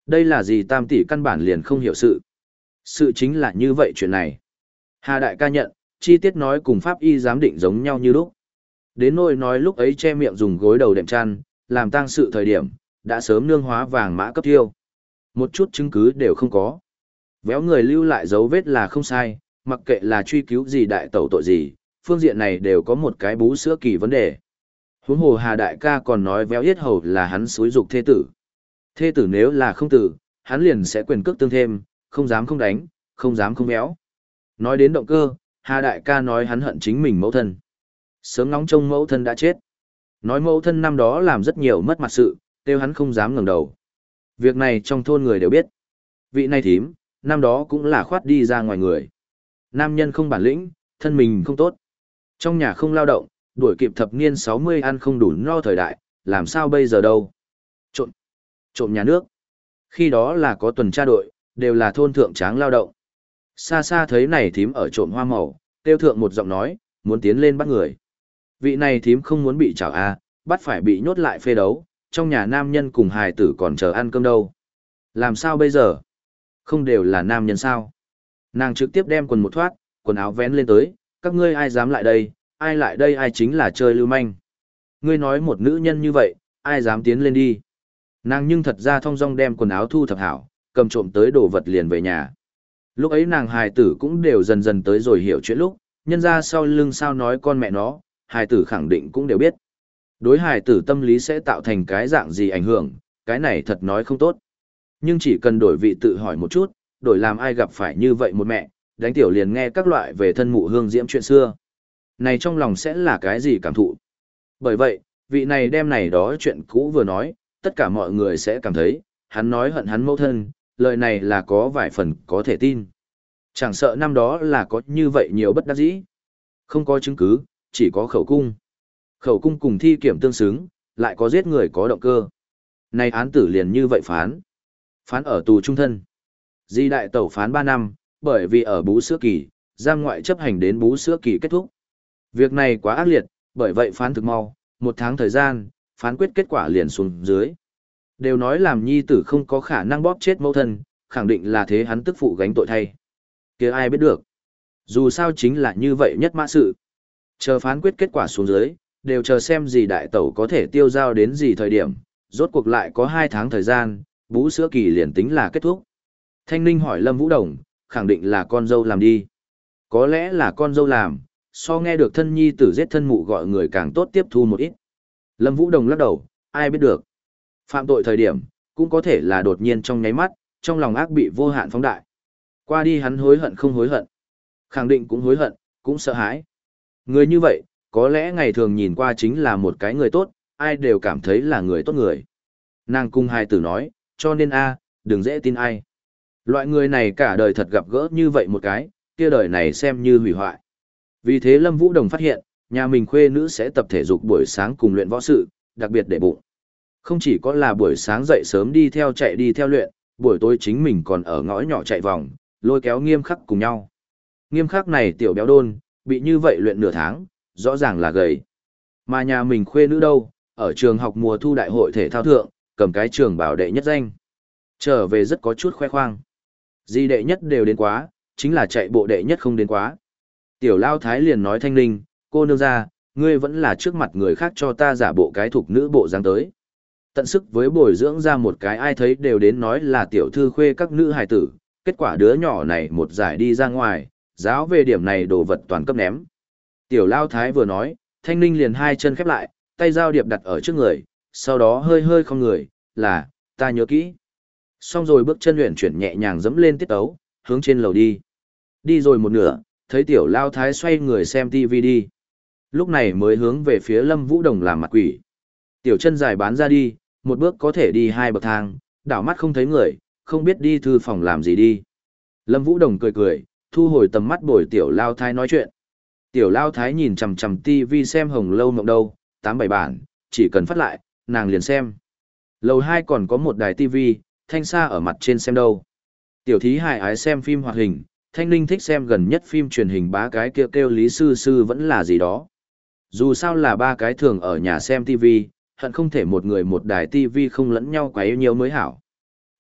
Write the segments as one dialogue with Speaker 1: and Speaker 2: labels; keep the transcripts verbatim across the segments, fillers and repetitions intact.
Speaker 1: Đây là gì tam tỷ căn bản liền không hiểu sự. Sự chính là như vậy chuyện này. Hà đại ca nhận, chi tiết nói cùng pháp y giám định giống nhau như lúc. Đến nỗi nói lúc ấy che miệng dùng gối đầu đệm chăn, làm tang sự thời điểm, đã sớm nương hóa vàng mã cấp tiêu. Một chút chứng cứ đều không có. Véo người lưu lại dấu vết là không sai, mặc kệ là truy cứu gì đại tẩu tội gì, phương diện này đều có một cái bú sữa kỳ vấn đề. Huống hồ Hà đại ca còn nói véo yết hầu là hắn xúi dục thê tử. Thê tử nếu là không tử, hắn liền sẽ quyền cước tương thêm, không dám không đánh, không dám không véo. Nói đến động cơ, Hà đại ca nói hắn hận chính mình mẫu thân. Sớm ngóng trông mẫu thân đã chết. Nói mẫu thân năm đó làm rất nhiều mất mặt sự, kêu hắn không dám ngẩng đầu. Việc này trong thôn người đều biết. Vị này thím, năm đó cũng là khoát đi ra ngoài người. Nam nhân không bản lĩnh, thân mình không tốt. Trong nhà không lao động, đuổi kịp thập niên sáu mươi ăn không đủ no thời đại, làm sao bây giờ đâu. Trộm, trộm nhà nước. Khi đó là có tuần tra đội, đều là thôn thượng tráng lao động. Xa xa thấy này thím ở trộm hoa màu, tiêu thượng một giọng nói, muốn tiến lên bắt người. Vị này thím không muốn bị chảo a, bắt phải bị nhốt lại phê đấu, trong nhà nam nhân cùng hài tử còn chờ ăn cơm đâu. Làm sao bây giờ? Không đều là nam nhân sao? Nàng trực tiếp đem quần một thoát, quần áo vén lên tới, các ngươi ai dám lại đây, ai lại đây ai chính là chơi lưu manh. Ngươi nói một nữ nhân như vậy, ai dám tiến lên đi. Nàng nhưng thật ra thong dong đem quần áo thu thập hảo, cầm trộm tới đồ vật liền về nhà. Lúc ấy nàng hài tử cũng đều dần dần tới rồi hiểu chuyện lúc, nhân ra sau lưng sao nói con mẹ nó, hài tử khẳng định cũng đều biết. Đối hài tử tâm lý sẽ tạo thành cái dạng gì ảnh hưởng, cái này thật nói không tốt. Nhưng chỉ cần đổi vị tự hỏi một chút, đổi làm ai gặp phải như vậy một mẹ, đánh tiểu liền nghe các loại về thân mụ hương diễm chuyện xưa. Này trong lòng sẽ là cái gì cảm thụ? Bởi vậy, vị này đem này đó chuyện cũ vừa nói, tất cả mọi người sẽ cảm thấy, hắn nói hận hắn mẫu thân, lời này là có vài phần có thể tin. Chẳng sợ năm đó là có như vậy nhiều bất đắc dĩ. Không có chứng cứ, chỉ có khẩu cung. Khẩu cung cùng thi kiểm tương xứng, lại có giết người có động cơ. Này án tử liền như vậy phán. Phán ở tù trung thân. Di đại tẩu phán ba năm, bởi vì ở bú sữa kỳ, giam ngoại chấp hành đến bú sữa kỳ kết thúc. Việc này quá ác liệt, bởi vậy phán thực mau, một tháng thời gian, phán quyết kết quả liền xuống dưới. Đều nói làm nhi tử không có khả năng bóp chết mẫu thân, khẳng định là thế hắn tức phụ gánh tội thay. Kia ai biết được. Dù sao chính là như vậy nhất mã sự. Chờ phán quyết kết quả xuống dưới, đều chờ xem gì đại tẩu có thể tiêu giao đến gì thời điểm, rốt cuộc lại có hai tháng thời gian, bú sữa kỳ liền tính là kết thúc. Thanh Ninh hỏi Lâm Vũ Đồng, khẳng định là con dâu làm đi. Có lẽ là con dâu làm, so nghe được thân nhi tử giết thân mụ gọi người càng tốt tiếp thu một ít. Lâm Vũ Đồng lắc đầu, ai biết được. Phạm tội thời điểm, cũng có thể là đột nhiên trong nháy mắt, trong lòng ác bị vô hạn phóng đại. Qua đi hắn hối hận không hối hận. Khẳng định cũng hối hận, cũng sợ hãi. Người như vậy, có lẽ ngày thường nhìn qua chính là một cái người tốt, ai đều cảm thấy là người tốt người. Nàng cung hai tử nói, cho nên a, đừng dễ tin ai. Loại người này cả đời thật gặp gỡ như vậy một cái, kia đời này xem như hủy hoại. Vì thế Lâm Vũ Đồng phát hiện, nhà mình khuê nữ sẽ tập thể dục buổi sáng cùng luyện võ sự, đặc biệt để bụng. Không chỉ có là buổi sáng dậy sớm đi theo chạy đi theo luyện, buổi tối chính mình còn ở ngõ nhỏ chạy vòng, lôi kéo nghiêm khắc cùng nhau. Nghiêm khắc này tiểu béo đôn, bị như vậy luyện nửa tháng, rõ ràng là gầy. Mà nhà mình khuê nữ đâu, ở trường học mùa thu đại hội thể thao thượng, cầm cái trường bảo đệ nhất danh. Trở về rất có chút khoe khoang. Di đệ nhất đều đến quá, chính là chạy bộ đệ nhất không đến quá. Tiểu Lao Thái liền nói Thanh Ninh, cô nương ra, ngươi vẫn là trước mặt người khác cho ta giả bộ cái thục nữ bộ dáng tới. Tận sức với bồi dưỡng ra một cái ai thấy đều đến nói là tiểu thư khuê các nữ hài tử, kết quả đứa nhỏ này một giải đi ra ngoài, giáo về điểm này đồ vật toàn cấp ném. Tiểu Lao Thái vừa nói, Thanh Ninh liền hai chân khép lại, tay dao điệp đặt ở trước người, sau đó hơi hơi không người, là, ta nhớ kỹ. Xong rồi bước chân luyện chuyển nhẹ nhàng dẫm lên tiết tấu, hướng trên lầu đi. Đi rồi một nửa, thấy Tiểu Lao Thái xoay người xem tivi đi. Lúc này mới hướng về phía Lâm Vũ Đồng làm mặt quỷ. Tiểu chân dài bán ra đi, một bước có thể đi hai bậc thang, đảo mắt không thấy người, không biết đi thư phòng làm gì đi. Lâm Vũ Đồng cười cười, thu hồi tầm mắt bồi Tiểu Lao Thái nói chuyện. Tiểu Lao Thái nhìn chằm chằm tivi xem Hồng Lâu Mộng đâu, tám bảy bản, chỉ cần phát lại, nàng liền xem. Lầu hai còn có một đài tivi, Thanh Sa ở mặt trên xem đâu. Tiểu thí hài ái xem phim hoạt hình, Thanh Linh thích xem gần nhất phim truyền hình bá cái kêu kêu Lý Sư Sư vẫn là gì đó. Dù sao là ba cái thường ở nhà xem tivi, hận không thể một người một đài tivi không lẫn nhau quấy nhiều mới hảo.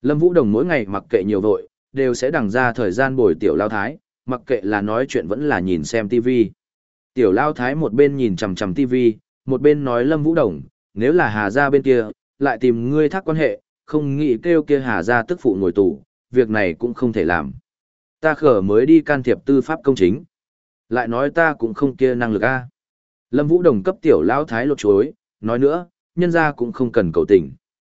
Speaker 1: Lâm Vũ Đồng mỗi ngày mặc kệ nhiều vội, đều sẽ đằng ra thời gian bồi tiểu lao thái, mặc kệ là nói chuyện vẫn là nhìn xem ti vi. Tiểu lao thái một bên nhìn chằm chằm ti vi, một bên nói Lâm Vũ Đồng, nếu là Hà gia bên kia, lại tìm ngươi thác quan hệ, không nghĩ kêu kia Hà gia tức phụ ngồi tù, việc này cũng không thể làm. Ta khở mới đi can thiệp tư pháp công chính. Lại nói ta cũng không kia năng lực a. Lâm Vũ Đồng cấp tiểu lao thái lột chuối, nói nữa, nhân gia cũng không cần cầu tình.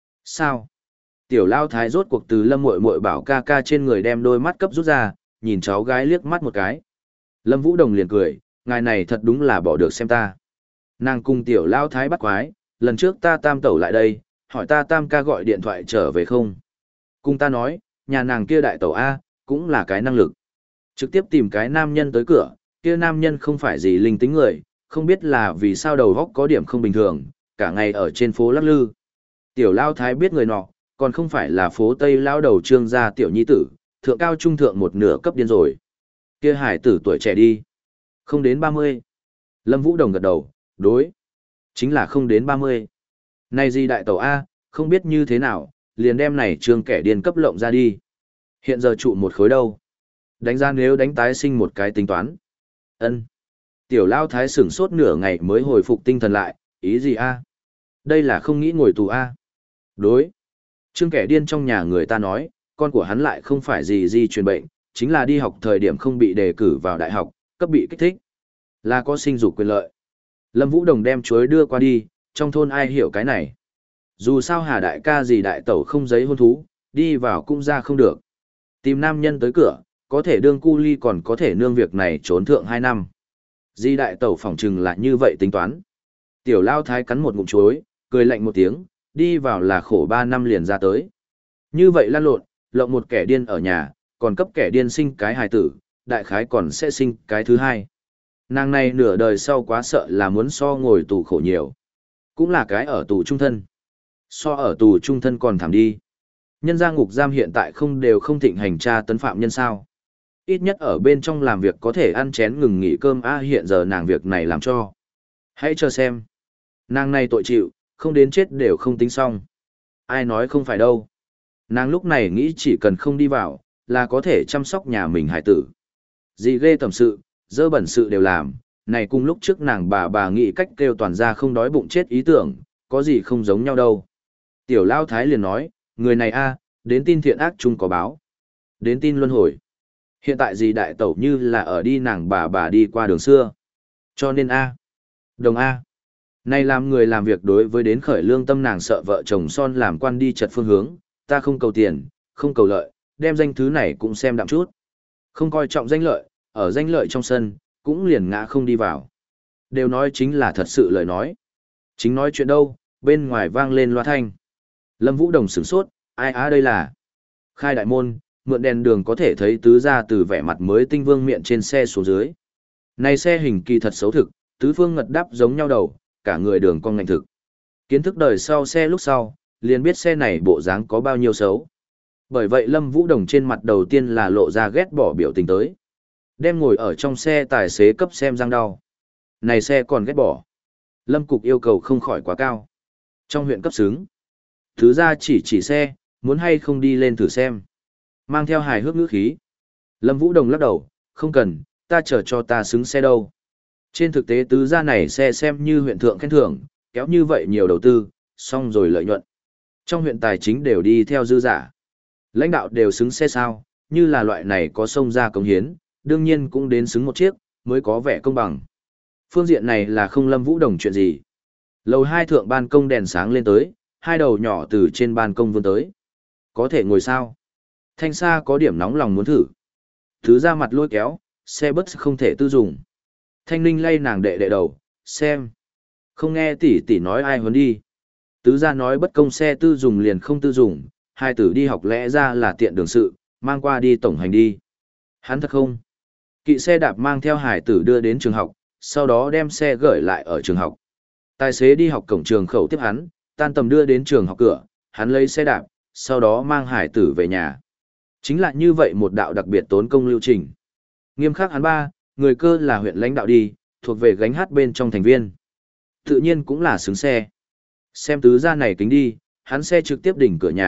Speaker 1: Sao? Tiểu lao thái rốt cuộc từ Lâm Muội Muội bảo ca ca trên người đem đôi mắt cấp rút ra, nhìn cháu gái liếc mắt một cái. Lâm Vũ Đồng liền cười, ngài này thật đúng là bỏ được xem ta. Nàng cùng tiểu lao thái bắt quái, lần trước ta tam tẩu lại đây, hỏi ta tam ca gọi điện thoại trở về không. Cùng ta nói, nhà nàng kia đại tẩu A, cũng là cái năng lực. Trực tiếp tìm cái nam nhân tới cửa, kia nam nhân không phải gì linh tính người, không biết là vì sao đầu góc có điểm không bình thường, cả ngày ở trên phố lắc lư. Tiểu lao thái biết người nọ, còn không phải là phố Tây lao đầu trương gia tiểu nhi tử, thượng cao trung thượng một nửa cấp điên rồi. Kia hải tử tuổi trẻ đi. Không đến ba mươi. Lâm Vũ Đồng gật đầu, đối. Chính là không đến ba mươi. Này gì đại tẩu A, không biết như thế nào, liền đem này trương kẻ điên cấp lộng ra đi. Hiện giờ trụ một khối đâu. Đánh ra nếu đánh tái sinh một cái tính toán. Ân. Tiểu lao thái sửng sốt nửa ngày mới hồi phục tinh thần lại, ý gì A? Đây là không nghĩ ngồi tù A. Đối. Trương kẻ điên trong nhà người ta nói, con của hắn lại không phải gì di truyền bệnh, chính là đi học thời điểm không bị đề cử vào đại học, cấp bị kích thích. Là có sinh dục quyền lợi. Lâm Vũ Đồng đem chuối đưa qua đi, trong thôn ai hiểu cái này. Dù sao Hà đại ca gì đại tẩu không giấy hôn thú, đi vào cũng ra không được. Tìm nam nhân tới cửa, có thể đương cu ly còn có thể nương việc này trốn thượng hai năm. Di đại tẩu phỏng chừng là như vậy tính toán. Tiểu lao thái cắn một ngụm chuối, cười lạnh một tiếng, đi vào là khổ ba năm liền ra tới. Như vậy lan lộn, lộng một kẻ điên ở nhà, còn cấp kẻ điên sinh cái hài tử, đại khái còn sẽ sinh cái thứ hai. Nàng này nửa đời sau quá sợ là muốn so ngồi tù khổ nhiều. Cũng là cái ở tù trung thân. So ở tù trung thân còn thảm đi. Nhân gia ngục giam hiện tại không đều không thịnh hành tra tấn phạm nhân sao. Ít nhất ở bên trong làm việc có thể ăn chén ngừng nghỉ cơm a hiện giờ nàng việc này làm cho. Hãy chờ xem. Nàng này tội chịu, không đến chết đều không tính xong. Ai nói không phải đâu. Nàng lúc này nghĩ chỉ cần không đi vào, là có thể chăm sóc nhà mình hải tử. Gì ghê tầm sự, dơ bẩn sự đều làm, này cùng lúc trước nàng bà bà nghĩ cách kêu toàn ra không đói bụng chết ý tưởng, có gì không giống nhau đâu. Tiểu Lao Thái liền nói, người này a đến tin thiện ác chung có báo. Đến tin luân hồi. Hiện tại gì đại tẩu như là ở đi nàng bà bà đi qua đường xưa. Cho nên a Đồng a Này làm người làm việc đối với đến khởi lương tâm nàng sợ vợ chồng son làm quan đi chật phương hướng, ta không cầu tiền, không cầu lợi, đem danh thứ này cũng xem đạm chút. Không coi trọng danh lợi, ở danh lợi trong sân, cũng liền ngã không đi vào. Đều nói chính là thật sự lời nói. Chính nói chuyện đâu, bên ngoài vang lên loa thanh. Lâm Vũ Đồng sửng sốt, ai á đây là? Khai đại môn, mượn đèn đường có thể thấy tứ ra từ vẻ mặt mới tinh vương miệng trên xe xuống dưới. Này xe hình kỳ thật xấu thực, tứ phương ngật đắp giống nhau đầu, cả người đường cong ngạnh thực. Kiến thức đời sau xe lúc sau, liền biết xe này bộ dáng có bao nhiêu xấu. Bởi vậy Lâm Vũ Đồng trên mặt đầu tiên là lộ ra ghét bỏ biểu tình tới. Đem ngồi ở trong xe tài xế cấp xem răng đau. Này xe còn ghét bỏ. Lâm Cục yêu cầu không khỏi quá cao. Trong huyện cấp xứng. Thứ ra chỉ chỉ xe, muốn hay không đi lên thử xem. Mang theo hài hước ngữ khí. Lâm Vũ Đồng lắc đầu, không cần, ta chờ cho ta xứng xe đâu. Trên thực tế tứ gia này xe xem như huyện thượng khen thưởng, kéo như vậy nhiều đầu tư, xong rồi lợi nhuận. Trong huyện tài chính đều đi theo dư giả. Lãnh đạo đều xứng xe sao, như là loại này có sông ra công hiến, đương nhiên cũng đến xứng một chiếc, mới có vẻ công bằng. Phương diện này là không Lâm Vũ Đồng chuyện gì. Lầu hai thượng ban công đèn sáng lên tới, hai đầu nhỏ từ trên ban công vươn tới. Có thể ngồi sao? Thanh Sa có điểm nóng lòng muốn thử. Thứ ra mặt lôi kéo, xe bus không thể tư dùng. Thanh Ninh lay nàng đệ đệ đầu, xem. Không nghe tỷ tỷ nói ai huấn đi. Tứ gia nói bất công xe tư dùng liền không tư dùng, hai tử đi học lẽ ra là tiện đường sự, mang qua đi tổng hành đi. Hắn thật không? Kỵ xe đạp mang theo hải tử đưa đến trường học, sau đó đem xe gửi lại ở trường học. Tài xế đi học cổng trường khẩu tiếp hắn, tan tầm đưa đến trường học cửa, hắn lấy xe đạp, sau đó mang hải tử về nhà. Chính là như vậy một đạo đặc biệt tốn công lưu trình. Nghiêm khắc hắn ba, người cơ là huyện lãnh đạo đi, thuộc về gánh hát bên trong thành viên. Tự nhiên cũng là xứng xe. Xem tứ gia này kính đi, hắn xe trực tiếp đỉnh cửa nhà,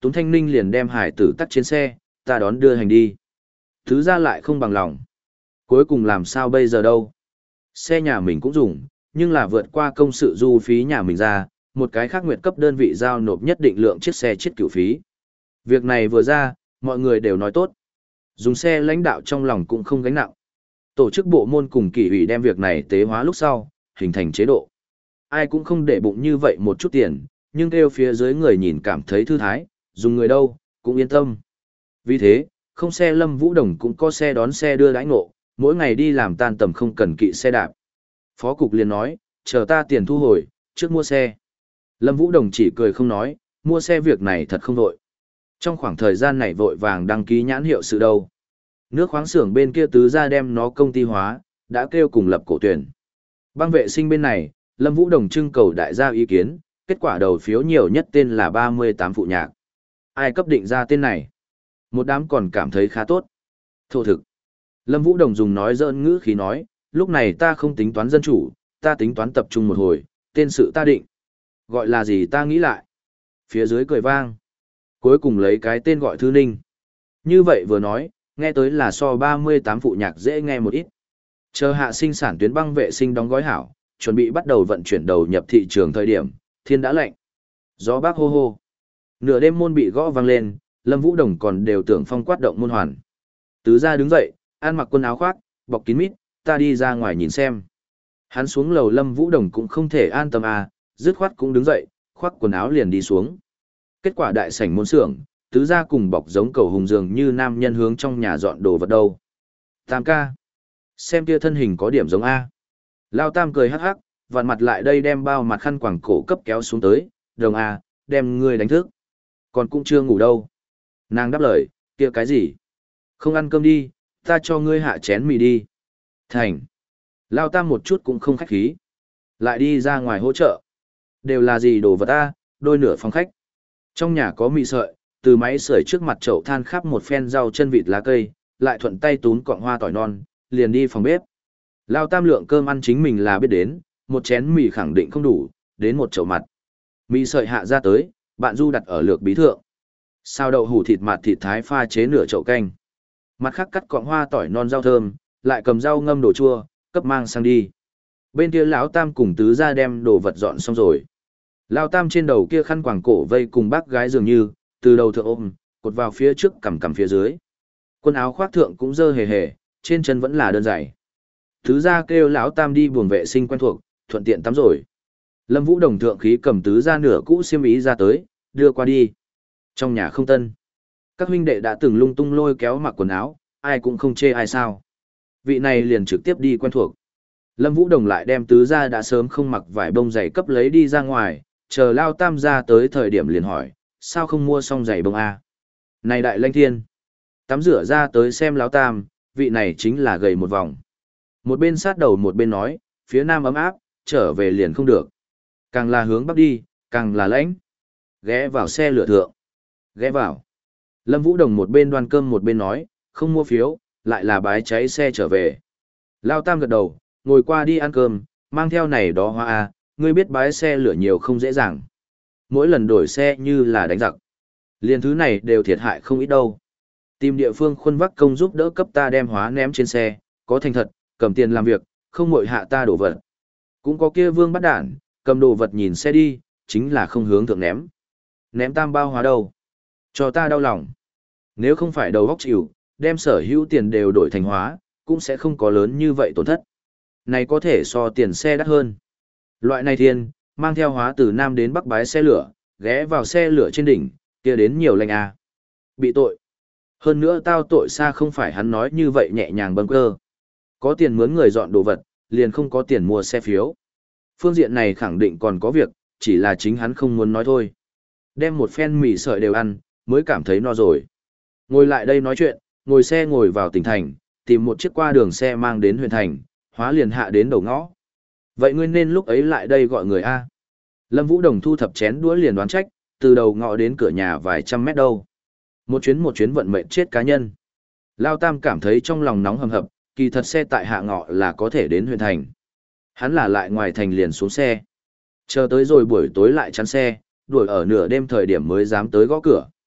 Speaker 1: Túng Thanh Ninh liền đem hải tử tắt trên xe, ta đón đưa hành đi. Thứ ra lại không bằng lòng. Cuối cùng làm sao bây giờ đâu? Xe nhà mình cũng dùng, nhưng là vượt qua công sự du phí nhà mình ra, một cái khác nguyệt cấp đơn vị giao nộp nhất định lượng chiếc xe chiết cửu phí. Việc này vừa ra, mọi người đều nói tốt. Dùng xe lãnh đạo trong lòng cũng không gánh nặng. Tổ chức bộ môn cùng kỷ ủy đem việc này tế hóa lúc sau, hình thành chế độ. Ai cũng không để bụng như vậy một chút tiền, nhưng kêu phía dưới người nhìn cảm thấy thư thái, dùng người đâu, cũng yên tâm. Vì thế, không xe Lâm Vũ Đồng cũng có xe đón xe đưa đãi ngộ, mỗi ngày đi làm tan tầm không cần kỵ xe đạp. Phó cục liền nói, chờ ta tiền thu hồi, trước mua xe. Lâm Vũ Đồng chỉ cười không nói, mua xe việc này thật không vội. Trong khoảng thời gian này vội vàng đăng ký nhãn hiệu sự đâu. Nước khoáng xưởng bên kia tứ ra đem nó công ty hóa, đã kêu cùng lập cổ tuyển. Băng vệ sinh bên này, Lâm Vũ Đồng trưng cầu đại gia ý kiến, kết quả đầu phiếu nhiều nhất tên là ba mươi tám phụ nhạc. Ai cấp định ra tên này? Một đám còn cảm thấy khá tốt. Thổ thực. Lâm Vũ Đồng dùng nói giỡn ngữ khí nói, lúc này ta không tính toán dân chủ, ta tính toán tập trung một hồi, tên sự ta định. Gọi là gì ta nghĩ lại. Phía dưới cười vang. Cuối cùng lấy cái tên gọi Thư Ninh. Như vậy vừa nói, nghe tới là so ba mươi tám phụ nhạc dễ nghe một ít. Chờ hạ sinh sản tuyến băng vệ sinh đóng gói hảo, chuẩn bị bắt đầu vận chuyển đầu nhập thị trường thời điểm, thiên đã lạnh. Gió bác hô hô. Nửa đêm môn bị gõ vang lên, Lâm Vũ Đồng còn đều tưởng phong quát động môn hoàn. Tứ gia đứng dậy, ăn mặc quần áo khoác, bọc kín mít, ta đi ra ngoài nhìn xem. Hắn xuống lầu Lâm Vũ Đồng cũng không thể an tâm à, dứt khoát cũng đứng dậy, khoác quần áo liền đi xuống. Kết quả đại sảnh môn xưởng, tứ gia cùng bọc giống cầu hùng dường như nam nhân hướng trong nhà dọn đồ vật đâu. Tam ca. Xem kia thân hình có điểm giống A. Lao Tam cười hắc hắc, vặn mặt lại đây đem bao mặt khăn quàng cổ cấp kéo xuống tới, đồng A, đem ngươi đánh thức. Còn cũng chưa ngủ đâu. Nàng đáp lời, kia cái gì? Không ăn cơm đi, ta cho ngươi hạ chén mì đi. Thành. Lao Tam một chút cũng không khách khí. Lại đi ra ngoài hỗ trợ. Đều là gì đồ vật A, đôi nửa phòng khách. Trong nhà có mì sợi, từ máy sưởi trước mặt chậu than khắp một phen rau chân vịt lá cây, lại thuận tay túm cọng hoa tỏi non, liền đi phòng bếp. Lao Tam lượng cơm ăn chính mình là biết đến, một chén mì khẳng định không đủ, đến một chậu mặt. Mì sợi hạ ra tới, bạn Du đặt ở lược bí thượng. Sao đậu hủ thịt mặt thịt thái pha chế nửa chậu canh. Mặt khác cắt cọng hoa tỏi non rau thơm, lại cầm rau ngâm đồ chua, cấp mang sang đi. Bên kia lão Tam cùng tứ ra đem đồ vật dọn xong rồi. Lao Tam trên đầu kia khăn quàng cổ vây cùng bác gái dường như, từ đầu thượng ôm, cột vào phía trước cầm cầm phía dưới. Quần áo khoác thượng cũng dơ hề hề, trên chân vẫn là đơn giản. Tứ gia kêu lão Tam đi buồng vệ sinh quen thuộc, thuận tiện tắm rồi. Lâm Vũ Đồng thượng khí cầm tứ gia nửa cũ xiêm ý ra tới, đưa qua đi. Trong nhà không tân. Các huynh đệ đã từng lung tung lôi kéo mặc quần áo, ai cũng không chê ai sao. Vị này liền trực tiếp đi quen thuộc. Lâm Vũ Đồng lại đem tứ gia đã sớm không mặc vải bông giày cấp lấy đi ra ngoài, chờ Lao Tam ra tới thời điểm liền hỏi, sao không mua xong giày bông A? Này đại lanh thiên! Tắm rửa ra tới xem Lão Tam, vị này chính là gầy một vòng. Một bên sát đầu một bên nói, phía nam ấm áp, trở về liền không được. Càng là hướng bắc đi, càng là lãnh. Ghé vào xe lửa thượng. Ghé vào. Lâm Vũ Đồng một bên đoan cơm một bên nói, không mua phiếu, lại là bái cháy xe trở về. Lao Tam gật đầu, ngồi qua đi ăn cơm, mang theo này đó hoa A, ngươi biết bái xe lửa nhiều không dễ dàng. Mỗi lần đổi xe như là đánh giặc. Liên thứ này đều thiệt hại không ít đâu. Tìm địa phương khuân vác công giúp đỡ cấp ta đem hóa ném trên xe, có thành thật, cầm tiền làm việc, không mội hạ ta đổ vật. Cũng có kia vương bắt đản, cầm đồ vật nhìn xe đi, chính là không hướng thượng ném. Ném tam bao hóa đâu. Cho ta đau lòng. Nếu không phải đầu góc chịu, đem sở hữu tiền đều đổi thành hóa, cũng sẽ không có lớn như vậy tổn thất. Này có thể so tiền xe đắt hơn. Loại này thiên, mang theo hóa từ Nam đến Bắc bái xe lửa, ghé vào xe lửa trên đỉnh, kia đến nhiều lành à. Bị tội. Hơn nữa tao tội xa không phải hắn nói như vậy nhẹ nhàng bâng cơ. Có tiền mướn người dọn đồ vật, liền không có tiền mua xe phiếu. Phương diện này khẳng định còn có việc, chỉ là chính hắn không muốn nói thôi. Đem một phen mì sợi đều ăn, mới cảm thấy no rồi. Ngồi lại đây nói chuyện, ngồi xe ngồi vào tỉnh thành, tìm một chiếc qua đường xe mang đến huyện thành, hóa liền hạ đến đầu ngõ. Vậy ngươi nên lúc ấy lại đây gọi người A. Lâm Vũ Đồng thu thập chén đũa liền đoán trách, từ đầu ngõ đến cửa nhà vài trăm mét đâu. Một chuyến một chuyến vận mệnh chết cá nhân. Lao Tam cảm thấy trong lòng nóng hầm hập, kỳ thật xe tại hạ ngõ là có thể đến huyện thành. Hắn là lại ngoài thành liền xuống xe. Chờ tới rồi buổi tối lại chắn xe, đuổi ở nửa đêm thời điểm mới dám tới gõ cửa.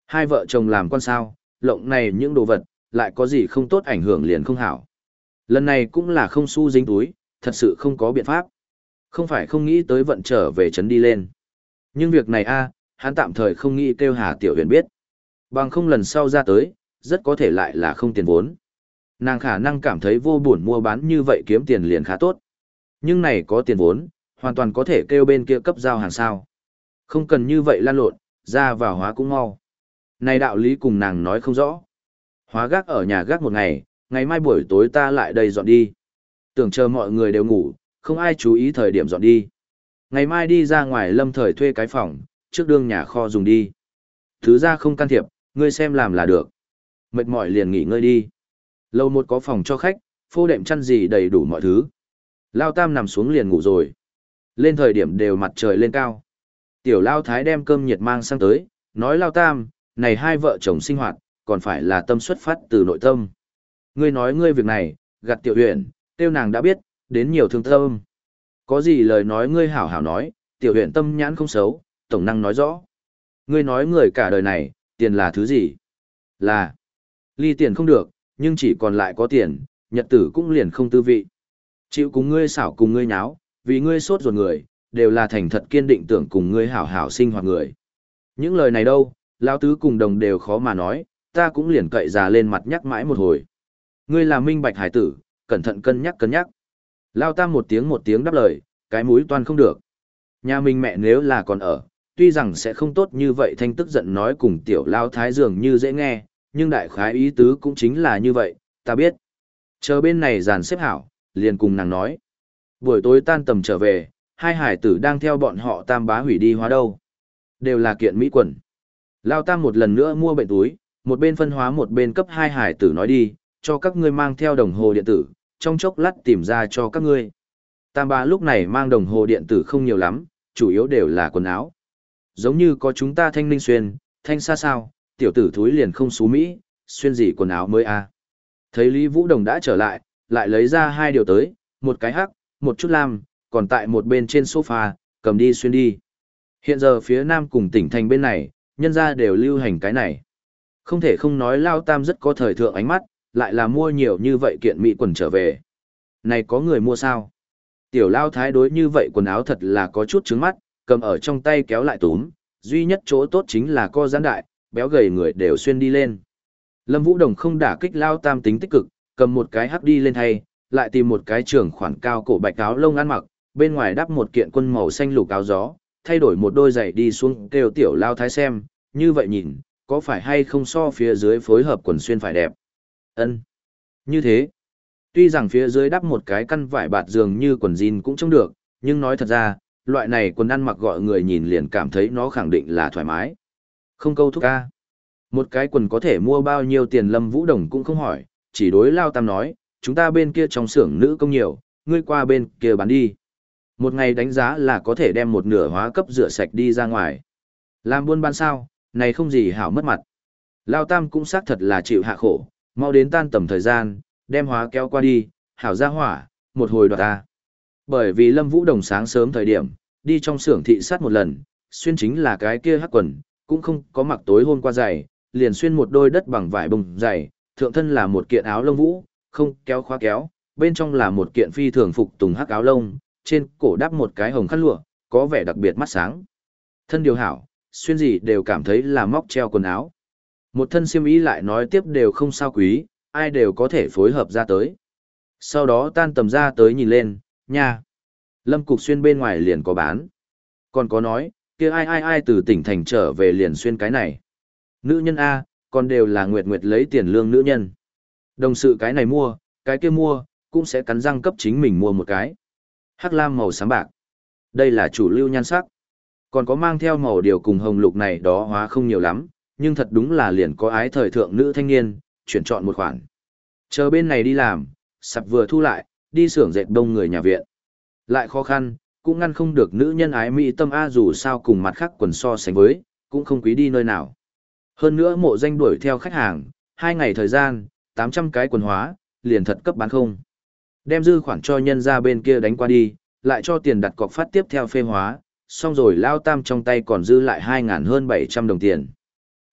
Speaker 1: Hai vợ chồng làm quan sao, lộng này những đồ vật, lại có gì không tốt ảnh hưởng liền không hảo. Lần này cũng là không xu dính túi, thật sự không có biện pháp. Không phải không nghĩ tới vận trở về trấn đi lên. Nhưng việc này a, hắn tạm thời không nghĩ kêu Hà Tiểu Huyền biết. Bằng không lần sau ra tới, rất có thể lại là không tiền vốn. Nàng khả năng cảm thấy vô buồn mua bán như vậy kiếm tiền liền khá tốt. Nhưng này có tiền vốn, hoàn toàn có thể kêu bên kia cấp giao hàng sao. Không cần như vậy lan lộn, ra vào hóa cũng mau. Này đạo lý cùng nàng nói không rõ. Hóa gác ở nhà gác một ngày, ngày mai buổi tối ta lại đây dọn đi. Tưởng chờ mọi người đều ngủ, không ai chú ý thời điểm dọn đi. Ngày mai đi ra ngoài lâm thời thuê cái phòng, trước đương nhà kho dùng đi. Thứ ra không can thiệp, ngươi xem làm là được. Mệt mỏi liền nghỉ ngơi đi. Lầu một có phòng cho khách, phô đệm chăn gì đầy đủ mọi thứ. Lao Tam nằm xuống liền ngủ rồi. Lên thời điểm đều mặt trời lên cao. Tiểu Lao Thái đem cơm nhiệt mang sang tới, nói Lao Tam, này hai vợ chồng sinh hoạt, còn phải là tâm xuất phát từ nội tâm. Ngươi nói ngươi việc này, gạt Tiểu Huyền, tiêu nàng đã biết, đến nhiều thương tâm. Có gì lời nói ngươi hảo hảo nói, Tiểu Huyền tâm nhãn không xấu, tổng năng nói rõ. Ngươi nói người cả đời này, tiền là thứ gì? Là, ly tiền không được, nhưng chỉ còn lại có tiền, nhật tử cũng liền không tư vị. Chịu cùng ngươi xảo cùng ngươi nháo, vì ngươi sốt ruột người, đều là thành thật kiên định tưởng cùng ngươi hảo hảo sinh hoạt người. Những lời này đâu, lão tứ cùng đồng đều khó mà nói, ta cũng liền cậy già lên mặt nhắc mãi một hồi. Ngươi là minh bạch hải tử, cẩn thận cân nhắc cân nhắc. Lao Tam một tiếng một tiếng đáp lời, cái mũi toan không được. Nhà mình mẹ nếu là còn ở, tuy rằng sẽ không tốt như vậy thanh tức giận nói cùng tiểu Lao Thái dường như dễ nghe, nhưng đại khái ý tứ cũng chính là như vậy, ta biết. Chờ bên này dàn xếp hảo, liền cùng nàng nói. Buổi tối tan tầm trở về, hai hải tử đang theo bọn họ Tam bá hủy đi hóa đâu. Đều là kiện mỹ quần. Lao Tam một lần nữa mua bệnh túi, một bên phân hóa một bên cấp hai hải tử nói đi, cho các ngươi mang theo đồng hồ điện tử, trong chốc lát tìm ra cho các ngươi. Tam bá lúc này mang đồng hồ điện tử không nhiều lắm, chủ yếu đều là quần áo. Giống như có chúng ta thanh ninh xuyên, thanh xa sao, tiểu tử thúi liền không xú Mỹ, xuyên gì quần áo mới a. Thấy Lý Vũ Đồng đã trở lại, lại lấy ra hai điều tới, một cái hắc, một chút lam, còn tại một bên trên sofa, cầm đi xuyên đi. Hiện giờ phía nam cùng tỉnh thành bên này, nhân ra đều lưu hành cái này. Không thể không nói Lao Tam rất có thời thượng ánh mắt, lại là mua nhiều như vậy kiện mỹ quần trở về. Này có người mua sao? Tiểu Lao Thái đối như vậy quần áo thật là có chút trứng mắt, cầm ở trong tay kéo lại túm, duy nhất chỗ tốt chính là co giãn đại, béo gầy người đều xuyên đi lên. Lâm Vũ Đồng không đả kích Lao Tam tính tích cực, cầm một cái hắc đi lên thay, lại tìm một cái trường khoản cao cổ bạch áo lông ăn mặc, bên ngoài đắp một kiện quân màu xanh lục áo gió, thay đổi một đôi giày đi xuống kêu tiểu Lao Thái xem, như vậy nhìn, có phải hay không so phía dưới phối hợp quần xuyên phải đẹp? Ân, như thế. Tuy rằng phía dưới đắp một cái căn vải bạt dường như quần jean cũng trông được, nhưng nói thật ra, loại này quần ăn mặc gọi người nhìn liền cảm thấy nó khẳng định là thoải mái. Không câu thúc ca. Một cái quần có thể mua bao nhiêu tiền Lâm Vũ Đồng cũng không hỏi, chỉ đối Lao Tam nói, chúng ta bên kia trong xưởng nữ công nhiều, ngươi qua bên kia bán đi. Một ngày đánh giá là có thể đem một nửa hóa cấp rửa sạch đi ra ngoài. Làm buôn bán sao, này không gì hảo mất mặt. Lao Tam cũng xác thật là chịu hạ khổ, mau đến tan tầm thời gian, đem hóa kéo qua đi, hảo ra hỏa, một hồi đoạt ta. Bởi vì Lâm Vũ Đồng sáng sớm thời điểm, đi trong xưởng thị sát một lần, xuyên chính là cái kia hắc quần, cũng không có mặc tối hôm qua giày, liền xuyên một đôi đất bằng vải bông giày, thượng thân là một kiện áo lông vũ, không kéo khóa kéo, bên trong là một kiện phi thường phục tùng hắc áo lông, trên cổ đắp một cái hồng khăn lụa, có vẻ đặc biệt mắt sáng. Thân điều hảo, xuyên gì đều cảm thấy là móc treo quần áo. Một thân xiêm y lại nói tiếp đều không sao quý, ai đều có thể phối hợp ra tới. Sau đó tan tầm ra tới nhìn lên, nha. Lâm Cục Xuyên bên ngoài liền có bán. Còn có nói, kia ai ai ai từ tỉnh thành trở về liền xuyên cái này. Nữ nhân A, còn đều là nguyệt nguyệt lấy tiền lương nữ nhân. Đồng sự cái này mua, cái kia mua, cũng sẽ cắn răng cấp chính mình mua một cái. Hắc lam màu sáng bạc. Đây là chủ lưu nhan sắc. Còn có mang theo màu điều cùng hồng lục này đó hóa không nhiều lắm, nhưng thật đúng là liền có ái thời thượng nữ thanh niên, chuyển chọn một khoản. Chờ bên này đi làm, sạp vừa thu lại, đi xưởng dệt đông người nhà viện. Lại khó khăn, cũng ngăn không được nữ nhân ái mỹ tâm A dù sao cùng mặt khác quần so sánh với, cũng không quý đi nơi nào. Hơn nữa mộ danh đuổi theo khách hàng, hai ngày thời gian, tám trăm cái quần hóa, liền thật cấp bán không. Đem dư khoản cho nhân ra bên kia đánh qua đi, lại cho tiền đặt cọc phát tiếp theo phê hóa, xong rồi Lao Tam trong tay còn dư lại hai ngàn hơn bảy trăm đồng tiền.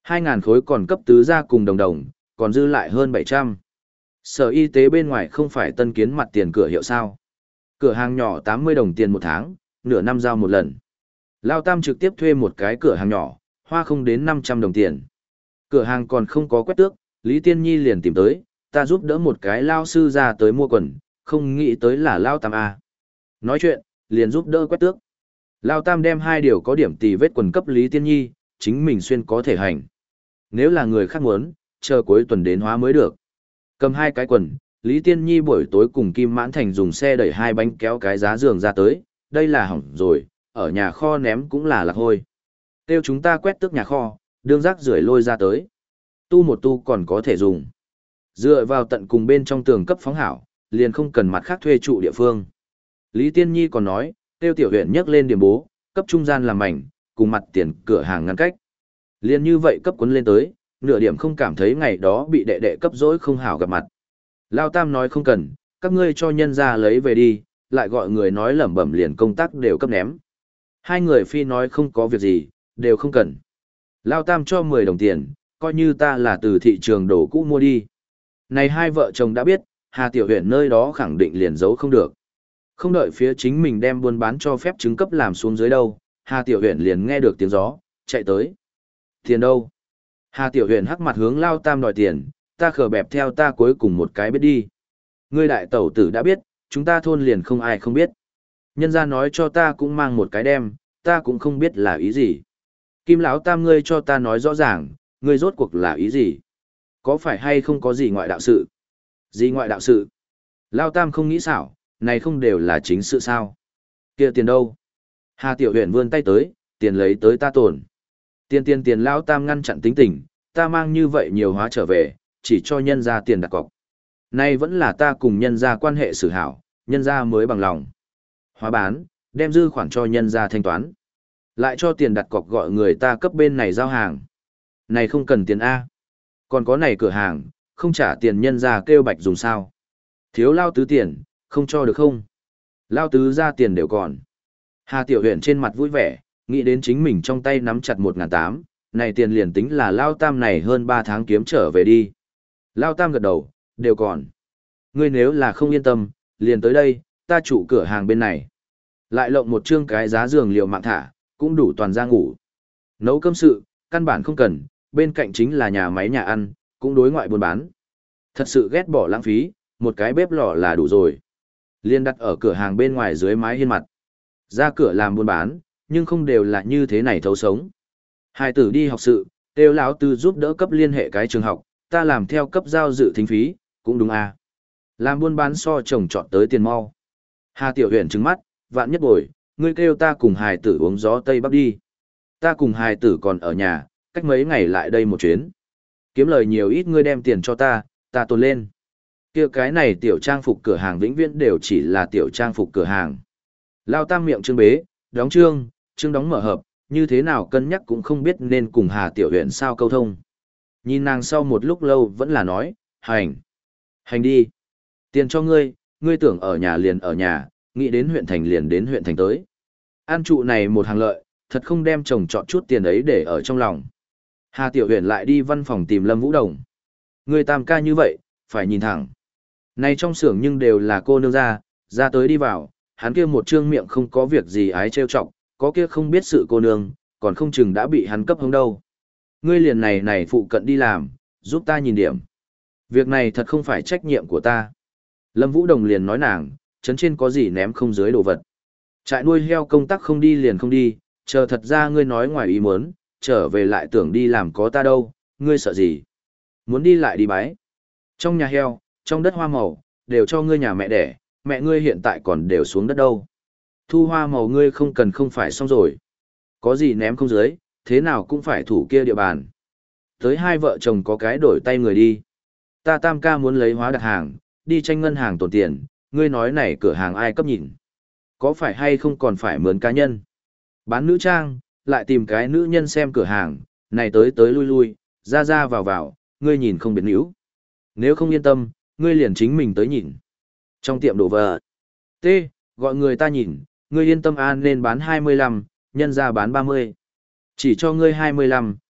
Speaker 1: hai ngàn khối còn cấp tứ ra cùng đồng đồng, còn dư lại hơn bảy trăm. Sở y tế bên ngoài không phải tân kiến mặt tiền cửa hiệu sao. Cửa hàng nhỏ tám mươi đồng tiền một tháng, nửa năm giao một lần. Lao Tam trực tiếp thuê một cái cửa hàng nhỏ, hoa không đến năm trăm đồng tiền. Cửa hàng còn không có quét tước, Lý Tiên Nhi liền tìm tới, ta giúp đỡ một cái lao sư ra tới mua quần, không nghĩ tới là Lao Tam A. Nói chuyện, liền giúp đỡ quét tước. Lao Tam đem hai điều có điểm tì vết quần cấp Lý Tiên Nhi, chính mình xuyên có thể hành. Nếu là người khác muốn, chờ cuối tuần đến hóa mới được. Cầm hai cái quần, Lý Tiên Nhi buổi tối cùng Kim Mãn Thành dùng xe đẩy hai bánh kéo cái giá giường ra tới, đây là hỏng rồi, ở nhà kho ném cũng là lạc hôi. Tiêu chúng ta quét tước nhà kho, đương rác rưởi lôi ra tới. Tu một tu còn có thể dùng. Dựa vào tận cùng bên trong tường cấp phóng hảo, liền không cần mặt khác thuê trụ địa phương. Lý Tiên Nhi còn nói, tiêu tiểu huyện nhấc lên điểm bố, cấp trung gian làm mảnh, cùng mặt tiền cửa hàng ngăn cách. Liền như vậy cấp cuốn lên tới, nửa điểm không cảm thấy ngày đó bị đệ đệ cấp dỗi không hảo gặp mặt. Lao Tam nói không cần, các ngươi cho nhân ra lấy về đi, lại gọi người nói lẩm bẩm liền công tác đều cấp ném. Hai người phi nói không có việc gì, đều không cần. Lao Tam cho mười đồng tiền, coi như ta là từ thị trường đồ cũ mua đi. Này hai vợ chồng đã biết, Hà Tiểu Huyện nơi đó khẳng định liền giấu không được. Không đợi phía chính mình đem buôn bán cho phép chứng cấp làm xuống dưới đâu, Hà Tiểu Huyện liền nghe được tiếng gió, chạy tới. Tiền đâu? Hà Tiểu Huyền hắc mặt hướng Lao Tam đòi tiền, ta khờ bẹp theo ta cuối cùng một cái biết đi. Ngươi đại tẩu tử đã biết, chúng ta thôn liền không ai không biết. Nhân gia nói cho ta cũng mang một cái đem, ta cũng không biết là ý gì. Kim Lão Tam ngươi cho ta nói rõ ràng, ngươi rốt cuộc là ý gì? Có phải hay không có gì ngoại đạo sự? Gì ngoại đạo sự? Lao Tam không nghĩ xảo, này không đều là chính sự sao? Kia tiền đâu? Hà Tiểu Huyền vươn tay tới, tiền lấy tới ta tồn. Tiền tiền tiền Lão Tam ngăn chặn tính tình, ta mang như vậy nhiều hóa trở về, chỉ cho nhân ra tiền đặt cọc. Nay vẫn là ta cùng nhân ra quan hệ xử hảo, nhân ra mới bằng lòng. Hóa bán, đem dư khoản cho nhân ra thanh toán. Lại cho tiền đặt cọc gọi người ta cấp bên này giao hàng. Này không cần tiền A. Còn có này cửa hàng, không trả tiền nhân ra kêu bạch dùng sao. Thiếu Lao Tứ tiền, không cho được không? Lao Tứ ra tiền đều còn. Hà Tiểu Huyền trên mặt vui vẻ, nghĩ đến chính mình trong tay nắm chặt một ngàn tám, này tiền liền tính là Lao Tam này hơn ba tháng kiếm trở về đi. Lao Tam gật đầu, đều còn. Ngươi nếu là không yên tâm, liền tới đây, ta chủ cửa hàng bên này. Lại lộng một chương cái giá giường liều mạng thả, cũng đủ toàn ra ngủ. Nấu cơm sự, căn bản không cần, bên cạnh chính là nhà máy nhà ăn, cũng đối ngoại buôn bán. Thật sự ghét bỏ lãng phí, một cái bếp lò là đủ rồi. Liên đặt ở cửa hàng bên ngoài dưới mái hiên mặt. Ra cửa làm buôn bán, nhưng không đều là như thế này thấu sống. Hai tử đi học sự, kêu lão Tư giúp đỡ cấp liên hệ cái trường học, ta làm theo cấp giao dự thính phí, cũng đúng à. Làm buôn bán so chồng chọn tới tiền mau. Hà Tiểu Huyền trừng mắt, vạn nhất bồi, ngươi kêu ta cùng hài tử uống gió Tây Bắc đi. Ta cùng hài tử còn ở nhà, cách mấy ngày lại đây một chuyến. Kiếm lời nhiều ít ngươi đem tiền cho ta, ta tồn lên. Kia cái này tiểu trang phục cửa hàng vĩnh viễn đều chỉ là tiểu trang phục cửa hàng. Lao Tam miệng trương bế, đóng trương, trương đóng mở hợp, như thế nào cân nhắc cũng không biết nên cùng Hà Tiểu Huyền sao câu thông. Nhìn nàng sau một lúc lâu vẫn là nói, hành. Hành đi. Tiền cho ngươi, ngươi tưởng ở nhà liền ở nhà, nghĩ đến huyện thành liền đến huyện thành tới. An trụ này một hàng lợi, thật không đem chồng chọn chút tiền ấy để ở trong lòng. Hà Tiểu Huyền lại đi văn phòng tìm Lâm Vũ Đồng. Ngươi Tam ca như vậy, phải nhìn thẳng. Này trong xưởng nhưng đều là cô nương ra, ra tới đi vào, hắn kia một trương miệng không có việc gì ái trêu chọc, có kia không biết sự cô nương, còn không chừng đã bị hắn cấp hống đâu. Ngươi liền này này phụ cận đi làm, giúp ta nhìn điểm. Việc này thật không phải trách nhiệm của ta. Lâm Vũ Đồng liền nói nàng, chấn trên có gì ném không dưới đồ vật. Trại nuôi heo công tác không đi liền không đi, chờ thật ra ngươi nói ngoài ý muốn, trở về lại tưởng đi làm có ta đâu, ngươi sợ gì. Muốn đi lại đi bái. Trong nhà heo, trong đất hoa màu, đều cho ngươi nhà mẹ đẻ, mẹ ngươi hiện tại còn đều xuống đất đâu. Thu hoa màu ngươi không cần không phải xong rồi. Có gì ném không dưới, thế nào cũng phải thủ kia địa bàn. Tới hai vợ chồng có cái đổi tay người đi. Ta Tam ca muốn lấy hóa đặt hàng, đi tranh ngân hàng tổn tiền, ngươi nói này cửa hàng ai cấp nhìn. Có phải hay không còn phải mướn cá nhân. Bán nữ trang, lại tìm cái nữ nhân xem cửa hàng, này tới tới lui lui, ra ra vào vào, ngươi nhìn không biến yếu. Nếu không yên tâm, ngươi liền chính mình tới nhìn. Trong tiệm đồ vợ. T, gọi người ta nhìn, ngươi yên tâm an nên bán hai mươi lăm, nhân ra bán ba mươi. Chỉ cho ngươi hai mươi lăm,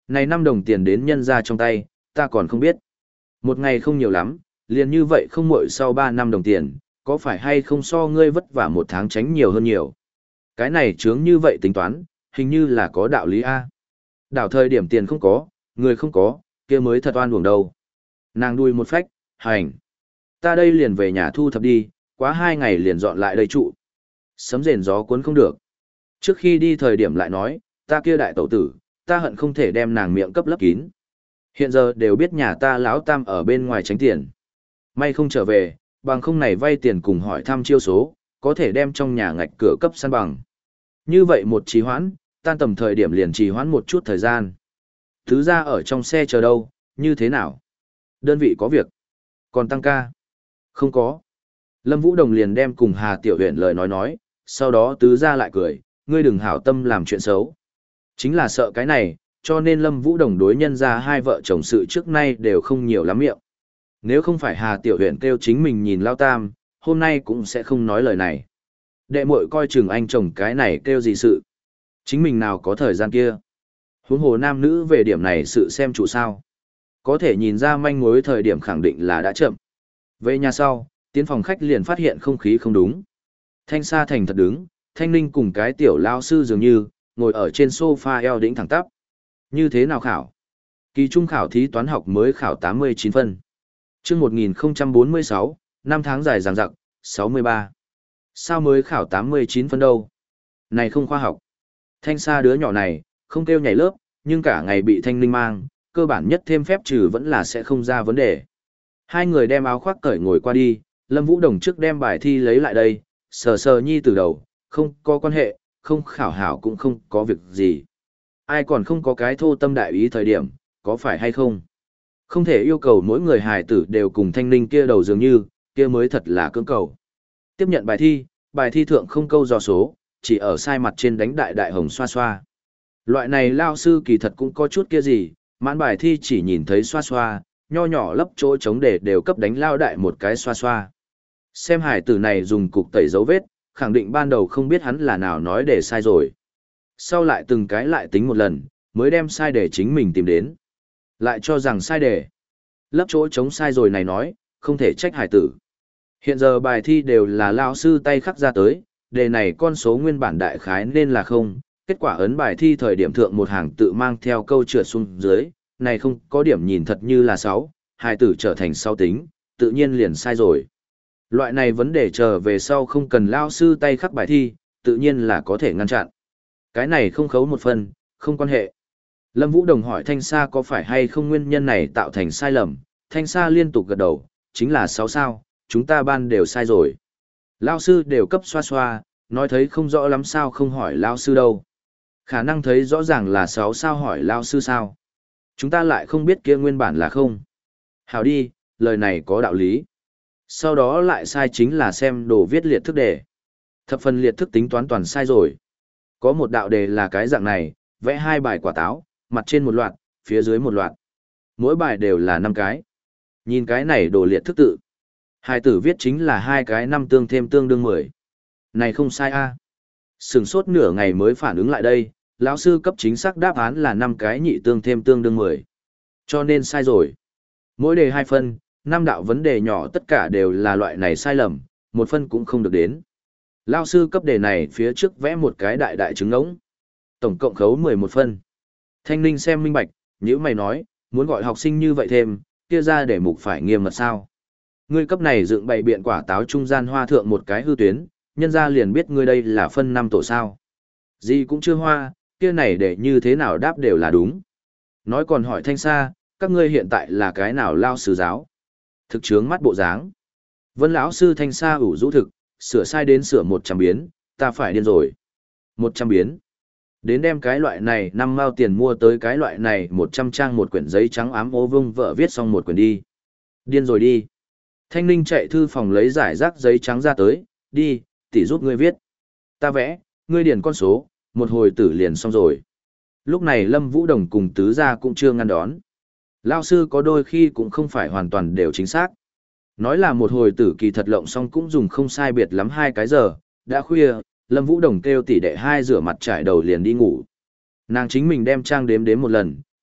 Speaker 1: Này năm đồng tiền đến nhân ra trong tay, ta còn không biết. Một ngày không nhiều lắm, liền như vậy không muội sau ba năm đồng tiền, có phải hay không so ngươi vất vả một tháng tránh nhiều hơn nhiều. Cái này chướng như vậy tính toán, hình như là có đạo lý A. Đảo thời điểm tiền không có, người không có, kia mới thật oan uổng đâu. Nàng đuôi một phách, hành. Ta đây liền về nhà thu thập đi, quá hai ngày liền dọn lại đây trụ. Sấm rền gió cuốn không được. Trước khi đi thời điểm lại nói, ta kia đại tẩu tử, ta hận không thể đem nàng miệng cấp lấp kín. Hiện giờ đều biết nhà ta lão tam ở bên ngoài tránh tiền. May không trở về, bằng không này vay tiền cùng hỏi thăm chiêu số, có thể đem trong nhà ngạch cửa cấp săn bằng. Như vậy một trì hoãn, tan tầm thời điểm liền trì hoãn một chút thời gian. Thứ ra ở trong xe chờ đâu, như thế nào? Đơn vị có việc. Còn tăng ca? Không có. Lâm Vũ Đồng liền đem cùng Hà Tiểu Huyền lời nói nói, sau đó tứ ra lại cười, ngươi đừng hảo tâm làm chuyện xấu. Chính là sợ cái này, cho nên Lâm Vũ Đồng đối nhân ra hai vợ chồng sự trước nay đều không nhiều lắm miệng. Nếu không phải Hà Tiểu Huyền kêu chính mình nhìn Lao Tam, hôm nay cũng sẽ không nói lời này. Đệ muội coi chừng anh chồng cái này kêu gì sự. Chính mình nào có thời gian kia. Huống hồ nam nữ về điểm này sự xem chủ sao. Có thể nhìn ra manh mối thời điểm khẳng định là đã chậm. Về nhà sau, tiến phòng khách liền phát hiện không khí không đúng. Thanh Sa thành thật đứng, Thanh Ninh cùng cái tiểu lao sư dường như, ngồi ở trên sofa eo đĩnh thẳng tắp. Như thế nào khảo? Kỳ trung khảo thí toán học mới khảo tám mươi chín phân. Chương một nghìn không trăm bốn mươi sáu, năm tháng dài dằng dặc, sáu mươi ba. Sao mới khảo tám mươi chín phân đâu? Này không khoa học. Thanh Sa đứa nhỏ này, không kêu nhảy lớp, nhưng cả ngày bị Thanh Ninh mang, cơ bản nhất thêm phép trừ vẫn là sẽ không ra vấn đề. Hai người đem áo khoác cởi ngồi qua đi, Lâm Vũ Đồng trước đem bài thi lấy lại đây, sờ sờ nhi từ đầu, không có quan hệ, không khảo hảo cũng không có việc gì. Ai còn không có cái thô tâm đại ý thời điểm, có phải hay không? Không thể yêu cầu mỗi người hài tử đều cùng Thanh Ninh kia đầu dường như, kia mới thật là cưỡng cầu. Tiếp nhận bài thi, bài thi thượng không câu dò số, chỉ ở sai mặt trên đánh đại đại hồng xoa xoa. Loại này lao sư kỳ thật cũng có chút kia gì, mãn bài thi chỉ nhìn thấy xoa xoa, nho nhỏ lấp chỗ trống để đều cấp đánh lao đại một cái xoa xoa. Xem hải tử này dùng cục tẩy dấu vết, khẳng định ban đầu không biết hắn là nào nói để sai rồi. Sau lại từng cái lại tính một lần, mới đem sai để chính mình tìm đến. Lại cho rằng sai để. Lấp chỗ trống sai rồi này nói, không thể trách hải tử. Hiện giờ bài thi đều là lao sư tay khắc ra tới, đề này con số nguyên bản đại khái nên là không. Kết quả ấn bài thi thời điểm thượng một hàng tự mang theo câu trượt xuống dưới, này không có điểm nhìn thật như là sáu, hải tử trở thành sáu tính, tự nhiên liền sai rồi. Loại này vấn đề chờ về sau không cần lao sư tay khắc bài thi, tự nhiên là có thể ngăn chặn. Cái này không khấu một phần, không quan hệ. Lâm Vũ Đồng hỏi Thanh Sa có phải hay không nguyên nhân này tạo thành sai lầm, Thanh Sa liên tục gật đầu, chính là sáu sao, chúng ta ban đều sai rồi. Lao sư đều cấp xoa xoa, nói thấy không rõ lắm sao không hỏi lao sư đâu. Khả năng thấy rõ ràng là sáu sao hỏi lao sư sao. Chúng ta lại không biết kia nguyên bản là không. Hảo đi, lời này có đạo lý. Sau đó lại sai chính là xem đồ viết liệt thức đề. Thập phần liệt thức tính toán toàn sai rồi. Có một đạo đề là cái dạng này, vẽ hai bài quả táo, mặt trên một loạt, phía dưới một loạt. Mỗi bài đều là năm cái. Nhìn cái này đồ liệt thức tự. Hai tử viết chính là hai cái năm tương thêm tương đương mười. Này không sai a. Sửng sốt nửa ngày mới phản ứng lại đây, lão sư cấp chính xác đáp án là năm cái nhị tương thêm tương đương mười. Cho nên sai rồi. Mỗi đề hai phân, năm đạo vấn đề nhỏ tất cả đều là loại này sai lầm, một phân cũng không được đến. Lão sư cấp đề này phía trước vẽ một cái đại đại trứng ngỗng. Tổng cộng khấu mười một phân. Thanh Ninh xem minh bạch, nhữ mày nói, muốn gọi học sinh như vậy thêm, kia ra để mục phải nghiêm mật sao. Ngươi cấp này dựng bày biện quả táo trung gian hoa thượng một cái hư tuyến, nhân ra liền biết ngươi đây là phân năm tổ sao. Gì cũng chưa hoa, kia này để như thế nào đáp đều là đúng. Nói còn hỏi Thanh Sa, các ngươi hiện tại là cái nào lao sư giáo? Thực chướng mắt bộ dáng. Vân lão sư Thanh Sa ủ rũ thực, sửa sai đến sửa một trăm biến, ta phải điên rồi. Một trăm biến. Đến đem cái loại này năm mao tiền mua tới cái loại này một trăm trang một quyển giấy trắng ám ô vông vợ viết xong một quyển đi. Điên rồi đi. Thanh Ninh chạy thư phòng lấy giải rác giấy trắng ra tới, đi, tỷ giúp ngươi viết. Ta vẽ, ngươi điền con số, một hồi tử liền xong rồi. Lúc này Lâm Vũ Đồng cùng tứ gia cũng chưa ngăn đón. Lao sư có đôi khi cũng không phải hoàn toàn đều chính xác. Nói là một hồi tử kỳ thật lộng xong cũng dùng không sai biệt lắm hai cái giờ, đã khuya, Lâm Vũ Đồng kêu tỷ đệ hai rửa mặt trải đầu liền đi ngủ. Nàng chính mình đem trang đếm đếm một lần,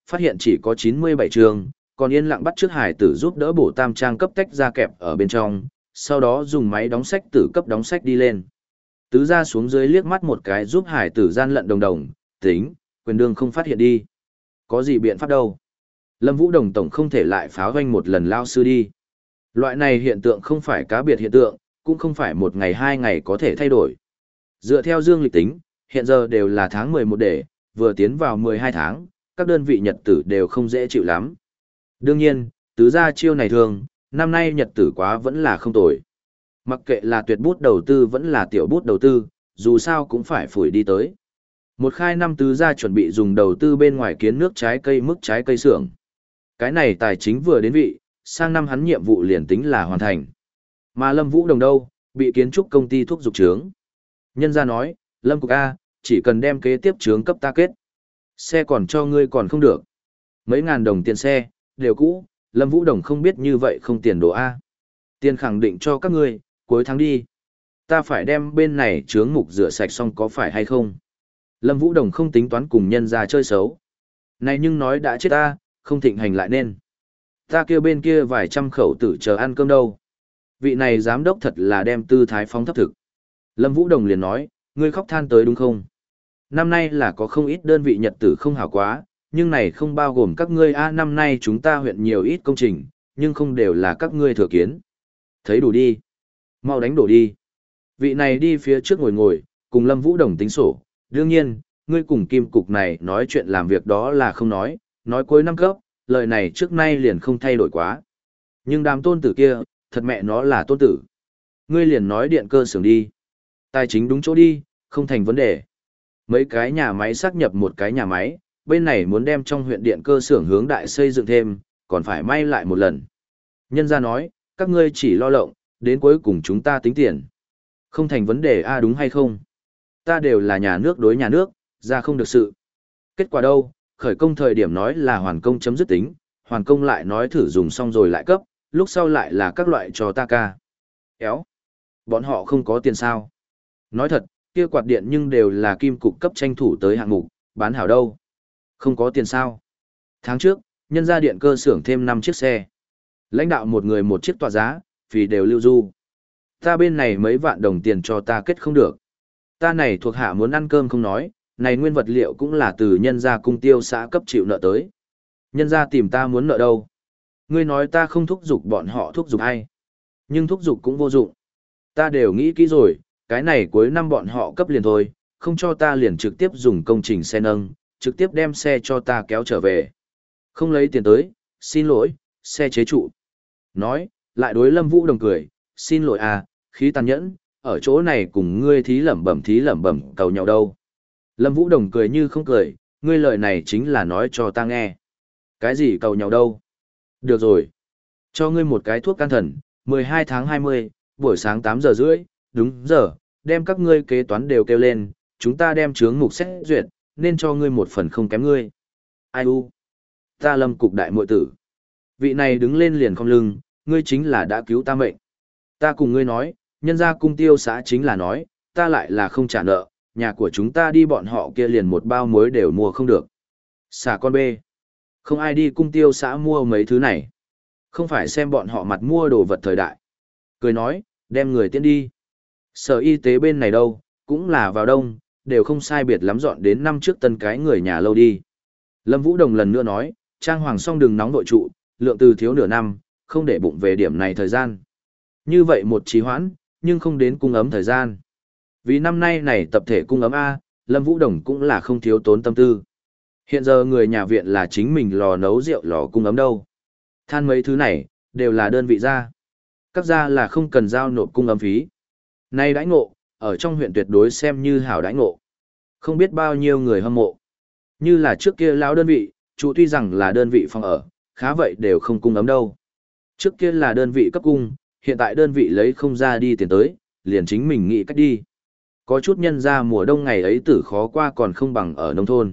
Speaker 1: phát hiện chỉ có chín mươi bảy trường, còn yên lặng bắt trước hải tử giúp đỡ bổ tam trang cấp tách ra kẹp ở bên trong, sau đó dùng máy đóng sách tử cấp đóng sách đi lên. Tứ gia xuống dưới liếc mắt một cái giúp hải tử gian lận đồng đồng, tính, quyền đương không phát hiện đi. Có gì biện pháp đâu. Lâm Vũ Đồng tổng không thể lại pháo hoanh một lần lao sư đi. Loại này hiện tượng không phải cá biệt hiện tượng, cũng không phải một ngày hai ngày có thể thay đổi. Dựa theo dương lịch tính, hiện giờ đều là tháng mười một để, vừa tiến vào mười hai tháng, các đơn vị nhật tử đều không dễ chịu lắm. Đương nhiên, tứ gia chiêu này thường, năm nay nhật tử quá vẫn là không tồi. Mặc kệ là tuyệt bút đầu tư vẫn là tiểu bút đầu tư, dù sao cũng phải phủi đi tới. Một khai năm tứ gia chuẩn bị dùng đầu tư bên ngoài kiến nước trái cây mức trái cây xưởng. Cái này tài chính vừa đến vị, sang năm hắn nhiệm vụ liền tính là hoàn thành. Mà Lâm Vũ Đồng đâu, bị kiến trúc công ty thuốc dục trướng. Nhân gia nói, Lâm Cục A, chỉ cần đem kế tiếp trướng cấp ta kết. Xe còn cho ngươi còn không được. Mấy ngàn đồng tiền xe, đều cũ, Lâm Vũ Đồng không biết như vậy không tiền đồ A. Tiền khẳng định cho các ngươi, cuối tháng đi. Ta phải đem bên này trướng mục rửa sạch xong có phải hay không? Lâm Vũ Đồng không tính toán cùng nhân gia chơi xấu. Này nhưng nói đã chết ta, không thịnh hành lại nên. Ta kêu bên kia vài trăm khẩu tử chờ ăn cơm đâu. Vị này giám đốc thật là đem tư thái phóng thấp thực. Lâm Vũ Đồng liền nói, ngươi khóc than tới đúng không? Năm nay là có không ít đơn vị nhật tử không hảo quá, nhưng này không bao gồm các ngươi a năm nay chúng ta huyện nhiều ít công trình, nhưng không đều là các ngươi thừa kiến. Thấy đủ đi. Mau đánh đổ đi. Vị này đi phía trước ngồi ngồi, cùng Lâm Vũ Đồng tính sổ. Đương nhiên, ngươi cùng kim cục này nói chuyện làm việc đó là không nói, nói cuối năm cấp, lời này trước nay liền không thay đổi quá. Nhưng đám tôn tử kia, thật mẹ nó là tôn tử. Ngươi liền nói điện cơ xưởng đi. Tài chính đúng chỗ đi, không thành vấn đề. Mấy cái nhà máy xác nhập một cái nhà máy, bên này muốn đem trong huyện điện cơ xưởng hướng đại xây dựng thêm, còn phải may lại một lần. Nhân gia nói, các ngươi chỉ lo lộng, đến cuối cùng chúng ta tính tiền. Không thành vấn đề a đúng hay không? Ta đều là nhà nước đối nhà nước, ra không được sự. Kết quả đâu, khởi công thời điểm nói là hoàn công chấm dứt tính, hoàn công lại nói thử dùng xong rồi lại cấp, lúc sau lại là các loại cho ta ca. Éo, bọn họ không có tiền sao? Nói thật, kia quạt điện nhưng đều là kim cục cấp tranh thủ tới hạng mục, bán hảo đâu. Không có tiền sao? Tháng trước, nhân gia điện cơ xưởng thêm năm chiếc xe. Lãnh đạo một người một chiếc tòa giá, vì đều lưu du. Ta bên này mấy vạn đồng tiền cho ta kết không được. Ta này thuộc hạ muốn ăn cơm không nói, này nguyên vật liệu cũng là từ nhân gia cung tiêu xã cấp chịu nợ tới. Nhân gia tìm ta muốn nợ đâu. Ngươi nói ta không thúc giục bọn họ thúc giục ai. Nhưng thúc giục cũng vô dụng. Ta đều nghĩ kỹ rồi, cái này cuối năm bọn họ cấp liền thôi, không cho ta liền trực tiếp dùng công trình xe nâng, trực tiếp đem xe cho ta kéo trở về. Không lấy tiền tới, xin lỗi, xe chế trụ. Nói, lại đối Lâm Vũ Đồng cười, xin lỗi à, khí tàn nhẫn, ở chỗ này cùng ngươi thí lẩm bẩm thí lẩm bẩm cầu nhau đâu. Lâm Vũ Đồng cười như không cười, ngươi lời này chính là nói cho ta nghe. Cái gì cầu nhau đâu? Được rồi. Cho ngươi một cái thuốc can thần, mười hai tháng hai mươi, buổi sáng tám giờ rưỡi, đúng giờ, đem các ngươi kế toán đều kêu lên, chúng ta đem chướng mục xét duyệt, nên cho ngươi một phần không kém ngươi. Ai u? Ta Lâm cục đại muội tử. Vị này đứng lên liền không lưng, ngươi chính là đã cứu ta mệnh. Ta cùng ngươi nói, nhân gia cung tiêu xã chính là nói, ta lại là không trả nợ, nhà của chúng ta đi bọn họ kia liền một bao muối đều mua không được. Xả con bê. Không ai đi cung tiêu xã mua mấy thứ này. Không phải xem bọn họ mặt mua đồ vật thời đại. Cười nói, đem người tiến đi. Sở y tế bên này đâu, cũng là vào đông, đều không sai biệt lắm dọn đến năm trước tân cái người nhà lâu đi. Lâm Vũ Đồng lần nữa nói, trang hoàng xong đừng nóng nội trụ, lượng từ thiếu nửa năm, không để bụng về điểm này thời gian. Như vậy một trì hoãn, nhưng không đến cung ấm thời gian. Vì năm nay này tập thể cung ấm A, Lâm Vũ Đồng cũng là không thiếu tốn tâm tư. Hiện giờ người nhà viện là chính mình lò nấu rượu lò cung ấm đâu. Than mấy thứ này, đều là đơn vị gia. Các gia là không cần giao nộp cung ấm phí. Nay đãi ngộ, ở trong huyện tuyệt đối xem như hảo đãi ngộ. Không biết bao nhiêu người hâm mộ. Như là trước kia lão đơn vị, chủ tuy rằng là đơn vị phòng ở, khá vậy đều không cung ấm đâu. Trước kia là đơn vị cấp cung, hiện tại đơn vị lấy không ra đi tiền tới, liền chính mình nghĩ cách đi. Có chút nhân ra mùa đông ngày ấy tử khó qua còn không bằng ở nông thôn.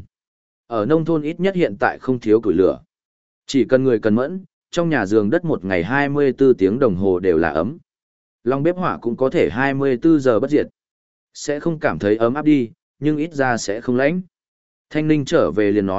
Speaker 1: Ở nông thôn ít nhất hiện tại không thiếu củi lửa. Chỉ cần người cần mẫn, trong nhà giường đất một ngày hai mươi bốn tiếng đồng hồ đều là ấm. Lòng bếp hỏa cũng có thể hai mươi bốn giờ bất diệt. Sẽ không cảm thấy ấm áp đi, nhưng ít ra sẽ không lạnh. Thanh Ninh trở về liền nói,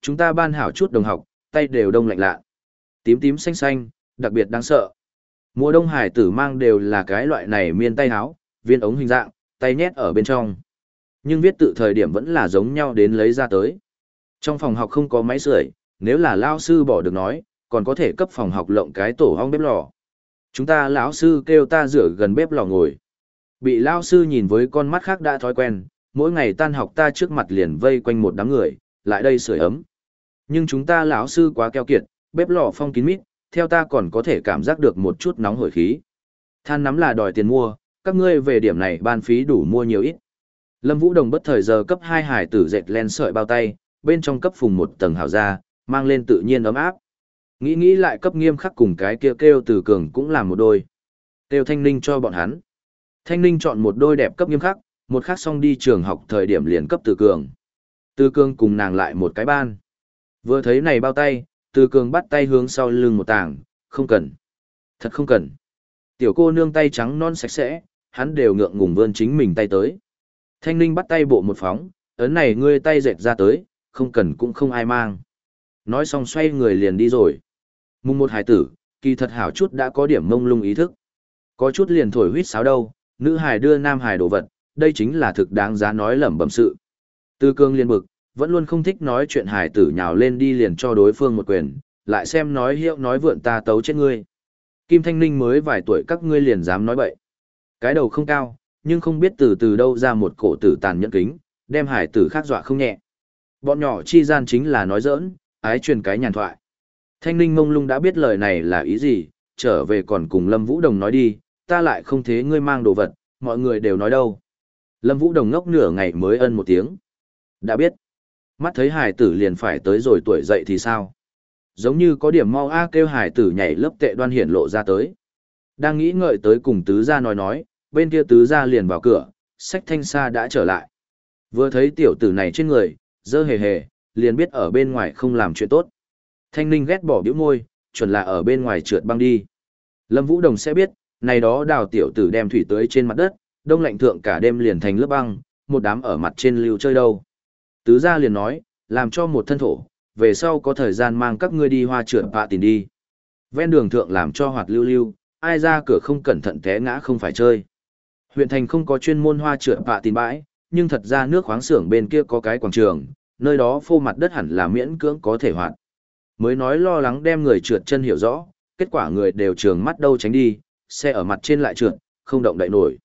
Speaker 1: chúng ta ban hảo chút đồng học, tay đều đông lạnh lạ. Tím tím xanh xanh, đặc biệt đáng sợ. Mùa đông hải tử mang đều là cái loại này miên tay áo, viên ống hình dạng, tay nhét ở bên trong. Nhưng viết tự thời điểm vẫn là giống nhau đến lấy ra tới. Trong phòng học không có máy sưởi, nếu là lao sư bỏ được nói, còn có thể cấp phòng học lộng cái tổ ong bếp lò. Chúng ta lão sư kêu ta rửa gần bếp lò ngồi. Bị lao sư nhìn với con mắt khác đã thói quen, mỗi ngày tan học ta trước mặt liền vây quanh một đám người, lại đây sưởi ấm. Nhưng chúng ta lão sư quá keo kiệt, bếp lò phong kín mít, theo ta còn có thể cảm giác được một chút nóng hổi khí. Than nắm là đòi tiền mua, các ngươi về điểm này ban phí đủ mua nhiều ít. Lâm Vũ Đồng bất thời giờ cấp hai hải tử dệt len sợi bao tay, bên trong cấp phùng một tầng hào da, mang lên tự nhiên ấm áp. Nghĩ nghĩ lại cấp nghiêm khắc cùng cái kia kêu, kêu từ cường cũng làm một đôi. Kêu Thanh Ninh cho bọn hắn. Thanh Ninh chọn một đôi đẹp cấp nghiêm khắc, một khắc xong đi trường học thời điểm liền cấp từ cường. Từ cường cùng nàng lại một cái ban. Vừa thấy này bao tay, từ cường bắt tay hướng sau lưng một tảng, không cần. Thật không cần. Tiểu cô nương tay trắng non sạch sẽ, hắn đều ngượng ngùng vươn chính mình tay tới. Thanh Ninh bắt tay bộ một phóng, ấn này ngươi tay dệt ra tới, không cần cũng không ai mang. Nói xong xoay người liền đi rồi. Mùng một hải tử, kỳ thật hảo chút đã có điểm mông lung ý thức. Có chút liền thổi huýt sáo đâu, nữ hải đưa nam hải đồ vật, đây chính là thực đáng giá nói lẩm bẩm sự. Tư cương liên bực, vẫn luôn không thích nói chuyện hải tử nhào lên đi liền cho đối phương một quyền, lại xem nói hiệu nói vượn ta tấu chết ngươi. Kim Thanh Ninh mới vài tuổi các ngươi liền dám nói bậy. Cái đầu không cao, nhưng không biết từ từ đâu ra một cổ tử tàn nhẫn kính, đem hải tử khác dọa không nhẹ. Bọn nhỏ chi gian chính là nói giỡn, ái truyền cái nhàn thoại. Thanh Ninh mông lung đã biết lời này là ý gì, trở về còn cùng Lâm Vũ Đồng nói đi, ta lại không thế ngươi mang đồ vật, mọi người đều nói đâu. Lâm Vũ Đồng ngốc nửa ngày mới ân một tiếng. Đã biết. Mắt thấy hải tử liền phải tới rồi tuổi dậy thì sao? Giống như có điểm mau a kêu hải tử nhảy lớp tệ đoan hiển lộ ra tới. Đang nghĩ ngợi tới cùng tứ gia nói nói, bên kia tứ gia liền vào cửa, sách thanh sa đã trở lại. Vừa thấy tiểu tử này trên người, dơ hề hề, liền biết ở bên ngoài không làm chuyện tốt. Thanh Ninh ghét bỏ biểu môi, chuẩn là ở bên ngoài trượt băng đi. Lâm Vũ Đồng sẽ biết, này đó đào tiểu tử đem thủy tưới trên mặt đất, đông lạnh thượng cả đêm liền thành lớp băng, một đám ở mặt trên lưu chơi đâu. Tứ gia liền nói, làm cho một thân thổ, về sau có thời gian mang các ngươi đi hoa trượt bạ tìm đi. Ven đường thượng làm cho hoạt lưu lưu, ai ra cửa không cẩn thận té ngã không phải chơi. Huyện thành không có chuyên môn hoa trượt bạ tìm bãi, nhưng thật ra nước khoáng xưởng bên kia có cái quảng trường, nơi đó phô mặt đất hẳn là miễn cưỡng có thể hoạt. Mới nói lo lắng đem người trượt chân hiểu rõ, kết quả người đều trường mắt đâu tránh đi, xe ở mặt trên lại trượt, không động đậy nổi.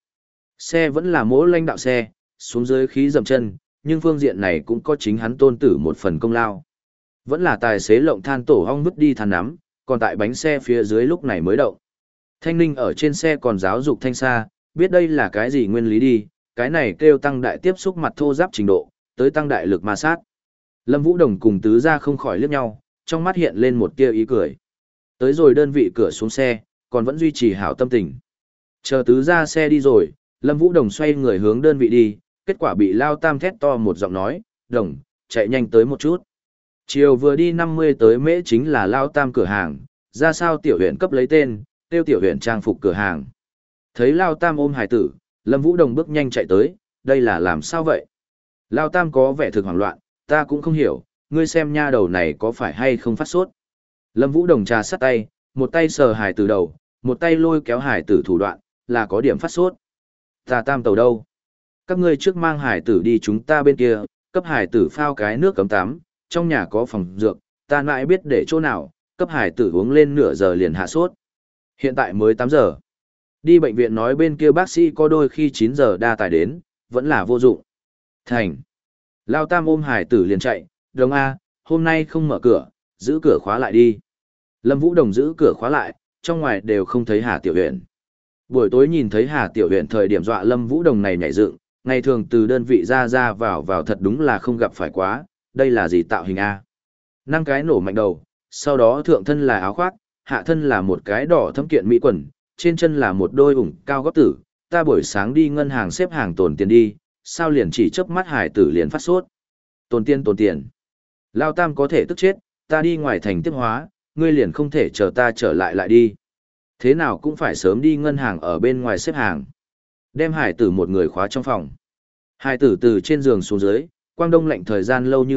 Speaker 1: Xe vẫn là mỗ lãnh đạo xe, xuống dưới khí dầm chân, nhưng phương diện này cũng có chính hắn tôn tử một phần công lao. Vẫn là tài xế lộng than tổ hong vứt đi than nắm, còn tại bánh xe phía dưới lúc này mới động. Thanh Ninh ở trên xe còn giáo dục Thanh Sa, biết đây là cái gì nguyên lý đi, cái này kêu tăng đại tiếp xúc mặt thô giáp trình độ, tới tăng đại lực ma sát. Lâm Vũ Đồng cùng tứ gia không khỏi liếc nhau, trong mắt hiện lên một tia ý cười. Tới rồi đơn vị cửa xuống xe, còn vẫn duy trì hảo tâm tình. Chờ tứ gia xe đi rồi, Lâm Vũ Đồng xoay người hướng đơn vị đi, kết quả bị Lao Tam thét to một giọng nói, Đồng, chạy nhanh tới một chút. Chiều vừa đi năm mươi tới mễ chính là Lao Tam cửa hàng, ra sao tiểu huyện cấp lấy tên, tiêu tiểu huyện trang phục cửa hàng. Thấy Lao Tam ôm hải tử, Lâm Vũ Đồng bước nhanh chạy tới, đây là làm sao vậy? Lao Tam có vẻ thực hoảng loạn, ta cũng không hiểu, ngươi xem nha đầu này có phải hay không phát sốt. Lâm Vũ Đồng trà sắt tay, một tay sờ hải tử đầu, một tay lôi kéo hải tử thủ đoạn, là có điểm phát sốt. Ta Tam tàu đâu? Các ngươi trước mang hải tử đi chúng ta bên kia, cấp hải tử phao cái nước cấm tắm, trong nhà có phòng dược, ta nãi biết để chỗ nào, cấp hải tử uống lên nửa giờ liền hạ sốt. Hiện tại mới tám giờ. Đi bệnh viện nói bên kia bác sĩ có đôi khi chín giờ đa tải đến, vẫn là vô dụng. Thành. Lao Tam ôm hải tử liền chạy, Đồng A, hôm nay không mở cửa, giữ cửa khóa lại đi. Lâm Vũ Đồng giữ cửa khóa lại, trong ngoài đều không thấy Hà Tiểu Huyền. Buổi tối nhìn thấy Hà Tiểu Huyền thời điểm dọa Lâm Vũ Đồng này nhảy dựng, ngày thường từ đơn vị ra ra vào vào thật đúng là không gặp phải quá, đây là gì tạo hình A. Năng cái nổ mạnh đầu, sau đó thượng thân là áo khoác, hạ thân là một cái đỏ thâm kiện mỹ quần, trên chân là một đôi ủng cao gót tử, ta buổi sáng đi ngân hàng xếp hàng tồn tiền đi, sao liền chỉ chớp mắt hải tử liền phát sốt. Tồn tiền tồn tiền. Lao Tam có thể tức chết, ta đi ngoài thành tiếp hóa, ngươi liền không thể chờ ta trở lại lại đi. Thế nào cũng phải sớm đi ngân hàng ở bên ngoài xếp hàng. Đem hải tử một người khóa trong phòng. Hải tử từ trên giường xuống dưới, quang đông lạnh thời gian lâu như vậy,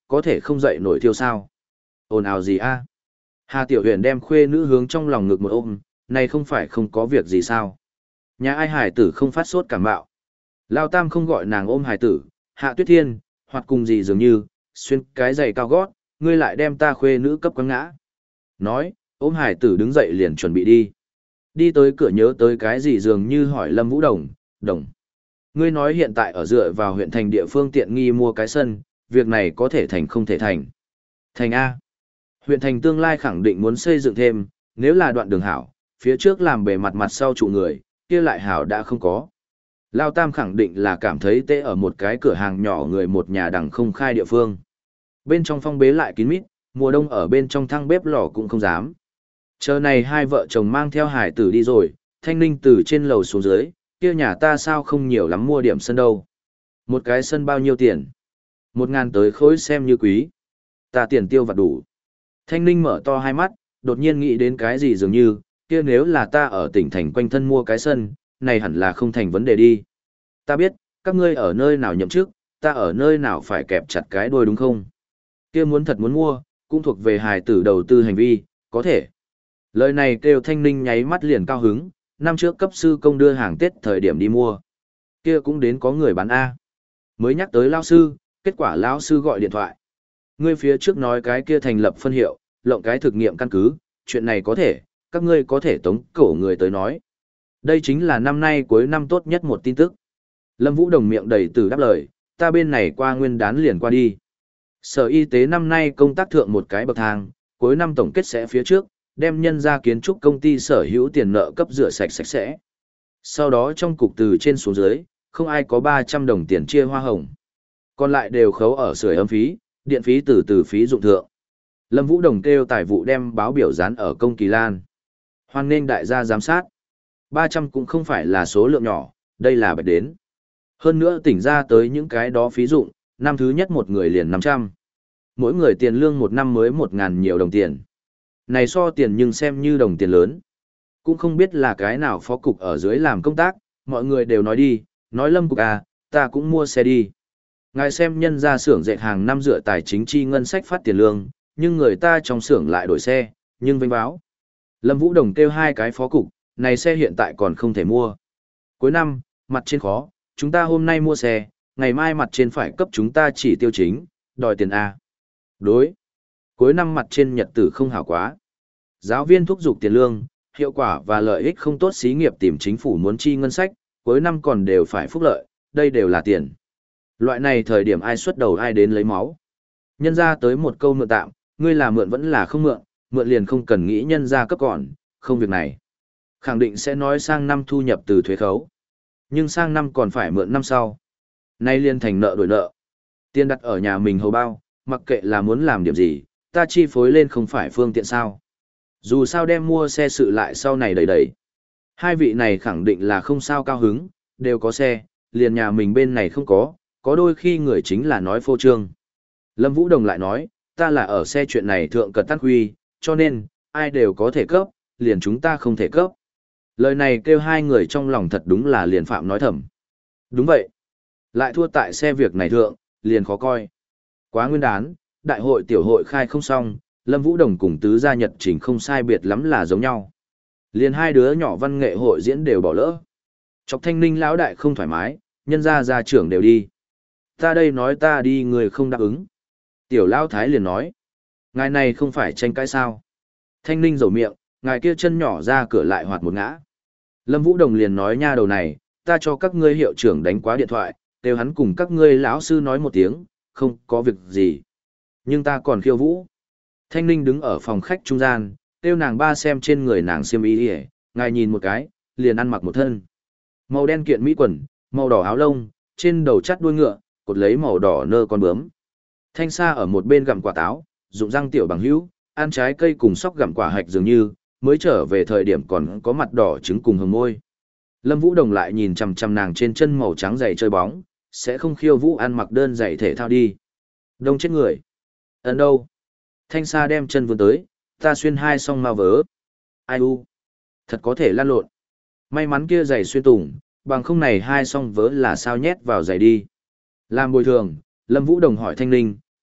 Speaker 1: có thể không dậy nổi thiêu sao. Ồn ào gì a? Hà Tiểu Huyền đem khuê nữ hướng trong lòng ngực một ôm, này không phải không có việc gì sao. Nhà ai hải tử không phát sốt cảm bạo. Lao Tam không gọi nàng ôm hải tử, Hạ Tuyết Thiên, hoặc cùng gì dường như, xuyên cái giày cao gót, ngươi lại đem ta khuê nữ cấp quăng ngã. Nói, ôm hải tử đứng dậy liền chuẩn bị đi. Đi tới cửa nhớ tới cái gì dường như hỏi Lâm Vũ Đồng, Đồng. Ngươi nói hiện tại ở dựa vào huyện thành địa phương tiện nghi mua cái sân, việc này có thể thành không thể thành. Thành A. Huyện thành tương lai khẳng định muốn xây dựng thêm, nếu là đoạn đường hảo, phía trước làm bề mặt mặt sau trụ người, kia lại hảo đã không có. Lao Tam khẳng định là cảm thấy tệ ở một cái cửa hàng nhỏ người một nhà đằng không khai địa phương. Bên trong phong bế lại kín mít, mùa đông ở bên trong thang bếp lò cũng không dám. Chờ này hai vợ chồng mang theo hải tử đi rồi, Thanh Ninh từ trên lầu xuống dưới, kia nhà ta sao không nhiều lắm mua điểm sân đâu. Một cái sân bao nhiêu tiền? Một ngàn tới khối xem như quý. Ta tiền tiêu vặt đủ. Thanh Ninh mở to hai mắt, đột nhiên nghĩ đến cái gì dường như, kia nếu là ta ở tỉnh thành quanh thân mua cái sân, này hẳn là không thành vấn đề đi. Ta biết, các ngươi ở nơi nào nhậm chức, ta ở nơi nào phải kẹp chặt cái đuôi đúng không? Kia muốn thật muốn mua, cũng thuộc về hài tử đầu tư hành vi, có thể. Lời này kêu Thanh Ninh nháy mắt liền cao hứng, năm trước cấp sư công đưa hàng Tết thời điểm đi mua. Kia cũng đến có người bán A. Mới nhắc tới lao sư, kết quả lão sư gọi điện thoại. Ngươi phía trước nói cái kia thành lập phân hiệu, lộng cái thực nghiệm căn cứ, chuyện này có thể, các ngươi có thể tống cổ người tới nói. Đây chính là năm nay cuối năm tốt nhất một tin tức. Lâm Vũ Đồng miệng đầy từ đáp lời, ta bên này qua nguyên đán liền qua đi. Sở Y tế năm nay công tác thượng một cái bậc thang, cuối năm tổng kết sẽ phía trước, đem nhân ra kiến trúc công ty sở hữu tiền nợ cấp rửa sạch sạch sẽ. Sau đó trong cục từ trên xuống dưới, không ai có ba trăm đồng tiền chia hoa hồng. Còn lại đều khấu ở sưởi ấm phí, điện phí từ từ phí dụng thượng. Lâm Vũ Đồng kêu tài vụ đem báo biểu dán ở công kỳ lan. Hoan nghênh đại gia giám sát. ba trăm cũng không phải là số lượng nhỏ, đây là bạch đến. Hơn nữa tỉnh ra tới những cái đó phí dụng, năm thứ nhất một người liền năm trăm. Mỗi người tiền lương một năm mới một ngàn nhiều đồng tiền. Này so tiền nhưng xem như đồng tiền lớn. Cũng không biết là cái nào phó cục ở dưới làm công tác, mọi người đều nói đi, nói Lâm cục à, ta cũng mua xe đi. Ngài xem nhân ra xưởng dệt hàng năm dựa tài chính chi ngân sách phát tiền lương, nhưng người ta trong xưởng lại đổi xe, nhưng vênh báo. Lâm Vũ Đồng kêu hai cái phó cục, này xe hiện tại còn không thể mua. Cuối năm, mặt trên khó, chúng ta hôm nay mua xe, ngày mai mặt trên phải cấp chúng ta chỉ tiêu chính, đòi tiền A. Đối. Cuối năm mặt trên nhật tử không hảo quá. Giáo viên thúc giục tiền lương, hiệu quả và lợi ích không tốt, xí nghiệp tìm chính phủ muốn chi ngân sách, cuối năm còn đều phải phúc lợi, đây đều là tiền. Loại này thời điểm ai xuất đầu ai đến lấy máu. Nhân ra tới một câu mượn tạm, ngươi là mượn vẫn là không mượn, mượn liền không cần nghĩ nhân ra cấp còn, không việc này. Khẳng định sẽ nói sang năm thu nhập từ thuế khấu. Nhưng sang năm còn phải mượn năm sau. Nay liền thành nợ đổi nợ. Tiền đặt ở nhà mình hầu bao, mặc kệ là muốn làm điểm gì, ta chi phối lên không phải phương tiện sao. Dù sao đem mua xe sự lại sau này đầy đầy. Hai vị này khẳng định là không sao cao hứng, đều có xe, liền nhà mình bên này không có, có đôi khi người chính là nói phô trương. Lâm Vũ Đồng lại nói, ta là ở xe chuyện này thượng cần tắt huy, cho nên, ai đều có thể cấp, liền chúng ta không thể cấp. Lời này kêu hai người trong lòng thật đúng là liền phạm nói thầm. Đúng vậy. Lại thua tại xe việc này thượng, liền khó coi. Quá nguyên đán, đại hội tiểu hội khai không xong, Lâm Vũ Đồng cùng tứ gia nhật trình không sai biệt lắm là giống nhau. Liền hai đứa nhỏ văn nghệ hội diễn đều bỏ lỡ. Chọc Thanh Ninh lão đại không thoải mái, nhân gia gia trưởng đều đi. Ta đây nói ta đi người không đáp ứng. Tiểu lão thái liền nói. Ngài này không phải tranh cãi sao. Thanh Ninh rầu miệng, ngài kia chân nhỏ ra cửa lại hoạt một ngã. Lâm Vũ Đồng liền nói nha đầu này, ta cho các ngươi hiệu trưởng đánh quá điện thoại, đều hắn cùng các ngươi lão sư nói một tiếng, không có việc gì. Nhưng ta còn khiêu vũ. Thanh Ninh đứng ở phòng khách trung gian, kêu nàng ba xem trên người nàng xiêm y đi, ngài nhìn một cái, liền ăn mặc một thân. Màu đen kiện mỹ quần, màu đỏ áo lông, trên đầu chắt đuôi ngựa, cột lấy màu đỏ nơ con bướm. Thanh Sa ở một bên gặm quả táo, dụng răng tiểu bằng hữu, ăn trái cây cùng sóc gặm quả hạch dường như, mới trở về thời điểm còn có mặt đỏ trứng cùng hồng môi. Lâm Vũ Đồng lại nhìn chằm chằm nàng trên chân màu trắng giày chơi bóng, sẽ không khiêu vũ ăn mặc đơn giày thể thao đi. Đông chết người. Ấn đâu? Thanh Sa đem chân vươn tới, ta xuyên hai song ma vớ. Ai u? Thật có thể lăn lộn. May mắn kia giày xuyên tùng, bằng không này hai song vớ là sao nhét vào giày đi. Làm bồi thường, Lâm Vũ Đồng hỏi Thanh Ninh,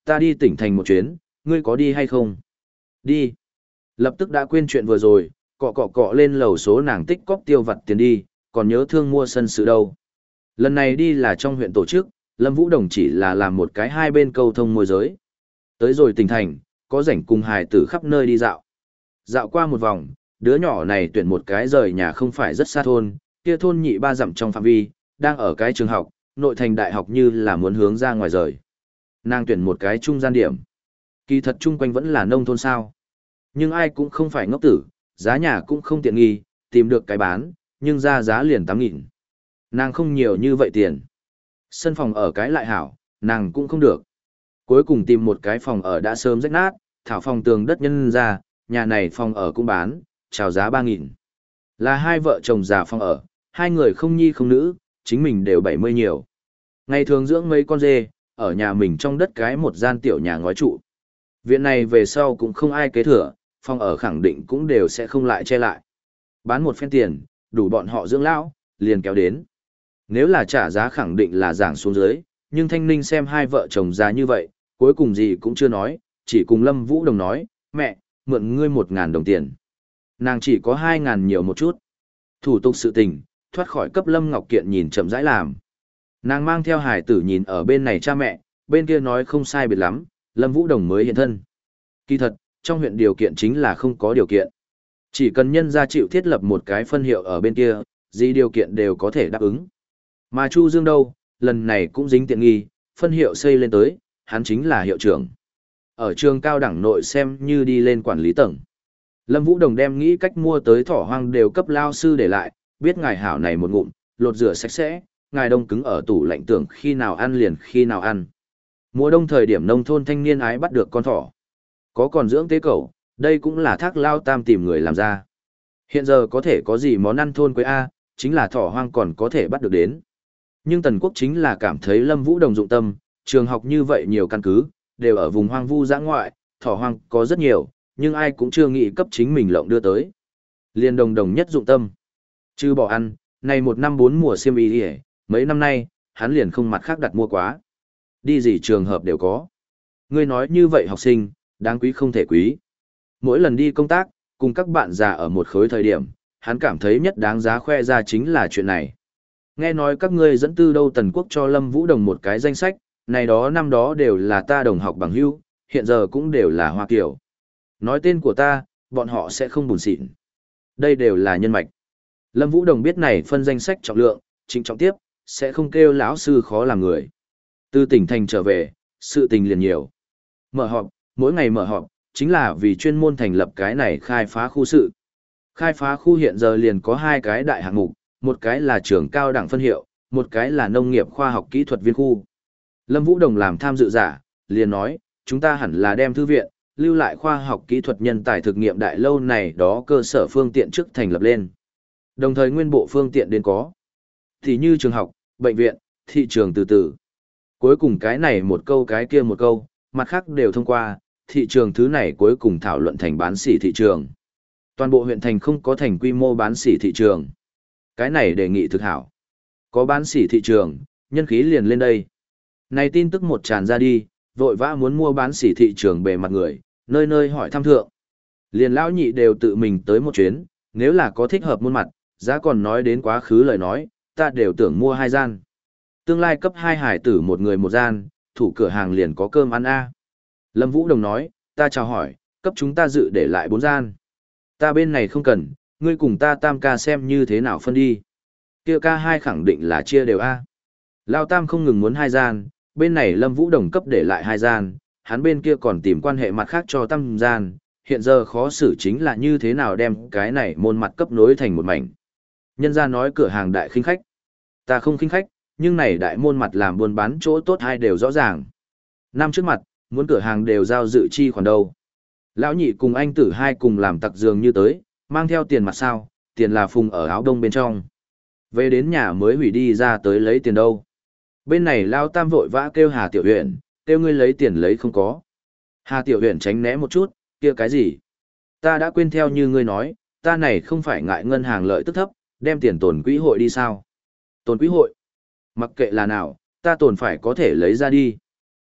Speaker 1: ta đi tỉnh thành một chuyến, ngươi có đi hay không? Đi. Lập tức đã quên chuyện vừa rồi, cọ cọ cọ lên lầu số nàng tích cóp tiêu vặt tiền đi, còn nhớ thương mua sân sự đâu. Lần này đi là trong huyện tổ chức, Lâm Vũ Đồng chỉ là làm một cái hai bên câu thông môi giới. Tới rồi tỉnh thành, có rảnh cùng hài tử khắp nơi đi dạo. Dạo qua một vòng, đứa nhỏ này tuyển một cái rời nhà không phải rất xa thôn, kia thôn nhị ba dặm trong phạm vi, đang ở cái trường học, nội thành đại học như là muốn hướng ra ngoài rời. Nàng tuyển một cái trung gian điểm. Kỳ thật chung quanh vẫn là nông thôn sao. Nhưng ai cũng không phải ngốc tử, giá nhà cũng không tiện nghi, tìm được cái bán, nhưng ra giá liền tám nghìn. Nàng không nhiều như vậy tiền. Sân phòng ở cái lại hảo, nàng cũng không được. Cuối cùng tìm một cái phòng ở đã sớm rách nát, thảo phòng tường đất nhân ra, nhà này phòng ở cũng bán, chào giá ba nghìn. Là hai vợ chồng già phòng ở, hai người không nhi không nữ, chính mình đều bảy mươi nhiều. Ngày thường dưỡng mấy con dê, ở nhà mình trong đất cái một gian tiểu nhà ngói trụ. Viện này về sau cũng không ai kế thừa, phòng ở khẳng định cũng đều sẽ không lại che lại. Bán một phen tiền, đủ bọn họ dưỡng lão, liền kéo đến. Nếu là trả giá khẳng định là giảm xuống dưới, nhưng Thanh Ninh xem hai vợ chồng già như vậy, cuối cùng gì cũng chưa nói, chỉ cùng Lâm Vũ Đồng nói, mẹ, mượn ngươi một ngàn đồng tiền. Nàng chỉ có hai ngàn nhiều một chút. Thủ tục sự tình, thoát khỏi cấp Lâm Ngọc Kiện nhìn chậm rãi làm. Nàng mang theo hải tử nhìn ở bên này cha mẹ, bên kia nói không sai biệt lắm, Lâm Vũ Đồng mới hiện thân. Kỳ thật, trong huyện điều kiện chính là không có điều kiện. Chỉ cần nhân gia chịu thiết lập một cái phân hiệu ở bên kia, gì điều kiện đều có thể đáp ứng. Mà Chu Dương đâu, lần này cũng dính tiện nghi, phân hiệu xây lên tới, hắn chính là hiệu trưởng. Ở trường cao đẳng nội xem như đi lên quản lý tầng. Lâm Vũ Đồng đem nghĩ cách mua tới thỏ hoang đều cấp lao sư để lại, biết ngài hảo này một ngụm, lột rửa sạch sẽ, ngài đông cứng ở tủ lạnh tưởng khi nào ăn liền khi nào ăn. Mùa đông thời điểm nông thôn thanh niên ái bắt được con thỏ. Có còn dưỡng tế cẩu, đây cũng là thác lao tam tìm người làm ra. Hiện giờ có thể có gì món ăn thôn quê A, chính là thỏ hoang còn có thể bắt được đến. Nhưng Tần Quốc chính là cảm thấy Lâm Vũ Đồng dụng tâm, trường học như vậy nhiều căn cứ, đều ở vùng hoang vu dã ngoại, thỏ hoang có rất nhiều, nhưng ai cũng chưa nghĩ cấp chính mình lộng đưa tới. Liên Đồng Đồng nhất dụng tâm. Chứ bỏ ăn, này một năm bốn mùa xiêm y đi, mấy năm nay, hắn liền không mặt khác đặt mua quá. Đi gì trường hợp đều có. Ngươi nói như vậy học sinh, đáng quý không thể quý. Mỗi lần đi công tác, cùng các bạn già ở một khối thời điểm, hắn cảm thấy nhất đáng giá khoe ra chính là chuyện này. Nghe nói các ngươi dẫn tư đâu Tần Quốc cho Lâm Vũ Đồng một cái danh sách, này đó năm đó đều là ta đồng học bằng hữu, hiện giờ cũng đều là Hoa Kiều. Nói tên của ta, bọn họ sẽ không buồn xịn. Đây đều là nhân mạch. Lâm Vũ Đồng biết này phân danh sách trọng lượng, trịnh trọng tiếp, sẽ không kêu lão sư khó làm người. Từ tỉnh thành trở về, sự tình liền nhiều. Mở họp, mỗi ngày mở họp, chính là vì chuyên môn thành lập cái này khai phá khu sự. Khai phá khu hiện giờ liền có hai cái đại hạng mục, một cái là trường cao đẳng phân hiệu, một cái là nông nghiệp khoa học kỹ thuật viên khu. Lâm Vũ Đồng làm tham dự giả, liền nói, chúng ta hẳn là đem thư viện, lưu lại khoa học kỹ thuật nhân tài thực nghiệm đại lâu này đó cơ sở phương tiện trước thành lập lên. Đồng thời nguyên bộ phương tiện đến có. Thì như trường học, bệnh viện, thị trường từ từ. Cuối cùng cái này một câu cái kia một câu, mặt khác đều thông qua, thị trường thứ này cuối cùng thảo luận thành bán sỉ thị trường. Toàn bộ huyện thành không có thành quy mô bán sỉ thị trường. Cái này đề nghị thực hảo. Có bán sỉ thị trường, nhân khí liền lên đây. Này tin tức một tràn ra đi, vội vã muốn mua bán sỉ thị trường bề mặt người, nơi nơi hỏi thăm thượng. Liền lão nhị đều tự mình tới một chuyến, nếu là có thích hợp muôn mặt, giá còn nói đến quá khứ lời nói, ta đều tưởng mua hai gian. Tương lai cấp hai hải tử một người một gian, thủ cửa hàng liền có cơm ăn a. Lâm Vũ Đồng nói, ta chào hỏi, cấp chúng ta dự để lại bốn gian. Ta bên này không cần, ngươi cùng ta tam ca xem như thế nào phân đi. Kia ca hai khẳng định là chia đều a. Lao tam không ngừng muốn hai gian, bên này Lâm Vũ Đồng cấp để lại hai gian, hắn bên kia còn tìm quan hệ mặt khác cho tam gian, hiện giờ khó xử chính là như thế nào đem cái này môn mặt cấp nối thành một mảnh. Nhân gia nói cửa hàng đại khinh khách. Ta không khinh khách, nhưng này đại môn mặt làm buôn bán chỗ tốt hai đều rõ ràng. Năm trước mặt, muốn cửa hàng đều giao dự chi khoản đâu. Lão nhị cùng anh tử hai cùng làm tặc dường như tới, mang theo tiền mặt sao, tiền là phùng ở áo đông bên trong. Về đến nhà mới hủy đi ra tới lấy tiền đâu. Bên này Lao Tam vội vã kêu Hà Tiểu Huyền, kêu ngươi lấy tiền lấy không có. Hà Tiểu Huyền tránh né một chút, kia cái gì? Ta đã quên theo như ngươi nói, ta này không phải ngại ngân hàng lợi tức thấp, đem tiền tồn quỹ hội đi sao? Tồn quỹ hội? Mặc kệ là nào, ta tồn phải có thể lấy ra đi.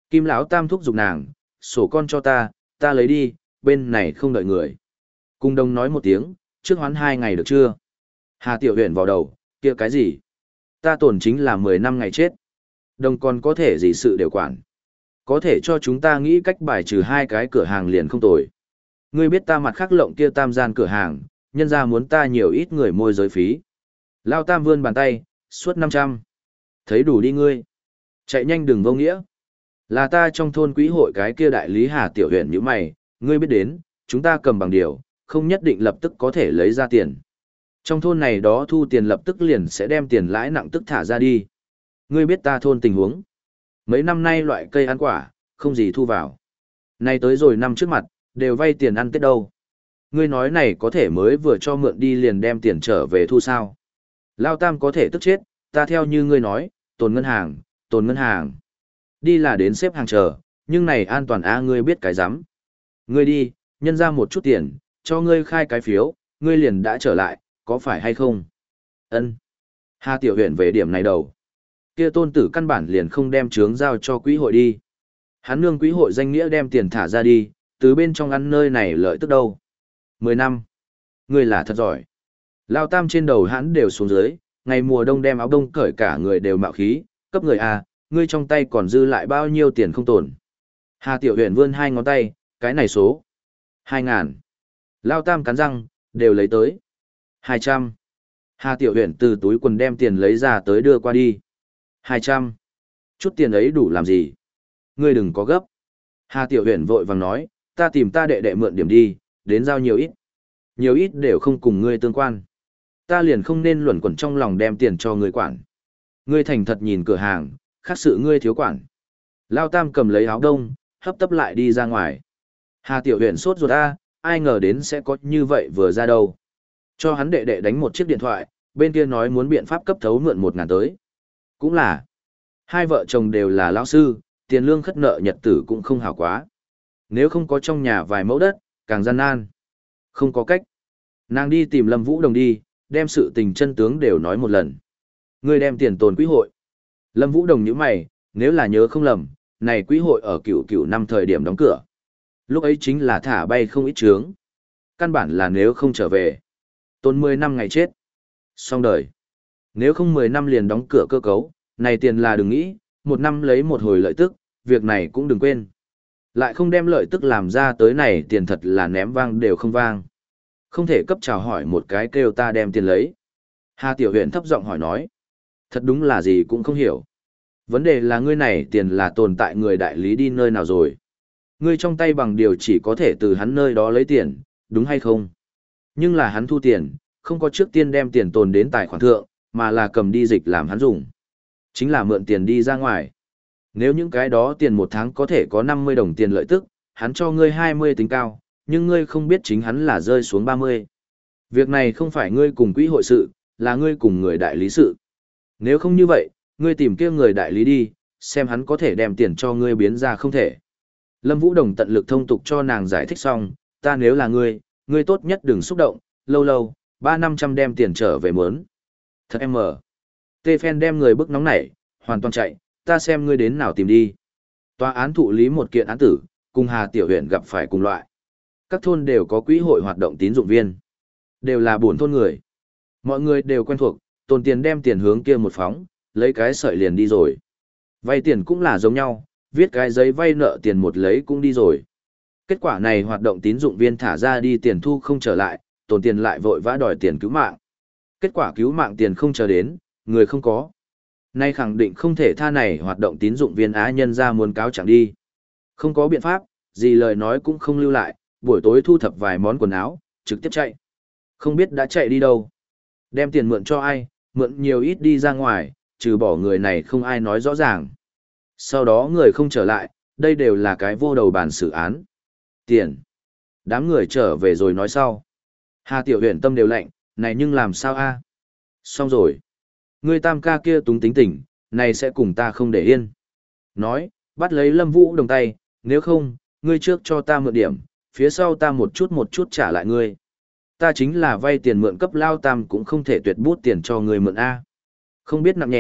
Speaker 1: Kim lão tam thúc giục nàng, sổ con cho ta, ta lấy đi, bên này không đợi người. Cung đông nói một tiếng, trước hoán hai ngày được chưa? Hà Tiểu Huyền vào đầu, kia cái gì? Ta tổn chính là mười năm ngày chết. Đồng còn có thể gì sự đều quản. Có thể cho chúng ta nghĩ cách bài trừ hai cái cửa hàng liền không tồi. Ngươi biết ta mặt khắc lộng kia tam gian cửa hàng, nhân ra muốn ta nhiều ít người môi giới phí. Lao tam vươn bàn tay, suốt năm trăm. Thấy đủ đi ngươi. Chạy nhanh đừng vô nghĩa. Là ta trong thôn quỹ hội cái kia đại lý Hà Tiểu Huyền như mày, ngươi biết đến, chúng ta cầm bằng điều, không nhất định lập tức có thể lấy ra tiền. Trong thôn này đó thu tiền lập tức liền sẽ đem tiền lãi nặng tức thả ra đi. Ngươi biết ta thôn tình huống. Mấy năm nay loại cây ăn quả, không gì thu vào. Nay tới rồi năm trước mặt, đều vay tiền ăn Tết đâu. Ngươi nói này có thể mới vừa cho mượn đi liền đem tiền trở về thu sao. Lao tam có thể tức chết, ta theo như ngươi nói, tồn ngân hàng, tồn ngân hàng. Đi là đến xếp hàng chờ, nhưng này an toàn a ngươi biết cái rắm. Ngươi đi, nhân ra một chút tiền, cho ngươi khai cái phiếu, ngươi liền đã trở lại, có phải hay không? Ân. Hà Tiểu Huyền về điểm này đầu. Kia tôn tử căn bản liền không đem trướng giao cho quỹ hội đi. Hắn nương quỹ hội danh nghĩa đem tiền thả ra đi, từ bên trong ăn nơi này lợi tức đâu. Mười năm. Ngươi là thật giỏi. Lao tam trên đầu hắn đều xuống dưới, ngày mùa đông đem áo đông cởi cả người đều mạo khí, cấp người à, ngươi trong tay còn dư lại bao nhiêu tiền không tồn. Hà Tiểu Huyền vươn hai ngón tay, cái này số. Hai ngàn. Lao tam cắn răng, đều lấy tới. Hai trăm. Hà Tiểu Huyền từ túi quần đem tiền lấy ra tới đưa qua đi. Hai trăm. Chút tiền ấy đủ làm gì? Ngươi đừng có gấp. Hà Tiểu Huyền vội vàng nói, ta tìm ta đệ đệ mượn điểm đi, đến giao nhiều ít. Nhiều ít đều không cùng ngươi tương quan. Ta liền không nên luẩn quẩn trong lòng đem tiền cho ngươi quản. Ngươi thành thật nhìn cửa hàng, khác sự ngươi thiếu quản. Lao tam cầm lấy áo đông, hấp tấp lại đi ra ngoài. Hà Tiểu Huyền sốt ruột a, ai ngờ đến sẽ có như vậy vừa ra đâu. Cho hắn đệ đệ đánh một chiếc điện thoại, bên kia nói muốn biện pháp cấp thấu mượn một ngàn tới. Cũng là, hai vợ chồng đều là lão sư, tiền lương khất nợ nhật tử cũng không hảo quá. Nếu không có trong nhà vài mẫu đất, càng gian nan. Không có cách. Nàng đi tìm Lâm Vũ Đồng đi, đem sự tình chân tướng đều nói một lần. Ngươi đem tiền tồn quỹ hội. Lâm Vũ Đồng nhíu mày, nếu là nhớ không lầm, này quỹ hội ở cựu cựu năm thời điểm đóng cửa. Lúc ấy chính là thả bay không ít trướng. Căn bản là nếu không trở về. Tồn mười năm ngày chết. Xong đời. Nếu không mười năm liền đóng cửa cơ cấu, này tiền là đừng nghĩ, một năm lấy một hồi lợi tức, việc này cũng đừng quên. Lại không đem lợi tức làm ra tới này tiền thật là ném vang đều không vang. Không thể cấp chào hỏi một cái kêu ta đem tiền lấy. Hà Tiểu Huyền thấp giọng hỏi nói. Thật đúng là gì cũng không hiểu. Vấn đề là ngươi này tiền là tồn tại người đại lý đi nơi nào rồi. Ngươi trong tay bằng điều chỉ có thể từ hắn nơi đó lấy tiền, đúng hay không? Nhưng là hắn thu tiền, không có trước tiên đem tiền tồn đến tài khoản thượng, mà là cầm đi dịch làm hắn dùng. Chính là mượn tiền đi ra ngoài. Nếu những cái đó tiền một tháng có thể có năm mươi đồng tiền lợi tức, hắn cho ngươi hai mươi tính cao, nhưng ngươi không biết chính hắn là rơi xuống ba mươi. Việc này không phải ngươi cùng quỹ hội sự, là ngươi cùng người đại lý sự. Nếu không như vậy, ngươi tìm kia người đại lý đi, xem hắn có thể đem tiền cho ngươi biến ra không thể. Lâm Vũ Đồng tận lực thông tục cho nàng giải thích xong, ta nếu là ngươi, ngươi tốt nhất đừng xúc động, lâu lâu, ba năm trăm đem tiền trở về mớn. Thật em mờ. Tê Phen đem người bức nóng nảy, hoàn toàn chạy, ta xem ngươi đến nào tìm đi. Tòa án thụ lý một kiện án tử, cùng Hà Tiểu Huyền gặp phải cùng loại. Các thôn đều có quỹ hội hoạt động tín dụng viên. Đều là buồn thôn người. Mọi người đều quen thuộc, tồn tiền đem tiền hướng kia một phóng, lấy cái sợi liền đi rồi. Vay tiền cũng là giống nhau, viết cái giấy vay nợ tiền một lấy cũng đi rồi. Kết quả này hoạt động tín dụng viên thả ra đi tiền thu không trở lại, tồn tiền lại vội vã đòi tiền cứu mạng. Kết quả cứu mạng tiền không chờ đến, người không có. Nay khẳng định không thể tha này hoạt động tín dụng viên á nhân ra muốn cáo chẳng đi. Không có biện pháp, gì lời nói cũng không lưu lại, buổi tối thu thập vài món quần áo, trực tiếp chạy. Không biết đã chạy đi đâu. Đem tiền mượn cho ai, mượn nhiều ít đi ra ngoài, trừ bỏ người này không ai nói rõ ràng. Sau đó người không trở lại, đây đều là cái vô đầu bàn xử án. Tiền. Đám người trở về rồi nói sau. Hà Tiểu Huyền tâm đều lạnh, này nhưng làm sao a? Xong rồi. Người tam ca kia túng tính tỉnh, này sẽ cùng ta không để yên. Nói, bắt lấy Lâm Vũ Đồng tay, nếu không, ngươi trước cho ta mượn điểm, phía sau ta một chút một chút trả lại ngươi. Ta chính là vay tiền mượn cấp lao tam cũng không thể tuyệt bút tiền cho người mượn A. Không biết nặng nhẹ,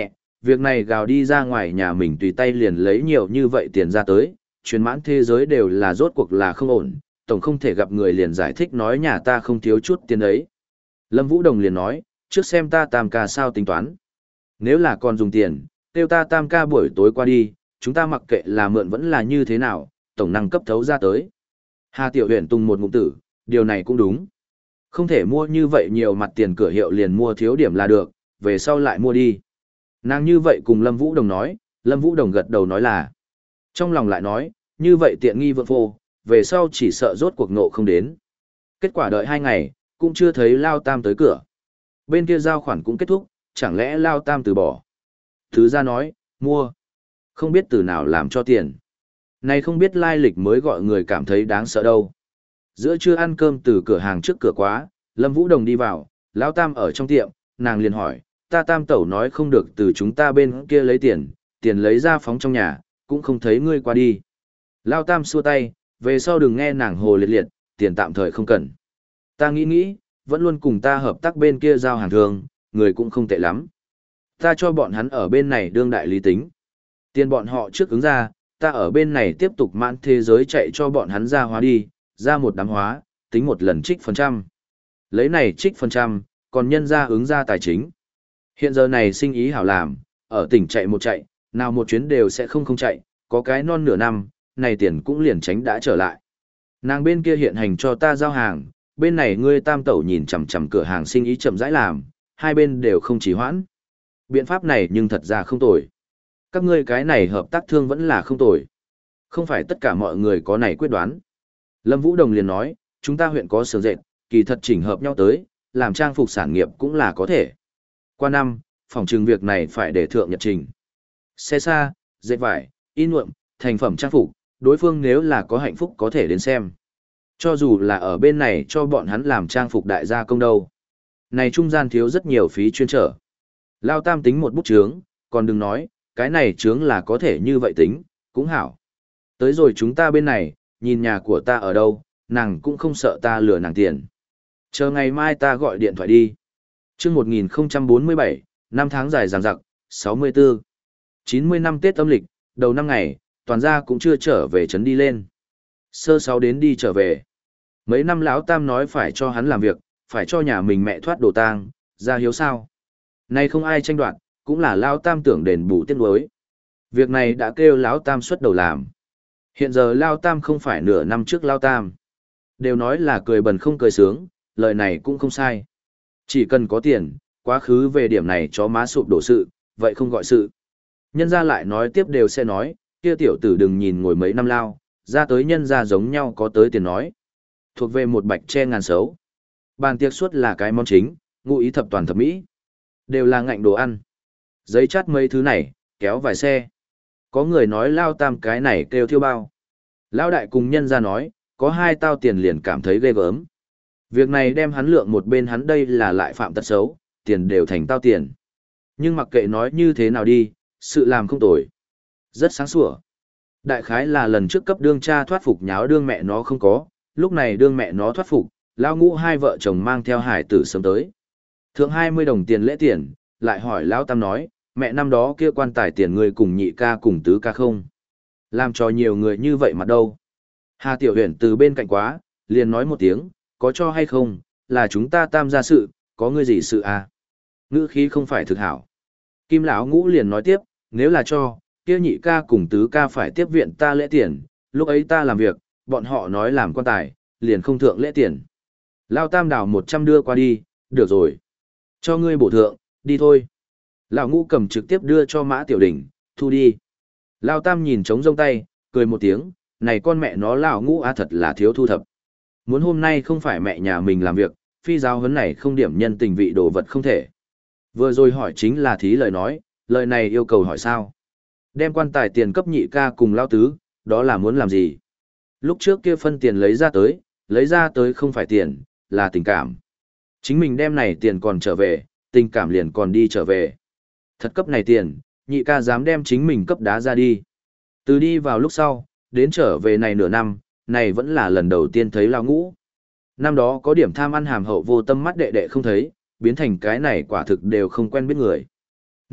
Speaker 1: Việc này gào đi ra ngoài nhà mình tùy tay liền lấy nhiều như vậy tiền ra tới, truyền mãn thế giới đều là rốt cuộc là không ổn, tổng không thể gặp người liền giải thích nói nhà ta không thiếu chút tiền ấy. Lâm Vũ Đồng liền nói, trước xem ta tam ca sao tính toán. Nếu là còn dùng tiền, tiêu ta tam ca buổi tối qua đi, chúng ta mặc kệ là mượn vẫn là như thế nào, tổng năng cấp thấu ra tới. Hà Tiểu Huyền tung một ngụm tử, điều này cũng đúng. Không thể mua như vậy nhiều mặt tiền cửa hiệu liền mua thiếu điểm là được, về sau lại mua đi. Nàng như vậy cùng Lâm Vũ Đồng nói, Lâm Vũ Đồng gật đầu nói là. Trong lòng lại nói, như vậy tiện nghi vượng phô, về sau chỉ sợ rốt cuộc nộ không đến. Kết quả đợi hai ngày, cũng chưa thấy Lao Tam tới cửa. Bên kia giao khoản cũng kết thúc, chẳng lẽ Lao Tam từ bỏ. Thứ ra nói, mua. Không biết từ nào làm cho tiền. Này không biết lai lịch mới gọi người cảm thấy đáng sợ đâu. Giữa trưa ăn cơm từ cửa hàng trước cửa quá, Lâm Vũ Đồng đi vào, Lão Tam ở trong tiệm, nàng liền hỏi, ta Tam tẩu nói không được từ chúng ta bên kia lấy tiền, tiền lấy ra phóng trong nhà, cũng không thấy ngươi qua đi. Lão Tam xua tay, về sau đừng nghe nàng hồ liệt liệt, tiền tạm thời không cần. Ta nghĩ nghĩ, vẫn luôn cùng ta hợp tác bên kia giao hàng thường, người cũng không tệ lắm. Ta cho bọn hắn ở bên này đương đại lý tính. Tiền bọn họ trước ứng ra, ta ở bên này tiếp tục mãn thế giới chạy cho bọn hắn ra hóa đi, ra một đám hóa, tính một lần trích phần trăm. Lấy này trích phần trăm, còn nhân ra ứng ra tài chính. Hiện giờ này sinh ý hảo làm, ở tỉnh chạy một chạy, nào một chuyến đều sẽ không không chạy, có cái non nửa năm, này tiền cũng liền tránh đã trở lại. Nàng bên kia hiện hành cho ta giao hàng, bên này ngươi Tam tẩu nhìn chằm chằm cửa hàng sinh ý chậm rãi làm, hai bên đều không trì hoãn. Biện pháp này nhưng thật ra không tồi. Các ngươi cái này hợp tác thương vẫn là không tồi. Không phải tất cả mọi người có này quyết đoán. Lâm Vũ Đồng liền nói, chúng ta huyện có xưởng dệt, kỳ thật chỉnh hợp nhau tới, làm trang phục sản nghiệp cũng là có thể. Qua năm, phòng trừng việc này phải để thượng nhật trình. Xe xa, dệt vải, in nhuộm, thành phẩm trang phục, đối phương nếu là có hạnh phúc có thể đến xem. Cho dù là ở bên này cho bọn hắn làm trang phục đại gia công đâu. Này trung gian thiếu rất nhiều phí chuyên trở. Lao Tam tính một bút chướng, còn đừng nói, cái này chướng là có thể như vậy tính, cũng hảo. Tới rồi chúng ta bên này, nhìn nhà của ta ở đâu, nàng cũng không sợ ta lừa nàng tiền. Chờ ngày mai ta gọi điện thoại đi. Chương một nghìn không trăm bốn mươi bảy, năm tháng dài dằng dặc, sáu mươi tư. chín mươi năm Tết âm lịch, đầu năm ngày, toàn gia cũng chưa trở về trấn đi lên. Sơ sáu đến đi trở về. Mấy năm lão Tam nói phải cho hắn làm việc, phải cho nhà mình mẹ thoát đồ tang, ra hiếu sao. Nay không ai tranh đoạt, cũng là lão Tam tưởng đền bù tiếc nuối. Việc này đã kêu lão Tam xuất đầu làm. Hiện giờ lão Tam không phải nửa năm trước lão Tam. Đều nói là cười bần không cười sướng, lời này cũng không sai. Chỉ cần có tiền, quá khứ về điểm này chó má sụp đổ sự, vậy không gọi sự. Nhân gia lại nói tiếp đều sẽ nói, kia tiểu tử đừng nhìn ngồi mấy năm lao, ra tới nhân gia giống nhau có tới tiền nói. Thuộc về một bạch che ngàn xấu. Bàn tiệc suốt là cái món chính, ngụ ý thập toàn thập mỹ. Đều là ngạnh đồ ăn. Giấy chát mấy thứ này, kéo vài xe. Có người nói lao Tam cái này kêu thiêu bao. Lao đại cùng nhân gia nói, có hai tao tiền liền cảm thấy ghê gớm. Việc này đem hắn lượng một bên hắn đây là lại phạm tật xấu, tiền đều thành tao tiền. Nhưng mặc kệ nói như thế nào đi, sự làm không tồi. Rất sáng sủa. Đại khái là lần trước cấp đương cha thoát phục nháo đương mẹ nó không có, lúc này đương mẹ nó thoát phục, lao ngũ hai vợ chồng mang theo hải tử sớm tới. Thượng hai mươi đồng tiền lễ tiền, lại hỏi lão Tam nói, mẹ năm đó kia quan tài tiền người cùng nhị ca cùng tứ ca không. Làm cho nhiều người như vậy mà đâu. Hà Tiểu Huyền từ bên cạnh quá, liền nói một tiếng, có cho hay không, là chúng ta Tam gia sự, có ngươi gì sự à? Ngữ khí không phải thực hảo. Kim lão ngũ liền nói tiếp, nếu là cho, kia nhị ca cùng tứ ca phải tiếp viện ta lễ tiền, lúc ấy ta làm việc, bọn họ nói làm quan tài, liền không thượng lễ tiền. Lão Tam đảo một trăm đưa qua đi, được rồi. Cho ngươi bổ thượng, đi thôi. Lão ngũ cầm trực tiếp đưa cho Mã Tiểu Đình, thu đi. Lão Tam nhìn trống rông tay, cười một tiếng, này con mẹ nó lão ngũ á thật là thiếu thu thập. Muốn hôm nay không phải mẹ nhà mình làm việc, phi giáo huấn này không điểm nhân tình vị đồ vật không thể. Vừa rồi hỏi chính là thí lời nói, lời này yêu cầu hỏi sao. Đem quan tài tiền cấp nhị ca cùng lao tứ, đó là muốn làm gì? Lúc trước kia phân tiền lấy ra tới, lấy ra tới không phải tiền, là tình cảm. Chính mình đem này tiền còn trở về, tình cảm liền còn đi trở về. Thật cấp này tiền, nhị ca dám đem chính mình cấp đá ra đi. Từ đi vào lúc sau, đến trở về này nửa năm, này vẫn là lần đầu tiên thấy lao ngũ. Năm đó có điểm tham ăn hàm hậu vô tâm mắt đệ đệ không thấy, biến thành cái này quả thực đều không quen biết người.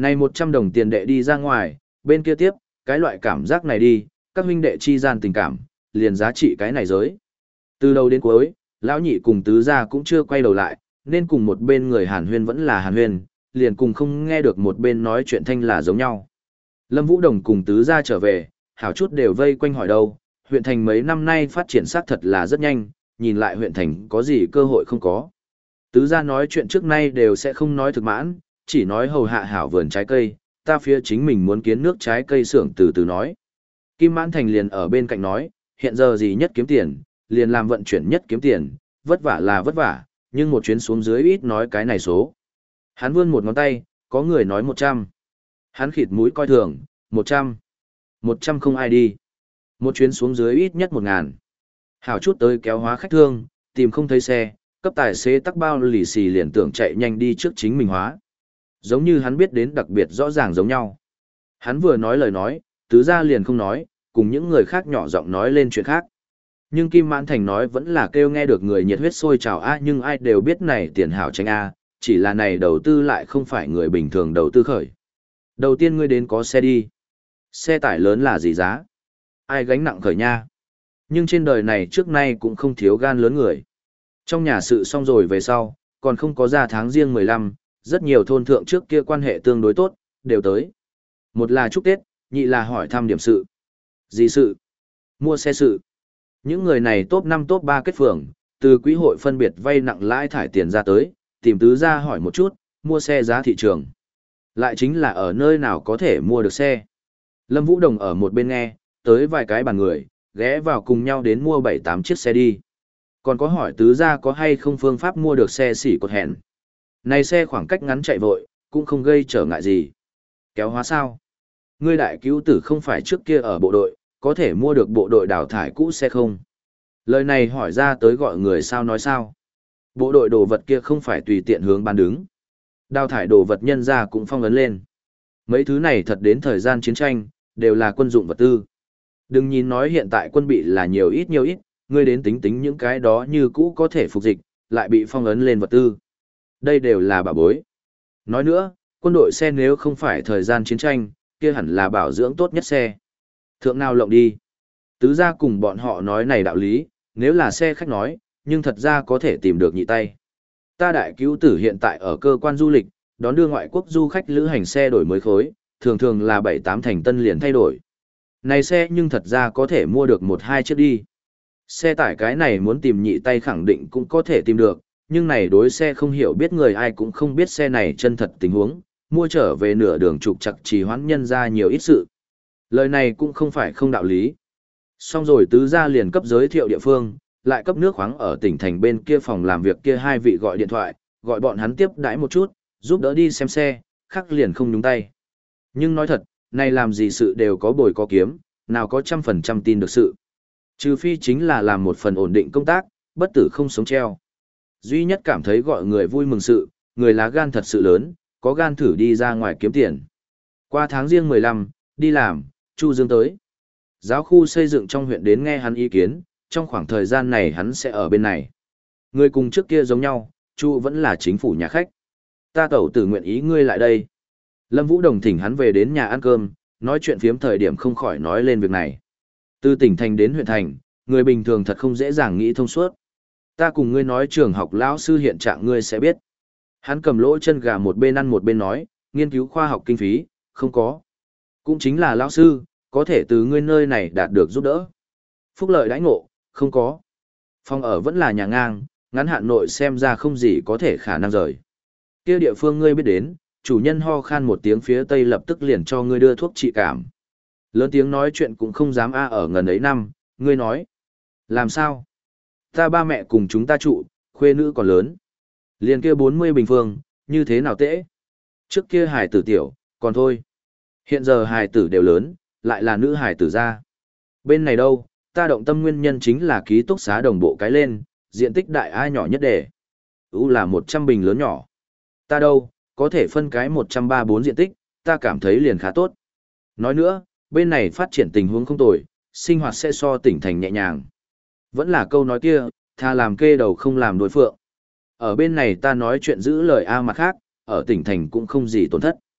Speaker 1: Này một trăm đồng tiền đệ đi ra ngoài, bên kia tiếp, cái loại cảm giác này đi, các huynh đệ chi gian tình cảm, liền giá trị cái này giới. Từ đầu đến cuối, lão nhị cùng tứ gia cũng chưa quay đầu lại, nên cùng một bên người Hàn Huyên vẫn là Hàn Huyên, liền cùng không nghe được một bên nói chuyện thanh là giống nhau. Lâm Vũ Đồng cùng tứ gia trở về, hảo chút đều vây quanh hỏi đâu, huyện thành mấy năm nay phát triển xác thật là rất nhanh, nhìn lại huyện thành có gì cơ hội không có. Tứ gia nói chuyện trước nay đều sẽ không nói thực mãn, chỉ nói hầu hạ hảo vườn trái cây, ta phía chính mình muốn kiến nước trái cây xưởng từ từ nói. Kim Mãn Thành liền ở bên cạnh nói, hiện giờ gì nhất kiếm tiền, liền làm vận chuyển nhất kiếm tiền, vất vả là vất vả, nhưng một chuyến xuống dưới ít nói cái này số. Hắn vươn một ngón tay, có người nói một trăm. Hắn khịt mũi coi thường, một trăm. Một trăm không ai đi. Một chuyến xuống dưới ít nhất một ngàn. Hảo chút tới kéo hóa khách thương, tìm không thấy xe, cấp tài xế tắc bao lì xì liền tưởng chạy nhanh đi trước chính mình hóa. Giống như hắn biết đến đặc biệt rõ ràng giống nhau. Hắn vừa nói lời nói, tứ gia liền không nói, cùng những người khác nhỏ giọng nói lên chuyện khác. Nhưng Kim Mãn Thành nói vẫn là kêu nghe được người nhiệt huyết sôi trào a, nhưng ai đều biết này tiền hảo tránh a, chỉ là này đầu tư lại không phải người bình thường đầu tư khởi. Đầu tiên ngươi đến có xe đi. Xe tải lớn là gì giá? Ai gánh nặng khởi nha? Nhưng trên đời này trước nay cũng không thiếu gan lớn người. Trong nhà sự xong rồi về sau, còn không có ra tháng riêng mười lăm, rất nhiều thôn thượng trước kia quan hệ tương đối tốt, đều tới. Một là chúc Tết, nhị là hỏi thăm điểm sự. Gì sự? Mua xe sự. Những người này top năm top ba kết phường, từ quỹ hội phân biệt vay nặng lãi thải tiền ra tới, tìm tứ ra hỏi một chút, mua xe giá thị trường. Lại chính là ở nơi nào có thể mua được xe. Lâm Vũ Đồng ở một bên nghe, tới vài cái bàn người, ghé vào cùng nhau đến mua bảy tám chiếc xe đi. Còn có hỏi tứ ra có hay không phương pháp mua được xe xỉ cột hẹn. Này xe khoảng cách ngắn chạy vội, cũng không gây trở ngại gì. Kéo hóa sao? Ngươi đại cứu tử không phải trước kia ở bộ đội, có thể mua được bộ đội đào thải cũ xe không? Lời này hỏi ra tới gọi người sao nói sao? Bộ đội đồ vật kia không phải tùy tiện hướng bán đứng. Đào thải đồ vật nhân ra cũng phong ấn lên. Mấy thứ này thật đến thời gian chiến tranh, đều là quân dụng vật tư. Đừng nhìn nói hiện tại quân bị là nhiều ít nhiều ít, ngươi đến tính tính những cái đó như cũ có thể phục dịch, lại bị phong ấn lên vật tư. Đây đều là bảo bối. Nói nữa, quân đội xe nếu không phải thời gian chiến tranh, kia hẳn là bảo dưỡng tốt nhất xe. Thượng nào lộng đi. Tứ gia cùng bọn họ nói này đạo lý, nếu là xe khách nói, nhưng thật ra có thể tìm được nhị tay. Ta đại cứu tử hiện tại ở cơ quan du lịch, đón đưa ngoại quốc du khách lữ hành xe đổi mới khối, thường thường là bảy tám thành tân liền thay đổi. Này xe nhưng thật ra có thể mua được một hai chiếc đi. Xe tải cái này muốn tìm nhị tay khẳng định cũng có thể tìm được, nhưng này đối xe không hiểu biết người ai cũng không biết xe này chân thật tình huống, mua trở về nửa đường trục chặt trì hoãn nhân ra nhiều ít sự. Lời này cũng không phải không đạo lý. Xong rồi tứ gia liền cấp giới thiệu địa phương, lại cấp nước khoáng ở tỉnh thành bên kia phòng làm việc kia hai vị gọi điện thoại, gọi bọn hắn tiếp đãi một chút, giúp đỡ đi xem xe, khắc liền không nhúng tay. Nhưng nói thật, này làm gì sự đều có bồi có kiếm, nào có trăm phần trăm tin được sự. Trừ phi chính là làm một phần ổn định công tác, bất tử không sống treo. Duy nhất cảm thấy gọi người vui mừng sự, người lá gan thật sự lớn, có gan thử đi ra ngoài kiếm tiền. Qua tháng riêng mười lăm, đi làm, Chu Dương tới. Giáo khu xây dựng trong huyện đến nghe hắn ý kiến, trong khoảng thời gian này hắn sẽ ở bên này. Người cùng trước kia giống nhau, Chu vẫn là chính phủ nhà khách. Ta tẩu tử nguyện ý ngươi lại đây. Lâm Vũ Đồng thỉnh hắn về đến nhà ăn cơm, nói chuyện phiếm thời điểm không khỏi nói lên việc này. Từ tỉnh thành đến huyện thành, người bình thường thật không dễ dàng nghĩ thông suốt. Ta cùng ngươi nói trường học lão sư hiện trạng ngươi sẽ biết. Hắn cầm lỗ chân gà một bên ăn một bên nói, nghiên cứu khoa học kinh phí, không có. Cũng chính là lão sư, có thể từ ngươi nơi này đạt được giúp đỡ. Phúc lợi đãi ngộ, không có. Phòng ở vẫn là nhà ngang, ngắn hạn nội xem ra không gì có thể khả năng rời. Kia địa phương ngươi biết đến, chủ nhân ho khan một tiếng phía tây lập tức liền cho ngươi đưa thuốc trị cảm. Lớn tiếng nói chuyện cũng không dám a ở ngần ấy năm, ngươi nói. Làm sao? Ta ba mẹ cùng chúng ta trụ, khuê nữ còn lớn. Liền kia bốn mươi bình phương, như thế nào tễ? Trước kia hài tử tiểu, còn thôi. Hiện giờ hài tử đều lớn, lại là nữ hài tử ra. Bên này đâu, ta động tâm nguyên nhân chính là ký túc xá đồng bộ cái lên, diện tích đại ai nhỏ nhất để. Ú là một trăm bình lớn nhỏ. Ta đâu, có thể phân cái một trăm ba mươi bốn diện tích, ta cảm thấy liền khá tốt. Nói nữa, bên này phát triển tình huống không tồi, sinh hoạt sẽ so tỉnh thành nhẹ nhàng. Vẫn là câu nói kia, tha làm kê đầu không làm đối phượng. Ở bên này ta nói chuyện giữ lời A mặt khác, ở tỉnh thành cũng không gì tổn thất.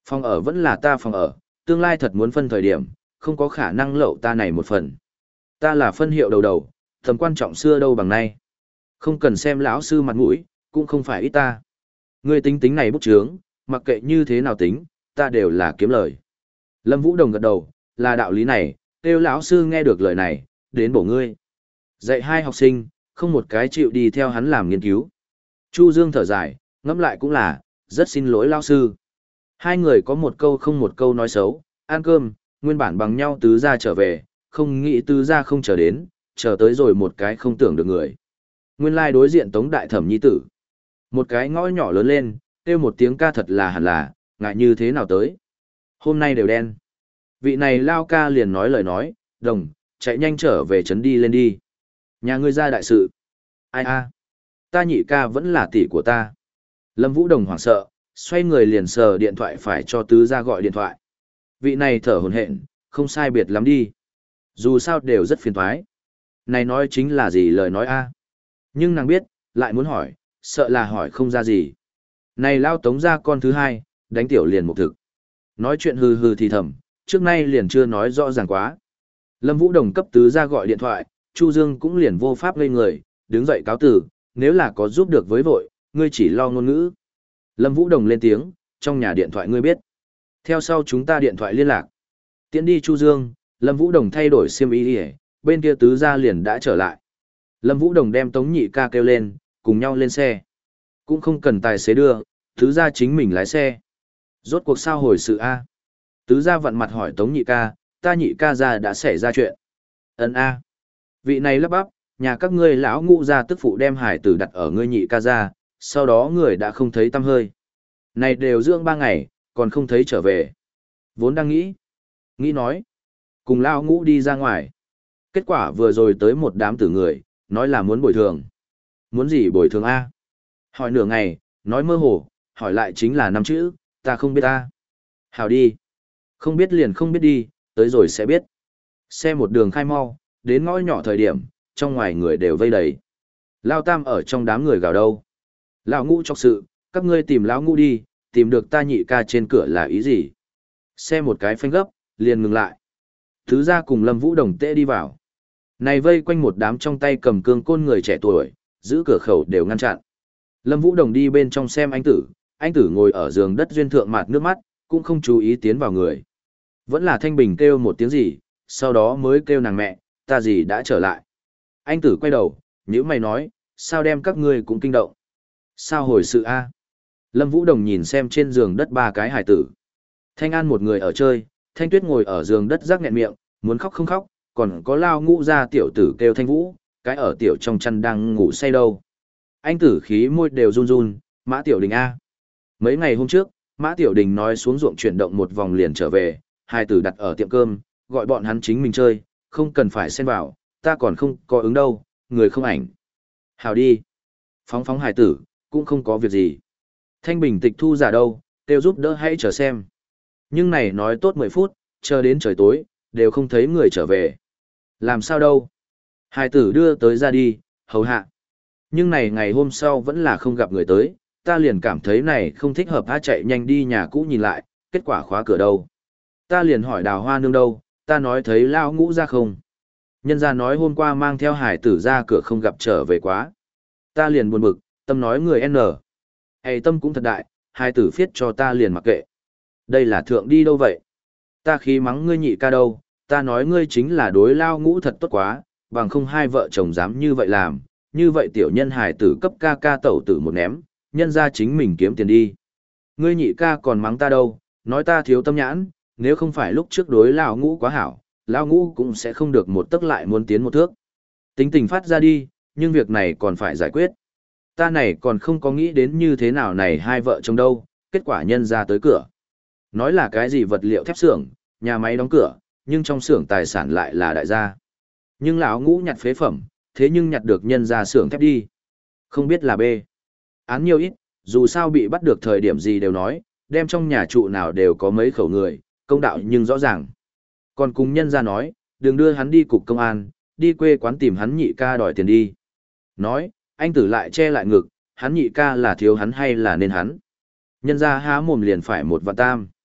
Speaker 1: Phòng ở vẫn là ta phòng ở, tương lai thật muốn phân thời điểm, không có khả năng lậu ta này một phần. Ta là phân hiệu đầu đầu, tầm quan trọng xưa đâu bằng nay. Không cần xem lão sư mặt mũi, cũng không phải ít ta. Ngươi tính tính này bút chướng, mặc kệ như thế nào tính, ta đều là kiếm lời. Lâm Vũ Đồng gật đầu, là đạo lý này, kêu lão sư nghe được lời này, đến bổ ngươi. Dạy hai học sinh, không một cái chịu đi theo hắn làm nghiên cứu. Chu Dương thở dài, ngẫm lại cũng là, rất xin lỗi lão sư. Hai người có một câu không một câu nói xấu, ăn cơm, nguyên bản bằng nhau tứ gia trở về, không nghĩ tứ gia không chờ đến, chờ tới rồi một cái không tưởng được người. Nguyên lai đối diện Tống Đại Thẩm nhi tử. Một cái ngõ nhỏ lớn lên, kêu một tiếng ca thật là hẳn là, ngại như thế nào tới. Hôm nay đều đen. Vị này lao ca liền nói lời nói, đồng, chạy nhanh trở về trấn đi lên đi. Nhà ngươi ra đại sự. Ai a? Ta nhị ca vẫn là tỷ của ta. Lâm Vũ Đồng hoảng sợ, xoay người liền sờ điện thoại phải cho tứ gia gọi điện thoại. Vị này thở hổn hển, không sai biệt lắm đi. Dù sao đều rất phiền toái. Này nói chính là gì lời nói a? Nhưng nàng biết, lại muốn hỏi, sợ là hỏi không ra gì. Này lao Tống gia con thứ hai, đánh tiểu liền một thực. Nói chuyện hừ hừ thì thầm, trước nay liền chưa nói rõ ràng quá. Lâm Vũ Đồng cấp tứ gia gọi điện thoại, Chu Dương cũng liền vô pháp ngây người, đứng dậy cáo từ, nếu là có giúp được với vội, ngươi chỉ lo ngôn ngữ. Lâm Vũ Đồng lên tiếng, trong nhà điện thoại ngươi biết. Theo sau chúng ta điện thoại liên lạc. Tiến đi Chu Dương, Lâm Vũ Đồng thay đổi xiêm y đi, bên kia tứ gia liền đã trở lại. Lâm Vũ Đồng đem Tống Nhị ca kêu lên, cùng nhau lên xe. Cũng không cần tài xế đưa, tứ gia chính mình lái xe. Rốt cuộc sao hồi sự A. Tứ gia vặn mặt hỏi Tống Nhị ca, ta nhị ca ra đã xảy ra chuyện. Ấn A. Vị này lắp bắp, nhà các ngươi lão ngũ gia tức phụ đem hải tử đặt ở ngươi nhị ca ra, sau đó người đã không thấy tăm hơi. Này đều dưỡng ba ngày, còn không thấy trở về. Vốn đang nghĩ. Nghĩ nói. Cùng lão ngũ đi ra ngoài. Kết quả vừa rồi tới một đám tử người, nói là muốn bồi thường. Muốn gì bồi thường A? Hỏi nửa ngày, nói mơ hồ, hỏi lại chính là năm chữ, ta không biết ta. Hào đi. Không biết liền không biết đi, tới rồi sẽ biết. Xe một đường khai mau, đến ngõ nhỏ thời điểm, trong ngoài người đều vây đầy. Lao Tam ở trong đám người gào đâu. Lão ngũ chọc sự, các ngươi tìm lão ngũ đi, tìm được ta nhị ca trên cửa là ý gì? Xe một cái phanh gấp, liền ngừng lại. Thứ ra cùng Lâm Vũ Đồng tệ đi vào. Này vây quanh một đám trong tay cầm cương côn người trẻ tuổi, giữ cửa khẩu đều ngăn chặn. Lâm Vũ Đồng đi bên trong xem anh tử, anh tử ngồi ở giường đất duyên thượng mạt nước mắt, cũng không chú ý tiến vào người. Vẫn là Thanh Bình kêu một tiếng gì, sau đó mới kêu nàng mẹ, ta gì đã trở lại. Anh tử quay đầu, nhíu mày nói, sao đem các ngươi cũng kinh động. Sao hồi sự a? Lâm Vũ Đồng nhìn xem trên giường đất ba cái hải tử. Thanh An một người ở chơi, Thanh Tuyết ngồi ở giường đất rắc nghẹn miệng, muốn khóc không khóc, còn có lao ngũ ra tiểu tử kêu Thanh Vũ, cái ở tiểu trong chăn đang ngủ say đâu. Anh tử khí môi đều run run, Mã Tiểu Đình A. Mấy ngày hôm trước, Mã Tiểu Đình nói xuống ruộng chuyển động một vòng liền trở về, hai tử đặt ở tiệm cơm, gọi bọn hắn chính mình chơi, không cần phải xen vào, ta còn không có ứng đâu, người không ảnh. Hào đi. Phóng phóng hài tử, cũng không có việc gì. Thanh Bình tịch thu giả đâu, kêu giúp đỡ hãy chờ xem. Nhưng này nói tốt mười phút, chờ đến trời tối, đều không thấy người trở về. Làm sao đâu? Hài tử đưa tới ra đi, hầu hạ. Nhưng này ngày hôm sau vẫn là không gặp người tới, ta liền cảm thấy này không thích hợp, á chạy nhanh đi nhà cũ nhìn lại, kết quả khóa cửa đâu. Ta liền hỏi Đào Hoa nương đâu, ta nói thấy lao ngũ ra không. Nhân gia nói hôm qua mang theo hải tử ra cửa không gặp trở về quá. Ta liền buồn bực, tâm nói người N. Hay tâm cũng thật đại, hải tử phiết cho ta liền mặc kệ. Đây là thượng đi đâu vậy? Ta khí mắng ngươi nhị ca đâu, ta nói ngươi chính là đối lao ngũ thật tốt quá, bằng không hai vợ chồng dám như vậy làm, như vậy tiểu nhân hải tử cấp ca ca tẩu tử một ném, nhân ra chính mình kiếm tiền đi. Ngươi nhị ca còn mắng ta đâu, nói ta thiếu tâm nhãn, nếu không phải lúc trước đối lao ngũ quá hảo, lao ngũ cũng sẽ không được một tấc lại muốn tiến một thước. Tính tình phát ra đi, nhưng việc này còn phải giải quyết. Ta này còn không có nghĩ đến như thế nào này hai vợ chồng đâu, kết quả nhân ra tới cửa. Nói là cái gì vật liệu thép xưởng, nhà máy đóng cửa, nhưng trong xưởng tài sản lại là đại gia. Nhưng lão ngũ nhặt phế phẩm, thế nhưng nhặt được nhân ra xưởng thép đi. Không biết là B. Án nhiều ít, dù sao bị bắt được thời điểm gì đều nói, đem trong nhà trụ nào đều có mấy khẩu người, công đạo nhưng rõ ràng. Còn cùng nhân ra nói, đừng đưa hắn đi cục công an, đi quê quán tìm hắn nhị ca đòi tiền đi. Nói, anh tử lại che lại ngực, hắn nhị ca là thiếu hắn hay là nên hắn. Nhân ra há mồm liền phải một vạn tam.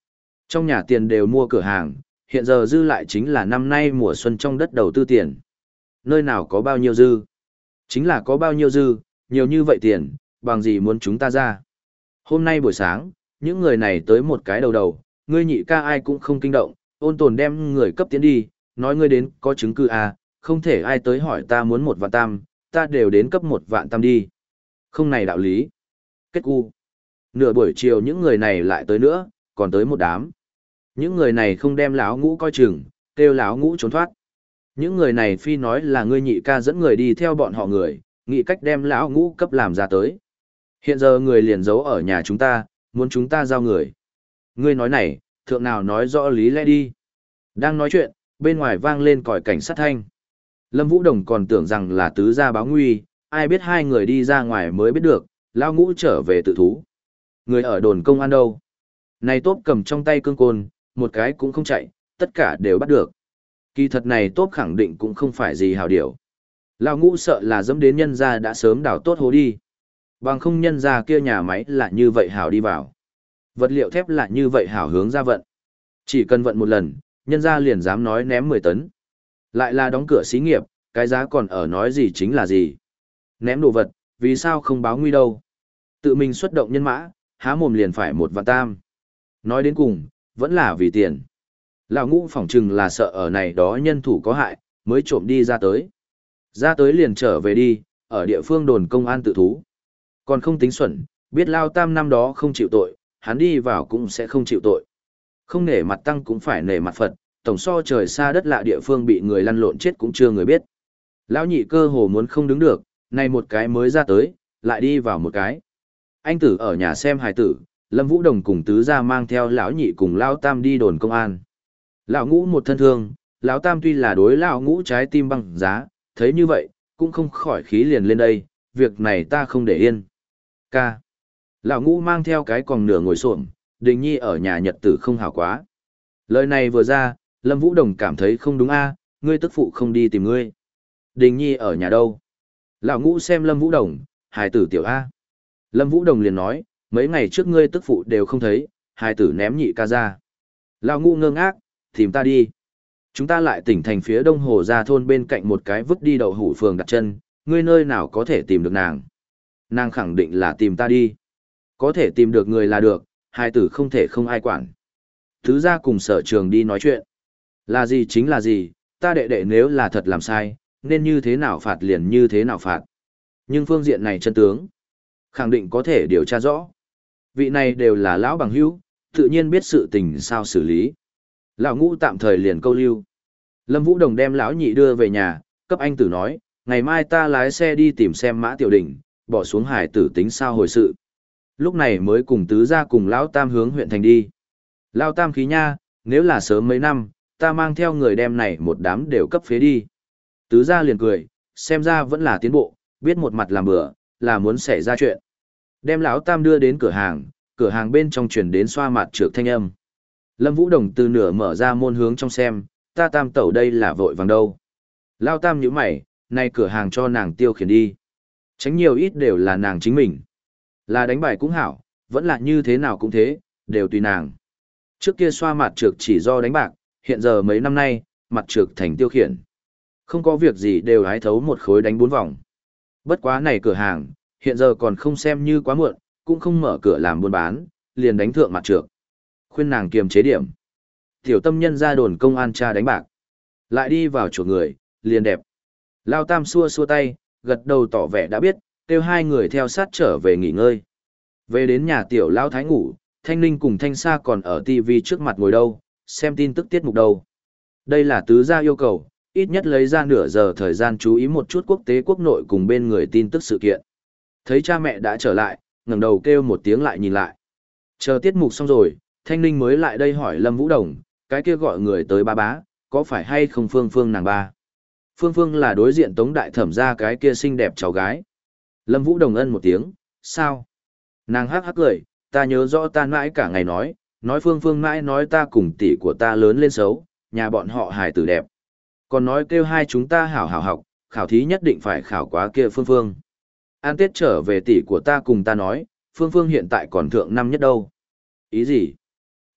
Speaker 1: Trong nhà tiền đều mua cửa hàng, hiện giờ dư lại chính là năm nay mùa xuân trong đất đầu tư tiền. Nơi nào có bao nhiêu dư? Chính là có bao nhiêu dư, nhiều như vậy tiền, bằng gì muốn chúng ta ra. Hôm nay buổi sáng, những người này tới một cái đầu đầu, ngươi nhị ca ai cũng không kinh động, ôn tồn đem người cấp tiến đi, nói ngươi đến có chứng cứ à, không thể ai tới hỏi ta muốn một vạn tam, ta đều đến cấp một vạn tam đi. Không này đạo lý. Kết cu. Nửa buổi chiều những người này lại tới nữa, còn tới một đám. Những người này không đem lão ngũ coi chừng, kêu lão ngũ trốn thoát. Những người này phi nói là ngươi nhị ca dẫn người đi theo bọn họ người, nghĩ cách đem lão ngũ cấp làm ra tới. Hiện giờ người liền giấu ở nhà chúng ta, muốn chúng ta giao người. Ngươi nói này, thượng nào nói rõ lý lẽ đi. Đang nói chuyện, bên ngoài vang lên còi cảnh sát thanh. Lâm Vũ Đồng còn tưởng rằng là tứ gia báo nguy, ai biết hai người đi ra ngoài mới biết được, lão ngũ trở về tự thú. Người ở đồn công an đâu? Này tốp cầm trong tay cương côn, một cái cũng không chạy, tất cả đều bắt được. Kỳ thật này tốp khẳng định cũng không phải gì hào điểu. Lão ngũ sợ là dẫm đến nhân gia đã sớm đào tốt hố đi. Bằng không nhân gia kia nhà máy là như vậy hào đi vào. Vật liệu thép là như vậy hảo hướng ra vận. Chỉ cần vận một lần, nhân gia liền dám nói ném mười tấn. Lại là đóng cửa xí nghiệp, cái giá còn ở nói gì chính là gì. Ném đồ vật, vì sao không báo nguy đâu. Tự mình xuất động nhân mã, há mồm liền phải một vạn tam. Nói đến cùng, vẫn là vì tiền. Lão ngũ phỏng chừng là sợ ở này đó nhân thủ có hại, mới trộm đi ra tới. Ra tới liền trở về đi, ở địa phương đồn công an tự thú. Còn không tính xuẩn, biết Lao Tam năm đó không chịu tội, hắn đi vào cũng sẽ không chịu tội. Không nể mặt tăng cũng phải nể mặt Phật, tổng so trời xa đất lạ địa phương bị người lăn lộn chết cũng chưa người biết. Lão nhị cơ hồ muốn không đứng được, này một cái mới ra tới, lại đi vào một cái. Anh tử ở nhà xem hài tử, Lâm Vũ Đồng cùng tứ gia mang theo lão nhị cùng Lão Tam đi đồn công an. Lão ngũ một thân thương, Lão Tam tuy là đối lão ngũ trái tim băng giá, thấy như vậy, cũng không khỏi khí liền lên đây, việc này ta không để yên. Ca. Lão ngũ mang theo cái còng nửa ngồi xổm, Đình Nhi ở nhà nhật tử không hảo quá. Lời này vừa ra, Lâm Vũ Đồng cảm thấy không đúng a, ngươi tức phụ không đi tìm ngươi. Đình Nhi ở nhà đâu? Lão ngũ xem Lâm Vũ Đồng, hài tử tiểu a. Lâm Vũ Đồng liền nói, mấy ngày trước ngươi tức phụ đều không thấy, hài tử ném nhị ca ra. Lão ngũ ngơ ngác, tìm ta đi. Chúng ta lại tỉnh thành phía đông hồ ra thôn bên cạnh một cái vứt đi đậu hủ phường đặt chân, ngươi nơi nào có thể tìm được nàng. Nàng khẳng định là tìm ta đi. Có thể tìm được người là được, hai tử không thể không ai quản. Thứ ra cùng sở trường đi nói chuyện. Là gì chính là gì, ta đệ đệ nếu là thật làm sai, nên như thế nào phạt liền như thế nào phạt. Nhưng phương diện này chân tướng, khẳng định có thể điều tra rõ. Vị này đều là lão bằng hữu, tự nhiên biết sự tình sao xử lý. Lão ngũ tạm thời liền câu lưu. Lâm Vũ Đồng đem lão nhị đưa về nhà, cấp anh tử nói, ngày mai ta lái xe đi tìm xem Mã Tiểu Đình, bỏ xuống hải tử tính sao hồi sự. Lúc này mới cùng tứ gia cùng lão tam hướng huyện thành đi. Lão tam khí nha, nếu là sớm mấy năm, ta mang theo người đem này một đám đều cấp phế đi. Tứ gia liền cười, xem ra vẫn là tiến bộ, biết một mặt làm bữa, là muốn xảy ra chuyện. Đem lão tam đưa đến cửa hàng, cửa hàng bên trong truyền đến xoa mặt trược thanh âm. Lâm Vũ Đồng từ nửa mở ra môn hướng trong xem, ta tam tẩu đây là vội vàng đâu. Lão tam nhíu mày, nay cửa hàng cho nàng tiêu khiển đi. Tránh nhiều ít đều là nàng chính mình. Là đánh bài cũng hảo, vẫn là như thế nào cũng thế, đều tùy nàng. Trước kia xoa mặt trược chỉ do đánh bạc, hiện giờ mấy năm nay, mặt trược thành tiêu khiển. Không có việc gì đều hái thấu một khối đánh bốn vòng. Bất quá này cửa hàng, hiện giờ còn không xem như quá muộn, cũng không mở cửa làm buôn bán, liền đánh thượng mặt trược. Khuyên nàng kiềm chế điểm. Tiểu tâm nhân ra đồn công an tra đánh bạc. Lại đi vào chỗ người, liền đẹp. Lao Tam xua xua tay, gật đầu tỏ vẻ đã biết, kêu hai người theo sát trở về nghỉ ngơi. Về đến nhà tiểu Lao Thái ngủ, Thanh Ninh cùng Thanh Sa còn ở tivi trước mặt ngồi đâu, xem tin tức tiết mục đâu. Đây là tứ gia yêu cầu, ít nhất lấy ra nửa giờ thời gian chú ý một chút quốc tế quốc nội cùng bên người tin tức sự kiện. Thấy cha mẹ đã trở lại, ngẩng đầu kêu một tiếng lại nhìn lại. Chờ tiết mục xong rồi, Thanh Ninh mới lại đây hỏi Lâm Vũ Đồng, cái kia gọi người tới ba bá, có phải hay không Phương Phương nàng ba? Phương Phương là đối diện Tống Đại Thẩm ra cái kia xinh đẹp cháu gái. Lâm Vũ Đồng ân một tiếng, sao? Nàng hắc hắc cười, ta nhớ rõ ta mãi cả ngày nói, nói Phương Phương mãi nói ta cùng tỷ của ta lớn lên xấu, nhà bọn họ hài tử đẹp. Còn nói kêu hai chúng ta hảo hảo học, khảo thí nhất định phải khảo quá kia Phương Phương. An Tết trở về tỷ của ta cùng ta nói, Phương Phương hiện tại còn thượng năm nhất đâu. Ý gì?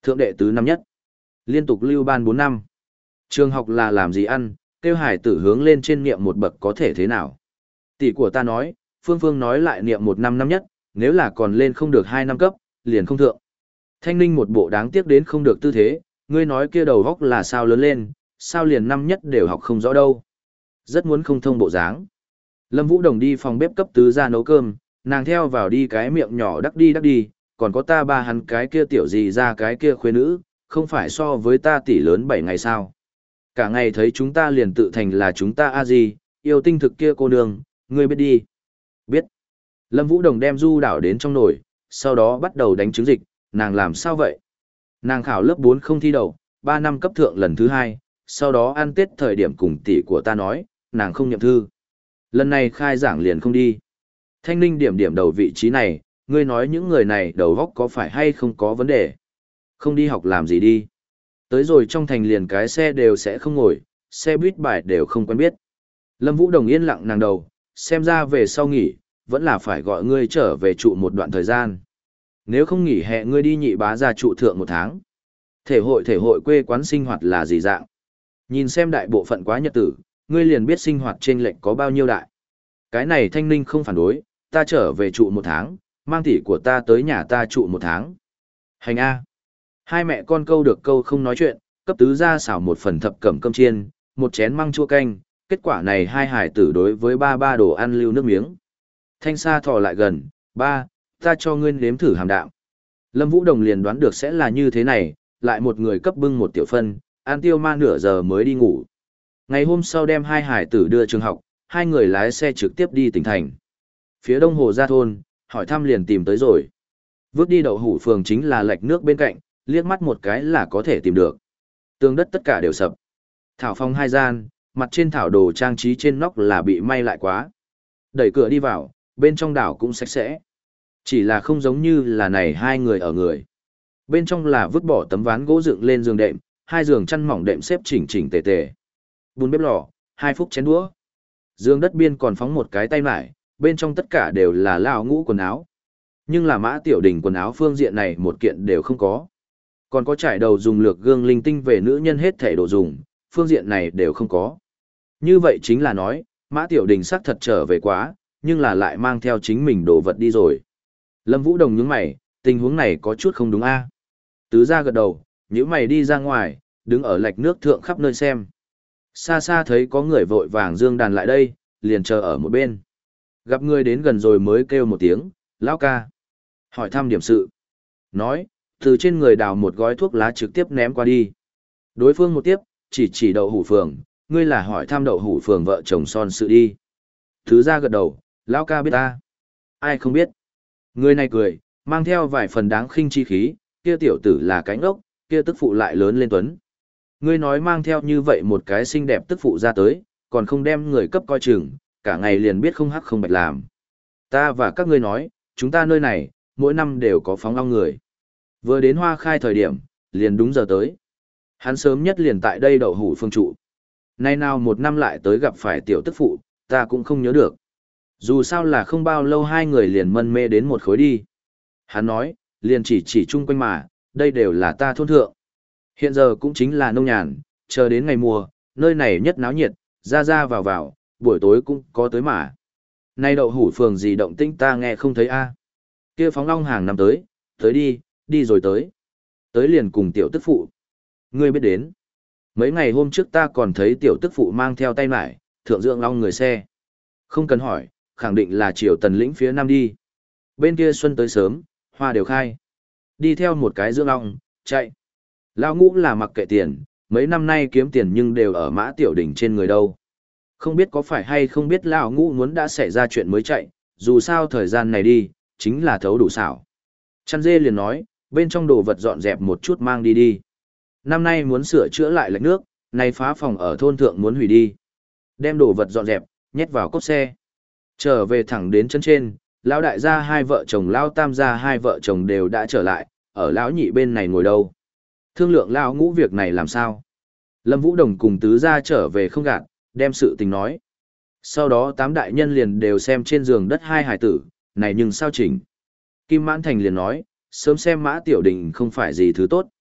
Speaker 1: Thượng đệ tứ năm nhất. Liên tục lưu ban bốn năm. Trường học là làm gì ăn, kêu hải tử hướng lên trên niệm một bậc có thể thế nào. Tỷ của ta nói, Phương Phương nói lại niệm một năm năm nhất, nếu là còn lên không được hai năm cấp, liền không thượng. Thanh Ninh một bộ đáng tiếc đến không được tư thế, ngươi nói kia đầu góc là sao lớn lên, sao liền năm nhất đều học không rõ đâu. Rất muốn không thông bộ dáng. Lâm Vũ Đồng đi phòng bếp cấp tứ ra nấu cơm, nàng theo vào đi cái miệng nhỏ đắc đi đắc đi, còn có ta ba hắn cái kia tiểu gì ra cái kia khuê nữ, không phải so với ta tỷ lớn bảy ngày sao. Cả ngày thấy chúng ta liền tự thành là chúng ta a gì, yêu tinh thực kia cô nương, ngươi biết đi. Biết. Lâm Vũ Đồng đem du đảo đến trong nồi, sau đó bắt đầu đánh trứng dịch, nàng làm sao vậy? Nàng khảo lớp bốn không thi đậu, ba năm cấp thượng lần thứ hai, sau đó ăn Tết thời điểm cùng tỷ của ta nói, nàng không nhậm thư. Lần này khai giảng liền không đi. Thanh Ninh điểm điểm đầu vị trí này, ngươi nói những người này đầu góc có phải hay không có vấn đề? Không đi học làm gì đi? Tới rồi trong thành liền cái xe đều sẽ không ngồi, xe buýt bài đều không quen biết. Lâm Vũ Đồng yên lặng nàng đầu, xem ra về sau nghỉ, vẫn là phải gọi ngươi trở về trụ một đoạn thời gian. Nếu không nghỉ hè ngươi đi nhị bá ra trụ thượng một tháng. Thể hội thể hội quê quán sinh hoạt là gì dạng? Nhìn xem đại bộ phận quá nhật tử, ngươi liền biết sinh hoạt trên lệnh có bao nhiêu đại. Cái này Thanh Ninh không phản đối, ta trở về trụ một tháng, mang tỷ của ta tới nhà ta trụ một tháng. Hành A. Hai mẹ con câu được câu không nói chuyện, cấp tứ ra xảo một phần thập cẩm cơm chiên, một chén măng chua canh, kết quả này hai hải tử đối với ba ba đồ ăn lưu nước miếng. Thanh Sa thò lại gần, ba, ta cho ngươi nếm thử hàm đạm. Lâm Vũ Đồng liền đoán được sẽ là như thế này, lại một người cấp bưng một tiểu phân, ăn tiêu ma nửa giờ mới đi ngủ. Ngày hôm sau đem hai hải tử đưa trường học, hai người lái xe trực tiếp đi tỉnh thành. Phía đông hồ gia thôn, hỏi thăm liền tìm tới rồi. Vước đi đậu hủ phường chính là lạch nước bên cạnh, liếc mắt một cái là có thể tìm được. Tường đất tất cả đều sập. Thảo phong hai gian, mặt trên thảo đồ trang trí trên nóc là bị may lại quá. Đẩy cửa đi vào, bên trong đảo cũng sạch sẽ. Chỉ là không giống như là này hai người ở người. Bên trong là vứt bỏ tấm ván gỗ dựng lên giường đệm, hai giường chăn mỏng đệm xếp chỉnh chỉnh tề tề. Bún bếp lò, hai phúc chén đũa. Giường đất biên còn phóng một cái tay mải, bên trong tất cả đều là lao ngũ quần áo. Nhưng là Mã Tiểu Đình quần áo phương diện này một kiện đều không có. Còn có trải đầu dùng lược gương linh tinh về nữ nhân hết thể đồ dùng, phương diện này đều không có. Như vậy chính là nói, Mã Tiểu Đình xác thật trở về quá, nhưng là lại mang theo chính mình đồ vật đi rồi. Lâm Vũ Đồng nhướng mày, tình huống này có chút không đúng a. Tứ ra gật đầu, nhíu mày đi ra ngoài, đứng ở lạch nước thượng khắp nơi xem. Xa xa thấy có người vội vàng dương đàn lại đây, liền chờ ở một bên. Gặp người đến gần rồi mới kêu một tiếng, lão ca. Hỏi thăm điểm sự. Nói, từ trên người đào một gói thuốc lá trực tiếp ném qua đi. Đối phương một tiếp, chỉ chỉ đậu hủ phường, ngươi là hỏi thăm đậu hủ phường vợ chồng son sự đi. Thứ ra gật đầu, lão ca biết ta. Ai không biết. Người này cười, mang theo vài phần đáng khinh chi khí, kia tiểu tử là cánh ốc, kia tức phụ lại lớn lên tuấn. Ngươi nói mang theo như vậy một cái xinh đẹp tức phụ ra tới, còn không đem người cấp coi chừng, cả ngày liền biết không hắc không bạch làm. Ta và các ngươi nói, chúng ta nơi này, mỗi năm đều có phóng long người. Vừa đến hoa khai thời điểm, liền đúng giờ tới. Hắn sớm nhất liền tại đây đậu hủ phương trụ. Nay nào một năm lại tới gặp phải tiểu tức phụ, ta cũng không nhớ được. Dù sao là không bao lâu hai người liền mân mê đến một khối đi. Hắn nói, liền chỉ chỉ chung quanh mà, đây đều là ta thôn thượng. Hiện giờ cũng chính là nông nhàn, chờ đến ngày mùa, nơi này nhất náo nhiệt, ra ra vào vào, buổi tối cũng có tới mà. Nay đậu hủ phường gì động tĩnh ta nghe không thấy a. Kia phóng long hàng năm tới, tới đi, đi rồi tới. Tới liền cùng tiểu tức phụ. Ngươi biết đến. Mấy ngày hôm trước ta còn thấy tiểu tức phụ mang theo tay mải, thượng dưỡng long người xe. Không cần hỏi, khẳng định là triều tần lĩnh phía nam đi. Bên kia xuân tới sớm, hoa đều khai. Đi theo một cái dưỡng long, chạy. Lão ngũ là mặc kệ tiền, mấy năm nay kiếm tiền nhưng đều ở Mã Tiểu Đình trên người đâu. Không biết có phải hay không biết lão ngũ muốn đã xảy ra chuyện mới chạy, dù sao thời gian này đi, chính là thấu đủ xảo. Chăn dê liền nói, bên trong đồ vật dọn dẹp một chút mang đi đi. Năm nay muốn sửa chữa lại lạch nước, này phá phòng ở thôn thượng muốn hủy đi. Đem đồ vật dọn dẹp, nhét vào cốp xe. Trở về thẳng đến chân trên, lão đại gia hai vợ chồng lão tam gia hai vợ chồng đều đã trở lại, ở lão nhị bên này ngồi đâu. Thương lượng lão ngũ việc này làm sao? Lâm Vũ Đồng cùng tứ gia trở về không gạt, đem sự tình nói. Sau đó tám đại nhân liền đều xem trên giường đất hai hải tử, này nhưng sao chỉnh. Kim Mãn Thành liền nói, sớm xem Mã Tiểu Đình không phải gì thứ tốt.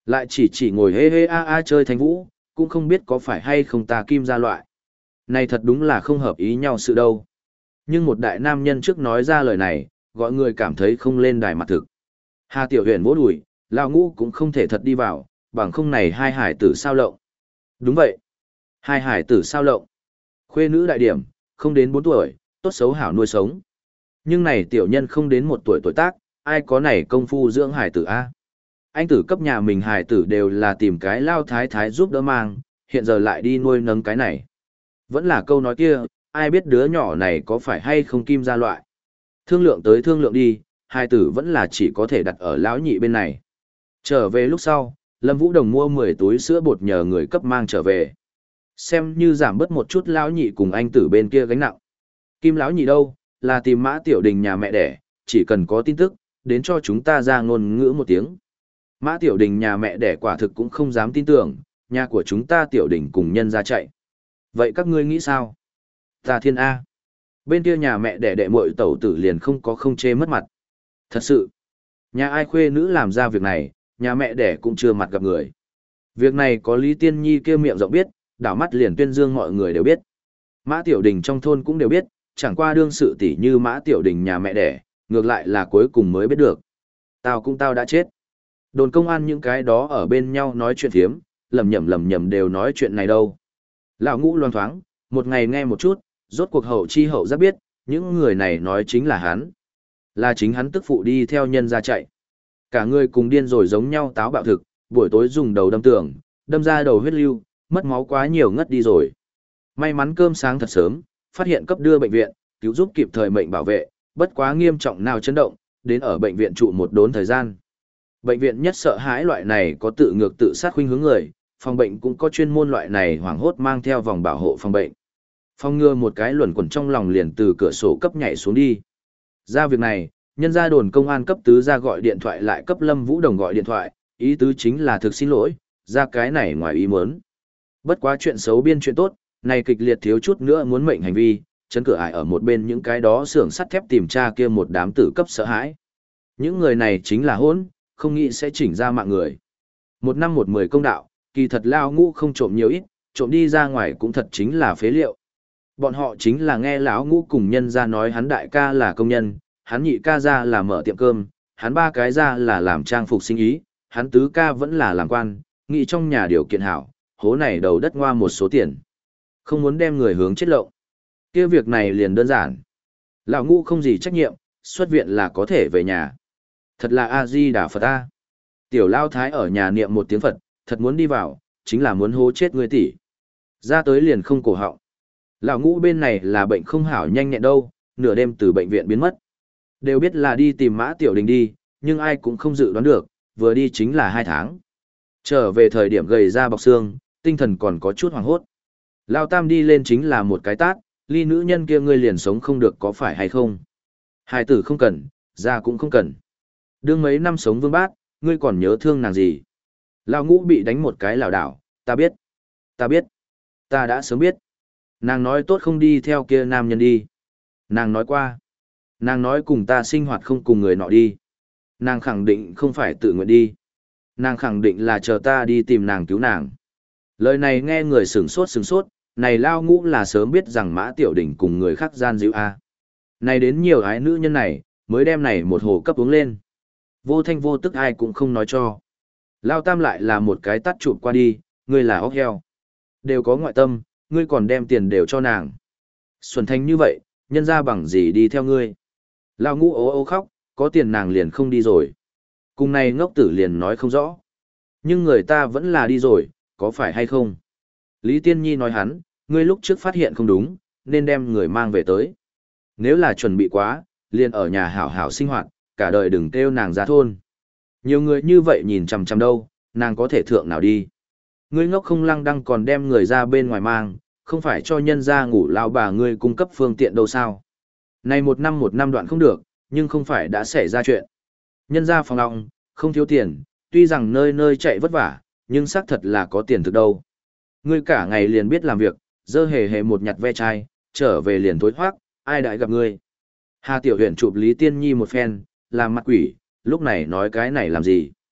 Speaker 1: Lại chỉ chỉ ngồi hê hê a a chơi thanh vũ, cũng không biết có phải hay không ta kim ra loại. Này thật đúng là không hợp ý nhau sự đâu. Nhưng một đại nam nhân trước nói ra lời này, gọi người cảm thấy không lên đài mặt thực. Hà Tiểu Huyền vỗ đùi, lão ngũ cũng không thể thật đi vào, bằng không này hai hải tử sao lộng. Đúng vậy. Hai hải tử sao lộng. Khuê nữ đại điểm, không đến bốn tuổi, tốt xấu hảo nuôi sống. Nhưng này tiểu nhân không đến một tuổi tuổi tác, ai có này công phu dưỡng hải tử a? Anh tử cấp nhà mình hải tử đều là tìm cái lao thái thái giúp đỡ mang, hiện giờ lại đi nuôi nấng cái này. Vẫn là câu nói kia, ai biết đứa nhỏ này có phải hay không kim ra loại. Thương lượng tới thương lượng đi, hải tử vẫn là chỉ có thể đặt ở lão nhị bên này. Trở về lúc sau, Lâm Vũ Đồng mua mười túi sữa bột nhờ người cấp mang trở về. Xem như giảm bớt một chút lão nhị cùng anh tử bên kia gánh nặng. Kim lão nhị đâu, là tìm Mã Tiểu Đình nhà mẹ đẻ, chỉ cần có tin tức, đến cho chúng ta ra ngôn ngữ một tiếng. Mã Tiểu Đình nhà mẹ đẻ quả thực cũng không dám tin tưởng, nhà của chúng ta Tiểu Đình cùng nhân ra chạy. Vậy các ngươi nghĩ sao? Ta thiên A. Bên kia nhà mẹ đẻ đệ muội tẩu tử liền không có không chê mất mặt. Thật sự, nhà ai khuê nữ làm ra việc này, nhà mẹ đẻ cũng chưa mặt gặp người. Việc này có Lý Tiên Nhi kia miệng rộng biết, đảo mắt liền tuyên dương mọi người đều biết. Mã Tiểu Đình trong thôn cũng đều biết, chẳng qua đương sự tỷ như Mã Tiểu Đình nhà mẹ đẻ, ngược lại là cuối cùng mới biết được. Tao cũng tao đã chết. Đồn công an những cái đó ở bên nhau nói chuyện thiếm, lầm nhầm lầm nhầm đều nói chuyện này đâu. Lão ngũ loan thoáng, một ngày nghe một chút, rốt cuộc hậu chi hậu giác biết, những người này nói chính là hắn. Là chính hắn tức phụ đi theo nhân ra chạy. Cả người cùng điên rồi giống nhau táo bạo thực, buổi tối dùng đầu đâm tường, đâm ra đầu huyết lưu, mất máu quá nhiều ngất đi rồi. May mắn cơm sáng thật sớm, phát hiện cấp đưa bệnh viện, cứu giúp kịp thời mệnh bảo vệ, bất quá nghiêm trọng nào chấn động, đến ở bệnh viện trụ một đốn thời gian. Bệnh viện nhất sợ hãi loại này có tự ngược tự sát khuynh hướng người, phòng bệnh cũng có chuyên môn loại này hoảng hốt mang theo vòng bảo hộ phòng bệnh. Phòng ngừa một cái luẩn quẩn trong lòng liền từ cửa sổ cấp nhảy xuống đi. Ra việc này, nhân gia đồn công an cấp tứ ra gọi điện thoại lại cấp Lâm Vũ Đồng gọi điện thoại, ý tứ chính là thực xin lỗi, ra cái này ngoài ý muốn. Bất quá chuyện xấu biên chuyện tốt, này kịch liệt thiếu chút nữa muốn mệnh hành vi, chấn cửa ải ở một bên những cái đó xưởng sắt thép tìm tra kia một đám tử cấp sợ hãi. Những người này chính là hỗn, không nghĩ sẽ chỉnh ra mạng người. Một năm một mười công đạo, kỳ thật lao ngũ không trộm nhiều ít, trộm đi ra ngoài cũng thật chính là phế liệu. Bọn họ chính là nghe lão ngũ cùng nhân ra nói hắn đại ca là công nhân, hắn nhị ca ra là mở tiệm cơm, hắn ba cái ra là làm trang phục sinh ý, hắn tứ ca vẫn là làm quan, nghĩ trong nhà điều kiện hảo, hố này đầu đất ngoa một số tiền. Không muốn đem người hướng chết lộng. Kia việc này liền đơn giản. Lão ngũ không gì trách nhiệm, xuất viện là có thể về nhà. Thật là A-di-đà Phật A. Tiểu lao thái ở nhà niệm một tiếng Phật, thật muốn đi vào, chính là muốn hố chết người tỷ. Ra tới liền không cổ họng. Lão ngũ bên này là bệnh không hảo nhanh nhẹn đâu, nửa đêm từ bệnh viện biến mất. Đều biết là đi tìm Mã Tiểu Đình đi, nhưng ai cũng không dự đoán được, vừa đi chính là hai tháng. Trở về thời điểm gầy ra bọc xương, tinh thần còn có chút hoảng hốt. Lao Tam đi lên chính là một cái tát, ly nữ nhân kia ngươi liền sống không được có phải hay không. Hai tử không cần, ra cũng không cần. Đương mấy năm sống vương bát, ngươi còn nhớ thương nàng gì. Lao ngũ bị đánh một cái lảo đảo, ta biết, ta biết, ta đã sớm biết. Nàng nói tốt không đi theo kia nam nhân đi. Nàng nói qua. Nàng nói cùng ta sinh hoạt không cùng người nọ đi. Nàng khẳng định không phải tự nguyện đi. Nàng khẳng định là chờ ta đi tìm nàng cứu nàng. Lời này nghe người sửng sốt sửng sốt, này lao ngũ là sớm biết rằng Mã Tiểu Đình cùng người khác gian díu a. Này đến nhiều ái nữ nhân này, mới đem này một hồ cấp uống lên. Vô thanh vô tức ai cũng không nói cho. Lao Tam lại là một cái tắt chụp qua đi, ngươi là óc heo. Đều có ngoại tâm, ngươi còn đem tiền đều cho nàng. Xuân thanh như vậy, nhân ra bằng gì đi theo ngươi. Lao ngũ ố ô khóc, có tiền nàng liền không đi rồi. Cùng này ngốc tử liền nói không rõ. Nhưng người ta vẫn là đi rồi, có phải hay không? Lý Tiên Nhi nói hắn, ngươi lúc trước phát hiện không đúng, nên đem người mang về tới. Nếu là chuẩn bị quá, liền ở nhà hảo hảo sinh hoạt, cả đời đừng kêu nàng ra thôn. Nhiều người như vậy nhìn chằm chằm đâu, nàng có thể thượng nào đi. Ngươi ngốc không lăng đăng còn đem người ra bên ngoài mang, không phải cho nhân ra ngủ lao bà ngươi cung cấp phương tiện đâu sao. Này một năm một năm đoạn không được, nhưng không phải đã xảy ra chuyện. Nhân ra phòng lòng, không thiếu tiền, tuy rằng nơi nơi chạy vất vả, nhưng xác thật là có tiền thực đâu. Ngươi cả ngày liền biết làm việc, dơ hề hề một nhặt ve chai, trở về liền tối thoát, ai đã gặp ngươi. Hà Tiểu Huyền chụp Lý Tiên Nhi một phen, làm mặt quỷ, lúc này nói cái này làm gì.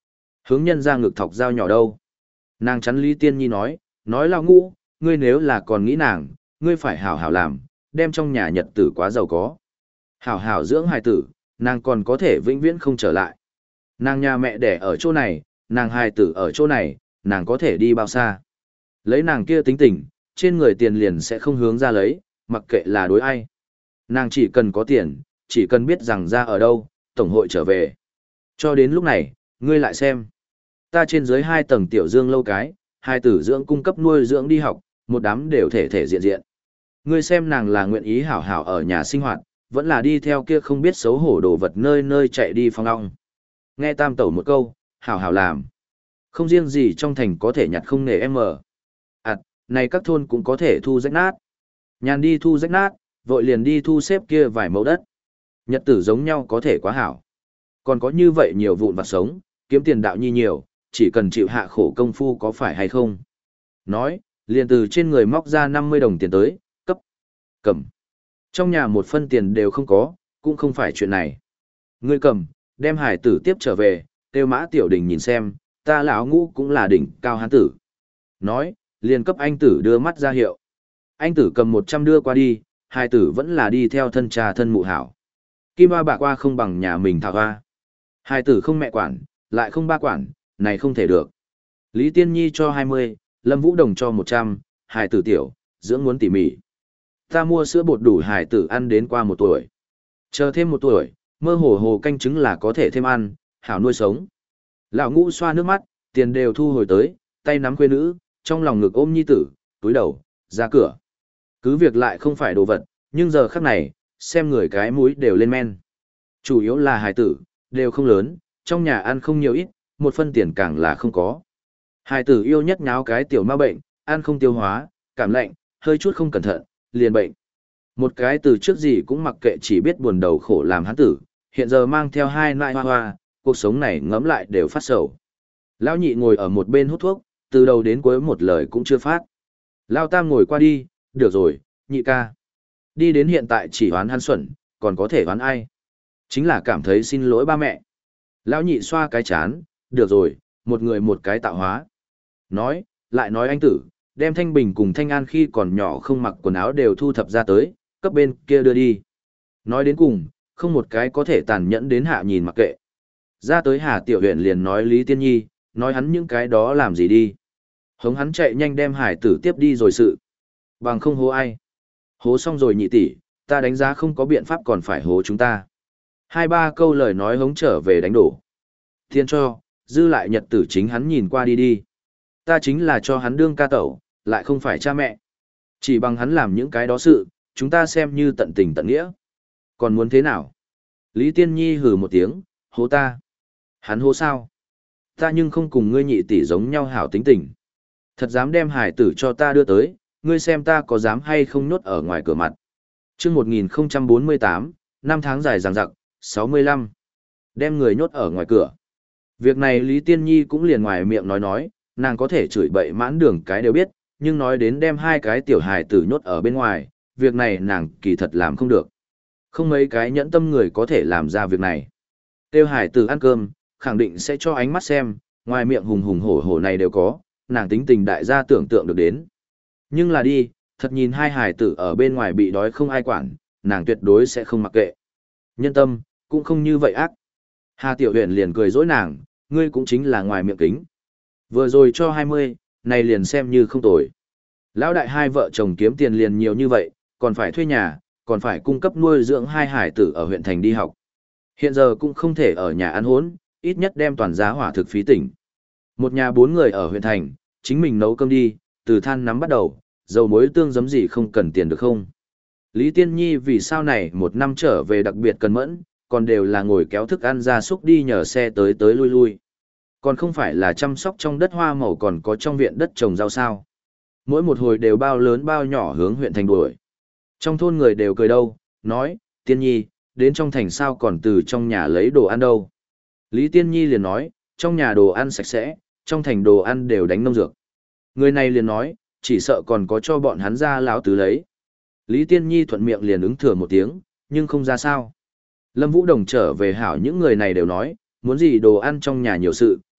Speaker 1: Hướng nhân ra ngực thọc dao nhỏ đâu. Nàng chắn Lý Tiên Nhi nói, nói lao ngũ, ngươi nếu là còn nghĩ nàng, ngươi phải hảo hảo làm, đem trong nhà nhật tử quá giàu có. Hảo hảo dưỡng hài tử, nàng còn có thể vĩnh viễn không trở lại. Nàng nhà mẹ đẻ ở chỗ này, nàng hài tử ở chỗ này, nàng có thể đi bao xa. Lấy nàng kia tính tình, trên người tiền liền sẽ không hướng ra lấy, mặc kệ là đối ai. Nàng chỉ cần có tiền, chỉ cần biết rằng ra ở đâu, tổng hội trở về. Cho đến lúc này, ngươi lại xem. Ta trên dưới hai tầng tiểu dương lâu cái, hai tử dưỡng cung cấp nuôi dưỡng đi học, một đám đều thể thể diện diện. Ngươi xem nàng là nguyện ý hảo hảo ở nhà sinh hoạt, vẫn là đi theo kia không biết xấu hổ đồ vật nơi nơi chạy đi phong long. Nghe tam tẩu một câu, hảo hảo làm. Không riêng gì trong thành có thể nhặt không nể em ở. À, này các thôn cũng có thể thu rách nát. Nhàn đi thu rách nát, vội liền đi thu xếp kia vài mẫu đất. Nhật tử giống nhau có thể quá hảo. Còn có như vậy nhiều vụn vặt sống, kiếm tiền đạo nhi nhiều, chỉ cần chịu hạ khổ công phu có phải hay không. Nói, liền từ trên người móc ra năm mươi đồng tiền tới, cấp, cầm. Trong nhà một phân tiền đều không có, cũng không phải chuyện này. Ngươi cầm, đem hải tử tiếp trở về, kêu Mã Tiểu Đình nhìn xem, ta lão ngũ cũng là đỉnh cao hán tử. Nói, liền cấp anh tử đưa mắt ra hiệu. Anh tử cầm một trăm đưa qua đi, hai tử vẫn là đi theo thân cha thân mụ hảo. Kim hoa bạc qua không bằng nhà mình thảo hoa. Hai tử không mẹ quản, lại không ba quản, này không thể được. Lý Tiên Nhi cho hai mươi, Lâm Vũ Đồng cho một trăm, hai tử tiểu, dưỡng muốn tỉ mỉ. Ta mua sữa bột đủ hải tử ăn đến qua một tuổi. Chờ thêm một tuổi, mơ hồ hồ canh trứng là có thể thêm ăn, hảo nuôi sống. Lão ngũ xoa nước mắt, tiền đều thu hồi tới, tay nắm quê nữ, trong lòng ngực ôm nhi tử, túi đầu, ra cửa. Cứ việc lại không phải đồ vật, nhưng giờ khắc này, xem người cái mũi đều lên men. Chủ yếu là hài tử, đều không lớn, trong nhà ăn không nhiều ít, một phân tiền càng là không có. Hài tử yêu nhất nháo cái tiểu ma bệnh, ăn không tiêu hóa, cảm lạnh, hơi chút không cẩn thận, liền bệnh. Một cái từ trước gì cũng mặc kệ chỉ biết buồn đầu khổ làm hắn tử, hiện giờ mang theo hai nại hoa hoa, cuộc sống này ngẫm lại đều phát sầu. Lão nhị ngồi ở một bên hút thuốc, từ đầu đến cuối một lời cũng chưa phát. Lão tam ngồi qua đi, được rồi, nhị ca. Đi đến hiện tại chỉ hoán hắn xuẩn, còn có thể hoán ai. Chính là cảm thấy xin lỗi ba mẹ. Lão nhị xoa cái chán, được rồi, một người một cái tạo hóa. Nói, lại nói anh tử, đem Thanh Bình cùng Thanh An khi còn nhỏ không mặc quần áo đều thu thập ra tới, cấp bên kia đưa đi. Nói đến cùng, không một cái có thể tàn nhẫn đến hạ nhìn mặc kệ. Ra tới Hà Tiểu Huyện liền nói Lý Tiên Nhi, nói hắn những cái đó làm gì đi. Hống hắn chạy nhanh đem hải tử tiếp đi rồi sự. Bằng không hố ai. Hố xong rồi nhị tỷ, ta đánh giá không có biện pháp còn phải hố chúng ta. Hai ba câu lời nói hống trở về đánh đổ. Thiên cho, dư lại nhật tử chính hắn nhìn qua đi đi. Ta chính là cho hắn đương ca tẩu, lại không phải cha mẹ. Chỉ bằng hắn làm những cái đó sự, chúng ta xem như tận tình tận nghĩa. Còn muốn thế nào? Lý Tiên Nhi hừ một tiếng, hố ta. Hắn hố sao? Ta nhưng không cùng ngươi nhị tỷ giống nhau hảo tính tình. Thật dám đem hải tử cho ta đưa tới, ngươi xem ta có dám hay không nhốt ở ngoài cửa mặt. Trước một nghìn không trăm bốn mươi tám, năm tháng dài dằng dặc, sáu mươi lăm. Đem người nhốt ở ngoài cửa. Việc này Lý Tiên Nhi cũng liền ngoài miệng nói nói, nàng có thể chửi bậy mãn đường cái đều biết, nhưng nói đến đem hai cái tiểu hài tử nhốt ở bên ngoài, việc này nàng kỳ thật làm không được. Không mấy cái nhẫn tâm người có thể làm ra việc này. Tiêu hài tử ăn cơm, khẳng định sẽ cho ánh mắt xem, ngoài miệng hùng hùng hổ hổ này đều có, nàng tính tình đại gia tưởng tượng được đến. Nhưng là đi, thật nhìn hai hài tử ở bên ngoài bị đói không ai quản, nàng tuyệt đối sẽ không mặc kệ. Nhân tâm, cũng không như vậy ác. Hà Tiểu Huyền liền cười dỗi nàng, ngươi cũng chính là ngoài miệng kính. Vừa rồi cho hai mươi, này liền xem như không tồi. Lão đại hai vợ chồng kiếm tiền liền nhiều như vậy, còn phải thuê nhà, còn phải cung cấp nuôi dưỡng hai hải tử ở huyện thành đi học. Hiện giờ cũng không thể ở nhà ăn hốn, ít nhất đem toàn giá hỏa thực phí tỉnh. Một nhà bốn người ở huyện thành, chính mình nấu cơm đi, từ than nắm bắt đầu, dầu muối tương giấm gì không cần tiền được không? Lý Tiên Nhi vì sao này một năm trở về đặc biệt cần mẫn, còn đều là ngồi kéo thức ăn ra súc đi nhờ xe tới tới lui lui. Còn không phải là chăm sóc trong đất hoa màu còn có trong viện đất trồng rau sao. Mỗi một hồi đều bao lớn bao nhỏ hướng huyện thành đuổi. Trong thôn người đều cười đâu, nói, Tiên Nhi, đến trong thành sao còn từ trong nhà lấy đồ ăn đâu. Lý Tiên Nhi liền nói, trong nhà đồ ăn sạch sẽ, trong thành đồ ăn đều đánh nông dược. Người này liền nói, chỉ sợ còn có cho bọn hắn ra lão tứ lấy. Lý Tiên Nhi thuận miệng liền ứng thừa một tiếng, nhưng không ra sao. Lâm Vũ Đồng trở về hảo những người này đều nói, muốn gì đồ ăn trong nhà nhiều sự,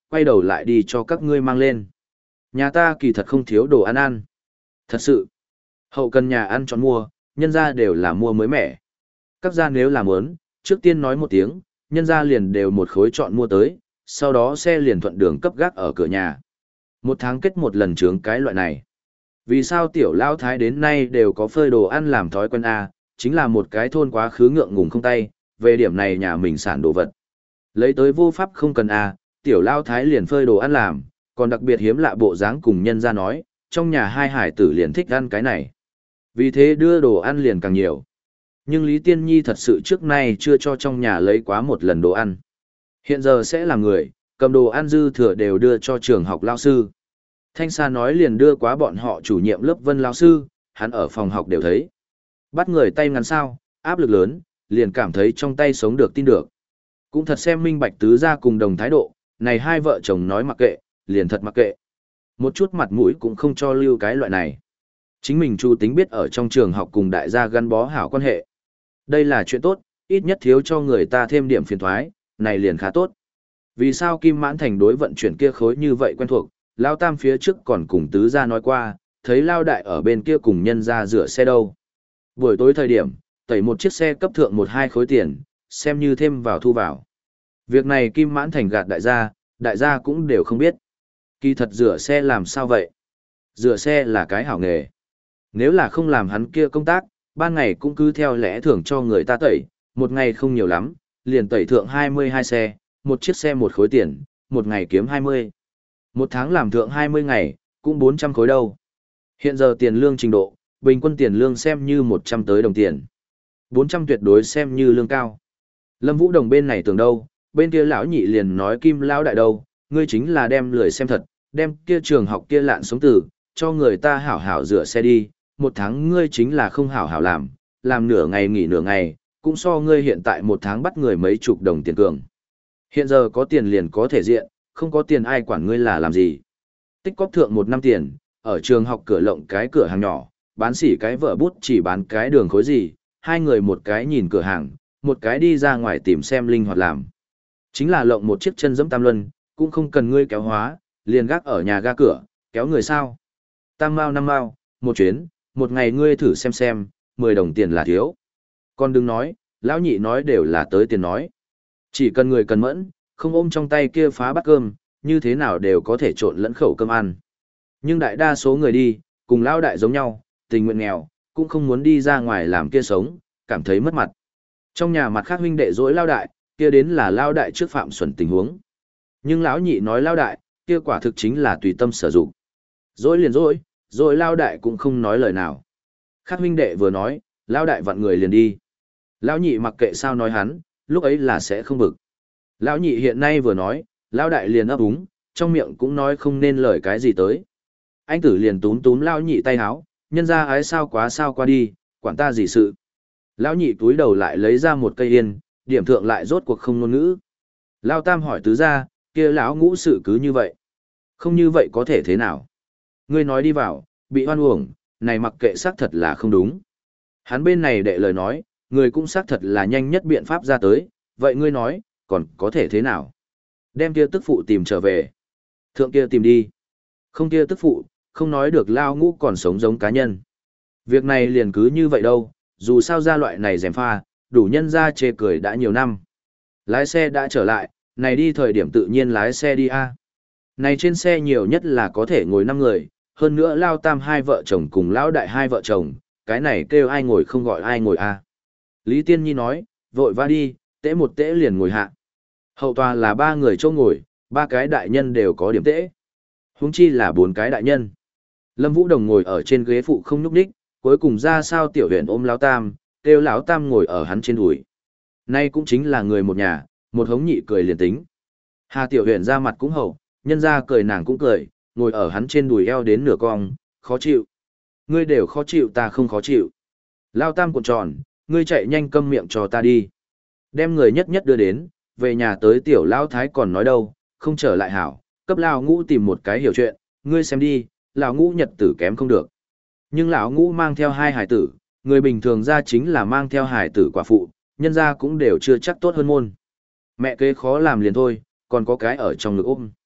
Speaker 1: quay đầu lại đi cho các ngươi mang lên. Nhà ta kỳ thật không thiếu đồ ăn ăn. Thật sự, hậu cần nhà ăn chọn mua, nhân ra đều là mua mới mẻ. Các gia nếu làm muốn, trước tiên nói một tiếng, nhân ra liền đều một khối chọn mua tới, sau đó xe liền thuận đường cấp gác ở cửa nhà. Một tháng kết một lần trướng cái loại này. Vì sao tiểu lao thái đến nay đều có phơi đồ ăn làm thói quen a, chính là một cái thôn quá khứ ngượng ngùng không tay, về điểm này nhà mình sản đồ vật. Lấy tới vô pháp không cần a, tiểu lao thái liền phơi đồ ăn làm, còn đặc biệt hiếm lạ bộ dáng cùng nhân ra nói, trong nhà hai hải tử liền thích ăn cái này. Vì thế đưa đồ ăn liền càng nhiều. Nhưng Lý Tiên Nhi thật sự trước nay chưa cho trong nhà lấy quá một lần đồ ăn. Hiện giờ sẽ là người, cầm đồ ăn dư thừa đều đưa cho trường học lao sư. Thanh Sa nói liền đưa quá bọn họ chủ nhiệm lớp Vân lao sư, hắn ở phòng học đều thấy. Bắt người tay ngắn sao, áp lực lớn, liền cảm thấy trong tay sống được tin được. Cũng thật xem minh bạch tứ gia cùng đồng thái độ, này hai vợ chồng nói mặc kệ, liền thật mặc kệ. Một chút mặt mũi cũng không cho lưu cái loại này. Chính mình Chu Tính biết ở trong trường học cùng đại gia gắn bó hảo quan hệ. Đây là chuyện tốt, ít nhất thiếu cho người ta thêm điểm phiền thoái, này liền khá tốt. Vì sao Kim Mãn Thành đối vận chuyển kia khối như vậy quen thuộc, Lao Tam phía trước còn cùng tứ gia nói qua, thấy Lao Đại ở bên kia cùng nhân ra rửa xe đâu. Buổi tối thời điểm, tẩy một chiếc xe cấp thượng một hai khối tiền, xem như thêm vào thu vào. Việc này Kim Mãn Thành gạt đại gia, đại gia cũng đều không biết. Kỳ thật rửa xe làm sao vậy? Rửa xe là cái hảo nghề. Nếu là không làm hắn kia công tác, ban ngày cũng cứ theo lẽ thường cho người ta tẩy, một ngày không nhiều lắm, liền tẩy thượng hai mươi hai xe, một chiếc xe một khối tiền, một ngày kiếm hai mươi. Một tháng làm thượng hai mươi ngày, cũng bốn trăm khối đâu. Hiện giờ tiền lương trình độ, bình quân tiền lương xem như một trăm tới đồng tiền. bốn trăm tuyệt đối xem như lương cao. Lâm Vũ Đồng bên này tưởng đâu, bên kia lão nhị liền nói Kim lão đại đâu, ngươi chính là đem lười xem thật, đem kia trường học kia lạn sống tử, cho người ta hảo hảo rửa xe đi, một tháng ngươi chính là không hảo hảo làm, làm nửa ngày nghỉ nửa ngày, cũng so ngươi hiện tại một tháng bắt người mấy chục đồng tiền cường. Hiện giờ có tiền liền có thể diện, không có tiền ai quản ngươi là làm gì. Tích cóp thượng một năm tiền, ở trường học cửa lộng cái cửa hàng nhỏ, bán xỉ cái vợ bút chỉ bán cái đường khối gì, hai người một cái nhìn cửa hàng, một cái đi ra ngoài tìm xem linh hoạt làm. Chính là lộng một chiếc chân giẫm tam luân, cũng không cần ngươi kéo hóa, liền gác ở nhà ga cửa, kéo người sao. Tam mao năm mao, một chuyến, một ngày ngươi thử xem xem, mười đồng tiền là thiếu. Còn đừng nói, lão nhị nói đều là tới tiền nói. Chỉ cần người cần mẫn, không ôm trong tay kia phá bát cơm, như thế nào đều có thể trộn lẫn khẩu cơm ăn. Nhưng đại đa số người đi, cùng lão đại giống nhau, tình nguyện nghèo, cũng không muốn đi ra ngoài làm kia sống, cảm thấy mất mặt. Trong nhà mặt khác huynh đệ dỗi lão đại, kia đến là lão đại trước phạm xuẩn tình huống. Nhưng lão nhị nói lão đại, kia quả thực chính là tùy tâm sử dụng. Dỗi liền dỗi, rồi lão đại cũng không nói lời nào. Khác huynh đệ vừa nói, lão đại vặn người liền đi. Lão nhị mặc kệ sao nói hắn, lúc ấy là sẽ không bực. Lão nhị hiện nay vừa nói, lão đại liền ấp úng, trong miệng cũng nói không nên lời cái gì tới. Anh tử liền túm túm lão nhị tay háo, nhân ra ái sao quá sao qua đi, quản ta gì sự. Lão nhị túi đầu lại lấy ra một cây yên, điểm thượng lại rốt cuộc không ngôn ngữ. Lão tam hỏi tứ ra, kia lão ngũ sự cứ như vậy. Không như vậy có thể thế nào? Ngươi nói đi vào, bị hoan uổng, này mặc kệ xác thật là không đúng. Hắn bên này đệ lời nói, người cũng xác thật là nhanh nhất biện pháp ra tới, vậy ngươi nói, còn có thể thế nào? Đem kia tức phụ tìm trở về. Thượng kia tìm đi. Không kia tức phụ, không nói được lao ngũ còn sống giống cá nhân. Việc này liền cứ như vậy đâu, dù sao ra loại này dèm pha, đủ nhân ra chê cười đã nhiều năm. Lái xe đã trở lại, này đi thời điểm tự nhiên lái xe đi a. Này trên xe nhiều nhất là có thể ngồi năm người, hơn nữa lao tam hai vợ chồng cùng lão đại hai vợ chồng, cái này kêu ai ngồi không gọi ai ngồi a. Lý Tiên Nhi nói, vội va đi, tễ một tễ liền ngồi hạ. Hậu tòa là ba người chỗ ngồi, ba cái đại nhân đều có điểm tễ. Huống chi là bốn cái đại nhân. Lâm Vũ Đồng ngồi ở trên ghế phụ không nhúc nhích, cuối cùng ra sao tiểu huyện ôm lão tam, kêu lão tam ngồi ở hắn trên đùi. Nay cũng chính là người một nhà, một hống nhị cười liền tính. Hà tiểu huyện ra mặt cũng hậu, nhân ra cười nàng cũng cười, ngồi ở hắn trên đùi eo đến nửa cong, khó chịu. Ngươi đều khó chịu ta không khó chịu. Lão tam cuộn tròn, ngươi chạy nhanh câm miệng cho ta đi. Đem người nhất nhất đưa đến, về nhà tới tiểu lão thái còn nói đâu, không trở lại hảo, cấp lão ngũ tìm một cái hiểu chuyện, ngươi xem đi, lão ngũ nhật tử kém không được. Nhưng lão ngũ mang theo hai hải tử, người bình thường ra chính là mang theo hải tử quả phụ, nhân ra cũng đều chưa chắc tốt hơn môn. Mẹ kế khó làm liền thôi, còn có cái ở trong ngực ôm.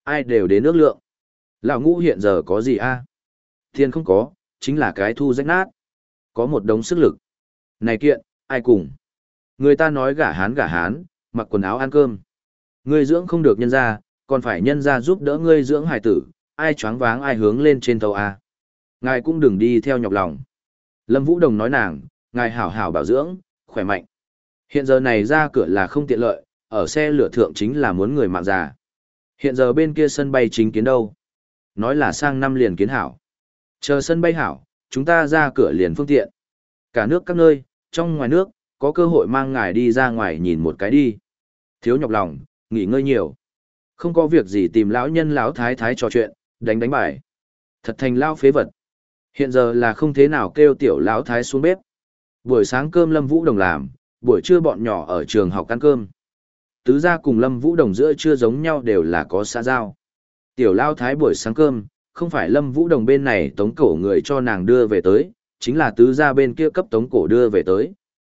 Speaker 1: Ai đều đến ước lượng. Lão ngũ hiện giờ có gì a? Tiền không có, chính là cái thu rách nát. Có một đống sức lực. Này kiện, ai cùng? Người ta nói gả hán gả hán, mặc quần áo ăn cơm. Ngươi dưỡng không được nhân ra, còn phải nhân ra giúp đỡ ngươi dưỡng hải tử, ai choáng váng ai hướng lên trên tàu a. Ngài cũng đừng đi theo nhọc lòng. Lâm Vũ Đồng nói nàng, ngài hảo hảo bảo dưỡng, khỏe mạnh. Hiện giờ này ra cửa là không tiện lợi, ở xe lửa thượng chính là muốn người mạng già. Hiện giờ bên kia sân bay chính kiến đâu? Nói là sang năm liền kiến hảo. Chờ sân bay hảo, chúng ta ra cửa liền phương tiện. Cả nước các nơi, trong ngoài nước, có cơ hội mang ngài đi ra ngoài nhìn một cái đi. Thiếu nhọc lòng, nghỉ ngơi nhiều. Không có việc gì tìm lão nhân lão thái thái trò chuyện, đánh đánh bài. Thật thành lao phế vật. Hiện giờ là không thế nào kêu tiểu lão thái xuống bếp. Buổi sáng cơm Lâm Vũ Đồng làm, buổi trưa bọn nhỏ ở trường học ăn cơm. Tứ gia cùng Lâm Vũ Đồng giữa trưa giống nhau đều là có xã giao. Tiểu lão thái buổi sáng cơm, không phải Lâm Vũ Đồng bên này tống cổ người cho nàng đưa về tới, chính là tứ gia bên kia cấp tống cổ đưa về tới.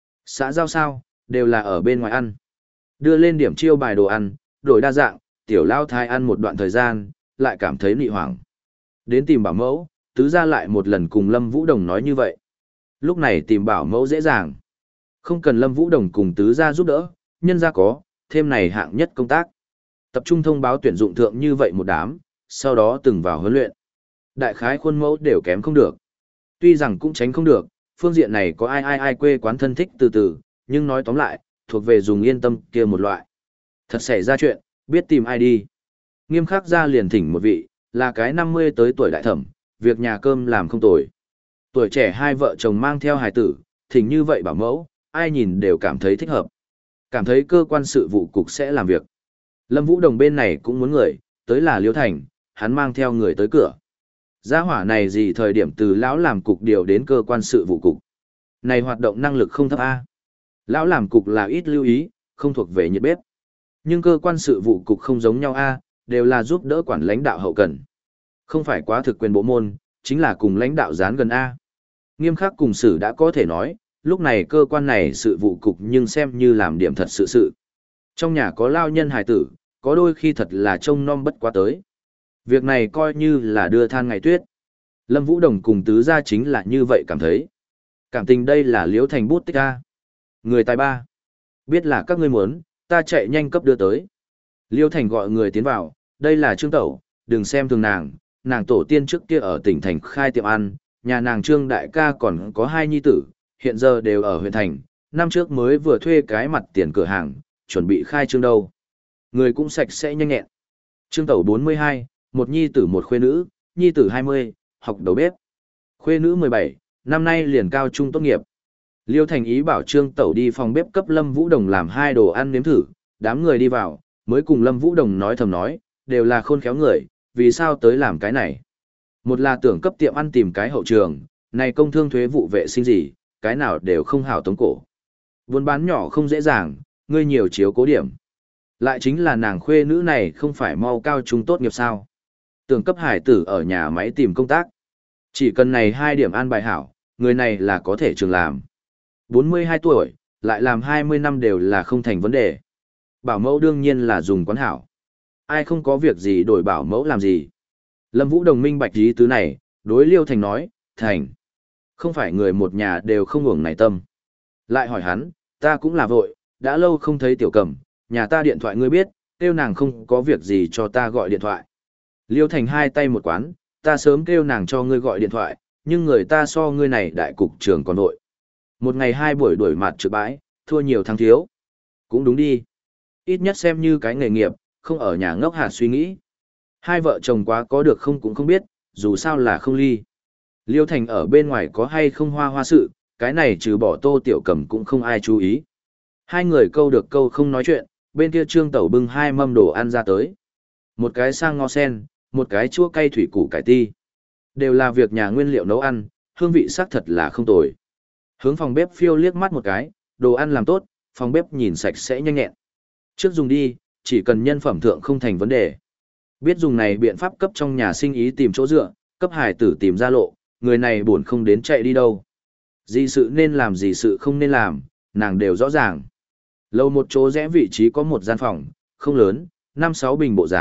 Speaker 1: Xã giao sao, đều là ở bên ngoài ăn. Đưa lên điểm chiêu bài đồ ăn, đổi đa dạng, tiểu lão thái ăn một đoạn thời gian, lại cảm thấy nị hoảng. Đến tìm bảo mẫu, tứ gia lại một lần cùng Lâm Vũ Đồng nói như vậy. Lúc này tìm bảo mẫu dễ dàng. Không cần Lâm Vũ Đồng cùng tứ gia giúp đỡ, nhân gia có, thêm này hạng nhất công tác. Tập trung thông báo tuyển dụng thượng như vậy một đám, sau đó từng vào huấn luyện. Đại khái khuôn mẫu đều kém không được. Tuy rằng cũng tránh không được, phương diện này có ai ai ai quê quán thân thích từ từ, nhưng nói tóm lại, thuộc về dùng yên tâm kia một loại. Thật xảy ra chuyện, biết tìm ai đi. Nghiêm khắc ra liền thỉnh một vị, là cái năm mươi tới tuổi đại thẩm, việc nhà cơm làm không tồi. Tuổi trẻ hai vợ chồng mang theo hài tử, thỉnh như vậy bảo mẫu, ai nhìn đều cảm thấy thích hợp. Cảm thấy cơ quan sự vụ cục sẽ làm việc. Lâm Vũ Đồng bên này cũng muốn người, tới là Liễu Thành, hắn mang theo người tới cửa. Gia hỏa này gì thời điểm từ lão làm cục điều đến cơ quan sự vụ cục. Này hoạt động năng lực không thấp A. Lão làm cục là ít lưu ý, không thuộc về nhiệt bếp. Nhưng cơ quan sự vụ cục không giống nhau A, đều là giúp đỡ quản lãnh đạo hậu cần. Không phải quá thực quyền bộ môn, chính là cùng lãnh đạo dán gần A. Nghiêm khắc cùng xử đã có thể nói, lúc này cơ quan này sự vụ cục nhưng xem như làm điểm thật sự sự. Trong nhà có lao nhân hài tử, có đôi khi thật là trông nom bất quá tới. Việc này coi như là đưa than ngày tuyết. Lâm Vũ Đồng cùng tứ gia chính là như vậy cảm thấy. Cảm tình đây là Liễu Thành bút tích A. Người tài ba. Biết là các ngươi muốn, ta chạy nhanh cấp đưa tới. Liễu Thành gọi người tiến vào, đây là Trương Tẩu, đừng xem thường nàng, nàng tổ tiên trước kia ở tỉnh thành khai tiệm ăn, nhà nàng Trương đại ca còn có hai nhi tử, hiện giờ đều ở huyện thành, năm trước mới vừa thuê cái mặt tiền cửa hàng, chuẩn bị khai trương đâu. Người cũng sạch sẽ nhanh nhẹn. Trương Tẩu bốn mươi hai, một nhi tử một khuê nữ, nhi tử hai mươi, học đầu bếp. Khuê nữ mười bảy, năm nay liền cao trung tốt nghiệp. Liêu Thành ý bảo Trương Tẩu đi phòng bếp cấp Lâm Vũ Đồng làm hai đồ ăn nếm thử, đám người đi vào, mới cùng Lâm Vũ Đồng nói thầm nói, đều là khôn khéo người, vì sao tới làm cái này. Một là tưởng cấp tiệm ăn tìm cái hậu trường, này công thương thuế vụ vệ sinh gì, cái nào đều không hảo tống cổ. Buôn bán nhỏ không dễ dàng, ngươi nhiều chiếu cố điểm. Lại chính là nàng khuê nữ này không phải mau cao trung tốt nghiệp sao. Tưởng cấp hải tử ở nhà máy tìm công tác. Chỉ cần này hai điểm an bài hảo, người này là có thể trường làm. bốn mươi hai tuổi, lại làm hai mươi năm đều là không thành vấn đề. Bảo mẫu đương nhiên là dùng quán hảo. Ai không có việc gì đổi bảo mẫu làm gì. Lâm Vũ Đồng minh bạch ý tứ này, đối Liêu Thành nói, Thành. Không phải người một nhà đều không hưởng này tâm. Lại hỏi hắn, ta cũng là vội, đã lâu không thấy tiểu cầm, nhà ta điện thoại ngươi biết, kêu nàng không có việc gì cho ta gọi điện thoại. Liêu Thành hai tay một quán, ta sớm kêu nàng cho ngươi gọi điện thoại, nhưng người ta so ngươi này đại cục trưởng còn vội. Một ngày hai buổi đuổi mặt trực bãi, thua nhiều thắng thiếu. Cũng đúng đi. Ít nhất xem như cái nghề nghiệp, không ở nhà ngốc hạt suy nghĩ. Hai vợ chồng quá có được không cũng không biết, dù sao là không ly. Liêu Thành ở bên ngoài có hay không hoa hoa sự, cái này trừ bỏ Tô Tiểu Cầm cũng không ai chú ý. Hai người câu được câu không nói chuyện, bên kia Trương Tẩu bưng hai mâm đồ ăn ra tới. Một cái sang ngó sen, một cái chua cay thủy củ cải ti. Đều là việc nhà nguyên liệu nấu ăn, hương vị sắc thật là không tồi. Hướng phòng bếp phiêu liếc mắt một cái, đồ ăn làm tốt, phòng bếp nhìn sạch sẽ nhanh nhẹn. Trước dùng đi, chỉ cần nhân phẩm thượng không thành vấn đề. Biết dùng này biện pháp cấp trong nhà sinh ý tìm chỗ dựa, cấp hải tử tìm ra lộ, người này buồn không đến chạy đi đâu. Gì sự nên làm gì sự không nên làm, nàng đều rõ ràng. Lầu một chỗ rẽ vị trí có một gian phòng, không lớn, năm sáu bình bộ dáng,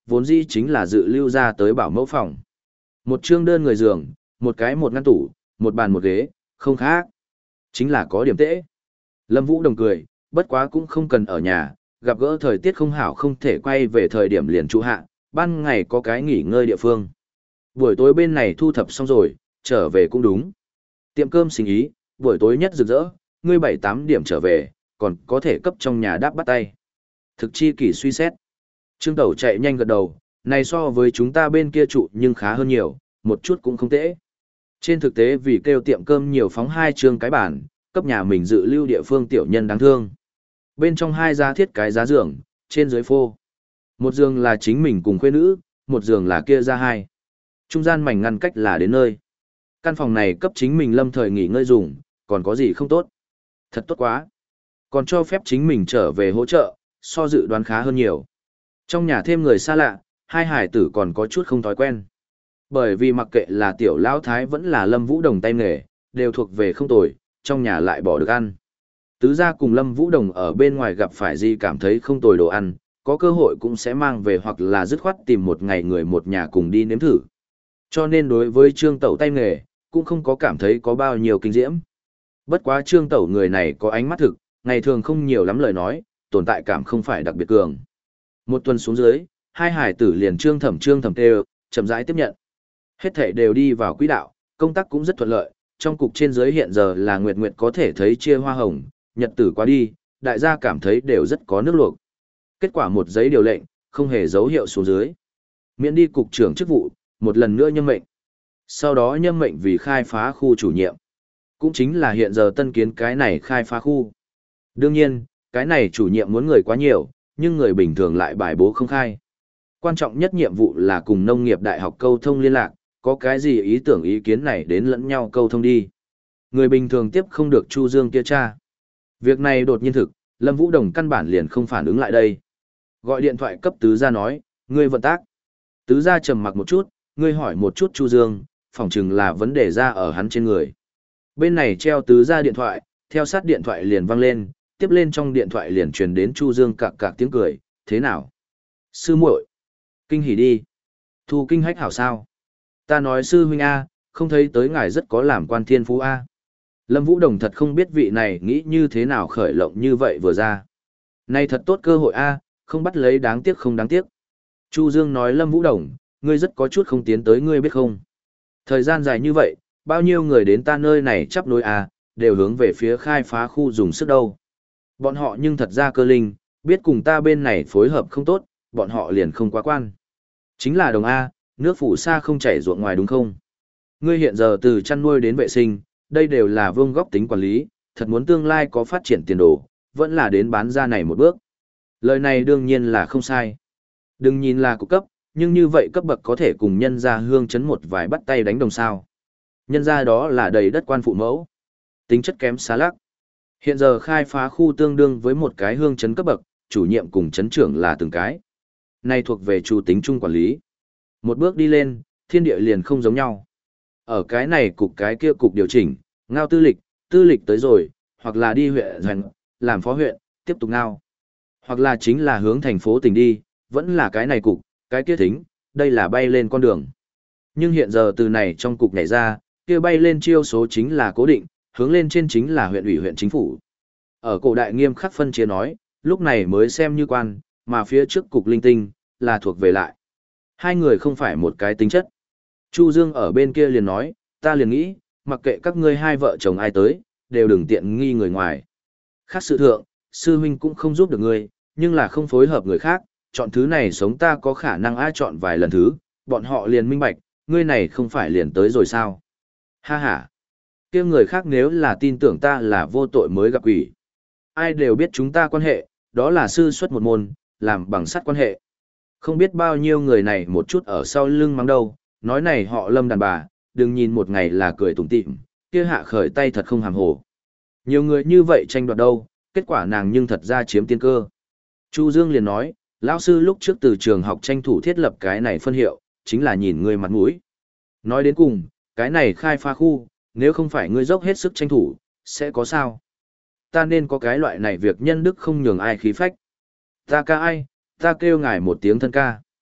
Speaker 1: vốn dĩ chính là dự lưu ra tới bảo mẫu phòng. Một chương đơn người giường, một cái một ngăn tủ, một bàn một ghế, không khác. Chính là có điểm tễ. Lâm Vũ Đồng cười, bất quá cũng không cần ở nhà, gặp gỡ thời tiết không hảo không thể quay về thời điểm liền trụ hạ, ban ngày có cái nghỉ ngơi địa phương. Buổi tối bên này thu thập xong rồi, trở về cũng đúng. Tiệm cơm sinh ý, buổi tối nhất rực rỡ, ngươi bảy tám điểm trở về, còn có thể cấp trong nhà đáp bắt tay. Thực chi kỷ suy xét. Trương Tẩu chạy nhanh gật đầu, này so với chúng ta bên kia trụ nhưng khá hơn nhiều, một chút cũng không tệ. Trên thực tế vì kêu tiệm cơm nhiều phóng hai chương cái bản, cấp nhà mình dự lưu địa phương tiểu nhân đáng thương. Bên trong hai giá thiết cái giá giường, trên dưới phô. Một giường là chính mình cùng khuê nữ, một giường là kia ra hai. Trung gian mảnh ngăn cách là đến nơi. Căn phòng này cấp chính mình lâm thời nghỉ ngơi dùng, còn có gì không tốt. Thật tốt quá. Còn cho phép chính mình trở về hỗ trợ, so dự đoán khá hơn nhiều. Trong nhà thêm người xa lạ, hai hải tử còn có chút không thói quen. Bởi vì mặc kệ là tiểu lão thái vẫn là Lâm Vũ Đồng tay nghề, đều thuộc về không tồi, trong nhà lại bỏ được ăn. Tứ gia cùng Lâm Vũ Đồng ở bên ngoài gặp phải gì cảm thấy không tồi đồ ăn, có cơ hội cũng sẽ mang về hoặc là dứt khoát tìm một ngày người một nhà cùng đi nếm thử. Cho nên đối với Trương Tẩu tay nghề, cũng không có cảm thấy có bao nhiêu kinh diễm. Bất quá Trương Tẩu người này có ánh mắt thực, ngày thường không nhiều lắm lời nói, tồn tại cảm không phải đặc biệt cường. Một tuần xuống dưới, hai hải tử liền Trương Thẩm Trương Thẩm tê chậm rãi tiếp nhận. Hết thảy đều đi vào quỹ đạo, công tác cũng rất thuận lợi, trong cục trên dưới hiện giờ là Nguyệt Nguyệt có thể thấy chia hoa hồng, nhật tử qua đi, đại gia cảm thấy đều rất có nước luộc. Kết quả một giấy điều lệnh, không hề dấu hiệu xuống dưới. Miễn đi cục trưởng chức vụ, một lần nữa nhâm mệnh. Sau đó nhâm mệnh vì khai phá khu chủ nhiệm. Cũng chính là hiện giờ tân kiến cái này khai phá khu. Đương nhiên, cái này chủ nhiệm muốn người quá nhiều, nhưng người bình thường lại bài bố không khai. Quan trọng nhất nhiệm vụ là cùng nông nghiệp đại học câu thông liên lạc, có cái gì ý tưởng ý kiến này đến lẫn nhau câu thông đi. Người bình thường tiếp không được Chu Dương kia cha. Việc này đột nhiên thực, Lâm Vũ Đồng căn bản liền không phản ứng lại đây. Gọi điện thoại cấp tứ gia nói, ngươi vận tác. Tứ gia trầm mặc một chút, ngươi hỏi một chút Chu Dương, phỏng chừng là vấn đề ra ở hắn trên người. Bên này treo tứ gia điện thoại, theo sát điện thoại liền vang lên, tiếp lên trong điện thoại liền truyền đến Chu Dương cạc cạc tiếng cười, thế nào? Sư muội, kinh hỉ đi. Thu kinh hách hảo sao? Ta nói sư huynh A, không thấy tới ngài rất có làm quan thiên phú A. Lâm Vũ Đồng thật không biết vị này nghĩ như thế nào khởi lộng như vậy vừa ra. Này thật tốt cơ hội A, không bắt lấy đáng tiếc không đáng tiếc. Chu Dương nói Lâm Vũ Đồng, ngươi rất có chút không tiến tới ngươi biết không. Thời gian dài như vậy, bao nhiêu người đến ta nơi này chắp nối A, đều hướng về phía khai phá khu dùng sức đâu. Bọn họ nhưng thật ra cơ linh, biết cùng ta bên này phối hợp không tốt, bọn họ liền không quá quan. Chính là đồng A, nước phủ xa không chảy ruộng ngoài đúng không? Ngươi hiện giờ từ chăn nuôi đến vệ sinh, đây đều là vương góc tính quản lý, thật muốn tương lai có phát triển tiền đồ, vẫn là đến bán ra này một bước. Lời này đương nhiên là không sai. Đừng nhìn là cục cấp, nhưng như vậy cấp bậc có thể cùng nhân gia hương chấn một vài bắt tay đánh đồng sao. Nhân gia đó là đầy đất quan phụ mẫu. Tính chất kém xa lắc. Hiện giờ khai phá khu tương đương với một cái hương chấn cấp bậc, chủ nhiệm cùng chấn trưởng là từng cái. Này thuộc về chủ tính chung quản lý. Một bước đi lên, thiên địa liền không giống nhau. Ở cái này cục cái kia cục điều chỉnh, ngao tư lịch, tư lịch tới rồi, hoặc là đi huyện thành, làm phó huyện, tiếp tục ngao. Hoặc là chính là hướng thành phố tỉnh đi, vẫn là cái này cục, cái kia thính, đây là bay lên con đường. Nhưng hiện giờ từ này trong cục nhảy ra, kia bay lên chiêu số chính là cố định, hướng lên trên chính là huyện ủy huyện chính phủ. Ở cổ đại nghiêm khắc phân chia nói, lúc này mới xem như quan, mà phía trước cục linh tinh, là thuộc về lại. Hai người không phải một cái tính chất. Chu Dương ở bên kia liền nói, ta liền nghĩ, mặc kệ các ngươi hai vợ chồng ai tới, đều đừng tiện nghi người ngoài. Khác sự thượng, sư huynh cũng không giúp được ngươi, nhưng là không phối hợp người khác, chọn thứ này sống ta có khả năng ai chọn vài lần thứ, bọn họ liền minh bạch, ngươi này không phải liền tới rồi sao. Ha ha, kia người khác nếu là tin tưởng ta là vô tội mới gặp quỷ. Ai đều biết chúng ta quan hệ, đó là sư xuất một môn, làm bằng sắt quan hệ. Không biết bao nhiêu người này một chút ở sau lưng mắng đâu, nói này họ Lâm đàn bà, đừng nhìn một ngày là cười tủm tỉm, kia hạ khởi tay thật không hàm hồ. Nhiều người như vậy tranh đoạt đâu, kết quả nàng nhưng thật ra chiếm tiên cơ. Chu Dương liền nói, lão sư lúc trước từ trường học tranh thủ thiết lập cái này phân hiệu, chính là nhìn ngươi mặt mũi. Nói đến cùng, cái này khai phá khu, nếu không phải ngươi dốc hết sức tranh thủ, sẽ có sao? Ta nên có cái loại này việc nhân đức không nhường ai khí phách. Ta ca ai, ta kêu ngài một tiếng thân ca.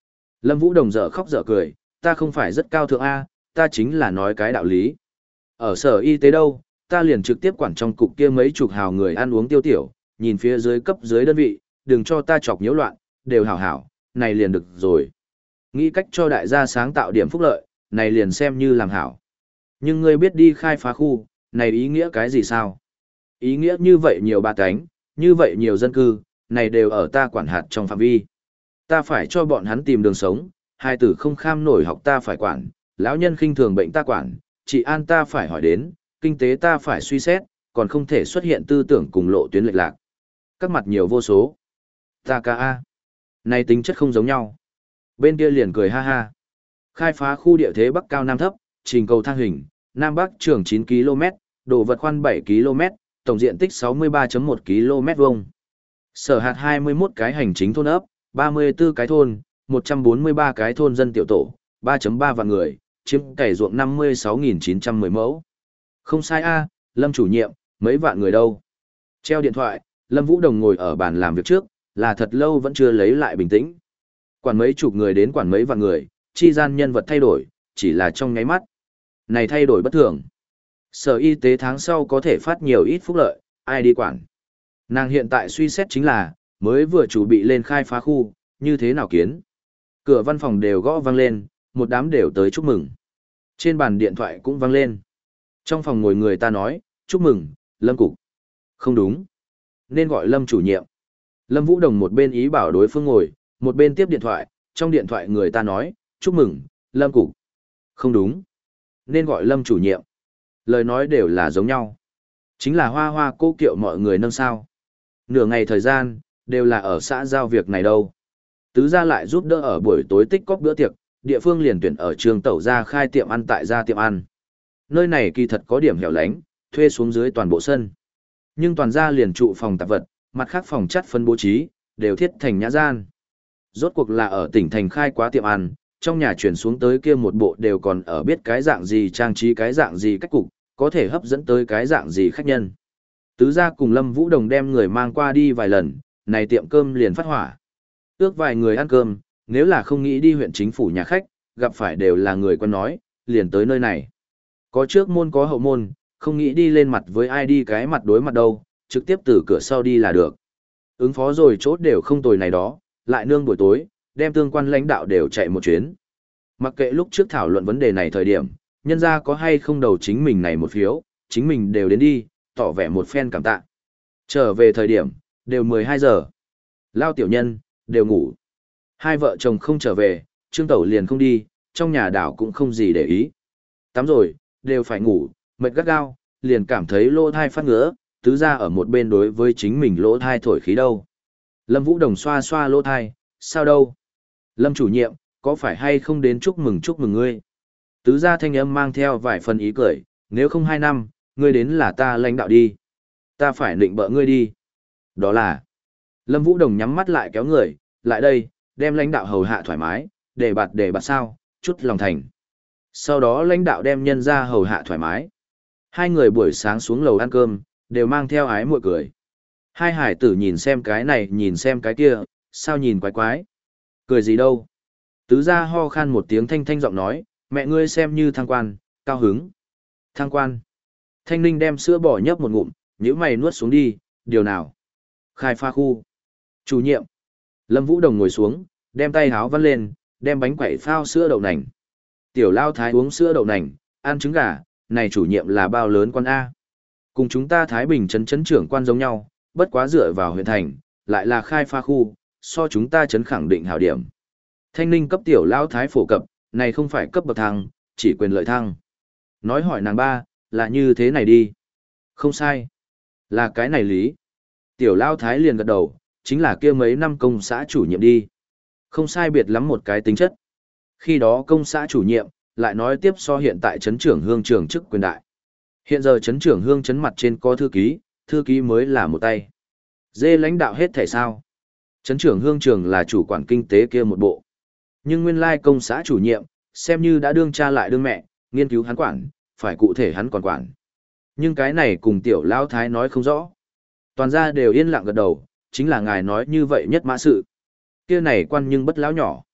Speaker 1: Lâm Vũ Đồng dở khóc dở cười, ta không phải rất cao thượng A, ta chính là nói cái đạo lý. Ở sở y tế đâu, ta liền trực tiếp quản trong cục kia mấy chục hào người ăn uống tiêu tiểu, nhìn phía dưới cấp dưới đơn vị, đừng cho ta chọc nhiễu loạn, đều hảo hảo, này liền được rồi. Nghĩ cách cho đại gia sáng tạo điểm phúc lợi, này liền xem như làm hảo. Nhưng ngươi biết đi khai phá khu, này ý nghĩa cái gì sao? Ý nghĩa như vậy nhiều ba cánh, như vậy nhiều dân cư, này đều ở ta quản hạt trong phạm vi. Ta phải cho bọn hắn tìm đường sống, hai tử không kham nổi học ta phải quản, lão nhân khinh thường bệnh ta quản, trị an ta phải hỏi đến, kinh tế ta phải suy xét, còn không thể xuất hiện tư tưởng cùng lộ tuyến lệch lạc. Các mặt nhiều vô số. Ta ca a. Này tính chất không giống nhau. Bên kia liền cười ha ha. Khai phá khu địa thế Bắc cao Nam thấp, trình cầu thang hình, Nam Bắc trường chín ki lô mét, độ vật khoan bảy ki lô mét, tổng diện tích sáu mươi ba phẩy một ki lô mét vuông. Sở hạt hai mươi mốt cái hành chính thôn ấp, ba mươi tư cái thôn, một trăm bốn mươi ba cái thôn dân tiểu tổ, ba phẩy ba vạn người, chiếm cày ruộng năm mươi sáu nghìn chín trăm mười mẫu. Không sai a, Lâm chủ nhiệm, mấy vạn người đâu. Treo điện thoại, Lâm Vũ Đồng ngồi ở bàn làm việc trước, là thật lâu vẫn chưa lấy lại bình tĩnh. Quản mấy chục người đến quản mấy vạn người, chi gian nhân vật thay đổi, chỉ là trong nháy mắt. Này thay đổi bất thường. Sở y tế tháng sau có thể phát nhiều ít phúc lợi, ai đi quản. Nàng hiện tại suy xét chính là, mới vừa chuẩn bị lên khai phá khu, như thế nào kiến. Cửa văn phòng đều gõ vang lên, một đám đều tới chúc mừng. Trên bàn điện thoại cũng vang lên. Trong phòng ngồi người ta nói, chúc mừng, Lâm Cục. Không đúng. Nên gọi Lâm chủ nhiệm. Lâm Vũ Đồng một bên ý bảo đối phương ngồi, một bên tiếp điện thoại, trong điện thoại người ta nói, chúc mừng, Lâm Cục. Không đúng. Nên gọi Lâm chủ nhiệm. Lời nói đều là giống nhau. Chính là hoa hoa cô kiệu mọi người nâng sao. Nửa ngày thời gian, đều là ở xã giao việc này đâu. Tứ gia lại giúp đỡ ở buổi tối tích cóp bữa tiệc, địa phương liền tuyển ở trường tẩu ra khai tiệm ăn tại gia tiệm ăn. Nơi này kỳ thật có điểm hẻo lánh, thuê xuống dưới toàn bộ sân. Nhưng toàn gia liền trụ phòng tạp vật, mặt khác phòng chất phân bố trí, đều thiết thành nhã gian. Rốt cuộc là ở tỉnh thành khai quá tiệm ăn, trong nhà chuyển xuống tới kia một bộ đều còn ở biết cái dạng gì trang trí cái dạng gì cách cục, có thể hấp dẫn tới cái dạng gì khách nhân. Tứ gia cùng Lâm Vũ Đồng đem người mang qua đi vài lần, này tiệm cơm liền phát hỏa. Ước vài người ăn cơm, nếu là không nghĩ đi huyện chính phủ nhà khách, gặp phải đều là người quen nói, liền tới nơi này. Có trước môn có hậu môn, không nghĩ đi lên mặt với ai đi cái mặt đối mặt đâu, trực tiếp từ cửa sau đi là được. Ứng phó rồi chốt đều không tồi này đó, lại nương buổi tối, đem tương quan lãnh đạo đều chạy một chuyến. Mặc kệ lúc trước thảo luận vấn đề này thời điểm, nhân ra có hay không đầu chính mình này một phiếu, chính mình đều đến đi, tỏ vẻ một phen cảm tạ. Trở về thời điểm, đều mười hai giờ. Lao tiểu nhân, đều ngủ. Hai vợ chồng không trở về, Trương Tẩu liền không đi, trong nhà đảo cũng không gì để ý. Tắm rồi, đều phải ngủ, mệt gắt gao, liền cảm thấy lỗ thai phát ngứa, tứ ra ở một bên đối với chính mình lỗ thai thổi khí đâu. Lâm Vũ Đồng xoa xoa lỗ thai, sao đâu? Lâm chủ nhiệm, có phải hay không đến chúc mừng chúc mừng ngươi? Tứ gia thanh âm mang theo vài phần ý cười, nếu không hai năm, ngươi đến là ta lãnh đạo đi. Ta phải định bợ ngươi đi. Đó là, Lâm Vũ Đồng nhắm mắt lại kéo người, lại đây, đem lãnh đạo hầu hạ thoải mái, để bạt để bạt sao, chút lòng thành. Sau đó lãnh đạo đem nhân ra hầu hạ thoải mái. Hai người buổi sáng xuống lầu ăn cơm, đều mang theo ái muội cười. Hai hải tử nhìn xem cái này nhìn xem cái kia, sao nhìn quái quái. Cười gì đâu. Tứ gia ho khan một tiếng thanh thanh giọng nói, mẹ ngươi xem như thăng quan, cao hứng. Thăng quan. Thanh ninh đem sữa bò nhấp một ngụm, nhíu mày nuốt xuống đi, điều nào? Khai pha khu. Chủ nhiệm. Lâm Vũ Đồng ngồi xuống, đem tay háo vắt lên, đem bánh quẩy phao sữa đậu nành. Tiểu Lao Thái uống sữa đậu nành, ăn trứng gà, này chủ nhiệm là bao lớn quan A. Cùng chúng ta Thái Bình trấn trấn trưởng quan giống nhau, bất quá dựa vào huyện thành, lại là khai pha khu, so chúng ta trấn khẳng định hảo điểm. Thanh ninh cấp Tiểu Lao Thái phổ cập, này không phải cấp bậc thăng, chỉ quyền lợi thăng. Nói hỏi nàng ba, là như thế này đi. Không sai. Là cái này lý. Tiểu Lao Thái liền gật đầu, chính là kia mấy năm công xã chủ nhiệm đi. Không sai biệt lắm một cái tính chất. Khi đó công xã chủ nhiệm, lại nói tiếp so hiện tại trấn trưởng hương trưởng chức quyền đại. Hiện giờ trấn trưởng hương trấn mặt trên có thư ký, thư ký mới là một tay. Dê lãnh đạo hết thể sao. Trấn trưởng hương trưởng là chủ quản kinh tế kia một bộ. Nhưng nguyên lai công xã chủ nhiệm, xem như đã đương cha lại đương mẹ, nghiên cứu hắn quản, phải cụ thể hắn còn quản. Nhưng cái này cùng Tiểu Lao Thái nói không rõ. Toàn gia đều yên lặng gật đầu, chính là ngài nói như vậy nhất mã sự. Kia này quan nhưng bất lão nhỏ.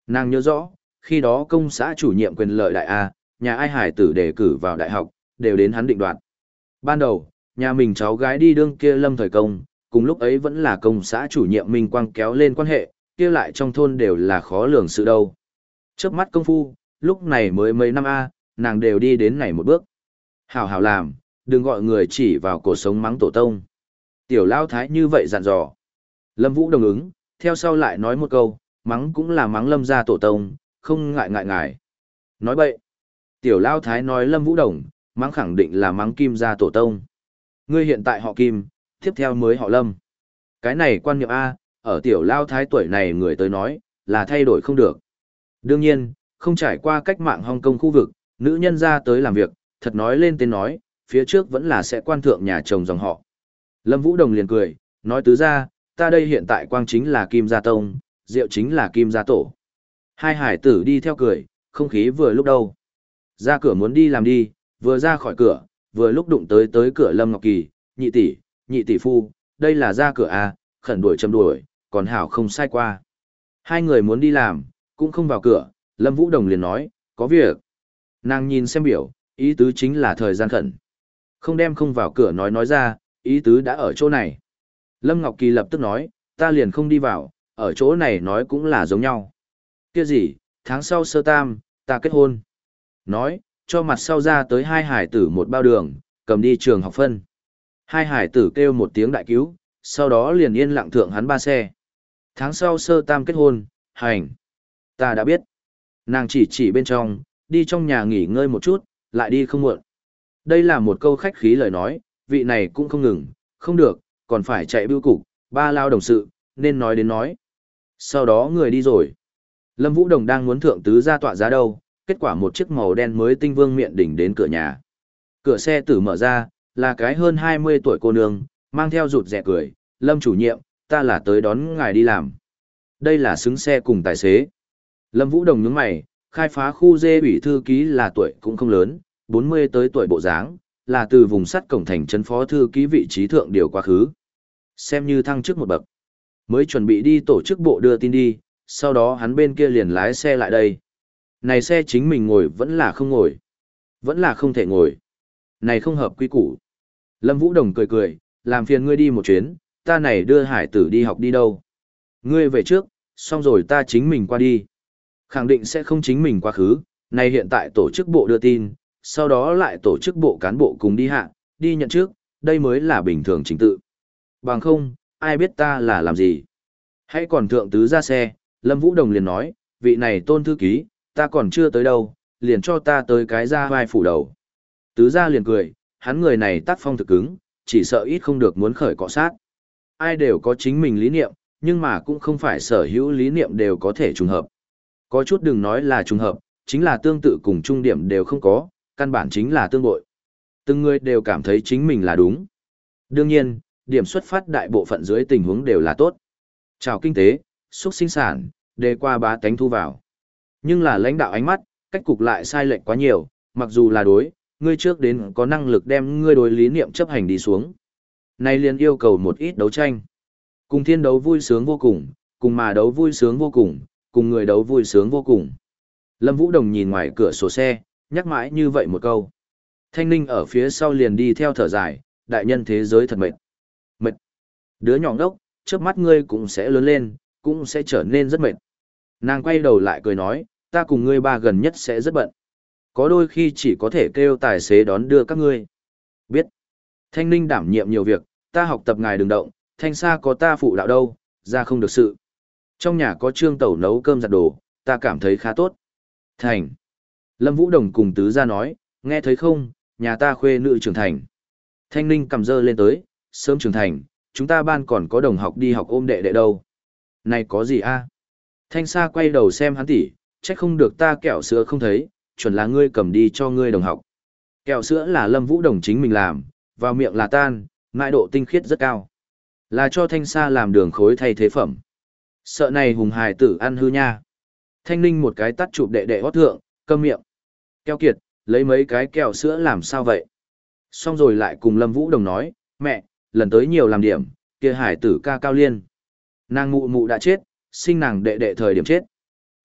Speaker 1: Nàng nhớ rõ, khi đó công xã chủ nhiệm quyền lợi đại A, nhà ai hải tử đề cử vào đại học, đều đến hắn định đoạt. Ban đầu, nhà mình cháu gái đi đương kia lâm thời công, cùng lúc ấy vẫn là công xã chủ nhiệm Minh Quang kéo lên quan hệ, kia lại trong thôn đều là khó lường sự đâu. Chớp mắt công phu, lúc này mới mấy năm A, nàng đều đi đến này một bước. Hảo hảo làm, đừng gọi người chỉ vào cổ sống mắng tổ tông. Tiểu lao thái như vậy dặn dò. Lâm Vũ đồng ứng, theo sau lại nói một câu, mắng cũng là mắng lâm gia tổ tông, không ngại ngại ngại. Nói bậy. Tiểu lao thái nói Lâm Vũ đồng, mắng khẳng định là mắng kim gia tổ tông. Ngươi hiện tại họ kim, tiếp theo mới họ lâm. Cái này quan niệm A, ở tiểu lao thái tuổi này người tới nói, là thay đổi không được. Đương nhiên, không trải qua cách mạng Hong Kong khu vực, nữ nhân ra tới làm việc, thật nói lên tên nói, phía trước vẫn là sẽ quan thượng nhà chồng dòng họ. Lâm Vũ Đồng liền cười, nói tứ ra, ta đây hiện tại quang chính là kim gia tông, diệu chính là kim gia tổ. Hai hải tử đi theo cười, không khí vừa lúc đâu. Ra cửa muốn đi làm đi, vừa ra khỏi cửa, vừa lúc đụng tới tới cửa Lâm Ngọc Kỳ, nhị tỷ, nhị tỷ phu, đây là ra cửa à, khẩn đuổi chấm đuổi, còn hảo không sai qua. Hai người muốn đi làm, cũng không vào cửa, Lâm Vũ Đồng liền nói, có việc. Nàng nhìn xem biểu, ý tứ chính là thời gian khẩn. Không đem không vào cửa nói nói ra, ý tứ đã ở chỗ này. Lâm Ngọc Kỳ lập tức nói, ta liền không đi vào, ở chỗ này nói cũng là giống nhau. Kia gì, tháng sau sơ tam, ta kết hôn. Nói, cho mặt sau ra tới hai hải tử một bao đường, cầm đi trường học phân. Hai hải tử kêu một tiếng đại cứu, sau đó liền yên lặng thượng hắn ba xe. Tháng sau sơ tam kết hôn, hành. Ta đã biết. Nàng chỉ chỉ bên trong, đi trong nhà nghỉ ngơi một chút, lại đi không muộn. Đây là một câu khách khí lời nói, vị này cũng không ngừng, không được, còn phải chạy bưu cục, ba lao đồng sự, nên nói đến nói. Sau đó người đi rồi. Lâm Vũ Đồng đang muốn thượng tứ ra tọa giá đâu, kết quả một chiếc màu đen mới tinh vương miện đỉnh đến cửa nhà. Cửa xe tử mở ra, là cái hơn hai mươi tuổi cô nương, mang theo rụt rẻ cười, Lâm chủ nhiệm, ta là tới đón ngài đi làm. Đây là xứng xe cùng tài xế. Lâm Vũ Đồng nhướng mày, khai phá khu dê ủy thư ký là tuổi cũng không lớn, bốn mươi tới tuổi bộ dáng, là từ vùng sắt cổng thành trấn phó thư ký vị trí thượng điều quá khứ. Xem như thăng chức một bậc. Mới chuẩn bị đi tổ chức bộ đưa tin đi, sau đó hắn bên kia liền lái xe lại đây. Này xe chính mình ngồi vẫn là không ngồi. Vẫn là không thể ngồi. Này không hợp quy củ. Lâm Vũ Đồng cười cười, làm phiền ngươi đi một chuyến, ta này đưa hải tử đi học đi đâu. Ngươi về trước, xong rồi ta chính mình qua đi. Khẳng định sẽ không chính mình quá khứ, này hiện tại tổ chức bộ đưa tin, sau đó lại tổ chức bộ cán bộ cùng đi hạ, đi nhận trước, đây mới là bình thường chính tự. Bằng không, ai biết ta là làm gì. Hãy còn thượng tứ ra xe, Lâm Vũ Đồng liền nói, vị này tôn thư ký, ta còn chưa tới đâu, liền cho ta tới cái ra vai phủ đầu. Tứ ra liền cười, hắn người này tác phong thực cứng, chỉ sợ ít không được muốn khởi cọ sát. Ai đều có chính mình lý niệm, nhưng mà cũng không phải sở hữu lý niệm đều có thể trùng hợp. Có chút đừng nói là trùng hợp, chính là tương tự cùng trung điểm đều không có, căn bản chính là tương bội. Từng người đều cảm thấy chính mình là đúng. Đương nhiên, điểm xuất phát đại bộ phận dưới tình huống đều là tốt. Chào kinh tế, xúc sinh sản, đề qua bá tánh thu vào. Nhưng là lãnh đạo ánh mắt, cách cục lại sai lệch quá nhiều, mặc dù là đối, ngươi trước đến có năng lực đem ngươi đối lý niệm chấp hành đi xuống. Nay liền yêu cầu một ít đấu tranh. Cùng thiên đấu vui sướng vô cùng, cùng mà đấu vui sướng vô cùng, cùng người đấu vui sướng vô cùng. Lâm Vũ Đồng nhìn ngoài cửa sổ xe, nhắc mãi như vậy một câu. Thanh Ninh ở phía sau liền đi theo thở dài, đại nhân thế giới thật mệt. Mệt. Đứa nhỏ ngốc, trước mắt ngươi cũng sẽ lớn lên, cũng sẽ trở nên rất mệt. Nàng quay đầu lại cười nói, ta cùng ngươi ba gần nhất sẽ rất bận. Có đôi khi chỉ có thể kêu tài xế đón đưa các ngươi. Biết. Thanh Ninh đảm nhiệm nhiều việc, ta học tập ngài đừng động, thanh xa có ta phụ đạo đâu, ra không được sự. Trong nhà có trương tẩu nấu cơm giặt đồ, ta cảm thấy khá tốt. Thành. Lâm Vũ Đồng cùng tứ ra nói, nghe thấy không, nhà ta khuê nữ trưởng thành. Thanh Ninh cầm dơ lên tới, sớm trưởng thành, chúng ta ban còn có đồng học đi học ôm đệ đệ đâu. Này có gì a? Thanh Sa quay đầu xem hắn tỉ, trách không được ta kẹo sữa không thấy, chuẩn là ngươi cầm đi cho ngươi đồng học. Kẹo sữa là Lâm Vũ Đồng chính mình làm, vào miệng là tan, mại độ tinh khiết rất cao. Là cho Thanh Sa làm đường khối thay thế phẩm. Sợ này hùng hài tử ăn hư nha. Thanh Ninh một cái tắt chụp đệ đệ hót thượng, câm miệng. Keo kiệt, lấy mấy cái kẹo sữa làm sao vậy? Xong rồi lại cùng Lâm Vũ Đồng nói, mẹ, lần tới nhiều làm điểm, kia hải tử ca cao liên. Nàng mụ mụ đã chết, sinh nàng đệ đệ thời điểm chết.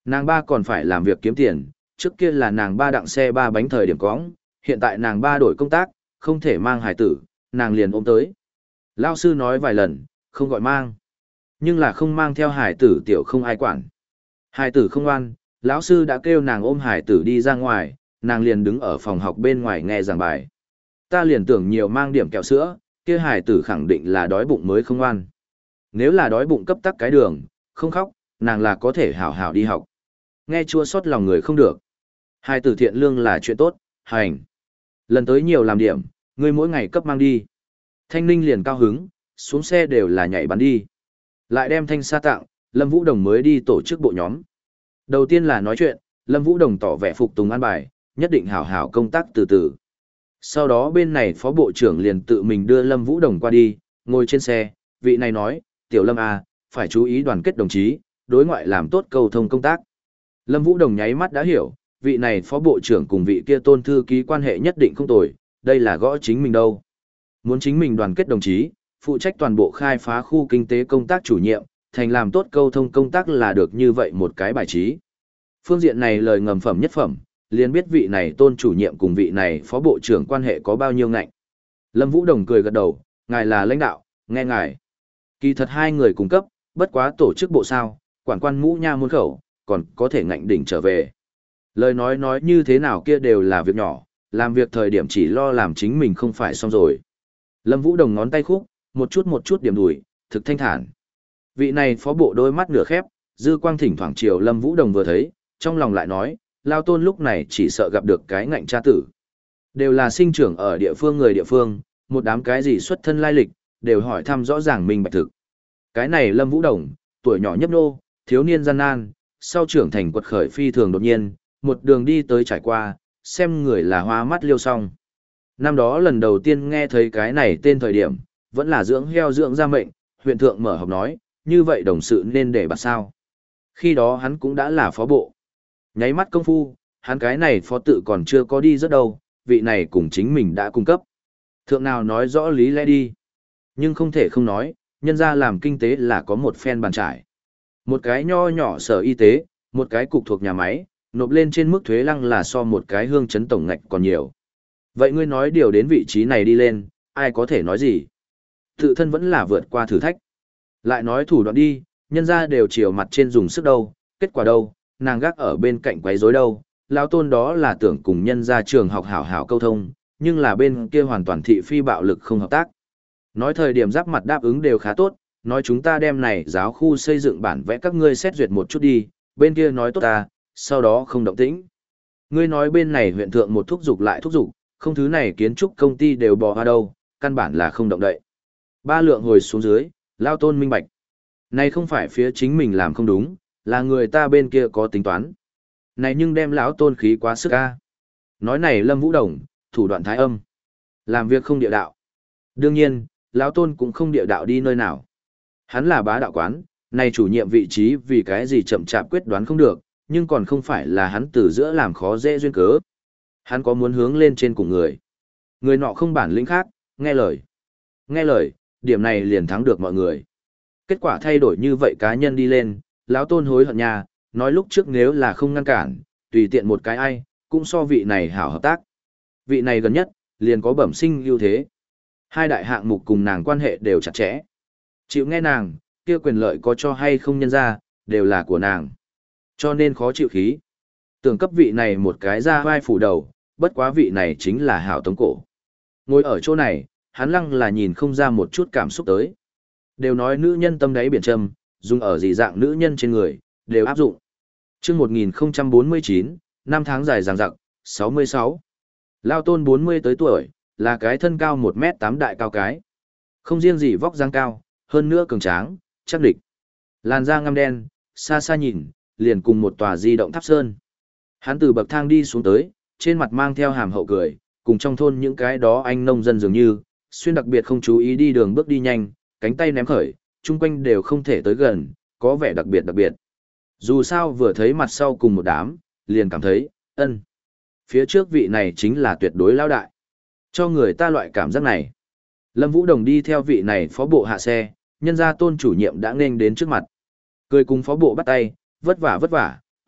Speaker 1: Nàng ba còn phải làm việc kiếm tiền, trước kia là nàng ba đặng xe ba bánh thời điểm cóng, hiện tại nàng ba đổi công tác, không thể mang hải tử, nàng liền ôm tới. Lao sư nói vài lần, không gọi mang. Nhưng là không mang theo hải tử tiểu không ai quản. Hải tử không ngoan, lão sư đã kêu nàng ôm hải tử đi ra ngoài, nàng liền đứng ở phòng học bên ngoài nghe giảng bài. Ta liền tưởng nhiều mang điểm kẹo sữa, kia hải tử khẳng định là đói bụng mới không ngoan. Nếu là đói bụng cấp tắc cái đường, không khóc, nàng là có thể hảo hảo đi học. Nghe chua xót lòng người không được. Hải tử thiện lương là chuyện tốt, hành. Lần tới nhiều làm điểm, ngươi mỗi ngày cấp mang đi. Thanh Ninh liền cao hứng, xuống xe đều là nhảy bắn đi. Lại đem Thanh Sa tặng, Lâm Vũ Đồng mới đi tổ chức bộ nhóm. Đầu tiên là nói chuyện, Lâm Vũ Đồng tỏ vẻ phục tùng an bài, nhất định hảo hảo công tác từ từ. Sau đó bên này phó bộ trưởng liền tự mình đưa Lâm Vũ Đồng qua đi, ngồi trên xe, vị này nói, Tiểu Lâm à, phải chú ý đoàn kết đồng chí, đối ngoại làm tốt cầu thông công tác. Lâm Vũ Đồng nháy mắt đã hiểu, vị này phó bộ trưởng cùng vị kia tôn thư ký quan hệ nhất định không tồi, đây là gõ chính mình đâu. Muốn chính mình đoàn kết đồng chí, phụ trách toàn bộ khai phá khu kinh tế công tác chủ nhiệm, thành làm tốt câu thông công tác là được như vậy một cái bài trí. Phương diện này lời ngầm phẩm nhất phẩm, liền biết vị này tôn chủ nhiệm cùng vị này phó bộ trưởng quan hệ có bao nhiêu ngạnh. Lâm Vũ Đồng cười gật đầu, ngài là lãnh đạo, nghe ngài. Kỳ thật hai người cùng cấp, bất quá tổ chức bộ sao, quản quan mũ nha môn khẩu, còn có thể ngạnh đỉnh trở về. Lời nói nói như thế nào kia đều là việc nhỏ, làm việc thời điểm chỉ lo làm chính mình không phải xong rồi. Lâm Vũ Đồng ngón tay khúc, một chút một chút điểm đùi, thực thanh thản. Vị này phó bộ đôi mắt nửa khép, dư quang thỉnh thoảng chiều Lâm Vũ Đồng vừa thấy, trong lòng lại nói, Lao Tôn lúc này chỉ sợ gặp được cái ngạnh cha tử. Đều là sinh trưởng ở địa phương người địa phương, một đám cái gì xuất thân lai lịch, đều hỏi thăm rõ ràng mình bạch thực. Cái này Lâm Vũ Đồng, tuổi nhỏ nhấp nô, thiếu niên gian nan, sau trưởng thành quật khởi phi thường đột nhiên, một đường đi tới trải qua, xem người là hoa mắt liêu song. Năm đó lần đầu tiên nghe thấy cái này tên thời điểm, vẫn là dưỡng heo dưỡng ra mệnh, huyện thượng mở học nói, như vậy đồng sự nên để bạt sao. Khi đó hắn cũng đã là phó bộ. Nháy mắt công phu, hắn cái này phó tự còn chưa có đi rất đâu, vị này cùng chính mình đã cung cấp. Thượng nào nói rõ lý lẽ đi. Nhưng không thể không nói, nhân ra làm kinh tế là có một phen bàn trải. Một cái nho nhỏ sở y tế, một cái cục thuộc nhà máy, nộp lên trên mức thuế lăng là so một cái hương chấn tổng ngạch còn nhiều. Vậy ngươi nói điều đến vị trí này đi lên, ai có thể nói gì? Tự thân vẫn là vượt qua thử thách. Lại nói thủ đoạn đi, nhân ra đều chiều mặt trên dùng sức đâu, kết quả đâu, nàng gác ở bên cạnh quấy rối đâu. Lão Tôn đó là tưởng cùng nhân ra trường học hảo hảo câu thông, nhưng là bên kia hoàn toàn thị phi bạo lực không hợp tác. Nói thời điểm giáp mặt đáp ứng đều khá tốt, nói chúng ta đem này giáo khu xây dựng bản vẽ các ngươi xét duyệt một chút đi, bên kia nói tốt ta, sau đó không động tĩnh. Ngươi nói bên này huyện thượng một thúc dục lại thúc dục, không thứ này kiến trúc công ty đều bỏ hoa đâu, căn bản là không động đậy. Ba lượng hồi xuống dưới, Lao Tôn minh bạch. Này không phải phía chính mình làm không đúng, là người ta bên kia có tính toán. Này nhưng đem lão Tôn khí quá sức a. Nói này Lâm Vũ Đồng, thủ đoạn thái âm. Làm việc không địa đạo. Đương nhiên, lão Tôn cũng không địa đạo đi nơi nào. Hắn là bá đạo quán, này chủ nhiệm vị trí vì cái gì chậm chạp quyết đoán không được, nhưng còn không phải là hắn từ giữa làm khó dễ duyên cớ. Hắn có muốn hướng lên trên cùng người. Người nọ không bản lĩnh khác, nghe lời. Nghe lời, điểm này liền thắng được mọi người. Kết quả thay đổi như vậy cá nhân đi lên, lão Tôn hối hận nhà, nói lúc trước nếu là không ngăn cản, tùy tiện một cái ai, cũng so vị này hảo hợp tác. Vị này gần nhất, liền có bẩm sinh ưu thế. Hai đại hạng mục cùng nàng quan hệ đều chặt chẽ. Chịu nghe nàng, kia quyền lợi có cho hay không nhân ra, đều là của nàng. Cho nên khó chịu khí. Tưởng cấp vị này một cái ra vai phủ đầu, bất quá vị này chính là hảo tống cổ. Ngồi ở chỗ này, hắn lăng là nhìn không ra một chút cảm xúc tới. Đều nói nữ nhân tâm đáy biển trầm, dùng ở gì dạng nữ nhân trên người, đều áp dụng. Trước một nghìn không trăm bốn mươi chín, năm tháng dài dằng dặc, sáu mươi sáu. Lao Tôn bốn mươi tới tuổi, là cái thân cao một mét tám đại cao cái. Không riêng gì vóc dáng cao, hơn nữa cường tráng, chắc địch. Làn da ngăm đen, xa xa nhìn, liền cùng một tòa di động tháp sơn. Hắn từ bậc thang đi xuống tới, trên mặt mang theo hàm hậu cười, cùng trong thôn những cái đó anh nông dân dường như, xuyên đặc biệt không chú ý đi đường bước đi nhanh, cánh tay ném khởi, chung quanh đều không thể tới gần, có vẻ đặc biệt đặc biệt. Dù sao vừa thấy mặt sau cùng một đám, liền cảm thấy, ân. Phía trước vị này chính là tuyệt đối lao đại. Cho người ta loại cảm giác này. Lâm Vũ Đồng đi theo vị này phó bộ hạ xe, nhân ra Tôn chủ nhiệm đã nên đến trước mặt. Cười cùng phó bộ bắt tay, vất vả vất vả,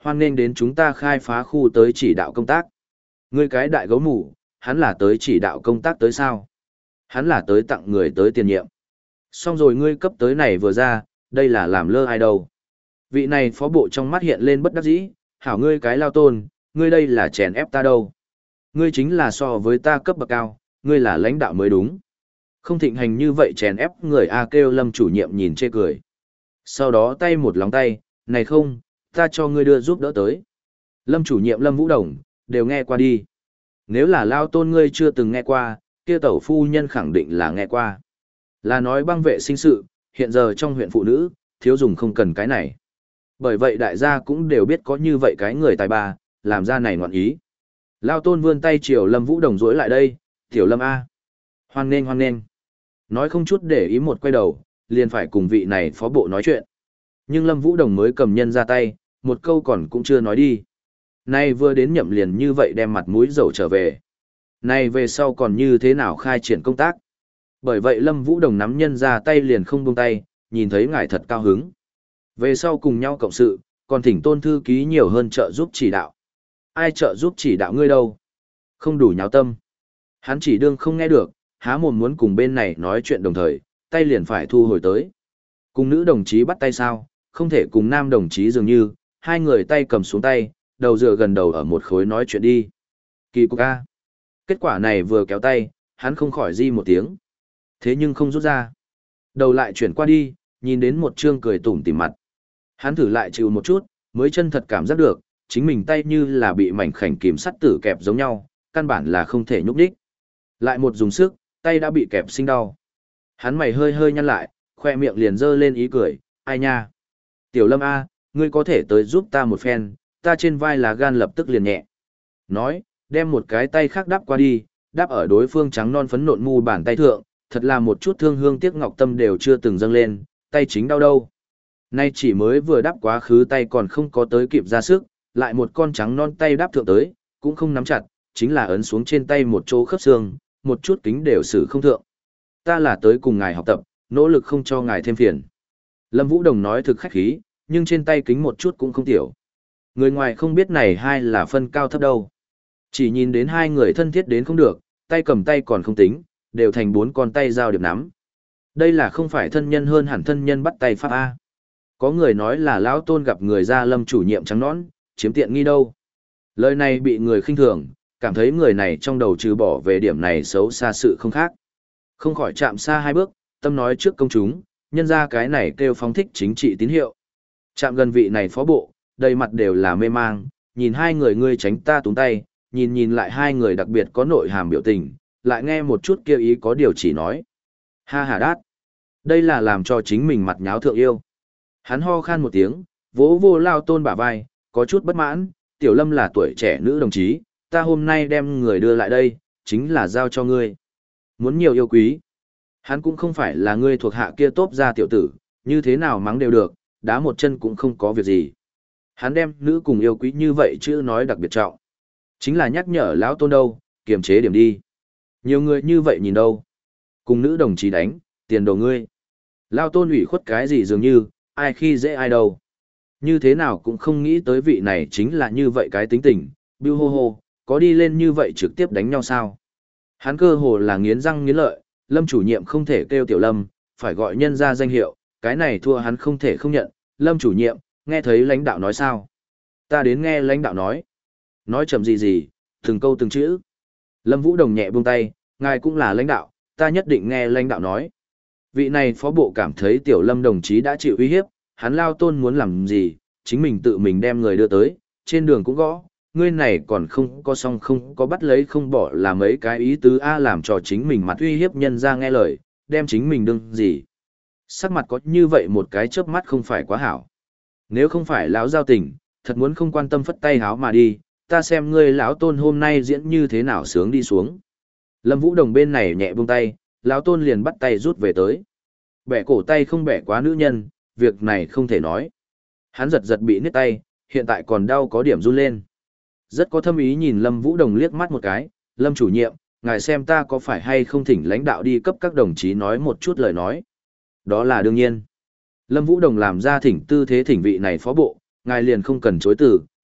Speaker 1: hoan nghênh đến chúng ta khai phá khu tới chỉ đạo công tác. Ngươi cái đại gấu mù, hắn là tới chỉ đạo công tác tới sao? Hắn là tới tặng người tới tiền nhiệm. Xong rồi ngươi cấp tới này vừa ra, đây là làm lơ ai đâu. Vị này phó bộ trong mắt hiện lên bất đắc dĩ, hảo ngươi cái lao tôn, ngươi đây là chèn ép ta đâu. Ngươi chính là so với ta cấp bậc cao, ngươi là lãnh đạo mới đúng. Không thịnh hành như vậy chèn ép người A kêu Lâm chủ nhiệm nhìn chê cười. Sau đó tay một lòng tay, này không, ta cho ngươi đưa giúp đỡ tới. Lâm chủ nhiệm Lâm Vũ Đồng, đều nghe qua đi. Nếu là lao tôn ngươi chưa từng nghe qua, kia tẩu phu nhân khẳng định là nghe qua. Là nói băng vệ sinh sự, hiện giờ trong huyện phụ nữ, thiếu dùng không cần cái này. Bởi vậy đại gia cũng đều biết có như vậy cái người tài ba, làm ra này ngoạn ý. Lao tôn vươn tay chiều Lâm Vũ Đồng rối lại đây, tiểu Lâm A. Hoan nghênh hoan nghênh. Nói không chút để ý một quay đầu, liền phải cùng vị này phó bộ nói chuyện. Nhưng Lâm Vũ Đồng mới cầm nhân ra tay, một câu còn cũng chưa nói đi. Nay vừa đến nhậm liền như vậy đem mặt mũi dầu trở về. Nay về sau còn như thế nào khai triển công tác. Bởi vậy Lâm Vũ Đồng nắm nhân ra tay liền không buông tay, nhìn thấy ngài thật cao hứng. Về sau cùng nhau cộng sự, còn thỉnh tôn thư ký nhiều hơn trợ giúp chỉ đạo. Ai trợ giúp chỉ đạo ngươi đâu? Không đủ nháo tâm. Hắn chỉ đương không nghe được, há mồm muốn cùng bên này nói chuyện đồng thời, tay liền phải thu hồi tới. Cùng nữ đồng chí bắt tay sao, không thể cùng nam đồng chí dường như, hai người tay cầm xuống tay, đầu dựa gần đầu ở một khối nói chuyện đi. Kỳ cục A. Kết quả này vừa kéo tay, hắn không khỏi di một tiếng. Thế nhưng không rút ra. Đầu lại chuyển qua đi, nhìn đến một trương cười tủm tỉm mặt. Hắn thử lại chịu một chút, mới chân thật cảm giác được, chính mình tay như là bị mảnh khảnh kìm sắt tử kẹp giống nhau, căn bản là không thể nhúc đích. Lại một dùng sức, tay đã bị kẹp sinh đau. Hắn mày hơi hơi nhăn lại, khoe miệng liền dơ lên ý cười, ai nha. Tiểu Lâm A, ngươi có thể tới giúp ta một phen, ta trên vai là gan lập tức liền nhẹ. Nói, đem một cái tay khác đắp qua đi, đắp ở đối phương trắng non phấn nộn mu bàn tay thượng, thật là một chút thương hương tiếc ngọc tâm đều chưa từng dâng lên, tay chính đau đâu. Nay chỉ mới vừa đắp quá khứ tay còn không có tới kịp ra sức, lại một con trắng non tay đắp thượng tới, cũng không nắm chặt, chính là ấn xuống trên tay một chỗ khớp xương, một chút kính đều xử không thượng. Ta là tới cùng ngài học tập, nỗ lực không cho ngài thêm phiền. Lâm Vũ Đồng nói thực khách khí, nhưng trên tay kính một chút cũng không tiểu. Người ngoài không biết này hai là phân cao thấp đâu. Chỉ nhìn đến hai người thân thiết đến không được, tay cầm tay còn không tính, đều thành bốn con tay giao điệp nắm. Đây là không phải thân nhân hơn hẳn thân nhân bắt tay pháp A. Có người nói là lão tôn gặp người ra Lâm chủ nhiệm trắng nõn, chiếm tiện nghi đâu. Lời này bị người khinh thường, cảm thấy người này trong đầu trừ bỏ về điểm này xấu xa sự không khác. Không khỏi chạm xa hai bước, tâm nói trước công chúng, nhân ra cái này kêu phóng thích chính trị tín hiệu. Chạm gần vị này phó bộ, đầy mặt đều là mê mang, nhìn hai người ngươi tránh ta túng tay, nhìn nhìn lại hai người đặc biệt có nội hàm biểu tình, lại nghe một chút kêu ý có điều chỉ nói. Ha ha đát. Đây là làm cho chính mình mặt nháo thượng yêu. Hắn ho khan một tiếng, vỗ vô lao tôn bả vai, có chút bất mãn, Tiểu Lâm là tuổi trẻ nữ đồng chí, ta hôm nay đem người đưa lại đây, chính là giao cho ngươi. Muốn nhiều yêu quý. Hắn cũng không phải là ngươi thuộc hạ kia tốt ra tiểu tử, như thế nào mắng đều được, đá một chân cũng không có việc gì. Hắn đem nữ cùng yêu quý như vậy chứ nói đặc biệt trọng. Chính là nhắc nhở lão tôn đâu, kiềm chế điểm đi. Nhiều người như vậy nhìn đâu. Cùng nữ đồng chí đánh, tiền đồ ngươi. Lão tôn ủy khuất cái gì dường như, ai khi dễ ai đâu. Như thế nào cũng không nghĩ tới vị này chính là như vậy cái tính tình, bưu hô hô, có đi lên như vậy trực tiếp đánh nhau sao. Hắn cơ hồ là nghiến răng nghiến lợi, Lâm chủ nhiệm không thể kêu Tiểu Lâm, phải gọi nhân ra danh hiệu, cái này thua hắn không thể không nhận. Lâm chủ nhiệm, nghe thấy lãnh đạo nói sao? Ta đến nghe lãnh đạo nói. Nói chậm gì gì, từng câu từng chữ. Lâm Vũ Đồng nhẹ buông tay, ngài cũng là lãnh đạo, ta nhất định nghe lãnh đạo nói. Vị này phó bộ cảm thấy Tiểu Lâm đồng chí đã chịu uy hiếp, hắn lao tôn muốn làm gì, chính mình tự mình đem người đưa tới, trên đường cũng gõ, ngươi này còn không có xong không có bắt lấy không bỏ là mấy cái ý tứ A làm cho chính mình mặt uy hiếp nhân ra nghe lời, đem chính mình đương gì. Sắc mặt có như vậy một cái chớp mắt không phải quá hảo. Nếu không phải lão giao tình, thật muốn không quan tâm phất tay háo mà đi, ta xem ngươi lão tôn hôm nay diễn như thế nào sướng đi xuống. Lâm Vũ Đồng bên này nhẹ buông tay, lão tôn liền bắt tay rút về tới. Bẻ cổ tay không bẻ quá nữ nhân, việc này không thể nói. Hắn giật giật bị nứt tay, hiện tại còn đau có điểm run lên. Rất có thâm ý nhìn Lâm Vũ Đồng liếc mắt một cái, Lâm chủ nhiệm, ngài xem ta có phải hay không thỉnh lãnh đạo đi cấp các đồng chí nói một chút lời nói. Đó là đương nhiên. Lâm Vũ Đồng làm ra thỉnh tư thế thỉnh vị này phó bộ, ngài liền không cần chối từ,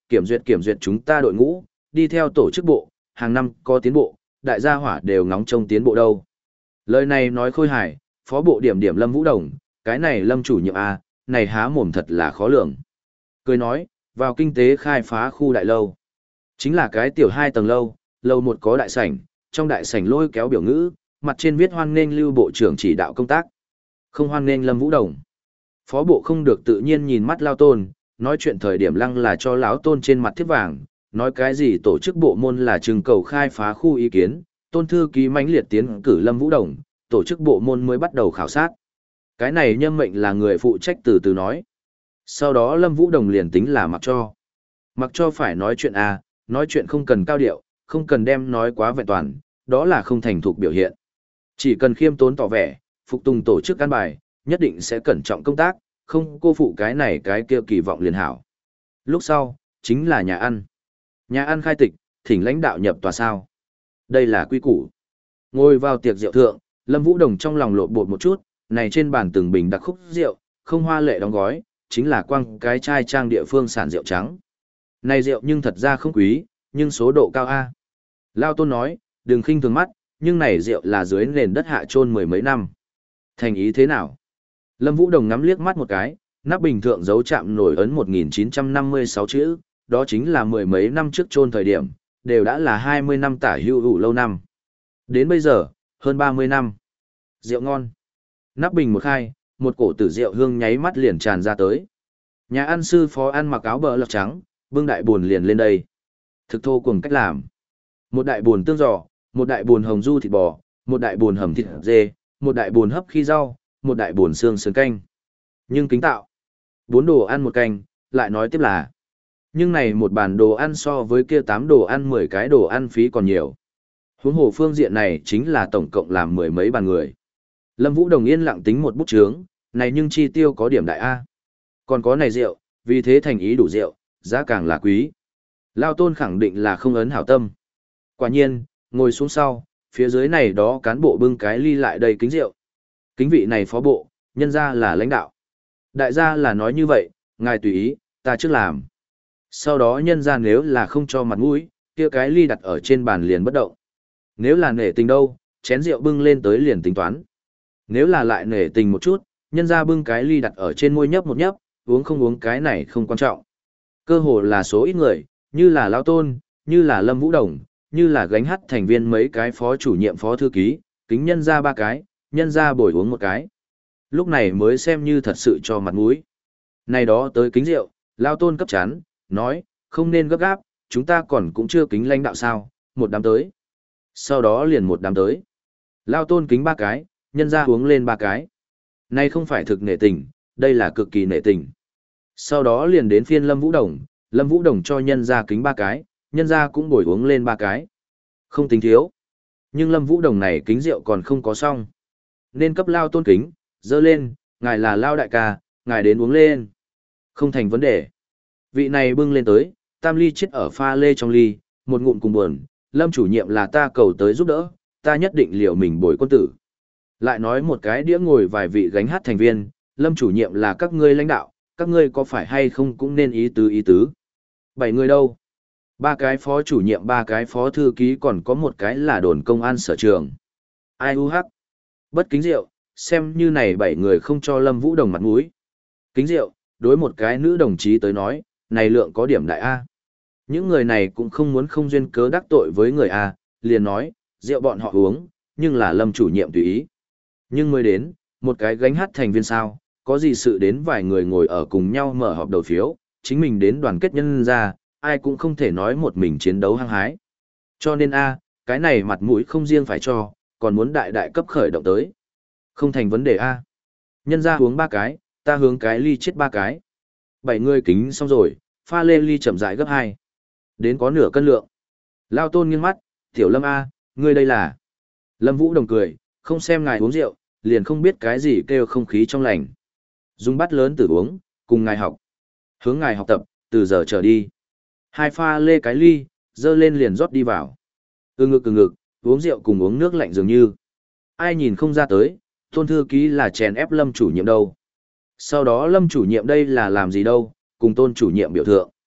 Speaker 1: kiểm duyệt kiểm duyệt chúng ta đội ngũ, đi theo tổ chức bộ, hàng năm có tiến bộ, đại gia hỏa đều ngóng trông tiến bộ đâu. Lời này nói khôi hài, phó bộ điểm điểm Lâm Vũ Đồng, cái này Lâm chủ nhiệm A, này há mồm thật là khó lường. Cười nói, vào kinh tế khai phá khu đại lâu. Chính là cái tiểu hai tầng lâu, lâu một có đại sảnh, trong đại sảnh lôi kéo biểu ngữ, mặt trên viết hoan nghênh Lưu bộ trưởng chỉ đạo công tác. Không hoan nghênh Lâm Vũ Đồng. Phó bộ không được tự nhiên nhìn mắt Lao Tôn, nói chuyện thời điểm lăng là cho lão Tôn trên mặt thiếp vàng, nói cái gì tổ chức bộ môn là trưng cầu khai phá khu ý kiến, Tôn thư ký mãnh liệt tiến cử Lâm Vũ Đồng, tổ chức bộ môn mới bắt đầu khảo sát. Cái này Nhâm Mệnh là người phụ trách từ từ nói. Sau đó Lâm Vũ Đồng liền tính là mặc cho. Mặc cho phải nói chuyện à, nói chuyện không cần cao điệu, không cần đem nói quá vẹn toàn, đó là không thành thục biểu hiện. Chỉ cần khiêm tốn tỏ vẻ, phục tùng tổ chức căn bài, nhất định sẽ cẩn trọng công tác, không cô phụ cái này cái kia kỳ vọng liền hảo. Lúc sau, chính là nhà ăn. Nhà ăn khai tịch, thỉnh lãnh đạo nhập tòa sao. Đây là quy củ. Ngồi vào tiệc rượu thượng, Lâm Vũ Đồng trong lòng lộn bột một chút, này trên bàn từng bình đặc khúc rượu, không hoa lệ đóng gói, chính là quăng cái chai trang địa phương sản rượu trắng. Này rượu nhưng thật ra không quý, nhưng số độ cao A. Lao Tôn nói, đừng khinh thường mắt, nhưng này rượu là dưới nền đất hạ chôn mười mấy năm. Thành ý thế nào? Lâm Vũ Đồng ngắm liếc mắt một cái, nắp bình thượng dấu chạm nổi ấn một nghìn chín trăm năm mươi sáu chữ, đó chính là mười mấy năm trước chôn thời điểm, đều đã là hai mươi năm tả hữu hữu lâu năm. Đến bây giờ, hơn ba mươi năm. Rượu ngon. Nắp bình một khai, một cổ tử rượu hương nháy mắt liền tràn ra tới. Nhà ăn sư phó ăn mặc áo bờ lọc trắng, bưng đại buồn liền lên đây. Thực thô cùng cách làm. Một đại buồn tương giò, một đại buồn hồng du thịt bò, một đại buồn hầm thịt dê, một đại buồn hấp khi rau, một đại buồn xương sườn canh. Nhưng kính tạo. Bốn đồ ăn một canh, lại nói tiếp là. Nhưng này một bàn đồ ăn so với kia tám đồ ăn mười cái đồ ăn phí còn nhiều. Huống hồ phương diện này chính là tổng cộng làm mười mấy bàn người. Lâm Vũ Đồng yên lặng tính một bút chướng, này nhưng chi tiêu có điểm đại A. Còn có này rượu, vì thế thành ý đủ rượu, giá càng là quý. Lao Tôn khẳng định là không ấn hảo tâm. Quả nhiên, ngồi xuống sau, phía dưới này đó cán bộ bưng cái ly lại đầy kính rượu. Kính vị này phó bộ, nhân ra là lãnh đạo. Đại gia là nói như vậy, ngài tùy ý, ta trước làm. Sau đó nhân ra nếu là không cho mặt mũi, kia cái ly đặt ở trên bàn liền bất động. Nếu là nể tình đâu, chén rượu bưng lên tới liền tính toán. Nếu là lại nể tình một chút, nhân ra bưng cái ly đặt ở trên môi nhấp một nhấp, uống không uống cái này không quan trọng. Cơ hồ là số ít người, như là Lao Tôn, như là Lâm Vũ Đồng, như là gánh hát thành viên mấy cái phó chủ nhiệm phó thư ký, kính nhân ra ba cái, nhân ra bồi uống một cái. Lúc này mới xem như thật sự cho mặt mũi. Này đó tới kính rượu, Lao Tôn cấp chán, nói, không nên gấp gáp, chúng ta còn cũng chưa kính lãnh đạo sao, một đám tới. Sau đó liền một đám tới. Lao Tôn kính ba cái, nhân ra uống lên ba cái. Này không phải thực nể tình, đây là cực kỳ nể tình. Sau đó liền đến phiên Lâm Vũ Đồng, Lâm Vũ Đồng cho nhân ra kính ba cái, nhân ra cũng bồi uống lên ba cái. Không tính thiếu. Nhưng Lâm Vũ Đồng này kính rượu còn không có xong. Nên cấp Lao Tôn kính, dơ lên, ngài là Lao đại ca, ngài đến uống lên. Không thành vấn đề. Vị này bưng lên tới, tam ly chết ở pha lê trong ly, một ngụm cùng buồn, Lâm chủ nhiệm là ta cầu tới giúp đỡ, ta nhất định liệu mình bồi quân tử. Lại nói một cái đĩa ngồi vài vị gánh hát thành viên, Lâm chủ nhiệm là các ngươi lãnh đạo, các ngươi có phải hay không cũng nên ý tứ ý tứ. Bảy người đâu? Ba cái phó chủ nhiệm, ba cái phó thư ký, còn có một cái là đồn công an sở trường. Ai u hắc? Bất kính rượu, xem như này bảy người không cho Lâm Vũ Đồng mặt mũi. Kính rượu, đối một cái nữ đồng chí tới nói, này lượng có điểm đại A. Những người này cũng không muốn không duyên cớ đắc tội với người A, liền nói, rượu bọn họ uống, nhưng là Lâm chủ nhiệm tùy ý. Nhưng mới đến, một cái gánh hát thành viên sao, có gì sự đến vài người ngồi ở cùng nhau mở họp đầu phiếu, chính mình đến đoàn kết nhân ra, ai cũng không thể nói một mình chiến đấu hăng hái. Cho nên A, cái này mặt mũi không riêng phải cho, còn muốn đại đại cấp khởi động tới. Không thành vấn đề A. Nhân ra uống ba cái, ta hướng cái ly chết ba cái. Bảy người kính xong rồi, pha lê ly chậm rãi gấp hai. Đến có nửa cân lượng. Lao Tôn nghiêng mắt, tiểu Lâm A, ngươi đây là. Lâm Vũ Đồng cười, không xem ngài uống rượu, liền không biết cái gì kêu không khí trong lành. Dùng bát lớn tử uống, cùng ngài học. Hướng ngài học tập, từ giờ trở đi. Hai pha lê cái ly, dơ lên liền rót đi vào. Ừ ngực ừ ngực, uống rượu cùng uống nước lạnh dường như. Ai nhìn không ra tới, Tôn thư ký là chèn ép Lâm chủ nhiệm đâu. Sau đó Lâm chủ nhiệm đây là làm gì đâu, cùng Tôn chủ nhiệm biểu thượng.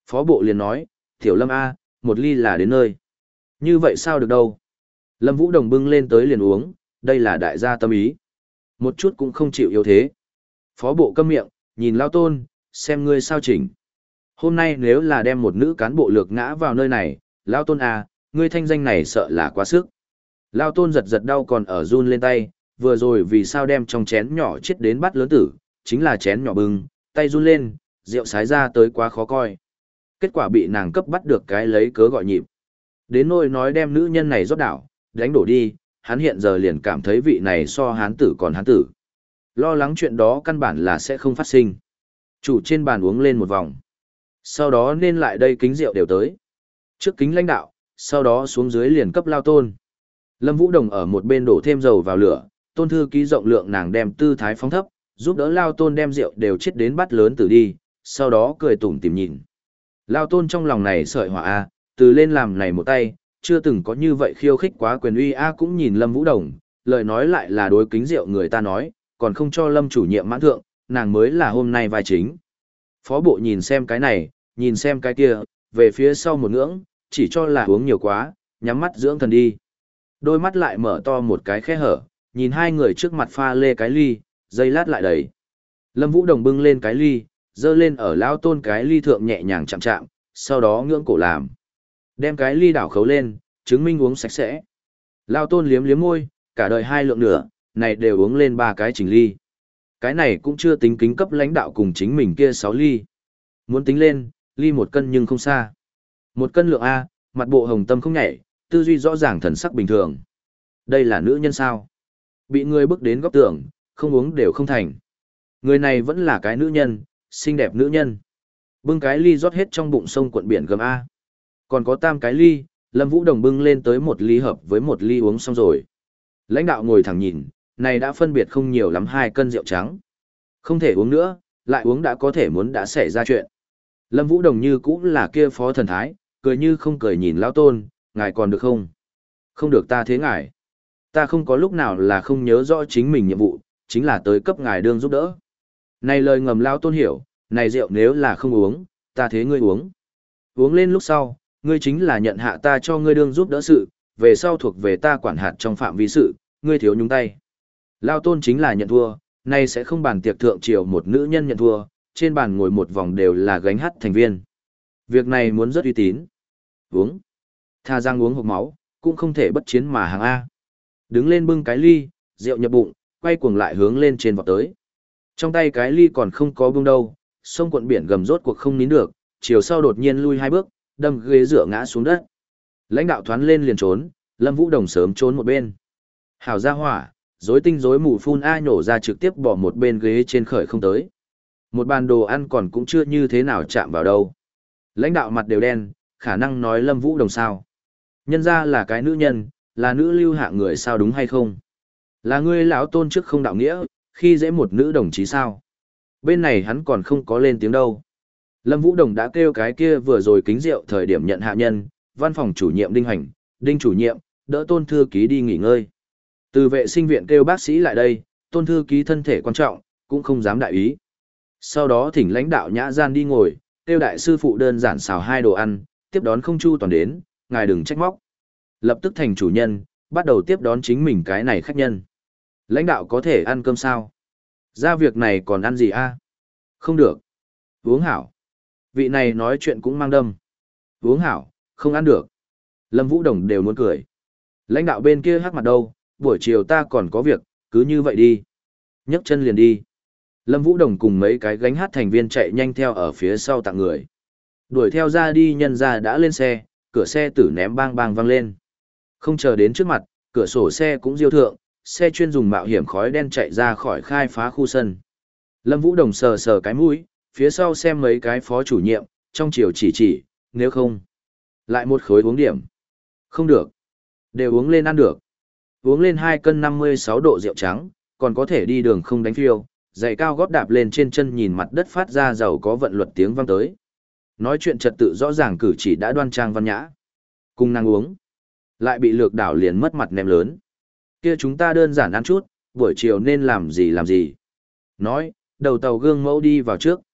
Speaker 1: Phó bộ liền nói, Tiểu Lâm A, một ly là đến nơi. Như vậy sao được đâu. Lâm Vũ Đồng bưng lên tới liền uống, đây là đại gia tâm ý. Một chút cũng không chịu yếu thế. Phó bộ câm miệng, nhìn Lao Tôn, xem ngươi sao chỉnh. Hôm nay nếu là đem một nữ cán bộ lược ngã vào nơi này, Lao Tôn A, ngươi thanh danh này sợ là quá sức. Lao Tôn giật giật đau còn ở run lên tay, vừa rồi vì sao đem trong chén nhỏ chết đến bắt lớn tử, chính là chén nhỏ bưng, tay run lên, rượu sái ra tới quá khó coi. Kết quả bị nàng cấp bắt được cái lấy cớ gọi nhịp. Đến nỗi nói đem nữ nhân này rót đảo, đánh đổ đi, hắn hiện giờ liền cảm thấy vị này so hán tử còn hán tử. Lo lắng chuyện đó căn bản là sẽ không phát sinh. Chủ trên bàn uống lên một vòng. Sau đó nên lại đây kính rượu đều tới. Trước kính lãnh đạo, sau đó xuống dưới liền cấp Lao Tôn. Lâm Vũ Đồng ở một bên đổ thêm dầu vào lửa, Tôn thư ký rộng lượng nàng đem tư thái phóng thấp, giúp đỡ Lao Tôn đem rượu đều chết đến bắt lớn tử đi, sau đó cười tủm tỉm nhìn. Lao Tôn trong lòng này sợi hỏa a, từ lên làm này một tay, chưa từng có như vậy khiêu khích quá quyền uy a cũng nhìn Lâm Vũ Đồng, lời nói lại là đối kính rượu người ta nói, còn không cho Lâm chủ nhiệm mãn thượng, nàng mới là hôm nay vai chính. Phó bộ nhìn xem cái này, nhìn xem cái kia, về phía sau một ngưỡng, chỉ cho là uống nhiều quá, nhắm mắt dưỡng thần đi. Đôi mắt lại mở to một cái khe hở, nhìn hai người trước mặt pha lê cái ly, dây lát lại đầy. Lâm Vũ Đồng bưng lên cái ly, dơ lên ở Lao Tôn cái ly thượng nhẹ nhàng chạm chạm, sau đó ngưỡng cổ làm. Đem cái ly đảo khấu lên, chứng minh uống sạch sẽ. Lao Tôn liếm liếm môi, cả đời hai lượng nửa, này đều uống lên ba cái chỉnh ly. Cái này cũng chưa tính kính cấp lãnh đạo cùng chính mình kia sáu ly. Muốn tính lên, ly một cân nhưng không xa. Một cân lượng A, mặt bộ hồng tâm không nhảy, tư duy rõ ràng thần sắc bình thường. Đây là nữ nhân sao? Bị người bước đến góc tường, không uống đều không thành. Người này vẫn là cái nữ nhân, xinh đẹp nữ nhân. Bưng cái ly rót hết trong bụng sông cuộn biển gầm A. Còn có tam cái ly, Lâm Vũ Đồng bưng lên tới một ly hợp với một ly uống xong rồi. Lãnh đạo ngồi thẳng nhìn, này đã phân biệt không nhiều lắm hai cân rượu trắng. Không thể uống nữa, lại uống đã có thể muốn đã xảy ra chuyện. Lâm Vũ Đồng như cũng là kia phó thần thái, cười như không cười nhìn Lão Tôn, ngài còn được không? Không được ta thế ngài. Ta không có lúc nào là không nhớ rõ chính mình nhiệm vụ, chính là tới cấp ngài đương giúp đỡ. Này lời ngầm Lão Tôn hiểu, này rượu nếu là không uống, ta thế ngươi uống. Uống lên lúc sau, ngươi chính là nhận hạ ta cho ngươi đương giúp đỡ sự, về sau thuộc về ta quản hạt trong phạm vi sự, ngươi thiếu nhúng tay. Lão Tôn chính là nhận thua, nay sẽ không bàn tiệc thượng triều một nữ nhân nhận thua, trên bàn ngồi một vòng đều là gánh hát thành viên. Việc này muốn rất uy tín. Uống. Tha răng uống hộp máu, cũng không thể bất chiến mà hàng A. Đứng lên bưng cái ly, rượu nhập bụng, quay cuồng lại hướng lên trên vọt tới. Trong tay cái ly còn không có bưng đâu, sông cuộn biển gầm rốt cuộc không nín được, chiều sau đột nhiên lui hai bước, đâm ghế dựa ngã xuống đất. Lãnh đạo thoán lên liền trốn, Lâm Vũ Đồng sớm trốn một bên. Hảo ra hỏa, rối tinh rối mù phun A nhổ ra trực tiếp bỏ một bên ghế trên khởi không tới. Một bàn đồ ăn còn cũng chưa như thế nào chạm vào đâu. Lãnh đạo mặt đều đen, khả năng nói Lâm Vũ Đồng sao. Nhân ra là cái nữ nhân, là nữ lưu hạng người sao đúng hay không? Là ngươi lão Tôn trước không đạo nghĩa, khi dễ một nữ đồng chí sao? Bên này hắn còn không có lên tiếng đâu. Lâm Vũ Đồng đã kêu cái kia vừa rồi kính rượu thời điểm nhận hạ nhân, văn phòng chủ nhiệm Đinh Hành, Đinh chủ nhiệm, đỡ Tôn thư ký đi nghỉ ngơi. Từ vệ sinh viện kêu bác sĩ lại đây, Tôn thư ký thân thể quan trọng, cũng không dám đại ý. Sau đó thỉnh lãnh đạo nhã gian đi ngồi, kêu đại sư phụ đơn giản xào hai đồ ăn, tiếp đón không chu toàn đến, ngài đừng trách móc. Lập tức thành chủ nhân, bắt đầu tiếp đón chính mình cái này khách nhân. Lãnh đạo có thể ăn cơm sao? Ra việc này còn ăn gì a? Không được. Uống hảo. Vị này nói chuyện cũng mang đâm. Uống hảo, không ăn được. Lâm Vũ Đồng đều muốn cười. Lãnh đạo bên kia hắc mặt đâu, buổi chiều ta còn có việc, cứ như vậy đi. Nhấc chân liền đi. Lâm Vũ Đồng cùng mấy cái gánh hát thành viên chạy nhanh theo ở phía sau tặng người. Đuổi theo ra đi nhân ra đã lên xe, cửa xe tử ném bang bang vang lên. Không chờ đến trước mặt, cửa sổ xe cũng diêu thượng, xe chuyên dùng mạo hiểm khói đen chạy ra khỏi khai phá khu sân. Lâm Vũ Đồng sờ sờ cái mũi, phía sau xem mấy cái phó chủ nhiệm, trong chiều chỉ chỉ, nếu không. Lại một khối uống điểm. Không được. Đều uống lên ăn được. Uống lên hai cân năm mươi sáu độ rượu trắng, còn có thể đi đường không đánh phiêu, giày cao gót đạp lên trên chân nhìn mặt đất phát ra giàu có vận luật tiếng vang tới. Nói chuyện trật tự rõ ràng cử chỉ đã đoan trang văn nhã. Cùng nàng uống. Lại bị lược đảo liền mất mặt ném lớn. Kia chúng ta đơn giản ăn chút, buổi chiều nên làm gì làm gì. Nói, đầu tàu gương mẫu đi vào trước.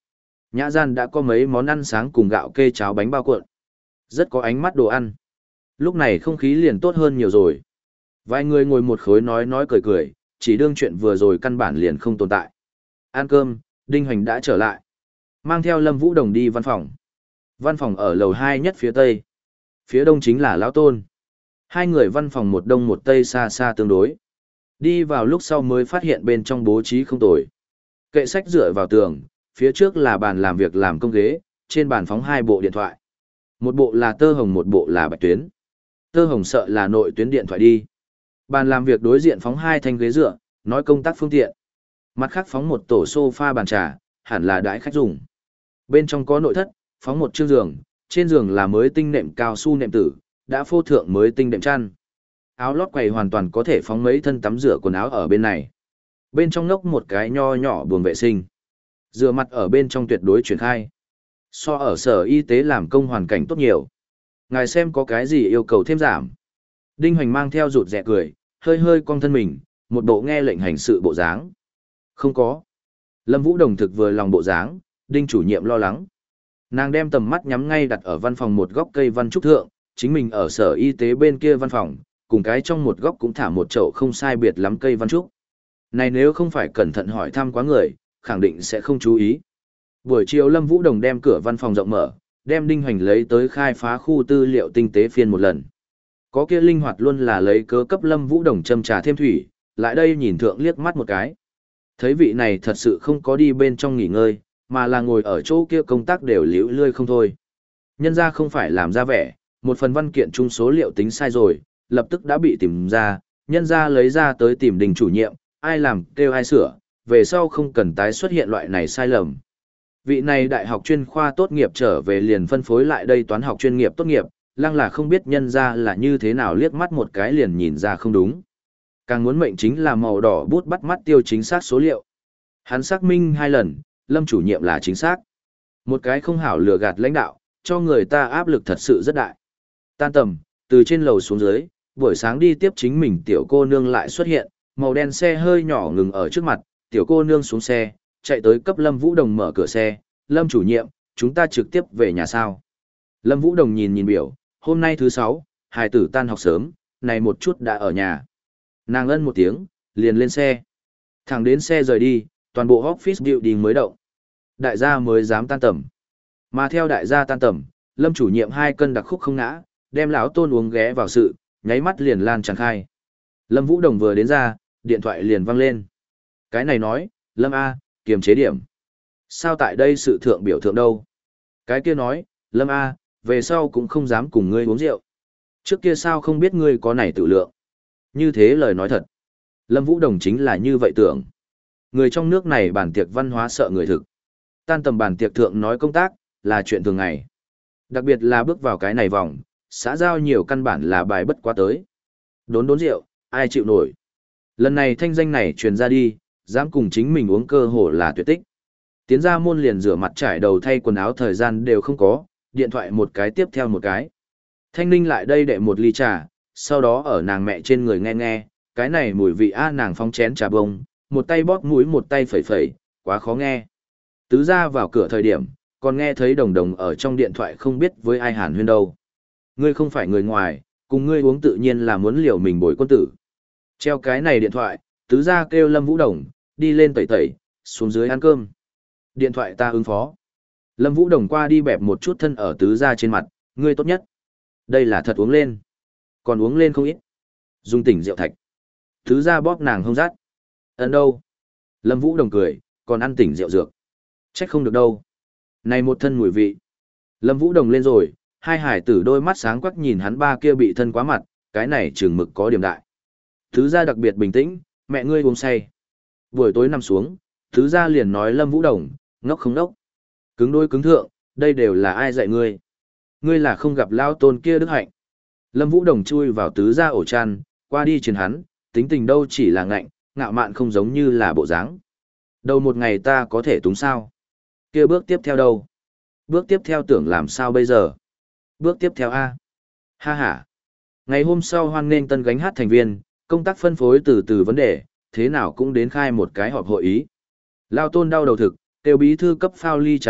Speaker 1: Nhã gian đã có mấy món ăn sáng cùng gạo kê cháo bánh bao cuộn. Rất có ánh mắt đồ ăn. Lúc này không khí liền tốt hơn nhiều rồi. Vài người ngồi một khối nói nói cười cười, chỉ đương chuyện vừa rồi căn bản liền không tồn tại. Ăn cơm, Đinh Hoành đã trở lại. Mang theo Lâm Vũ Đồng đi văn phòng. Văn phòng ở lầu hai nhất phía tây. Phía đông chính là Lão Tôn. Hai người văn phòng một đông một tây xa xa tương đối. Đi vào lúc sau mới phát hiện bên trong bố trí không tồi. Kệ sách dựa vào tường, phía trước là bàn làm việc làm công ghế, trên bàn phóng hai bộ điện thoại. Một bộ là tơ hồng một bộ là bạch tuyến. Tơ hồng sợ là nội tuyến điện thoại đi. Bàn làm việc đối diện phóng hai thanh ghế dựa, nói công tác phương tiện. Mặt khác phóng một tổ sofa bàn trà, hẳn là đãi khách dùng. Bên trong có nội thất, phóng một chiếc giường, trên giường là mới tinh nệm cao su nệm tử, đã phô thượng mới tinh đệm chăn. Áo lót quầy hoàn toàn có thể phóng mấy thân tắm rửa quần áo ở bên này. Bên trong nóc một cái nho nhỏ buồng vệ sinh. Rửa mặt ở bên trong tuyệt đối chuyển khai. So ở sở y tế làm công hoàn cảnh tốt nhiều. Ngài xem có cái gì yêu cầu thêm giảm. Đinh Hoành mang theo rụt rè cười, hơi hơi cong thân mình, một bộ nghe lệnh hành sự bộ dáng. Không có. Lâm Vũ Đồng thực vừa lòng bộ dáng, Đinh chủ nhiệm lo lắng. Nàng đem tầm mắt nhắm ngay đặt ở văn phòng một góc cây văn trúc thượng, chính mình ở sở y tế bên kia văn phòng, cùng cái trong một góc cũng thả một chậu không sai biệt lắm cây văn trúc. Này nếu không phải cẩn thận hỏi thăm quá người, khẳng định sẽ không chú ý. Buổi chiều Lâm Vũ Đồng đem cửa văn phòng rộng mở, đem Đinh Hoành lấy tới khai phá khu tư liệu tinh tế phiên một lần. Có kia linh hoạt luôn là lấy cớ cấp Lâm Vũ Đồng châm trà thêm thủy, lại đây nhìn thượng liếc mắt một cái. Thấy vị này thật sự không có đi bên trong nghỉ ngơi, mà là ngồi ở chỗ kia công tác đều liễu lươi không thôi. Nhân ra không phải làm ra vẻ, một phần văn kiện chung số liệu tính sai rồi, lập tức đã bị tìm ra, nhân ra lấy ra tới tìm Đình chủ nhiệm, ai làm kêu ai sửa, về sau không cần tái xuất hiện loại này sai lầm. Vị này đại học chuyên khoa tốt nghiệp trở về liền phân phối lại đây toán học chuyên nghiệp tốt nghiệp, lăng là không biết nhân ra là như thế nào liếc mắt một cái liền nhìn ra không đúng. Càng muốn mệnh chính là màu đỏ bút bắt mắt tiêu chính xác số liệu. Hắn xác minh hai lần, Lâm chủ nhiệm là chính xác. Một cái không hảo lừa gạt lãnh đạo, cho người ta áp lực thật sự rất đại. Tan tầm, từ trên lầu xuống dưới, buổi sáng đi tiếp chính mình tiểu cô nương lại xuất hiện, màu đen xe hơi nhỏ ngừng ở trước mặt, tiểu cô nương xuống xe, chạy tới cấp Lâm Vũ Đồng mở cửa xe, Lâm chủ nhiệm, chúng ta trực tiếp về nhà sao. Lâm Vũ Đồng nhìn nhìn biểu, hôm nay thứ sáu, hài tử tan học sớm, này một chút đã ở nhà. Nàng ân một tiếng, liền lên xe. Thẳng đến xe rời đi, toàn bộ office building mới động. Đại gia mới dám tan tầm. Mà theo đại gia tan tầm, Lâm chủ nhiệm hai cân đặc khúc không ngã, đem lão Tôn uống ghé vào sự, nháy mắt liền lan tràn khai. Lâm Vũ Đồng vừa đến ra, điện thoại liền vang lên. Cái này nói, Lâm A, kiềm chế điểm. Sao tại đây sự thượng biểu thượng đâu? Cái kia nói, Lâm A, về sau cũng không dám cùng ngươi uống rượu. Trước kia sao không biết ngươi có này tự lượng. Như thế lời nói thật. Lâm Vũ Đồng chính là như vậy tưởng. Người trong nước này bản tiệc văn hóa sợ người thực. Tan tầm bản tiệc thượng nói công tác, là chuyện thường ngày. Đặc biệt là bước vào cái này vòng, xã giao nhiều căn bản là bài bất quá tới. Đốn đốn rượu, ai chịu nổi. Lần này thanh danh này truyền ra đi, dám cùng chính mình uống cơ hồ là tuyệt tích. Tiến ra môn liền rửa mặt trải đầu thay quần áo thời gian đều không có, điện thoại một cái tiếp theo một cái. Thanh Ninh lại đây đệ một ly trà, sau đó ở nàng mẹ trên người nghe nghe, cái này mùi vị a nàng phong chén trà bông, một tay bóp mũi một tay phẩy phẩy, quá khó nghe. Tứ ra vào cửa thời điểm, còn nghe thấy đồng đồng ở trong điện thoại không biết với ai hàn huyên đâu. Ngươi không phải người ngoài, cùng ngươi uống tự nhiên là muốn liều mình bồi quân tử. Treo cái này điện thoại, tứ ra kêu Lâm Vũ Đồng, đi lên tẩy tẩy, xuống dưới ăn cơm. Điện thoại ta ứng phó. Lâm Vũ Đồng qua đi bẹp một chút thân ở tứ ra trên mặt, ngươi tốt nhất. Đây là thật uống lên. Còn uống lên không ít. Dùng tỉnh rượu thạch. Tứ ra bóp nàng hông rát. Ấn đâu? Lâm Vũ Đồng cười, còn ăn tỉnh rượu dược. Trách không được đâu. Này một thân mùi vị. Lâm Vũ Đồng lên rồi, hai hải tử đôi mắt sáng quắc nhìn hắn ba kia bị thân quá mặt, cái này chừng mực có điểm đại. Tứ gia đặc biệt bình tĩnh, mẹ ngươi uống say. Buổi tối nằm xuống, tứ gia liền nói Lâm Vũ Đồng, ngốc không ngốc. Cứng đôi cứng thượng, đây đều là ai dạy ngươi. Ngươi là không gặp lao tôn kia đức hạnh. Lâm Vũ Đồng chui vào tứ gia ổ chăn, qua đi trên hắn, tính tình đâu chỉ là ngạnh, ngạo mạn không giống như là bộ dáng. Đầu một ngày ta có thể túng sao? Kia bước tiếp theo đâu? Bước tiếp theo tưởng làm sao bây giờ? Bước tiếp theo A. Ha ha. Ngày hôm sau hoan nghênh tân gánh hát thành viên, công tác phân phối từ từ vấn đề, thế nào cũng đến khai một cái họp hội ý. Lao tôn đau đầu thực, tiêu bí thư cấp phao ly trà đặc,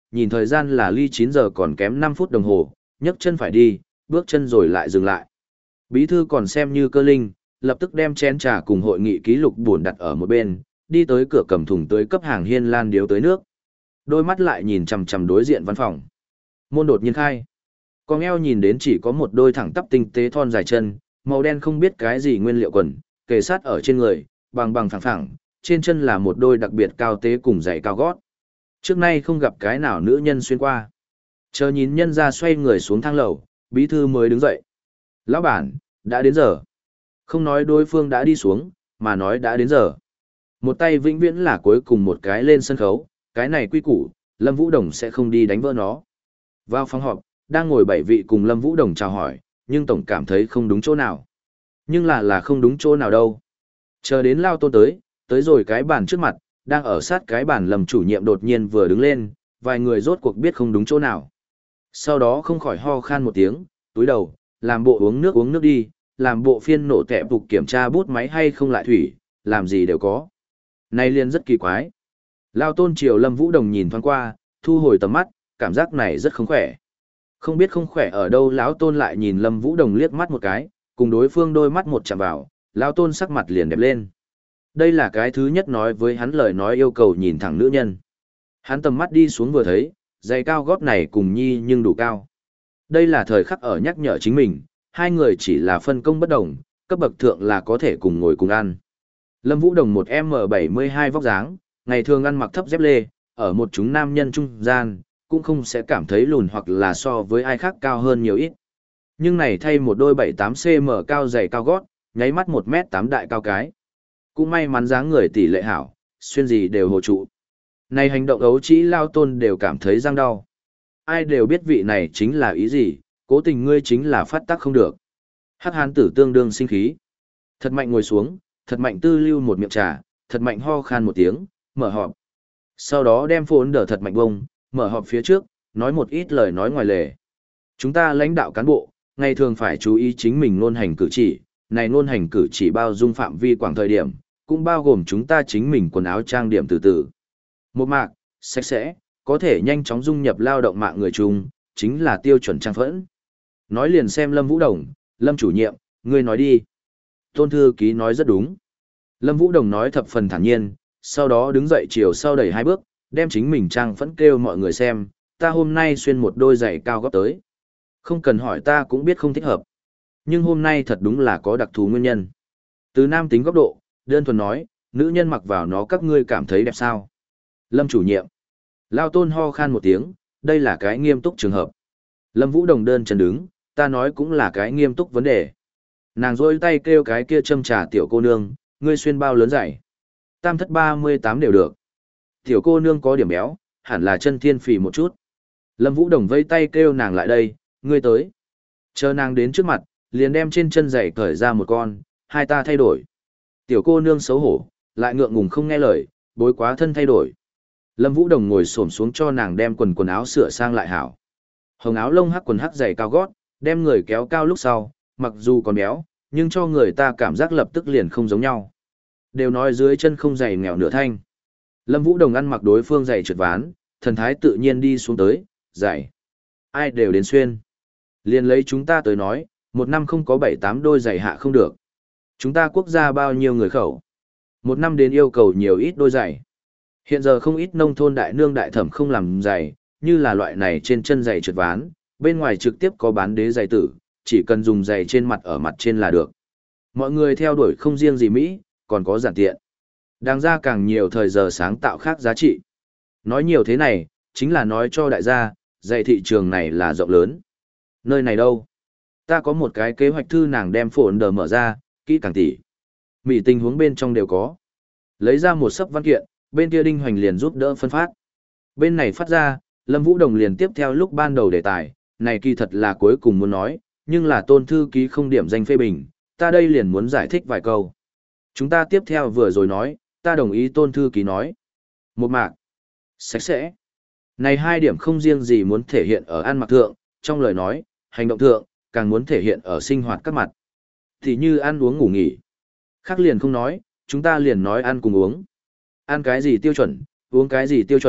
Speaker 1: nhìn thời gian là ly chín giờ còn kém năm phút đồng hồ, nhấc chân phải đi, bước chân rồi lại dừng lại. Bí thư còn xem như cơ linh, lập tức đem chén trà cùng hội nghị ký lục buồn đặt ở một bên, đi tới cửa cầm thùng tới cấp hàng hiên lan điếu tới nước. Đôi mắt lại nhìn chằm chằm đối diện văn phòng. Môn đột nhiên khai. Con eo nhìn đến chỉ có một đôi thẳng tắp tinh tế thon dài chân, màu đen không biết cái gì nguyên liệu quần, kề sát ở trên người, bằng bằng phẳng phẳng, trên chân là một đôi đặc biệt cao tế cùng giày cao gót. Trước nay không gặp cái nào nữ nhân xuyên qua. Chờ nhìn nhân ra xoay người xuống thang lầu, bí thư mới đứng dậy. Lão bản, đã đến giờ. Không nói đối phương đã đi xuống, mà nói đã đến giờ. Một tay vĩnh viễn là cuối cùng một cái lên sân khấu, cái này quy củ, Lâm Vũ Đồng sẽ không đi đánh vỡ nó. Vào phòng họp, đang ngồi bảy vị cùng Lâm Vũ Đồng chào hỏi, nhưng tổng cảm thấy không đúng chỗ nào. Nhưng là là không đúng chỗ nào đâu. Chờ đến Lao Tôn tới, tới rồi cái bàn trước mặt, đang ở sát cái bàn Lâm chủ nhiệm đột nhiên vừa đứng lên, vài người rốt cuộc biết không đúng chỗ nào. Sau đó không khỏi ho khan một tiếng, túi đầu, làm bộ uống nước uống nước đi, làm bộ phiên nổ tẹp phục kiểm tra bút máy hay không lại thủy, làm gì đều có. Này liền rất kỳ quái. Lao Tôn chiều Lâm Vũ Đồng nhìn thoáng qua, thu hồi tầm mắt, cảm giác này rất không khỏe. Không biết không khỏe ở đâu, lão Tôn lại nhìn Lâm Vũ Đồng liếc mắt một cái, cùng đối phương đôi mắt một chạm vào, lão Tôn sắc mặt liền đẹp lên. Đây là cái thứ nhất nói với hắn lời nói yêu cầu nhìn thẳng nữ nhân. Hắn tầm mắt đi xuống vừa thấy, giày cao gót này cùng nhi nhưng đủ cao. Đây là thời khắc ở nhắc nhở chính mình, hai người chỉ là phân công bất đồng, cấp bậc thượng là có thể cùng ngồi cùng ăn. Lâm Vũ Đồng một M bảy mươi hai vóc dáng, ngày thường ăn mặc thấp dép lê, ở một chúng nam nhân trung gian, cũng không sẽ cảm thấy lùn hoặc là so với ai khác cao hơn nhiều ít. Nhưng này thay một đôi bảy tám xăng-ti-mét cao giày cao gót, nháy mắt một mét tám đại cao cái. Cũng may mắn dáng người tỷ lệ hảo, xuyên gì đều hồ trụ. Này hành động ấu trĩ Lao Tôn đều cảm thấy răng đau. Ai đều biết vị này chính là ý gì, cố tình ngươi chính là phát tác không được. Hắc hán tử tương đương sinh khí. Thật mạnh ngồi xuống, thật mạnh tư lưu một miệng trà, thật mạnh ho khan một tiếng, mở họp. Sau đó đem phone đỡ thật mạnh bông, mở họp phía trước, nói một ít lời nói ngoài lề. Chúng ta lãnh đạo cán bộ, ngày thường phải chú ý chính mình ngôn hành cử chỉ, này ngôn hành cử chỉ bao dung phạm vi quảng thời điểm, cũng bao gồm chúng ta chính mình quần áo trang điểm từ từ. Một mạc, sạch sẽ, có thể nhanh chóng dung nhập lao động mạng người chung, chính là tiêu chuẩn trang phẫn. Nói liền xem Lâm Vũ Đồng, Lâm chủ nhiệm, ngươi nói đi. Tôn thư ký nói rất đúng. Lâm Vũ Đồng nói thập phần thản nhiên, sau đó đứng dậy chiều sau đẩy hai bước, đem chính mình trang phẫn kêu mọi người xem, ta hôm nay xuyên một đôi giày cao gót tới. Không cần hỏi ta cũng biết không thích hợp. Nhưng hôm nay thật đúng là có đặc thù nguyên nhân. Từ nam tính góc độ, đơn thuần nói, nữ nhân mặc vào nó các ngươi cảm thấy đẹp sao? Lâm chủ nhiệm. Lao Tôn ho khan một tiếng, đây là cái nghiêm túc trường hợp. Lâm Vũ Đồng đơn chân đứng, ta nói cũng là cái nghiêm túc vấn đề. Nàng rôi tay kêu cái kia châm trà tiểu cô nương, ngươi xuyên bao lớn giày. Tam thất ba mươi tám đều được. Tiểu cô nương có điểm béo, hẳn là chân thiên phì một chút. Lâm Vũ Đồng vây tay kêu nàng lại đây, ngươi tới. Chờ nàng đến trước mặt, liền đem trên chân giày cởi ra một con, hai ta thay đổi. Tiểu cô nương xấu hổ, lại ngượng ngùng không nghe lời, bối quá thân thay đổi. Lâm Vũ Đồng ngồi xổm xuống cho nàng đem quần quần áo sửa sang lại hảo. Hồng áo lông hắc quần hắc giày cao gót, đem người kéo cao lúc sau, mặc dù còn béo, nhưng cho người ta cảm giác lập tức liền không giống nhau. Đều nói dưới chân không giày nghèo nửa thanh. Lâm Vũ Đồng ăn mặc đối phương giày trượt ván, thần thái tự nhiên đi xuống tới, giày. Ai đều đến xuyên. Liền lấy chúng ta tới nói, một năm không có bảy tám đôi giày hạ không được. Chúng ta quốc gia bao nhiêu người khẩu. Một năm đến yêu cầu nhiều ít đôi giày. Hiện giờ không ít nông thôn đại nương đại thẩm không làm giày, như là loại này trên chân giày trượt ván, bên ngoài trực tiếp có bán đế giày tử, chỉ cần dùng giày trên mặt ở mặt trên là được. Mọi người theo đuổi không riêng gì Mỹ, còn có giản tiện. Đang ra càng nhiều thời giờ sáng tạo khác giá trị. Nói nhiều thế này, chính là nói cho đại gia, giày thị trường này là rộng lớn. Nơi này đâu? Ta có một cái kế hoạch thư nàng đem phổn đờ mở ra, kỹ càng tỉ. Mỹ tình huống bên trong đều có. Lấy ra một sấp văn kiện, bên kia Đinh Hoành liền giúp đỡ phân phát. Bên này phát ra, Lâm Vũ Đồng liền tiếp theo lúc ban đầu đề tài, này kỳ thật là cuối cùng muốn nói, nhưng là Tôn thư ký không điểm danh phê bình, ta đây liền muốn giải thích vài câu. Chúng ta tiếp theo vừa rồi nói, ta đồng ý Tôn thư ký nói. Một mạc, sạch sẽ. Này hai điểm không riêng gì muốn thể hiện ở ăn mặc thượng, trong lời nói, hành động thượng, càng muốn thể hiện ở sinh hoạt các mặt. Thì như ăn uống ngủ nghỉ. Khác liền không nói, chúng ta liền nói ăn cùng uống. Ăn cái gì tiêu chuẩn, uống cái gì tiêu chuẩn,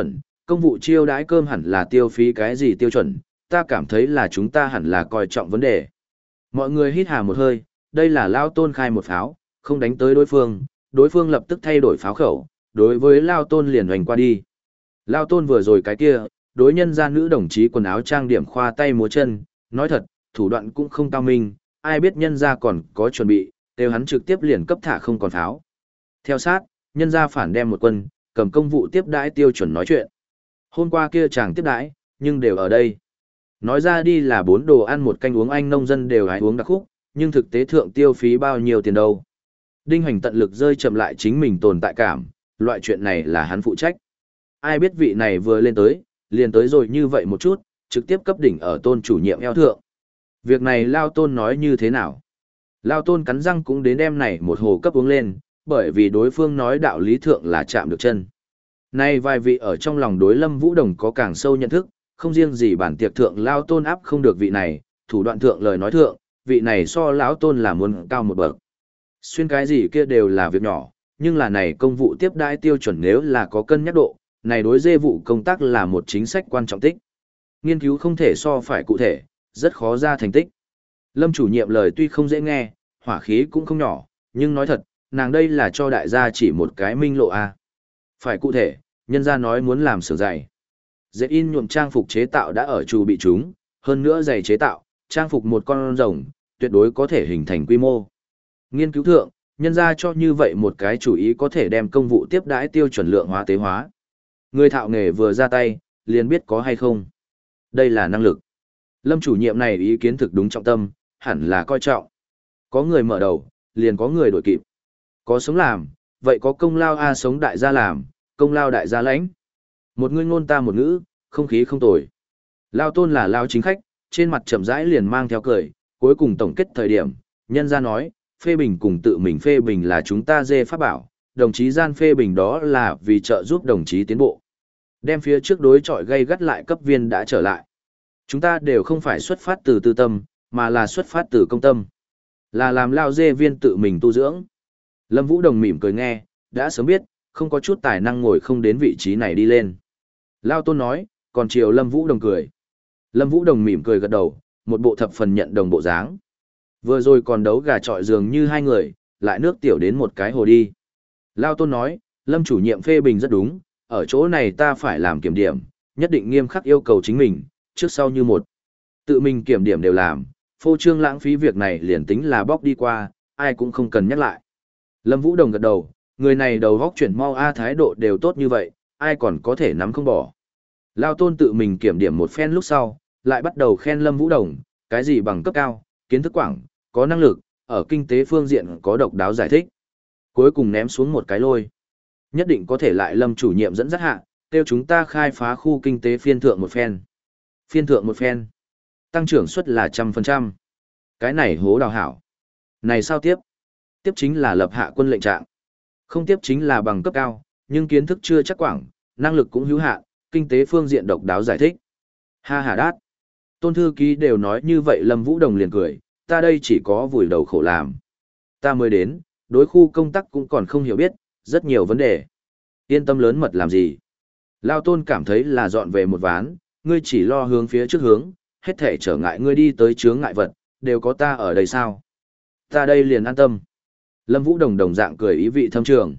Speaker 1: Công vụ chiêu đãi cơm hẳn là tiêu phí cái gì tiêu chuẩn, ta cảm thấy là chúng ta hẳn là coi trọng vấn đề. Mọi người hít hà một hơi, đây là Lao Tôn khai một pháo, không đánh tới đối phương, đối phương lập tức thay đổi pháo khẩu, đối với Lao Tôn liền hoành qua đi. Lao Tôn vừa rồi cái kia, đối nhân gia nữ đồng chí quần áo trang điểm khoa tay múa chân, nói thật, thủ đoạn cũng không cao minh, ai biết nhân gia còn có chuẩn bị, đều hắn trực tiếp liền cấp thả không còn pháo. Theo sát, nhân gia phản đem một quân, cầm công vụ tiếp đãi tiêu chuẩn nói chuyện. Hôm qua kia chàng tiếp đãi, nhưng đều ở đây. Nói ra đi là bốn đồ ăn một canh uống anh nông dân đều hái uống đặc khúc, nhưng thực tế thượng tiêu phí bao nhiêu tiền đâu. Đinh Hoành tận lực rơi chậm lại chính mình tồn tại cảm, loại chuyện này là hắn phụ trách. Ai biết vị này vừa lên tới, liền tới rồi như vậy một chút, trực tiếp cấp đỉnh ở tôn chủ nhiệm eo thượng. Việc này Lao Tôn nói như thế nào? Lao Tôn cắn răng cũng đến đem này một hồ cấp uống lên, bởi vì đối phương nói đạo lý thượng là chạm được chân. Nay vài vị ở trong lòng đối Lâm Vũ Đồng có càng sâu nhận thức, không riêng gì bản tiệc thượng Lao Tôn áp không được vị này, thủ đoạn thượng lời nói thượng, vị này so lão Tôn là muốn cao một bậc. Xuyên cái gì kia đều là việc nhỏ, nhưng là này công vụ tiếp đãi tiêu chuẩn nếu là có cân nhắc độ, này đối dê vụ công tác là một chính sách quan trọng tích. Nghiên cứu không thể so phải cụ thể, rất khó ra thành tích. Lâm chủ nhiệm lời tuy không dễ nghe, hỏa khí cũng không nhỏ, nhưng nói thật, nàng đây là cho đại gia chỉ một cái minh lộ a. Phải cụ thể, nhân gia nói muốn làm xưởng giày. Dệt in nhuộm trang phục chế tạo đã ở chủ bị chúng, hơn nữa giày chế tạo, trang phục một con rồng, tuyệt đối có thể hình thành quy mô. Nghiên cứu thượng, nhân gia cho như vậy một cái chủ ý có thể đem công vụ tiếp đãi tiêu chuẩn lượng hóa tế hóa. Người thạo nghề vừa ra tay, liền biết có hay không. Đây là năng lực. Lâm chủ nhiệm này ý kiến thực đúng trọng tâm, hẳn là coi trọng. Có người mở đầu, liền có người đổi kịp. Có sống làm, vậy có công lao a sống đại gia làm, công lao đại gia lãnh. Một người ngôn ta một ngữ, không khí không tồi. Lao Tôn là Lao chính khách, trên mặt chậm rãi liền mang theo cười, cuối cùng tổng kết thời điểm, nhân gia nói, phê bình cùng tự mình phê bình là chúng ta dê pháp bảo, đồng chí gian phê bình đó là vì trợ giúp đồng chí tiến bộ. Đem phía trước đối chọi gây gắt lại cấp viên đã trở lại. Chúng ta đều không phải xuất phát từ tư tâm, mà là xuất phát từ công tâm. Là làm Lao dê viên tự mình tu dưỡng. Lâm Vũ Đồng mỉm cười nghe, đã sớm biết, không có chút tài năng ngồi không đến vị trí này đi lên. Lao Tôn nói, còn chiều Lâm Vũ Đồng cười. Lâm Vũ Đồng mỉm cười gật đầu, một bộ thập phần nhận đồng bộ dáng. Vừa rồi còn đấu gà trọi giường như hai người, lại nước tiểu đến một cái hồ đi. Lao Tôn nói, Lâm chủ nhiệm phê bình rất đúng, ở chỗ này ta phải làm kiểm điểm, nhất định nghiêm khắc yêu cầu chính mình, trước sau như một. Tự mình kiểm điểm đều làm, phô trương lãng phí việc này liền tính là bóc đi qua, ai cũng không cần nhắc lại. Lâm Vũ Đồng gật đầu, người này đầu góc chuyển mau a thái độ đều tốt như vậy, ai còn có thể nắm không bỏ. Lao Tôn tự mình kiểm điểm một phen lúc sau, lại bắt đầu khen Lâm Vũ Đồng, cái gì bằng cấp cao, kiến thức quảng, có năng lực, ở kinh tế phương diện có độc đáo giải thích. Cuối cùng ném xuống một cái lôi. Nhất định có thể lại Lâm chủ nhiệm dẫn dắt hạ, kêu chúng ta khai phá khu kinh tế phiên thượng một phen. Phiên thượng một phen. Tăng trưởng suất là trăm phần trăm. Cái này hố đào hảo. Này sao tiếp? Tiếp chính là lập hạ quân lệnh trạng. Không tiếp chính là bằng cấp cao, nhưng kiến thức chưa chắc quảng, năng lực cũng hữu hạn, kinh tế phương diện độc đáo giải thích. Ha ha đát. Tôn thư ký đều nói như vậy Lâm Vũ Đồng liền cười, ta đây chỉ có vùi đầu khổ làm. Ta mới đến, đối khu công tác cũng còn không hiểu biết, rất nhiều vấn đề. Yên tâm lớn mật làm gì? Lao Tôn cảm thấy là dọn về một ván, ngươi chỉ lo hướng phía trước hướng, hết thể trở ngại ngươi đi tới chướng ngại vật, đều có ta ở đây sao? Ta đây liền an tâm. Lâm Vũ Đồng đồng dạng cười ý vị thâm trường.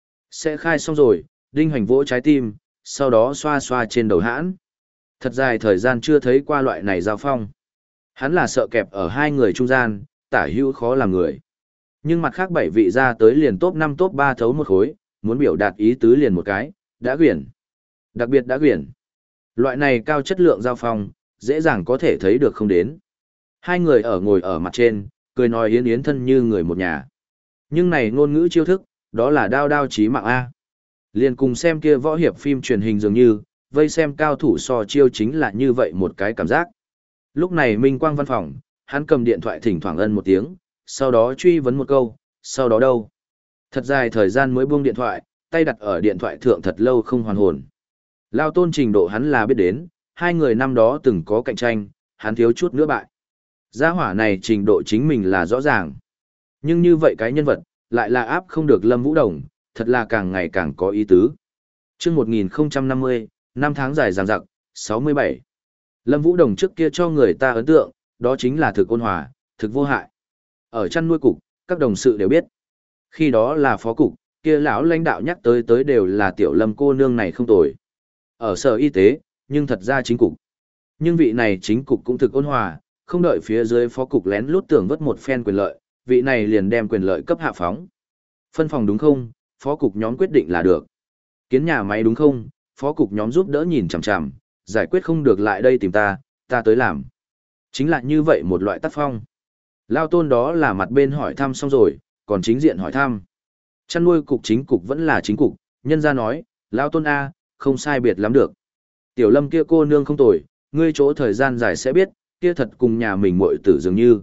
Speaker 1: Sẽ khai xong rồi, Đinh Hoành vỗ trái tim, sau đó xoa xoa trên đầu hãn. Thật dài thời gian chưa thấy qua loại này giao phong. Hắn là sợ kẹp ở hai người trung gian, tả hữu khó làm người. Nhưng mặt khác bảy vị ra tới liền top năm top ba thấu một khối, muốn biểu đạt ý tứ liền một cái, đã quyển. Đặc biệt đã quyển. Loại này cao chất lượng giao phong, dễ dàng có thể thấy được không đến. Hai người ở ngồi ở mặt trên, cười nói yến yến thân như người một nhà. Nhưng này ngôn ngữ chiêu thức, đó là đao đao chí mạng A. Liền cùng xem kia võ hiệp phim truyền hình dường như, vây xem cao thủ so chiêu chính là như vậy một cái cảm giác. Lúc này Minh Quang văn phòng, hắn cầm điện thoại thỉnh thoảng ân một tiếng, sau đó truy vấn một câu, sau đó đâu? Thật dài thời gian mới buông điện thoại, tay đặt ở điện thoại thượng thật lâu không hoàn hồn. Lao Tôn trình độ hắn là biết đến, hai người năm đó từng có cạnh tranh, hắn thiếu chút nữa bại. Gia hỏa này trình độ chính mình là rõ ràng. Nhưng như vậy cái nhân vật, lại là áp không được Lâm Vũ Đồng, thật là càng ngày càng có ý tứ. Chương một nghìn không trăm năm mươi, Năm tháng dài dằng dặc, sáu mươi bảy. Lâm Vũ Đồng trước kia cho người ta ấn tượng, đó chính là thực ôn hòa, thực vô hại. Ở chăn nuôi cục, các đồng sự đều biết. Khi đó là phó cục, kia lão lãnh đạo nhắc tới tới đều là tiểu Lâm cô nương này không tồi. Ở sở y tế, nhưng thật ra chính cục. Nhưng vị này chính cục cũng thực ôn hòa, không đợi phía dưới phó cục lén lút tưởng vất một phen quyền lợi, vị này liền đem quyền lợi cấp hạ phóng. Phân phòng đúng không, phó cục nhóm quyết định là được. Kiến nhà máy đúng không, phó cục nhóm giúp đỡ nhìn chằm chằm, giải quyết không được lại đây tìm ta, ta tới làm. Chính là như vậy một loại tác phong. Lao Tôn đó là mặt bên hỏi thăm xong rồi, còn chính diện hỏi thăm. Chăn nuôi cục chính cục vẫn là chính cục, nhân ra nói, Lao Tôn A, không sai biệt lắm được. Tiểu Lâm kia cô nương không tồi, ngươi chỗ thời gian dài sẽ biết, kia thật cùng nhà mình muội tử dường như.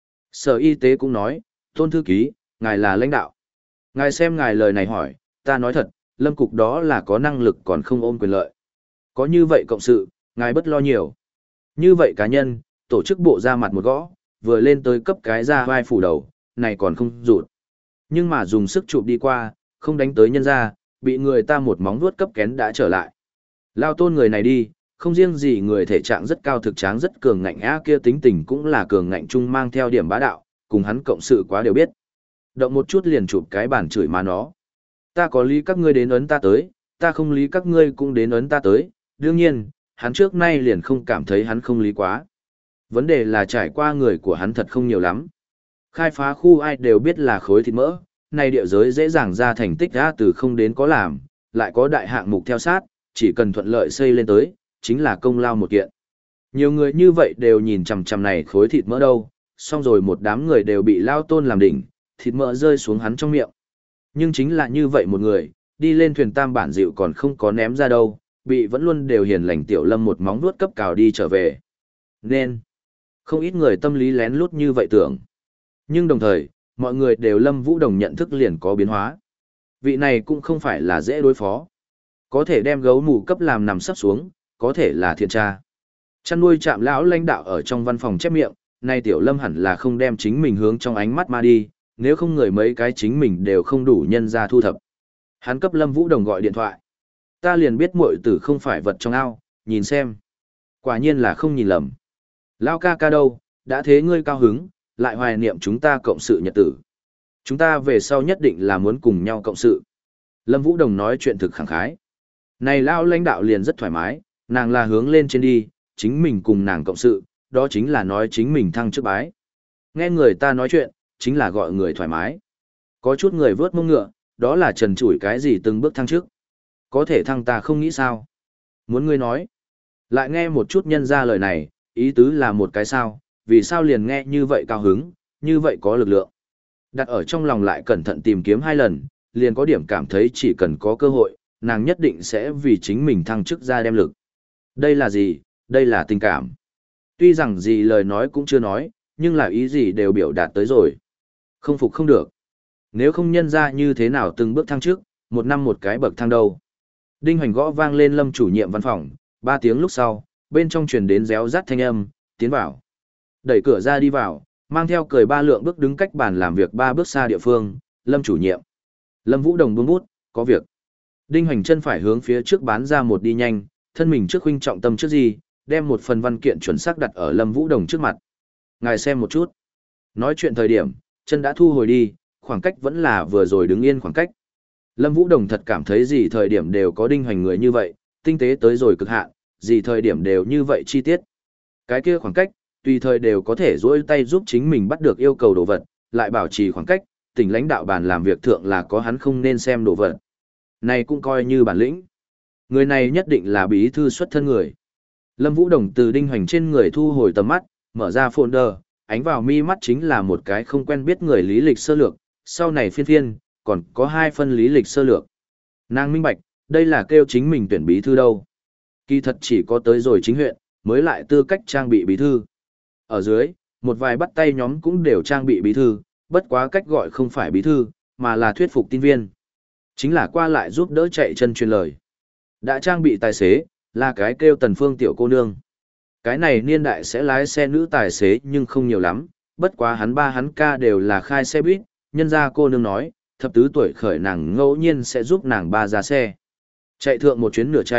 Speaker 1: Sở y tế cũng nói, Tôn thư ký, ngài là lãnh đạo. Ngài xem ngài lời này hỏi, ta nói thật, Lâm cục đó là có năng lực còn không ôm quyền lợi. Có như vậy cộng sự, ngài bất lo nhiều. Như vậy cá nhân, tổ chức bộ ra mặt một gõ, vừa lên tới cấp cái ra vai phủ đầu, này còn không rụt. Nhưng mà dùng sức chụp đi qua, không đánh tới nhân ra, bị người ta một móng vuốt cấp kén đã trở lại. Lao Tôn người này đi, không riêng gì người thể trạng rất cao thực tráng rất cường ngạnh á kia tính tình cũng là cường ngạnh chung mang theo điểm bá đạo, cùng hắn cộng sự quá đều biết. Động một chút liền chụp cái bàn chửi má nó. Ta có lý các ngươi đến ấn ta tới, ta không lý các ngươi cũng đến ấn ta tới, đương nhiên, hắn trước nay liền không cảm thấy hắn không lý quá. Vấn đề là trải qua người của hắn thật không nhiều lắm. Khai phá khu ai đều biết là khối thịt mỡ, này địa giới dễ dàng ra thành tích ra từ không đến có làm, lại có đại hạng mục theo sát, chỉ cần thuận lợi xây lên tới, chính là công lao một kiện. Nhiều người như vậy đều nhìn chằm chằm này khối thịt mỡ đâu, xong rồi một đám người đều bị Lao Tôn làm đỉnh, thịt mỡ rơi xuống hắn trong miệng. Nhưng chính là như vậy một người, đi lên thuyền tam bản dịu còn không có ném ra đâu, bị vẫn luôn đều hiền lành tiểu Lâm một móng vuốt cấp cào đi trở về. Nên, không ít người tâm lý lén lút như vậy tưởng. Nhưng đồng thời, mọi người đều Lâm Vũ Đồng nhận thức liền có biến hóa. Vị này cũng không phải là dễ đối phó. Có thể đem gấu mù cấp làm nằm sắp xuống, có thể là thiện tra. Chăn nuôi trạm lão lãnh đạo ở trong văn phòng chép miệng, nay tiểu Lâm hẳn là không đem chính mình hướng trong ánh mắt ma đi, nếu không người mấy cái chính mình đều không đủ nhân ra thu thập. Hắn cấp Lâm Vũ Đồng gọi điện thoại. Ta liền biết muội tử không phải vật trong ao, nhìn xem. Quả nhiên là không nhìn lầm. Lao ca ca đâu, đã thế ngươi cao hứng, lại hoài niệm chúng ta cộng sự nhật tử. Chúng ta về sau nhất định là muốn cùng nhau cộng sự. Lâm Vũ Đồng nói chuyện thực khẳng khái. Này Lao lãnh đạo liền rất thoải mái, nàng là hướng lên trên đi, chính mình cùng nàng cộng sự, đó chính là nói chính mình thăng chức bái. Nghe người ta nói chuyện, chính là gọi người thoải mái. Có chút người vớt mông ngựa, đó là trần trụi cái gì từng bước thăng chức. Có thể thăng ta không nghĩ sao. Muốn ngươi nói. Lại nghe một chút nhân ra lời này, ý tứ là một cái sao, vì sao liền nghe như vậy cao hứng, như vậy có lực lượng. Đặt ở trong lòng lại cẩn thận tìm kiếm hai lần, liền có điểm cảm thấy chỉ cần có cơ hội, nàng nhất định sẽ vì chính mình thăng chức ra đem lực. Đây là gì? Đây là tình cảm. Tuy rằng gì lời nói cũng chưa nói, nhưng là ý gì đều biểu đạt tới rồi. Không phục không được. Nếu không nhân ra như thế nào từng bước thăng trước, một năm một cái bậc thang đâu. Đinh Hoành gõ vang lên Lâm chủ nhiệm văn phòng, ba tiếng lúc sau, bên trong truyền đến réo rắt thanh âm, tiến vào. Đẩy cửa ra đi vào, mang theo cười ba lượng bước đứng cách bàn làm việc ba bước xa địa phương, Lâm chủ nhiệm. Lâm Vũ Đồng buông bút, có việc. Đinh Hoành chân phải hướng phía trước bán ra một đi nhanh, thân mình trước huynh trọng tâm trước gì, đem một phần văn kiện chuẩn xác đặt ở Lâm Vũ Đồng trước mặt. Ngài xem một chút. Nói chuyện thời điểm, chân đã thu hồi đi, khoảng cách vẫn là vừa rồi đứng yên khoảng cách. Lâm Vũ Đồng thật cảm thấy gì thời điểm đều có Đinh Hoành người như vậy, tinh tế tới rồi cực hạn, gì thời điểm đều như vậy chi tiết. Cái kia khoảng cách, tùy thời đều có thể duỗi tay giúp chính mình bắt được yêu cầu đồ vật, lại bảo trì khoảng cách, tỉnh lãnh đạo bàn làm việc thượng là có hắn không nên xem đồ vật. Này cũng coi như bản lĩnh. Người này nhất định là bí thư xuất thân người. Lâm Vũ Đồng từ Đinh Hoành trên người thu hồi tầm mắt, mở ra folder, ánh vào mi mắt chính là một cái không quen biết người lý lịch sơ lược, sau này phiên phiên, còn có hai phân lý lịch sơ lược. Nàng minh bạch, đây là kêu chính mình tuyển bí thư đâu. Kỳ thật chỉ có tới rồi chính huyện, mới lại tư cách trang bị bí thư. Ở dưới, một vài bắt tay nhóm cũng đều trang bị bí thư, bất quá cách gọi không phải bí thư, mà là thuyết phục tin viên. Chính là qua lại giúp đỡ chạy chân truyền lời. Đã trang bị tài xế, là cái kêu Tần Phương tiểu cô nương. Cái này niên đại sẽ lái xe nữ tài xế nhưng không nhiều lắm, bất quá hắn ba hắn ca đều là khai xe buýt, nhân ra cô nương nói, thập tứ tuổi khởi nàng ngẫu nhiên sẽ giúp nàng ba ra xe. Chạy thượng một chuyến nửa tranh,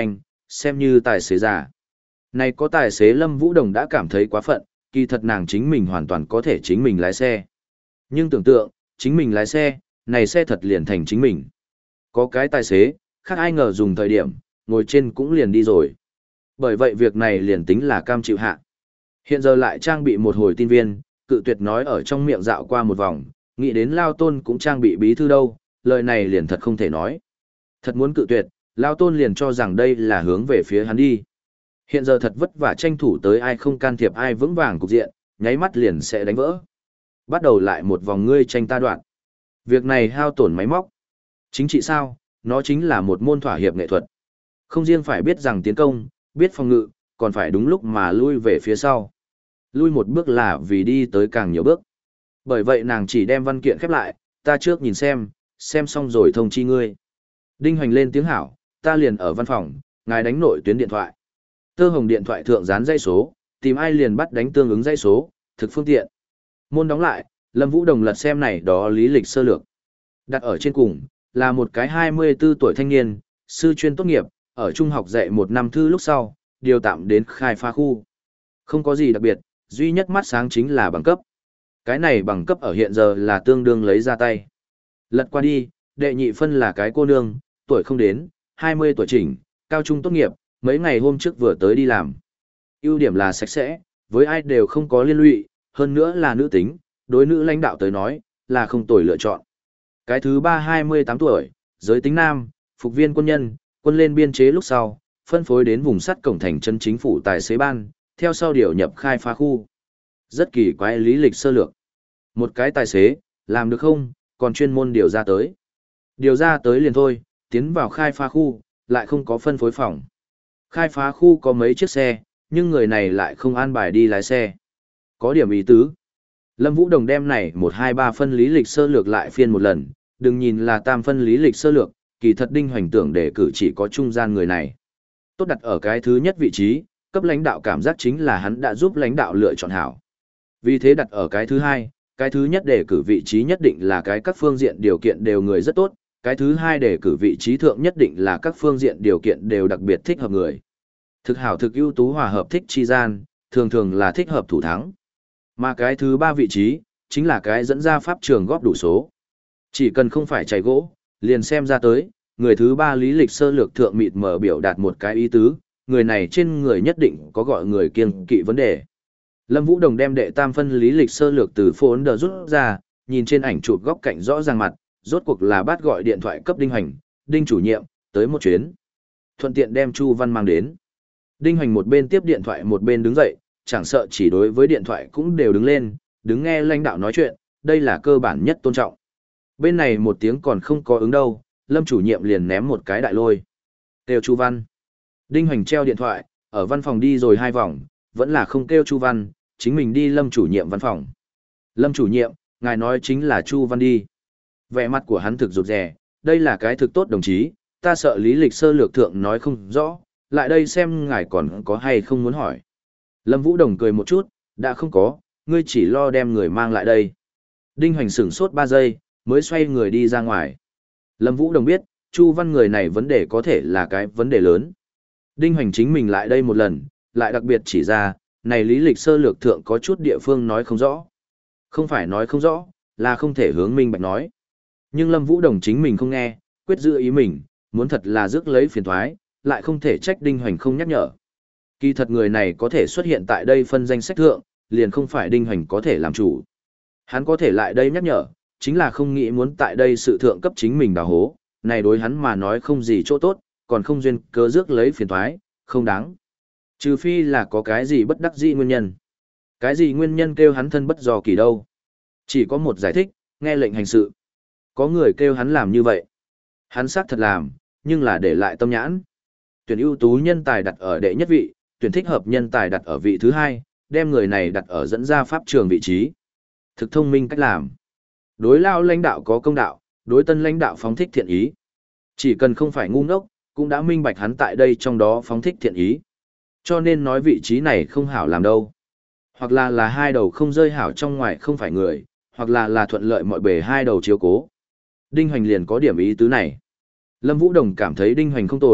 Speaker 1: xem như tài xế giả. Này có tài xế Lâm Vũ Đồng đã cảm thấy quá phận, kỳ thật nàng chính mình hoàn toàn có thể chính mình lái xe. Nhưng tưởng tượng, chính mình lái xe, này xe thật liền thành chính mình. Có cái tài xế, khác ai ngờ dùng thời điểm, ngồi trên cũng liền đi rồi. Bởi vậy việc này liền tính là cam chịu hạ. Hiện giờ lại trang bị một hồi tin viên, cự tuyệt nói ở trong miệng dạo qua một vòng, nghĩ đến Lao Tôn cũng trang bị bí thư đâu, lời này liền thật không thể nói. Thật muốn cự tuyệt, Lao Tôn liền cho rằng đây là hướng về phía hắn đi. Hiện giờ thật vất vả tranh thủ tới ai không can thiệp ai vững vàng cục diện, nháy mắt liền sẽ đánh vỡ. Bắt đầu lại một vòng ngươi tranh ta đoạn. Việc này hao tổn máy móc. Chính trị sao, nó chính là một môn thỏa hiệp nghệ thuật. Không riêng phải biết rằng tiến công, biết phòng ngự, còn phải đúng lúc mà lui về phía sau. Lui một bước là vì đi tới càng nhiều bước. Bởi vậy nàng chỉ đem văn kiện khép lại, ta trước nhìn xem, xem xong rồi thông chi ngươi. Đinh Hoành lên tiếng hảo, ta liền ở văn phòng, ngài đánh nội tuyến điện thoại. Tơ hồng điện thoại thượng dán dãy số, tìm ai liền bắt đánh tương ứng dãy số, thực phương tiện. Môn đóng lại, Lâm Vũ Đồng lật xem này đó lý lịch sơ lược. Đặt ở trên cùng, là một cái hai mươi tư tuổi thanh niên, sư chuyên tốt nghiệp, ở trung học dạy một năm thư lúc sau, điều tạm đến khai phá khu. Không có gì đặc biệt, duy nhất mắt sáng chính là bằng cấp. Cái này bằng cấp ở hiện giờ là tương đương lấy ra tay. Lật qua đi, đệ nhị phân là cái cô nương, tuổi không đến, hai mươi tuổi chỉnh, cao trung tốt nghiệp, mấy ngày hôm trước vừa tới đi làm. Ưu điểm là sạch sẽ, với ai đều không có liên lụy, hơn nữa là nữ tính, đối nữ lãnh đạo tới nói, là không tồi lựa chọn. Cái thứ ba hai mươi tám tuổi, giới tính nam, phục viên quân nhân, quân lên biên chế lúc sau, phân phối đến vùng sắt cổng thành chân chính phủ tài xế ban, theo sau điều nhập khai phá khu. Rất kỳ quái lý lịch sơ lược. Một cái tài xế, làm được không, còn chuyên môn điều ra tới. Điều ra tới liền thôi, tiến vào khai phá khu, lại không có phân phối phòng. Khai phá khu có mấy chiếc xe, nhưng người này lại không an bài đi lái xe. Có điểm ý tứ. Lâm Vũ Đồng đem này một hai ba phân lý lịch sơ lược lại phiên một lần, đừng nhìn là tam phân lý lịch sơ lược, kỳ thật Đinh Hoành tưởng để cử chỉ có trung gian người này. Tốt đặt ở cái thứ nhất vị trí, cấp lãnh đạo cảm giác chính là hắn đã giúp lãnh đạo lựa chọn hảo. Vì thế đặt ở cái thứ hai, cái thứ nhất để cử vị trí nhất định là cái các phương diện điều kiện đều người rất tốt, cái thứ hai để cử vị trí thượng nhất định là các phương diện điều kiện đều đặc biệt thích hợp người. Thực hảo thực ưu tú hòa hợp thích chi gian, thường thường là thích hợp thủ thắng. Mà cái thứ ba vị trí, chính là cái dẫn ra pháp trường góp đủ số. Chỉ cần không phải chảy gỗ, liền xem ra tới, người thứ ba lý lịch sơ lược thượng mịt mở biểu đạt một cái ý tứ, người này trên người nhất định có gọi người kiêng kỵ vấn đề. Lâm Vũ Đồng đem đệ tam phân lý lịch sơ lược từ phone đờ rút ra, nhìn trên ảnh chụp góc cạnh rõ ràng mặt, rốt cuộc là bắt gọi điện thoại cấp Đinh Hoành, Đinh chủ nhiệm, tới một chuyến. Thuận tiện đem Chu Văn mang đến. Đinh Hoành một bên tiếp điện thoại một bên đứng dậy, chẳng sợ chỉ đối với điện thoại cũng đều đứng lên, đứng nghe lãnh đạo nói chuyện, đây là cơ bản nhất tôn trọng. Bên này một tiếng còn không có ứng đâu, Lâm chủ nhiệm liền ném một cái đại lôi. Kêu Chu Văn. Đinh Hoành treo điện thoại, ở văn phòng đi rồi hai vòng, vẫn là không kêu Chu Văn, chính mình đi Lâm chủ nhiệm văn phòng. Lâm chủ nhiệm, ngài nói chính là Chu Văn đi. Vẻ mặt của hắn thực rụt rè, đây là cái thực tốt đồng chí, ta sợ lý lịch sơ lược thượng nói không rõ, lại đây xem ngài còn có hay không muốn hỏi. Lâm Vũ Đồng cười một chút, đã không có, ngươi chỉ lo đem người mang lại đây. Đinh Hoành sửng sốt ba giây, mới xoay người đi ra ngoài. Lâm Vũ Đồng biết, Chu Văn người này vấn đề có thể là cái vấn đề lớn. Đinh Hoành chính mình lại đây một lần, lại đặc biệt chỉ ra, này lý lịch sơ lược thượng có chút địa phương nói không rõ. Không phải nói không rõ, là không thể hướng minh bạch nói. Nhưng Lâm Vũ Đồng chính mình không nghe, quyết giữ ý mình, muốn thật là rước lấy phiền thoái, lại không thể trách Đinh Hoành không nhắc nhở. Kỳ thật người này có thể xuất hiện tại đây phân danh sách thượng, liền không phải Đinh Hoành có thể làm chủ. Hắn có thể lại đây nhắc nhở, chính là không nghĩ muốn tại đây sự thượng cấp chính mình đào hố, này đối hắn mà nói không gì chỗ tốt, còn không duyên cớ rước lấy phiền thoái, không đáng. Trừ phi là có cái gì bất đắc dĩ nguyên nhân. Cái gì nguyên nhân kêu hắn thân bất do kỳ đâu. Chỉ có một giải thích, nghe lệnh hành sự. Có người kêu hắn làm như vậy. Hắn xác thật làm, nhưng là để lại tâm nhãn. Tuyển ưu tú nhân tài đặt ở đệ nhất vị, tuyển thích hợp nhân tài đặt ở vị thứ hai, đem người này đặt ở dẫn ra pháp trường vị trí. Thực thông minh cách làm. Đối lao lãnh đạo có công đạo, đối tân lãnh đạo phóng thích thiện ý. Chỉ cần không phải ngu ngốc, cũng đã minh bạch hắn tại đây trong đó phóng thích thiện ý. Cho nên nói vị trí này không hảo làm đâu. Hoặc là là hai đầu không rơi hảo trong ngoài không phải người, hoặc là là thuận lợi mọi bề hai đầu chiếu cố. Đinh Hoành liền có điểm ý tứ này. Lâm Vũ Đồng cảm thấy Đinh Hoành không tồi,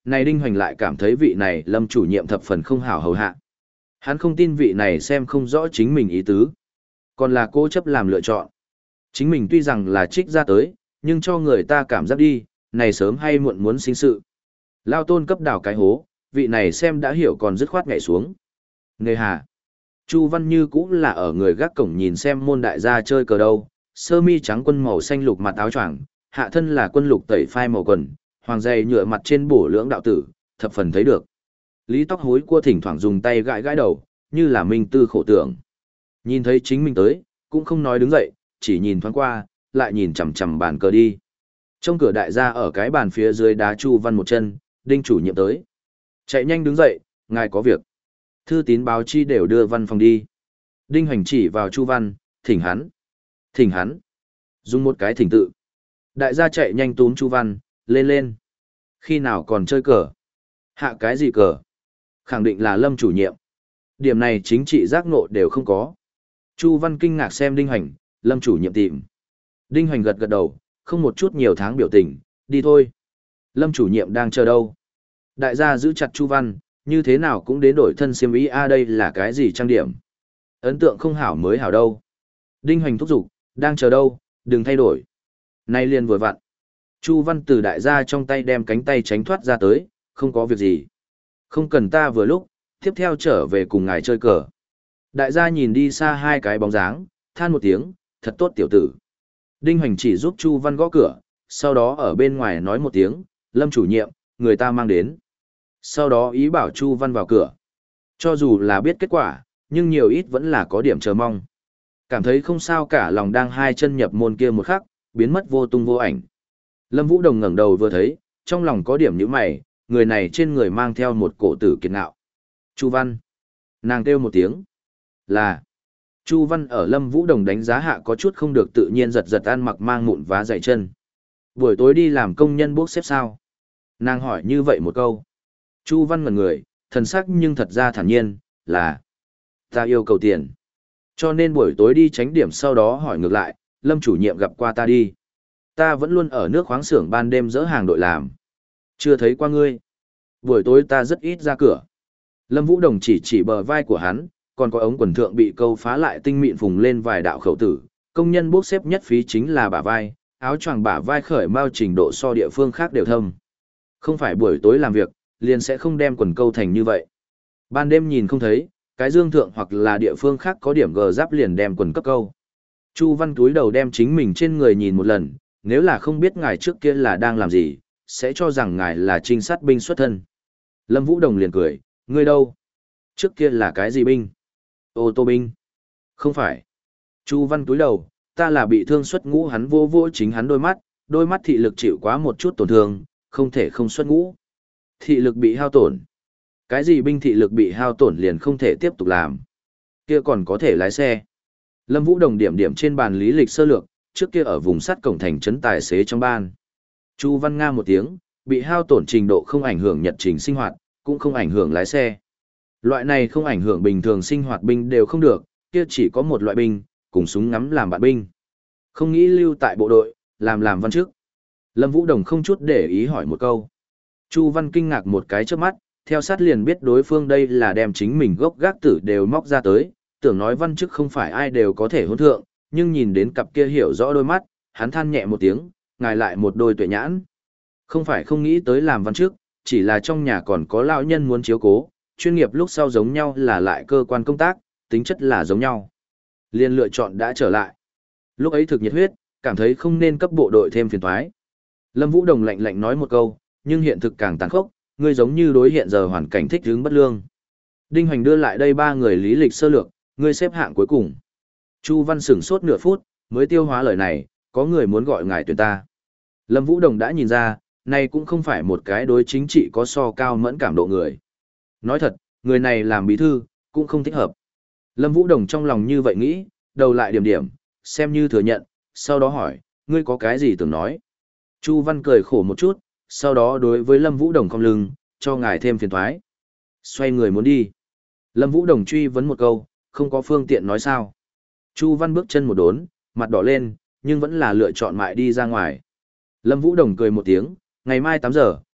Speaker 1: Này Đinh Hoành lại cảm thấy vị này Lâm chủ nhiệm thập phần không hảo hầu hạ. Hắn không tin vị này xem không rõ chính mình ý tứ. Còn là cô chấp làm lựa chọn. Chính mình tuy rằng là trích ra tới, nhưng cho người ta cảm giác đi, này sớm hay muộn muốn sinh sự. Lao tôn cấp đảo cái hố, vị này xem đã hiểu còn dứt khoát nhảy xuống. Nghề hà. Chu Văn Như cũng là ở người gác cổng nhìn xem môn đại gia chơi cờ đâu, sơ mi trắng quân màu xanh lục mặt áo choàng, hạ thân là quân lục tẩy phai màu quần, hoàng dày nhựa mặt trên bổ lưỡng đạo tử, thập phần thấy được. Lý tóc hối cua thỉnh thoảng dùng tay gãi gãi đầu, như là minh tư khổ tưởng. Nhìn thấy chính mình tới, cũng không nói đứng dậy, chỉ nhìn thoáng qua, lại nhìn chằm chằm bàn cờ đi. Trong cửa đại gia ở cái bàn phía dưới đá Chu Văn một chân, Đinh chủ nhiệm tới. Chạy nhanh đứng dậy, ngài có việc. Thư tín báo chi đều đưa văn phòng đi. Đinh Hoành chỉ vào Chu Văn, thỉnh hắn. Thỉnh hắn. Dùng một cái thỉnh tự. Đại gia chạy nhanh túm Chu Văn, lên lên. Khi nào còn chơi cờ? Hạ cái gì cờ? Khẳng định là Lâm chủ nhiệm. Điểm này chính trị giác ngộ đều không có. Chu Văn kinh ngạc xem Đinh Hoành, Lâm chủ nhiệm tìm. Đinh Hoành gật gật đầu, không một chút nhiều tháng biểu tình, đi thôi. Lâm chủ nhiệm đang chờ đâu? Đại gia giữ chặt Chu Văn, như thế nào cũng đến đổi thân xiêm y a đây là cái gì trang điểm? Ấn tượng không hảo mới hảo đâu. Đinh Hoành thúc giục, đang chờ đâu, đừng thay đổi. Nay liền vừa vặn. Chu Văn từ đại gia trong tay đem cánh tay tránh thoát ra tới, không có việc gì. Không cần ta vừa lúc, tiếp theo trở về cùng ngài chơi cờ. Đại gia nhìn đi xa hai cái bóng dáng, than một tiếng, thật tốt tiểu tử. Đinh Hoành chỉ giúp Chu Văn gõ cửa, sau đó ở bên ngoài nói một tiếng, Lâm chủ nhiệm, người ta mang đến. Sau đó ý bảo Chu Văn vào cửa. Cho dù là biết kết quả, nhưng nhiều ít vẫn là có điểm chờ mong. Cảm thấy không sao cả lòng đang hai chân nhập môn kia một khắc, biến mất vô tung vô ảnh. Lâm Vũ Đồng ngẩng đầu vừa thấy, trong lòng có điểm nhíu mày, người này trên người mang theo một cổ tử kiệt ngạo. Chu Văn. Nàng kêu một tiếng. Là. Chu Văn ở Lâm Vũ Đồng đánh giá hạ có chút không được tự nhiên giật giật ăn mặc mang mụn vá dày chân. Buổi tối đi làm công nhân bốc xếp sao? Nàng hỏi như vậy một câu. Chu Văn ngẩn người, thần sắc nhưng thật ra thản nhiên, là ta yêu cầu tiền. Cho nên buổi tối đi tránh điểm sau đó hỏi ngược lại, Lâm chủ nhiệm gặp qua ta đi. Ta vẫn luôn ở nước khoáng xưởng ban đêm dỡ hàng đội làm. Chưa thấy qua ngươi. Buổi tối ta rất ít ra cửa. Lâm Vũ Đồng chỉ chỉ bờ vai của hắn, còn có ống quần thượng bị câu phá lại tinh mịn phùng lên vài đạo khẩu tử. Công nhân bốc xếp nhất phí chính là bả vai, áo choàng bả vai khởi mao trình độ so địa phương khác đều thâm. Không phải buổi tối làm việc, liền sẽ không đem quần câu thành như vậy. Ban đêm nhìn không thấy, cái dương thượng hoặc là địa phương khác có điểm gờ giáp liền đem quần cấp câu. Chu Văn túi đầu đem chính mình trên người nhìn một lần, nếu là không biết ngài trước kia là đang làm gì, sẽ cho rằng ngài là trinh sát binh xuất thân. Lâm Vũ Đồng liền cười, ngươi đâu? Trước kia là cái gì binh? Ô tô binh. Không phải. Chu Văn túi đầu, ta là bị thương xuất ngũ hắn vô vô chính hắn đôi mắt, đôi mắt thị lực chịu quá một chút tổn thương, không thể không xuất ngũ. Thị lực bị hao tổn. Cái gì binh thị lực bị hao tổn liền không thể tiếp tục làm. Kia còn có thể lái xe. Lâm Vũ Đồng điểm điểm trên bàn lý lịch sơ lược, trước kia ở vùng sắt cổng thành trấn tài xế trong ban. Chu Văn Nga một tiếng, bị hao tổn trình độ không ảnh hưởng nhật trình sinh hoạt, cũng không ảnh hưởng lái xe. Loại này không ảnh hưởng bình thường sinh hoạt binh đều không được, kia chỉ có một loại binh, cùng súng ngắm làm bạn binh. Không nghĩ lưu tại bộ đội, làm làm văn chức. Lâm Vũ Đồng không chút để ý hỏi một câu. Chu Văn kinh ngạc một cái trước mắt, theo sát liền biết đối phương đây là đem chính mình gốc gác tử đều móc ra tới, tưởng nói văn chức không phải ai đều có thể hôn thượng, nhưng nhìn đến cặp kia hiểu rõ đôi mắt, hắn than nhẹ một tiếng, ngài lại một đôi tuệ nhãn. Không phải không nghĩ tới làm văn chức, chỉ là trong nhà còn có lão nhân muốn chiếu cố, chuyên nghiệp lúc sau giống nhau là lại cơ quan công tác, tính chất là giống nhau. Liên lựa chọn đã trở lại. Lúc ấy thực nhiệt huyết, cảm thấy không nên cấp bộ đội thêm phiền toái. Lâm Vũ Đồng lạnh lạnh nói một câu, nhưng hiện thực càng tàn khốc, ngươi giống như đối hiện giờ hoàn cảnh thích hướng bất lương. Đinh Hoành đưa lại đây ba người lý lịch sơ lược, ngươi xếp hạng cuối cùng. Chu Văn sửng sốt nửa phút, mới tiêu hóa lời này, có người muốn gọi ngài tuyển ta. Lâm Vũ Đồng đã nhìn ra, này cũng không phải một cái đối chính trị có so cao mẫn cảm độ người. Nói thật, người này làm bí thư, cũng không thích hợp. Lâm Vũ Đồng trong lòng như vậy nghĩ, đầu lại điểm điểm, xem như thừa nhận, sau đó hỏi, ngươi có cái gì tưởng nói. Chu Văn cười khổ một chút, sau đó đối với Lâm Vũ Đồng cong lưng, cho ngài thêm phiền thoái. Xoay người muốn đi. Lâm Vũ Đồng truy vấn một câu, không có phương tiện nói sao. Chu Văn bước chân một đốn, mặt đỏ lên, nhưng vẫn là lựa chọn mại đi ra ngoài. Lâm Vũ Đồng cười một tiếng, ngày mai tám giờ,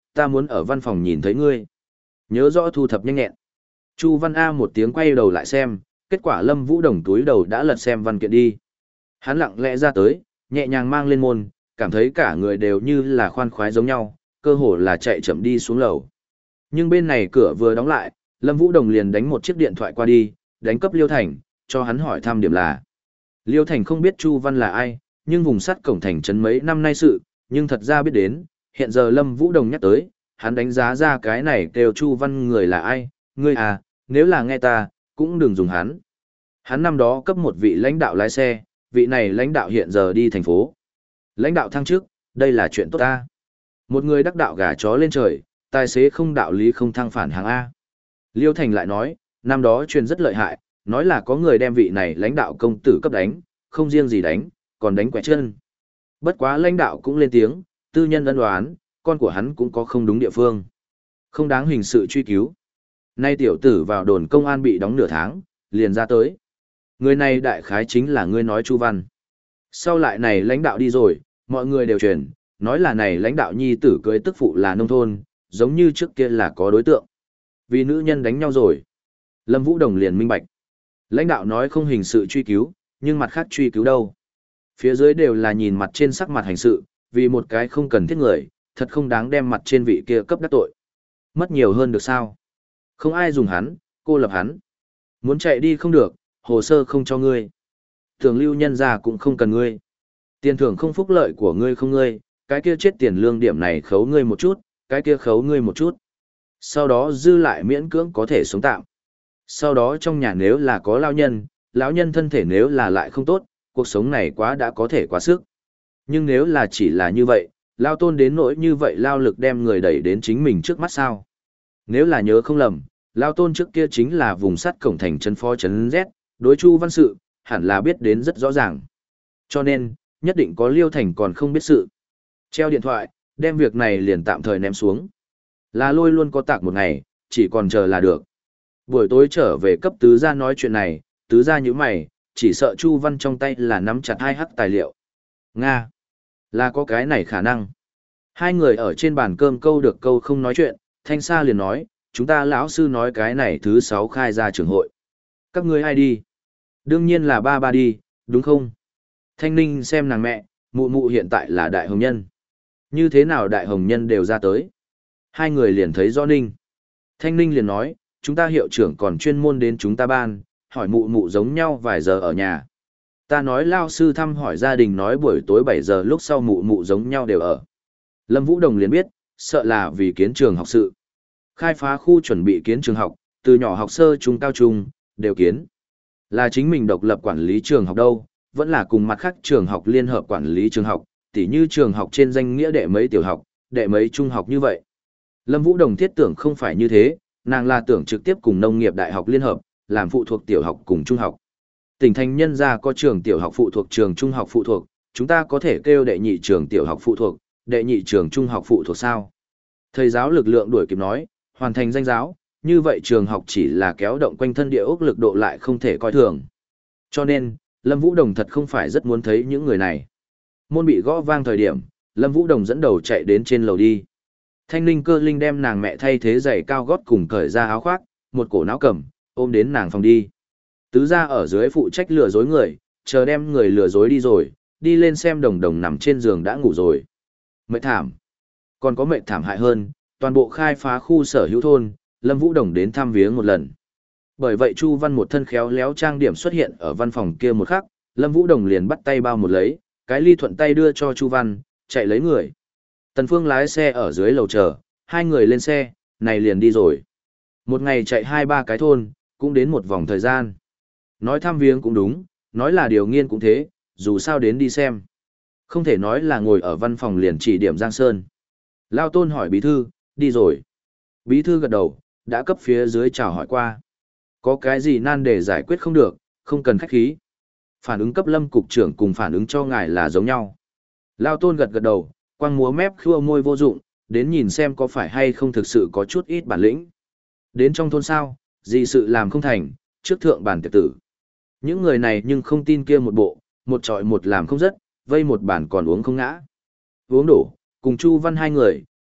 Speaker 1: ta muốn ở văn phòng nhìn thấy ngươi. Nhớ rõ thu thập nhanh nhẹn. Chu Văn A một tiếng quay đầu lại xem, kết quả Lâm Vũ Đồng túi đầu đã lật xem văn kiện đi. Hắn lặng lẽ ra tới, nhẹ nhàng mang lên môn, cảm thấy cả người đều như là khoan khoái giống nhau, cơ hồ là chạy chậm đi xuống lầu. Nhưng bên này cửa vừa đóng lại, Lâm Vũ Đồng liền đánh một chiếc điện thoại qua đi, đánh cấp Liêu Thành, cho hắn hỏi thăm điểm là. Liêu Thành không biết Chu Văn là ai, nhưng vùng sắt cổng thành trấn mấy năm nay sự, nhưng thật ra biết đến, hiện giờ Lâm Vũ Đồng nhắc tới, hắn đánh giá ra cái này kêu Chu Văn người là ai, ngươi à, nếu là nghe ta, cũng đừng dùng hắn. Hắn năm đó cấp một vị lãnh đạo lái xe, vị này lãnh đạo hiện giờ đi thành phố. Lãnh đạo thăng chức, đây là chuyện tốt ta. Một người đắc đạo gà chó lên trời, tài xế không đạo lý không thăng phản hàng A. Liêu Thành lại nói, năm đó truyền rất lợi hại, nói là có người đem vị này lãnh đạo công tử cấp đánh, không riêng gì đánh, còn đánh quẹt chân. Bất quá lãnh đạo cũng lên tiếng, tư nhân ân đoán, con của hắn cũng có không đúng địa phương. Không đáng hình sự truy cứu. Nay tiểu tử vào đồn công an bị đóng nửa tháng, liền ra tới. Người này đại khái chính là ngươi nói Chu Văn. Sau lại này lãnh đạo đi rồi, mọi người đều truyền, nói là này lãnh đạo nhi tử cưới tức phụ là nông thôn, giống như trước kia là có đối tượng. Vì nữ nhân đánh nhau rồi. Lâm Vũ Đồng liền minh bạch. Lãnh đạo nói không hình sự truy cứu, nhưng mặt khác truy cứu đâu. Phía dưới đều là nhìn mặt trên sắc mặt hành sự, vì một cái không cần thiết người, thật không đáng đem mặt trên vị kia cấp đắc tội. Mất nhiều hơn được sao? Không ai dùng hắn, cô lập hắn. Muốn chạy đi không được, hồ sơ không cho ngươi. Thường lưu nhân ra cũng không cần ngươi. Tiền thưởng không phúc lợi của ngươi không ngươi, cái kia chết tiền lương điểm này khấu ngươi một chút, cái kia khấu ngươi một chút. Sau đó dư lại miễn cưỡng có thể sống tạm. Sau đó trong nhà nếu là có lao nhân, lão nhân thân thể nếu là lại không tốt, cuộc sống này quá đã có thể quá sức. Nhưng nếu là chỉ là như vậy, lao tôn đến nỗi như vậy lao lực đem người đẩy đến chính mình trước mắt sao. Nếu là nhớ không lầm, lao tôn trước kia chính là vùng sắt cổng thành chân phó chấn Z, đối Chu Văn sự, hẳn là biết đến rất rõ ràng. Cho nên, nhất định có Liêu Thành còn không biết sự. Treo điện thoại, đem việc này liền tạm thời ném xuống. Là lôi luôn có tạc một ngày, chỉ còn chờ là được. Buổi tối trở về cấp tứ gia nói chuyện này, tứ gia như mày, chỉ sợ Chu Văn trong tay là nắm chặt hai hắc tài liệu. Nga! Là có cái này khả năng. Hai người ở trên bàn cơm câu được câu không nói chuyện, Thanh Sa liền nói, chúng ta lão sư nói cái này thứ sáu khai ra trường hội. Các ngươi ai đi? Đương nhiên là ba ba đi, đúng không? Thanh Ninh xem nàng mẹ, mụ mụ hiện tại là đại hồng nhân. Như thế nào đại hồng nhân đều ra tới? Hai người liền thấy rõ Ninh. Thanh Ninh liền nói, chúng ta hiệu trưởng còn chuyên môn đến chúng ta ban, hỏi mụ mụ giống nhau vài giờ ở nhà. Ta nói lao sư thăm hỏi gia đình nói buổi tối bảy giờ lúc sau mụ mụ giống nhau đều ở. Lâm Vũ Đồng liền biết, sợ là vì kiến trường học sự. Khai phá khu chuẩn bị kiến trường học, từ nhỏ học sơ trung cao trung, đều kiến. Là chính mình độc lập quản lý trường học đâu, vẫn là cùng mặt khác trường học liên hợp quản lý trường học, tỉ như trường học trên danh nghĩa đệ mấy tiểu học, đệ mấy trung học như vậy. Lâm Vũ Đồng thiết tưởng không phải như thế, nàng là tưởng trực tiếp cùng nông nghiệp đại học liên hợp, làm phụ thuộc tiểu học cùng trung học. Tỉnh thành nhân gia có trường tiểu học phụ thuộc trường trung học phụ thuộc, chúng ta có thể kêu đệ nhị trường tiểu học phụ thuộc, đệ nhị trường trung học phụ thuộc sao? Thầy giáo lực lượng đuổi kịp nói, hoàn thành danh giáo, như vậy trường học chỉ là kéo động quanh thân địa ốc lực độ lại không thể coi thường. Cho nên, Lâm Vũ Đồng thật không phải rất muốn thấy những người này. Môn bị gõ vang thời điểm, Lâm Vũ Đồng dẫn đầu chạy đến trên lầu đi. Thanh Ninh Cơ Linh đem nàng mẹ thay thế giày cao gót cùng cởi ra áo khoác, một cổ não cầm, ôm đến nàng phòng đi. Tứ gia ở dưới phụ trách lừa dối người, chờ đem người lừa dối đi rồi, đi lên xem Đồng Đồng nằm trên giường đã ngủ rồi. Mệt thảm. Còn có mệt thảm hại hơn, toàn bộ khai phá khu sở hữu thôn, Lâm Vũ Đồng đến thăm viếng một lần. Bởi vậy Chu Văn một thân khéo léo trang điểm xuất hiện ở văn phòng kia một khắc, Lâm Vũ Đồng liền bắt tay bao một lấy, cái ly thuận tay đưa cho Chu Văn, chạy lấy người. Tần Phương lái xe ở dưới lầu chờ, hai người lên xe, này liền đi rồi. Một ngày chạy hai ba cái thôn, cũng đến một vòng thời gian. Nói thăm viếng cũng đúng, nói là điều nghiên cũng thế, dù sao đến đi xem. Không thể nói là ngồi ở văn phòng liền chỉ điểm Giang Sơn. Lao Tôn hỏi bí thư, đi rồi. Bí thư gật đầu, đã cấp phía dưới chào hỏi qua. Có cái gì nan để giải quyết không được, không cần khách khí. Phản ứng cấp Lâm cục trưởng cùng phản ứng cho ngài là giống nhau. Lao Tôn gật gật đầu, quăng múa mép khua môi vô dụng, đến nhìn xem có phải hay không thực sự có chút ít bản lĩnh. Đến trong thôn sao, gì sự làm không thành, trước thượng bản tiệc tử. Những người này nhưng không tin kia một bộ, một trọi một làm không rất, vây một bản còn uống không ngã. Uống đổ, cùng Chu Văn hai người,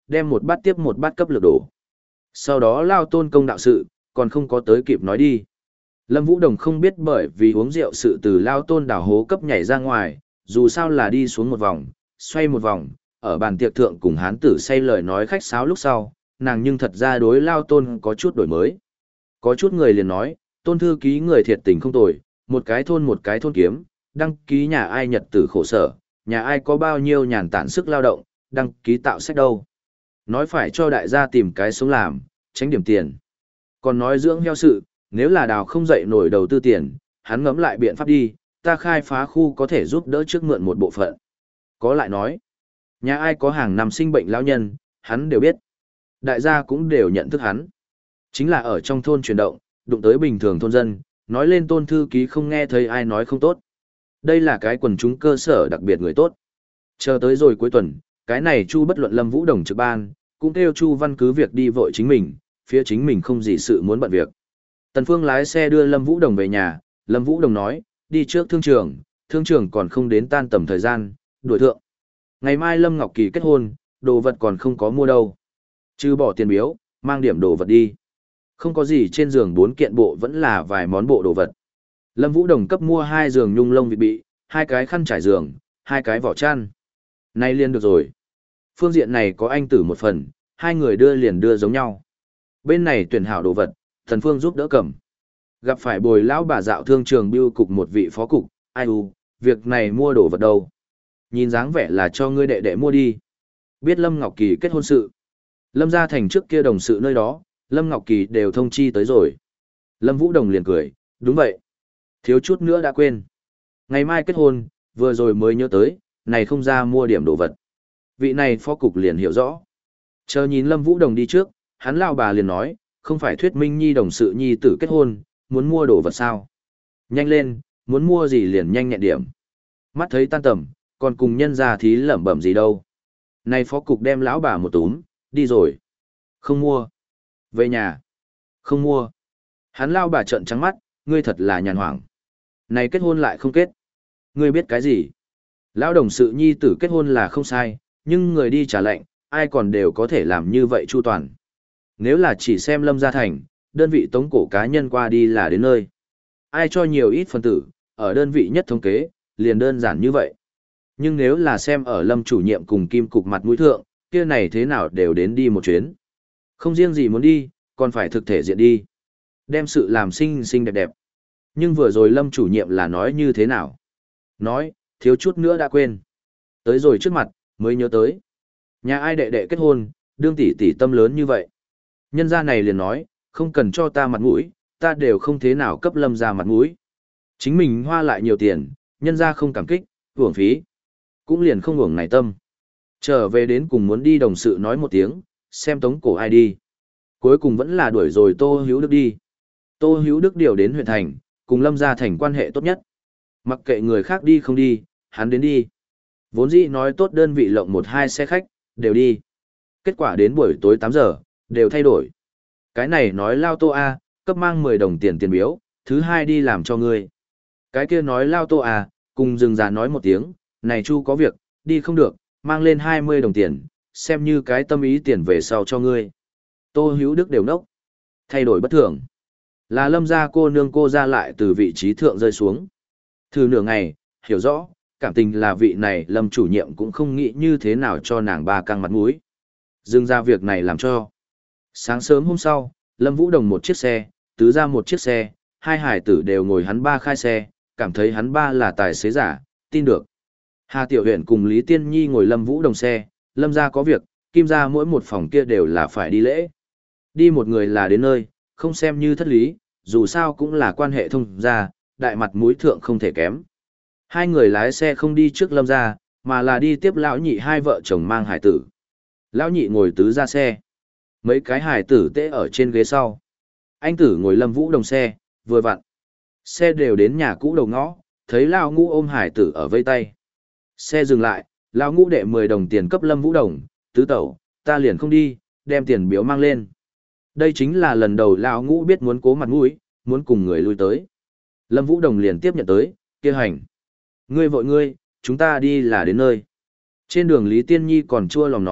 Speaker 1: đem một bát tiếp một bát cấp lược đổ. Sau đó Lao Tôn công đạo sự, còn không có tới kịp nói đi. Lâm Vũ Đồng không biết bởi vì uống rượu sự từ Lao Tôn đảo hố cấp nhảy ra ngoài, dù sao là đi xuống một vòng, xoay một vòng, ở bàn tiệc thượng cùng hán tử say lời nói khách sáo lúc sau, nàng nhưng thật ra đối Lao Tôn có chút đổi mới. Có chút người liền nói, Tôn thư ký người thiệt tình không tồi, một cái thôn một cái thôn kiếm, đăng ký nhà ai nhật tử khổ sở, nhà ai có bao nhiêu nhàn tản sức lao động, đăng ký tạo sách đâu. Nói phải cho đại gia tìm cái sống làm, tránh điểm tiền. Còn nói dưỡng heo sự, nếu là đào không dậy nổi đầu tư tiền, hắn ngẫm lại biện pháp đi, ta khai phá khu có thể giúp đỡ trước mượn một bộ phận. Có lại nói, nhà ai có hàng năm sinh bệnh lão nhân, hắn đều biết. Đại gia cũng đều nhận thức hắn. Chính là ở trong thôn chuyển động, đụng tới bình thường thôn dân, nói lên Tôn thư ký không nghe thấy ai nói không tốt. Đây là cái quần chúng cơ sở đặc biệt người tốt. Chờ tới rồi cuối tuần, cái này Chu bất luận Lâm Vũ Đồng trực ban, cũng kêu Chu Văn cứ việc đi vội chính mình, phía chính mình không gì sự muốn bận việc. Tần Phương lái xe đưa Lâm Vũ Đồng về nhà, Lâm Vũ Đồng nói, đi trước thương trường, thương trường còn không đến tan tầm thời gian, đuổi thượng. Ngày mai Lâm Ngọc Kỳ kết hôn, đồ vật còn không có mua đâu. Chứ bỏ tiền biếu, mang điểm đồ vật đi. Không có gì trên giường bốn kiện bộ vẫn là vài món bộ đồ vật. Lâm Vũ Đồng cấp mua hai giường nhung lông vịt bị, hai cái khăn trải giường, hai cái vỏ chăn. Nay liền được rồi. Phương diện này có anh tử một phần, hai người đưa liền đưa giống nhau. Bên này tuyển hảo đồ vật, Thần Phương giúp đỡ cầm. Gặp phải bồi lão bà dạo thương trường bưu cục một vị phó cục, ai u, việc này mua đồ vật đâu. Nhìn dáng vẻ là cho ngươi đệ đệ mua đi. Biết Lâm Ngọc Kỳ kết hôn sự. Lâm gia thành trước kia đồng sự nơi đó, Lâm Ngọc Kỳ đều thông chi tới rồi. Lâm Vũ Đồng liền cười, đúng vậy. Thiếu chút nữa đã quên. Ngày mai kết hôn, vừa rồi mới nhớ tới, này không ra mua điểm đồ vật. Vị này phó cục liền hiểu rõ. Chờ nhìn Lâm Vũ Đồng đi trước, hắn lao bà liền nói, không phải thuyết minh nhi đồng sự nhi tử kết hôn, muốn mua đồ vật sao. Nhanh lên, muốn mua gì liền nhanh nhẹn điểm. Mắt thấy tan tầm, còn cùng nhân ra thí lẩm bẩm gì đâu. Này phó cục đem lão bà một túm, đi rồi. Không mua. Về nhà. Không mua. Hắn lao bà trợn trắng mắt, ngươi thật là nhàn hoảng. Này kết hôn lại không kết. Ngươi biết cái gì? Lão đồng sự nhi tử kết hôn là không sai, nhưng người đi trả lệnh, ai còn đều có thể làm như vậy chu toàn. Nếu là chỉ xem Lâm Gia Thành, đơn vị tống cổ cá nhân qua đi là đến nơi. Ai cho nhiều ít phần tử, ở đơn vị nhất thống kế, liền đơn giản như vậy. Nhưng nếu là xem ở Lâm chủ nhiệm cùng Kim cục mặt mũi thượng, kia này thế nào đều đến đi một chuyến. Không riêng gì muốn đi, còn phải thực thể diện đi. Đem sự làm xinh xinh đẹp đẹp. Nhưng vừa rồi Lâm chủ nhiệm là nói như thế nào? Nói, thiếu chút nữa đã quên. Tới rồi trước mặt, mới nhớ tới. Nhà ai đệ đệ kết hôn, đương tỷ tỷ tâm lớn như vậy. Nhân gia này liền nói, không cần cho ta mặt mũi, ta đều không thế nào cấp Lâm ra mặt mũi. Chính mình hoa lại nhiều tiền, nhân gia không cảm kích, uổng phí. Cũng liền không uổng này tâm. Trở về đến cùng muốn đi đồng sự nói một tiếng, xem tống cổ ai đi. Cuối cùng vẫn là đuổi rồi Tô Hữu Đức đi. Tô Hữu Đức điều đến huyện thành, cùng Lâm gia thành quan hệ tốt nhất. Mặc kệ người khác đi không đi, hắn đến đi. Vốn dĩ nói tốt đơn vị lộng một hai xe khách, đều đi. Kết quả đến buổi tối tám giờ, đều thay đổi. Cái này nói lao Tô A, cấp mang mười đồng tiền tiền biếu, thứ hai đi làm cho ngươi. Cái kia nói lao Tô A, cùng dừng già nói một tiếng, này Chu có việc, đi không được, mang lên hai mươi đồng tiền, xem như cái tâm ý tiền về sau cho ngươi. Tô Hữu Đức đều nốc. Thay đổi bất thường. Là Lâm gia cô nương cô ra lại từ vị trí thượng rơi xuống. Thử nửa ngày, hiểu rõ, cảm tình là vị này Lâm chủ nhiệm cũng không nghĩ như thế nào cho nàng ba căng mặt mũi. Dừng ra việc này làm cho. Sáng sớm hôm sau, Lâm Vũ Đồng một chiếc xe, tứ ra một chiếc xe, hai hải tử đều ngồi hắn ba khai xe, cảm thấy hắn ba là tài xế giả, tin được. Hà Tiểu Huyền cùng Lý Tiên Nhi ngồi Lâm Vũ Đồng xe, Lâm gia có việc, Kim gia mỗi một phòng kia đều là phải đi lễ. Đi một người là đến nơi, không xem như thất lý, dù sao cũng là quan hệ thông gia, đại mặt mũi thượng không thể kém. Hai người lái xe không đi trước Lâm gia, mà là đi tiếp lão nhị hai vợ chồng mang hải tử. Lão nhị ngồi tứ ra xe. Mấy cái hải tử tê ở trên ghế sau. Anh tử ngồi Lâm Vũ Đồng xe, vừa vặn. Xe đều đến nhà cũ đầu ngõ, thấy lão ngũ ôm hải tử ở vây tay. Xe dừng lại, lão ngũ đệ mười đồng tiền cấp Lâm Vũ Đồng, tứ tẩu, ta liền không đi, đem tiền biếu mang lên. Đây chính là lần đầu lão ngũ biết muốn cố mặt mũi, muốn cùng người lui tới. Lâm Vũ Đồng liền tiếp nhận tới, kia hành. Ngươi vội ngươi, chúng ta đi là đến nơi. Trên đường Lý Tiên Nhi còn chua lòng nói,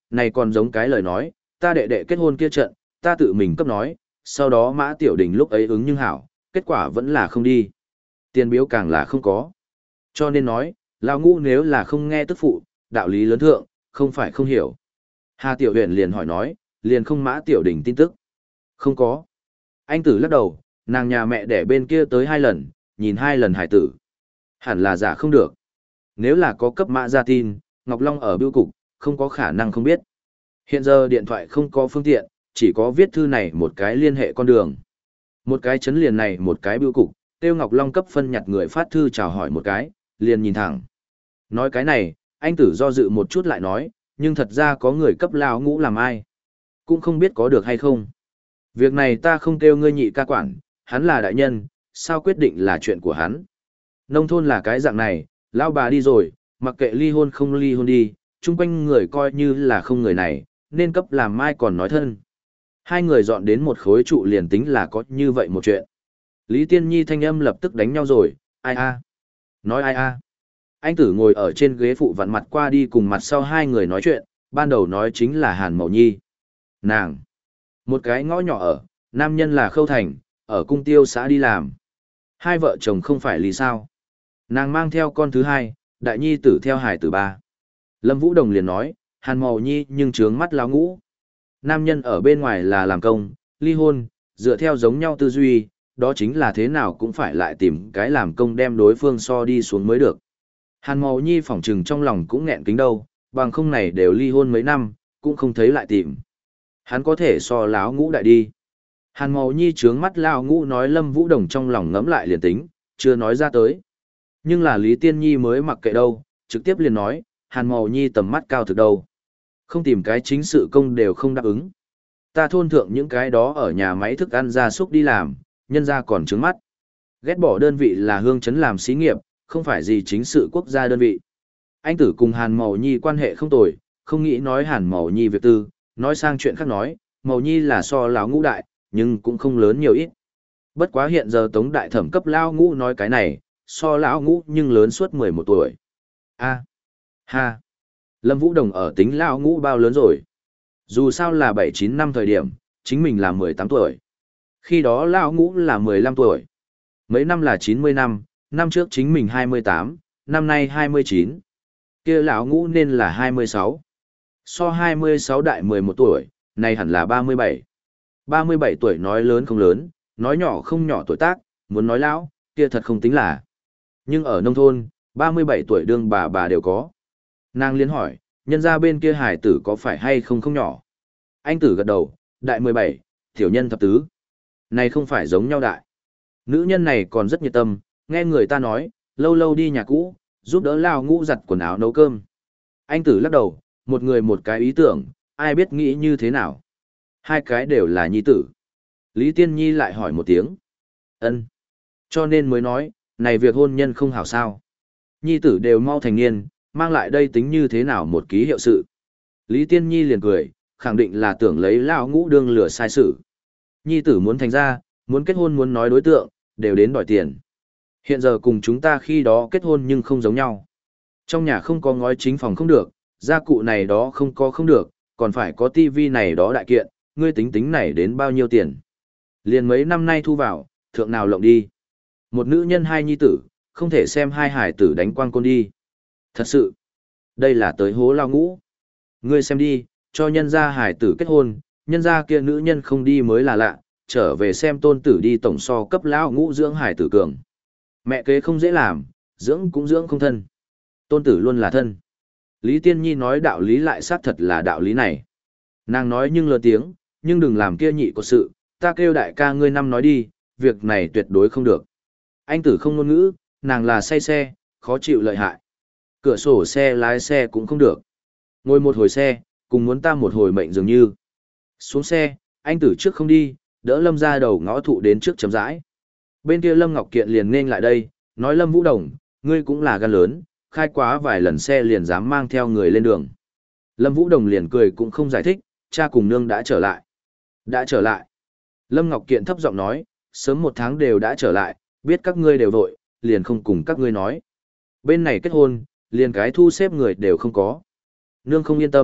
Speaker 1: này còn giống cái lời nói, ta đệ đệ kết hôn kia trận, ta tự mình cấp nói, sau đó Mã Tiểu Đình lúc ấy ứng nhưng hảo, kết quả vẫn là không đi. Tiền biếu càng là không có. Cho nên nói, lão ngũ nếu là không nghe tức phụ, đạo lý lớn thượng, không phải không hiểu. Hà Tiểu Huyền liền hỏi nói, liền không Mã Tiểu Đình tin tức. Không có. Anh tử lắc đầu, nàng nhà mẹ đẻ bên kia tới hai lần, nhìn hai lần hải tử. Hẳn là giả không được. Nếu là có cấp mã ra tin, Ngọc Long ở bưu cục, không có khả năng không biết. Hiện giờ điện thoại không có phương tiện, chỉ có viết thư này một cái liên hệ con đường. Một cái chấn liền này một cái bưu cục, Tiêu Ngọc Long cấp phân nhặt người phát thư chào hỏi một cái, liền nhìn thẳng. Nói cái này, anh tử do dự một chút lại nói, nhưng thật ra có người cấp lao ngũ làm ai. Cũng không biết có được hay không. Việc này ta không kêu ngươi nhị ca quản, hắn là đại nhân, sao quyết định là chuyện của hắn. Nông thôn là cái dạng này, lao bà đi rồi, mặc kệ ly hôn không ly hôn đi, chung quanh người coi như là không người này, nên cấp làm mai còn nói thân. Hai người dọn đến một khối trụ liền tính là có như vậy một chuyện. Lý Tiên Nhi thanh âm lập tức đánh nhau rồi, ai a? Nói ai a? Anh tử ngồi ở trên ghế phụ vặn mặt qua đi cùng mặt sau hai người nói chuyện, ban đầu nói chính là Hàn Mậu Nhi. Nàng! Một cái ngõ nhỏ ở, nam nhân là Khâu Thành, ở cung tiêu xã đi làm. Hai vợ chồng không phải lý sao. Nàng mang theo con thứ hai, đại nhi tử theo hải tử ba. Lâm Vũ Đồng liền nói, Hàn Mậu Nhi nhưng trướng mắt lão ngũ. Nam nhân ở bên ngoài là làm công, ly hôn, dựa theo giống nhau tư duy, đó chính là thế nào cũng phải lại tìm cái làm công đem đối phương so đi xuống mới được. Hàn Mậu Nhi phỏng trừng trong lòng cũng nghẹn kính đâu, bằng không này đều ly hôn mấy năm, cũng không thấy lại tìm. Hắn có thể so láo ngũ đại đi. Hàn Mậu Nhi trướng mắt lao ngũ nói Lâm Vũ Đồng trong lòng ngẫm lại liền tính, chưa nói ra tới. Nhưng là Lý Tiên Nhi mới mặc kệ đâu, trực tiếp liền nói, Hàn Mậu Nhi tầm mắt cao thực đâu. Không tìm cái chính sự công đều không đáp ứng. Ta thôn thượng những cái đó ở nhà máy thức ăn gia súc đi làm, nhân ra còn trướng mắt. Ghét bỏ đơn vị là hương chấn làm xí nghiệp, không phải gì chính sự quốc gia đơn vị. Anh tử cùng Hàn Mậu Nhi quan hệ không tồi, không nghĩ nói Hàn Mậu Nhi việc tư, nói sang chuyện khác nói, Mậu Nhi là so lão ngũ đại, nhưng cũng không lớn nhiều ít. Bất quá hiện giờ Tống đại thẩm cấp lão ngũ nói cái này, so lão ngũ nhưng lớn suốt mười một tuổi. A, ha, Lâm Vũ Đồng ở tính lão ngũ bao lớn rồi. Dù sao là bảy chín năm thời điểm, chính mình là mười tám tuổi. Khi đó lão ngũ là mười lăm tuổi. Mấy năm là chín mươi năm, năm trước chính mình hai mươi tám, năm nay hai mươi chín. Kia lão ngũ nên là hai mươi sáu. So hai mươi sáu đại mười một tuổi, này hẳn là ba mươi bảy. ba mươi bảy tuổi nói lớn không lớn, nói nhỏ không nhỏ tuổi tác, muốn nói lão, kia thật không tính là. Nhưng ở nông thôn, ba mươi bảy tuổi đương bà bà đều có. Nàng liên hỏi, nhân gia bên kia hải tử có phải hay không không nhỏ? Anh tử gật đầu, đại mười bảy, tiểu nhân thập tứ. Này không phải giống nhau đại. Nữ nhân này còn rất nhiệt tâm, nghe người ta nói, lâu lâu đi nhà cũ, giúp đỡ lao ngũ giặt quần áo nấu cơm. Anh tử lắc đầu, một người một cái ý tưởng, ai biết nghĩ như thế nào. Hai cái đều là nhi tử. Lý Tiên Nhi lại hỏi một tiếng. Ân. Cho nên mới nói, này việc hôn nhân không hảo sao. Nhi tử đều mau thành niên, mang lại đây tính như thế nào một ký hiệu sự. Lý Tiên Nhi liền cười, khẳng định là tưởng lấy lao ngũ đương lửa sai sự. Nhi tử muốn thành ra, muốn kết hôn muốn nói đối tượng, đều đến đòi tiền. Hiện giờ cùng chúng ta khi đó kết hôn nhưng không giống nhau. Trong nhà không có ngói chính phòng không được, gia cụ này đó không có không được, còn phải có tivi này đó đại kiện, ngươi tính tính này đến bao nhiêu tiền. Liền mấy năm nay thu vào, thượng nào lộng đi. Một nữ nhân hai nhi tử, không thể xem hai hải tử đánh quang côn đi. Thật sự, đây là tới hố lao ngũ. Ngươi xem đi, cho nhân gia hải tử kết hôn, nhân gia kia nữ nhân không đi mới là lạ, trở về xem tôn tử đi tổng so cấp lão ngũ dưỡng hải tử cường. Mẹ kế không dễ làm, dưỡng cũng dưỡng không thân. Tôn tử luôn là thân. Lý Tiên Nhi nói đạo lý lại xác thật là đạo lý này. Nàng nói nhưng lớn tiếng, nhưng đừng làm kia nhị có sự, ta kêu đại ca ngươi năm nói đi, việc này tuyệt đối không được. Anh tử không ngôn ngữ, nàng là say xe, khó chịu lợi hại. Cửa sổ xe lái xe cũng không được. Ngồi một hồi xe, cùng muốn ta một hồi mệnh dường như. Xuống xe, anh tử trước không đi, đỡ Lâm ra đầu ngõ thụ đến trước chấm rãi. Bên kia Lâm Ngọc Kiện liền nên lại đây, nói Lâm Vũ Đồng, ngươi cũng là gan lớn, khai quá vài lần xe liền dám mang theo người lên đường. Lâm Vũ Đồng liền cười cũng không giải thích, cha cùng nương đã trở lại. Đã trở lại. Lâm Ngọc Kiện thấp giọng nói, sớm một tháng đều đã trở lại, biết các ngươi đều vội, liền không cùng các ngươi nói. Bên này kết hôn, liền cái thu xếp người đều không có. Nương không yên tâm,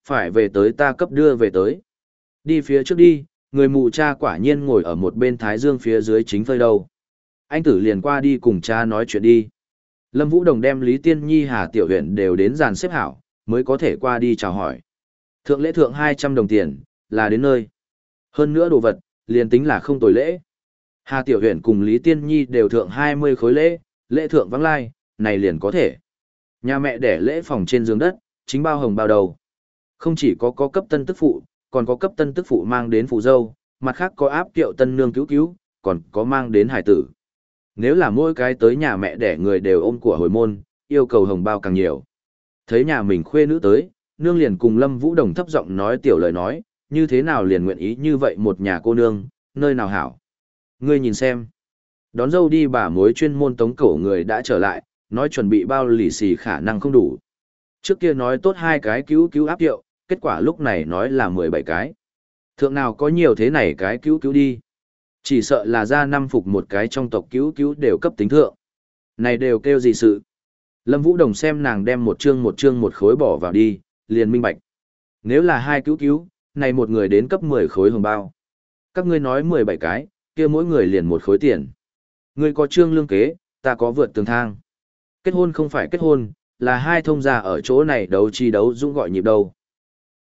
Speaker 1: phải về tới ta cấp đưa về tới. Đi phía trước đi, người mù cha quả nhiên ngồi ở một bên thái dương phía dưới chính phơi đâu. Anh tử liền qua đi cùng cha nói chuyện đi. Lâm Vũ Đồng đem Lý Tiên Nhi Hà Tiểu Huyền đều đến dàn xếp hảo, mới có thể qua đi chào hỏi. Thượng lễ thượng hai trăm đồng tiền, là đến nơi. Hơn nữa đồ vật, liền tính là không tồi lễ. Hà Tiểu Huyền cùng Lý Tiên Nhi đều thượng hai mươi khối lễ, lễ thượng vắng lai, này liền có thể. Nhà mẹ để lễ phòng trên giường đất, chính bao hồng bao đầu. Không chỉ có có cấp tân tức phụ, còn có cấp tân tức phụ mang đến phụ dâu, mặt khác có áp kiệu tân nương cứu cứu, còn có mang đến hải tử. Nếu là mỗi cái tới nhà mẹ đẻ người đều ôm của hồi môn, yêu cầu hồng bao càng nhiều. Thấy nhà mình khuê nữ tới, nương liền cùng Lâm Vũ Đồng thấp giọng nói tiểu lời nói, như thế nào liền nguyện ý như vậy một nhà cô nương, nơi nào hảo. Ngươi nhìn xem. Đón dâu đi bà mối chuyên môn tống cổ người đã trở lại, nói chuẩn bị bao lì xì khả năng không đủ. Trước kia nói tốt hai cái cứu cứu áp kiệu, kết quả lúc này nói là mười bảy cái. Thượng nào có nhiều thế này cái cứu cứu đi. Chỉ sợ là ra năm phục một cái trong tộc cứu cứu đều cấp tính thượng. Này đều kêu gì sự. Lâm Vũ Đồng xem nàng đem một chương một chương một khối bỏ vào đi, liền minh bạch. Nếu là hai cứu cứu, này một người đến cấp mười khối hồng bao. Các ngươi nói mười bảy cái, kia mỗi người liền một khối tiền. Ngươi có trương lương kế, ta có vượt tường thang. Kết hôn không phải kết hôn, là hai thông gia ở chỗ này đấu chi đấu dũng gọi nhịp đâu.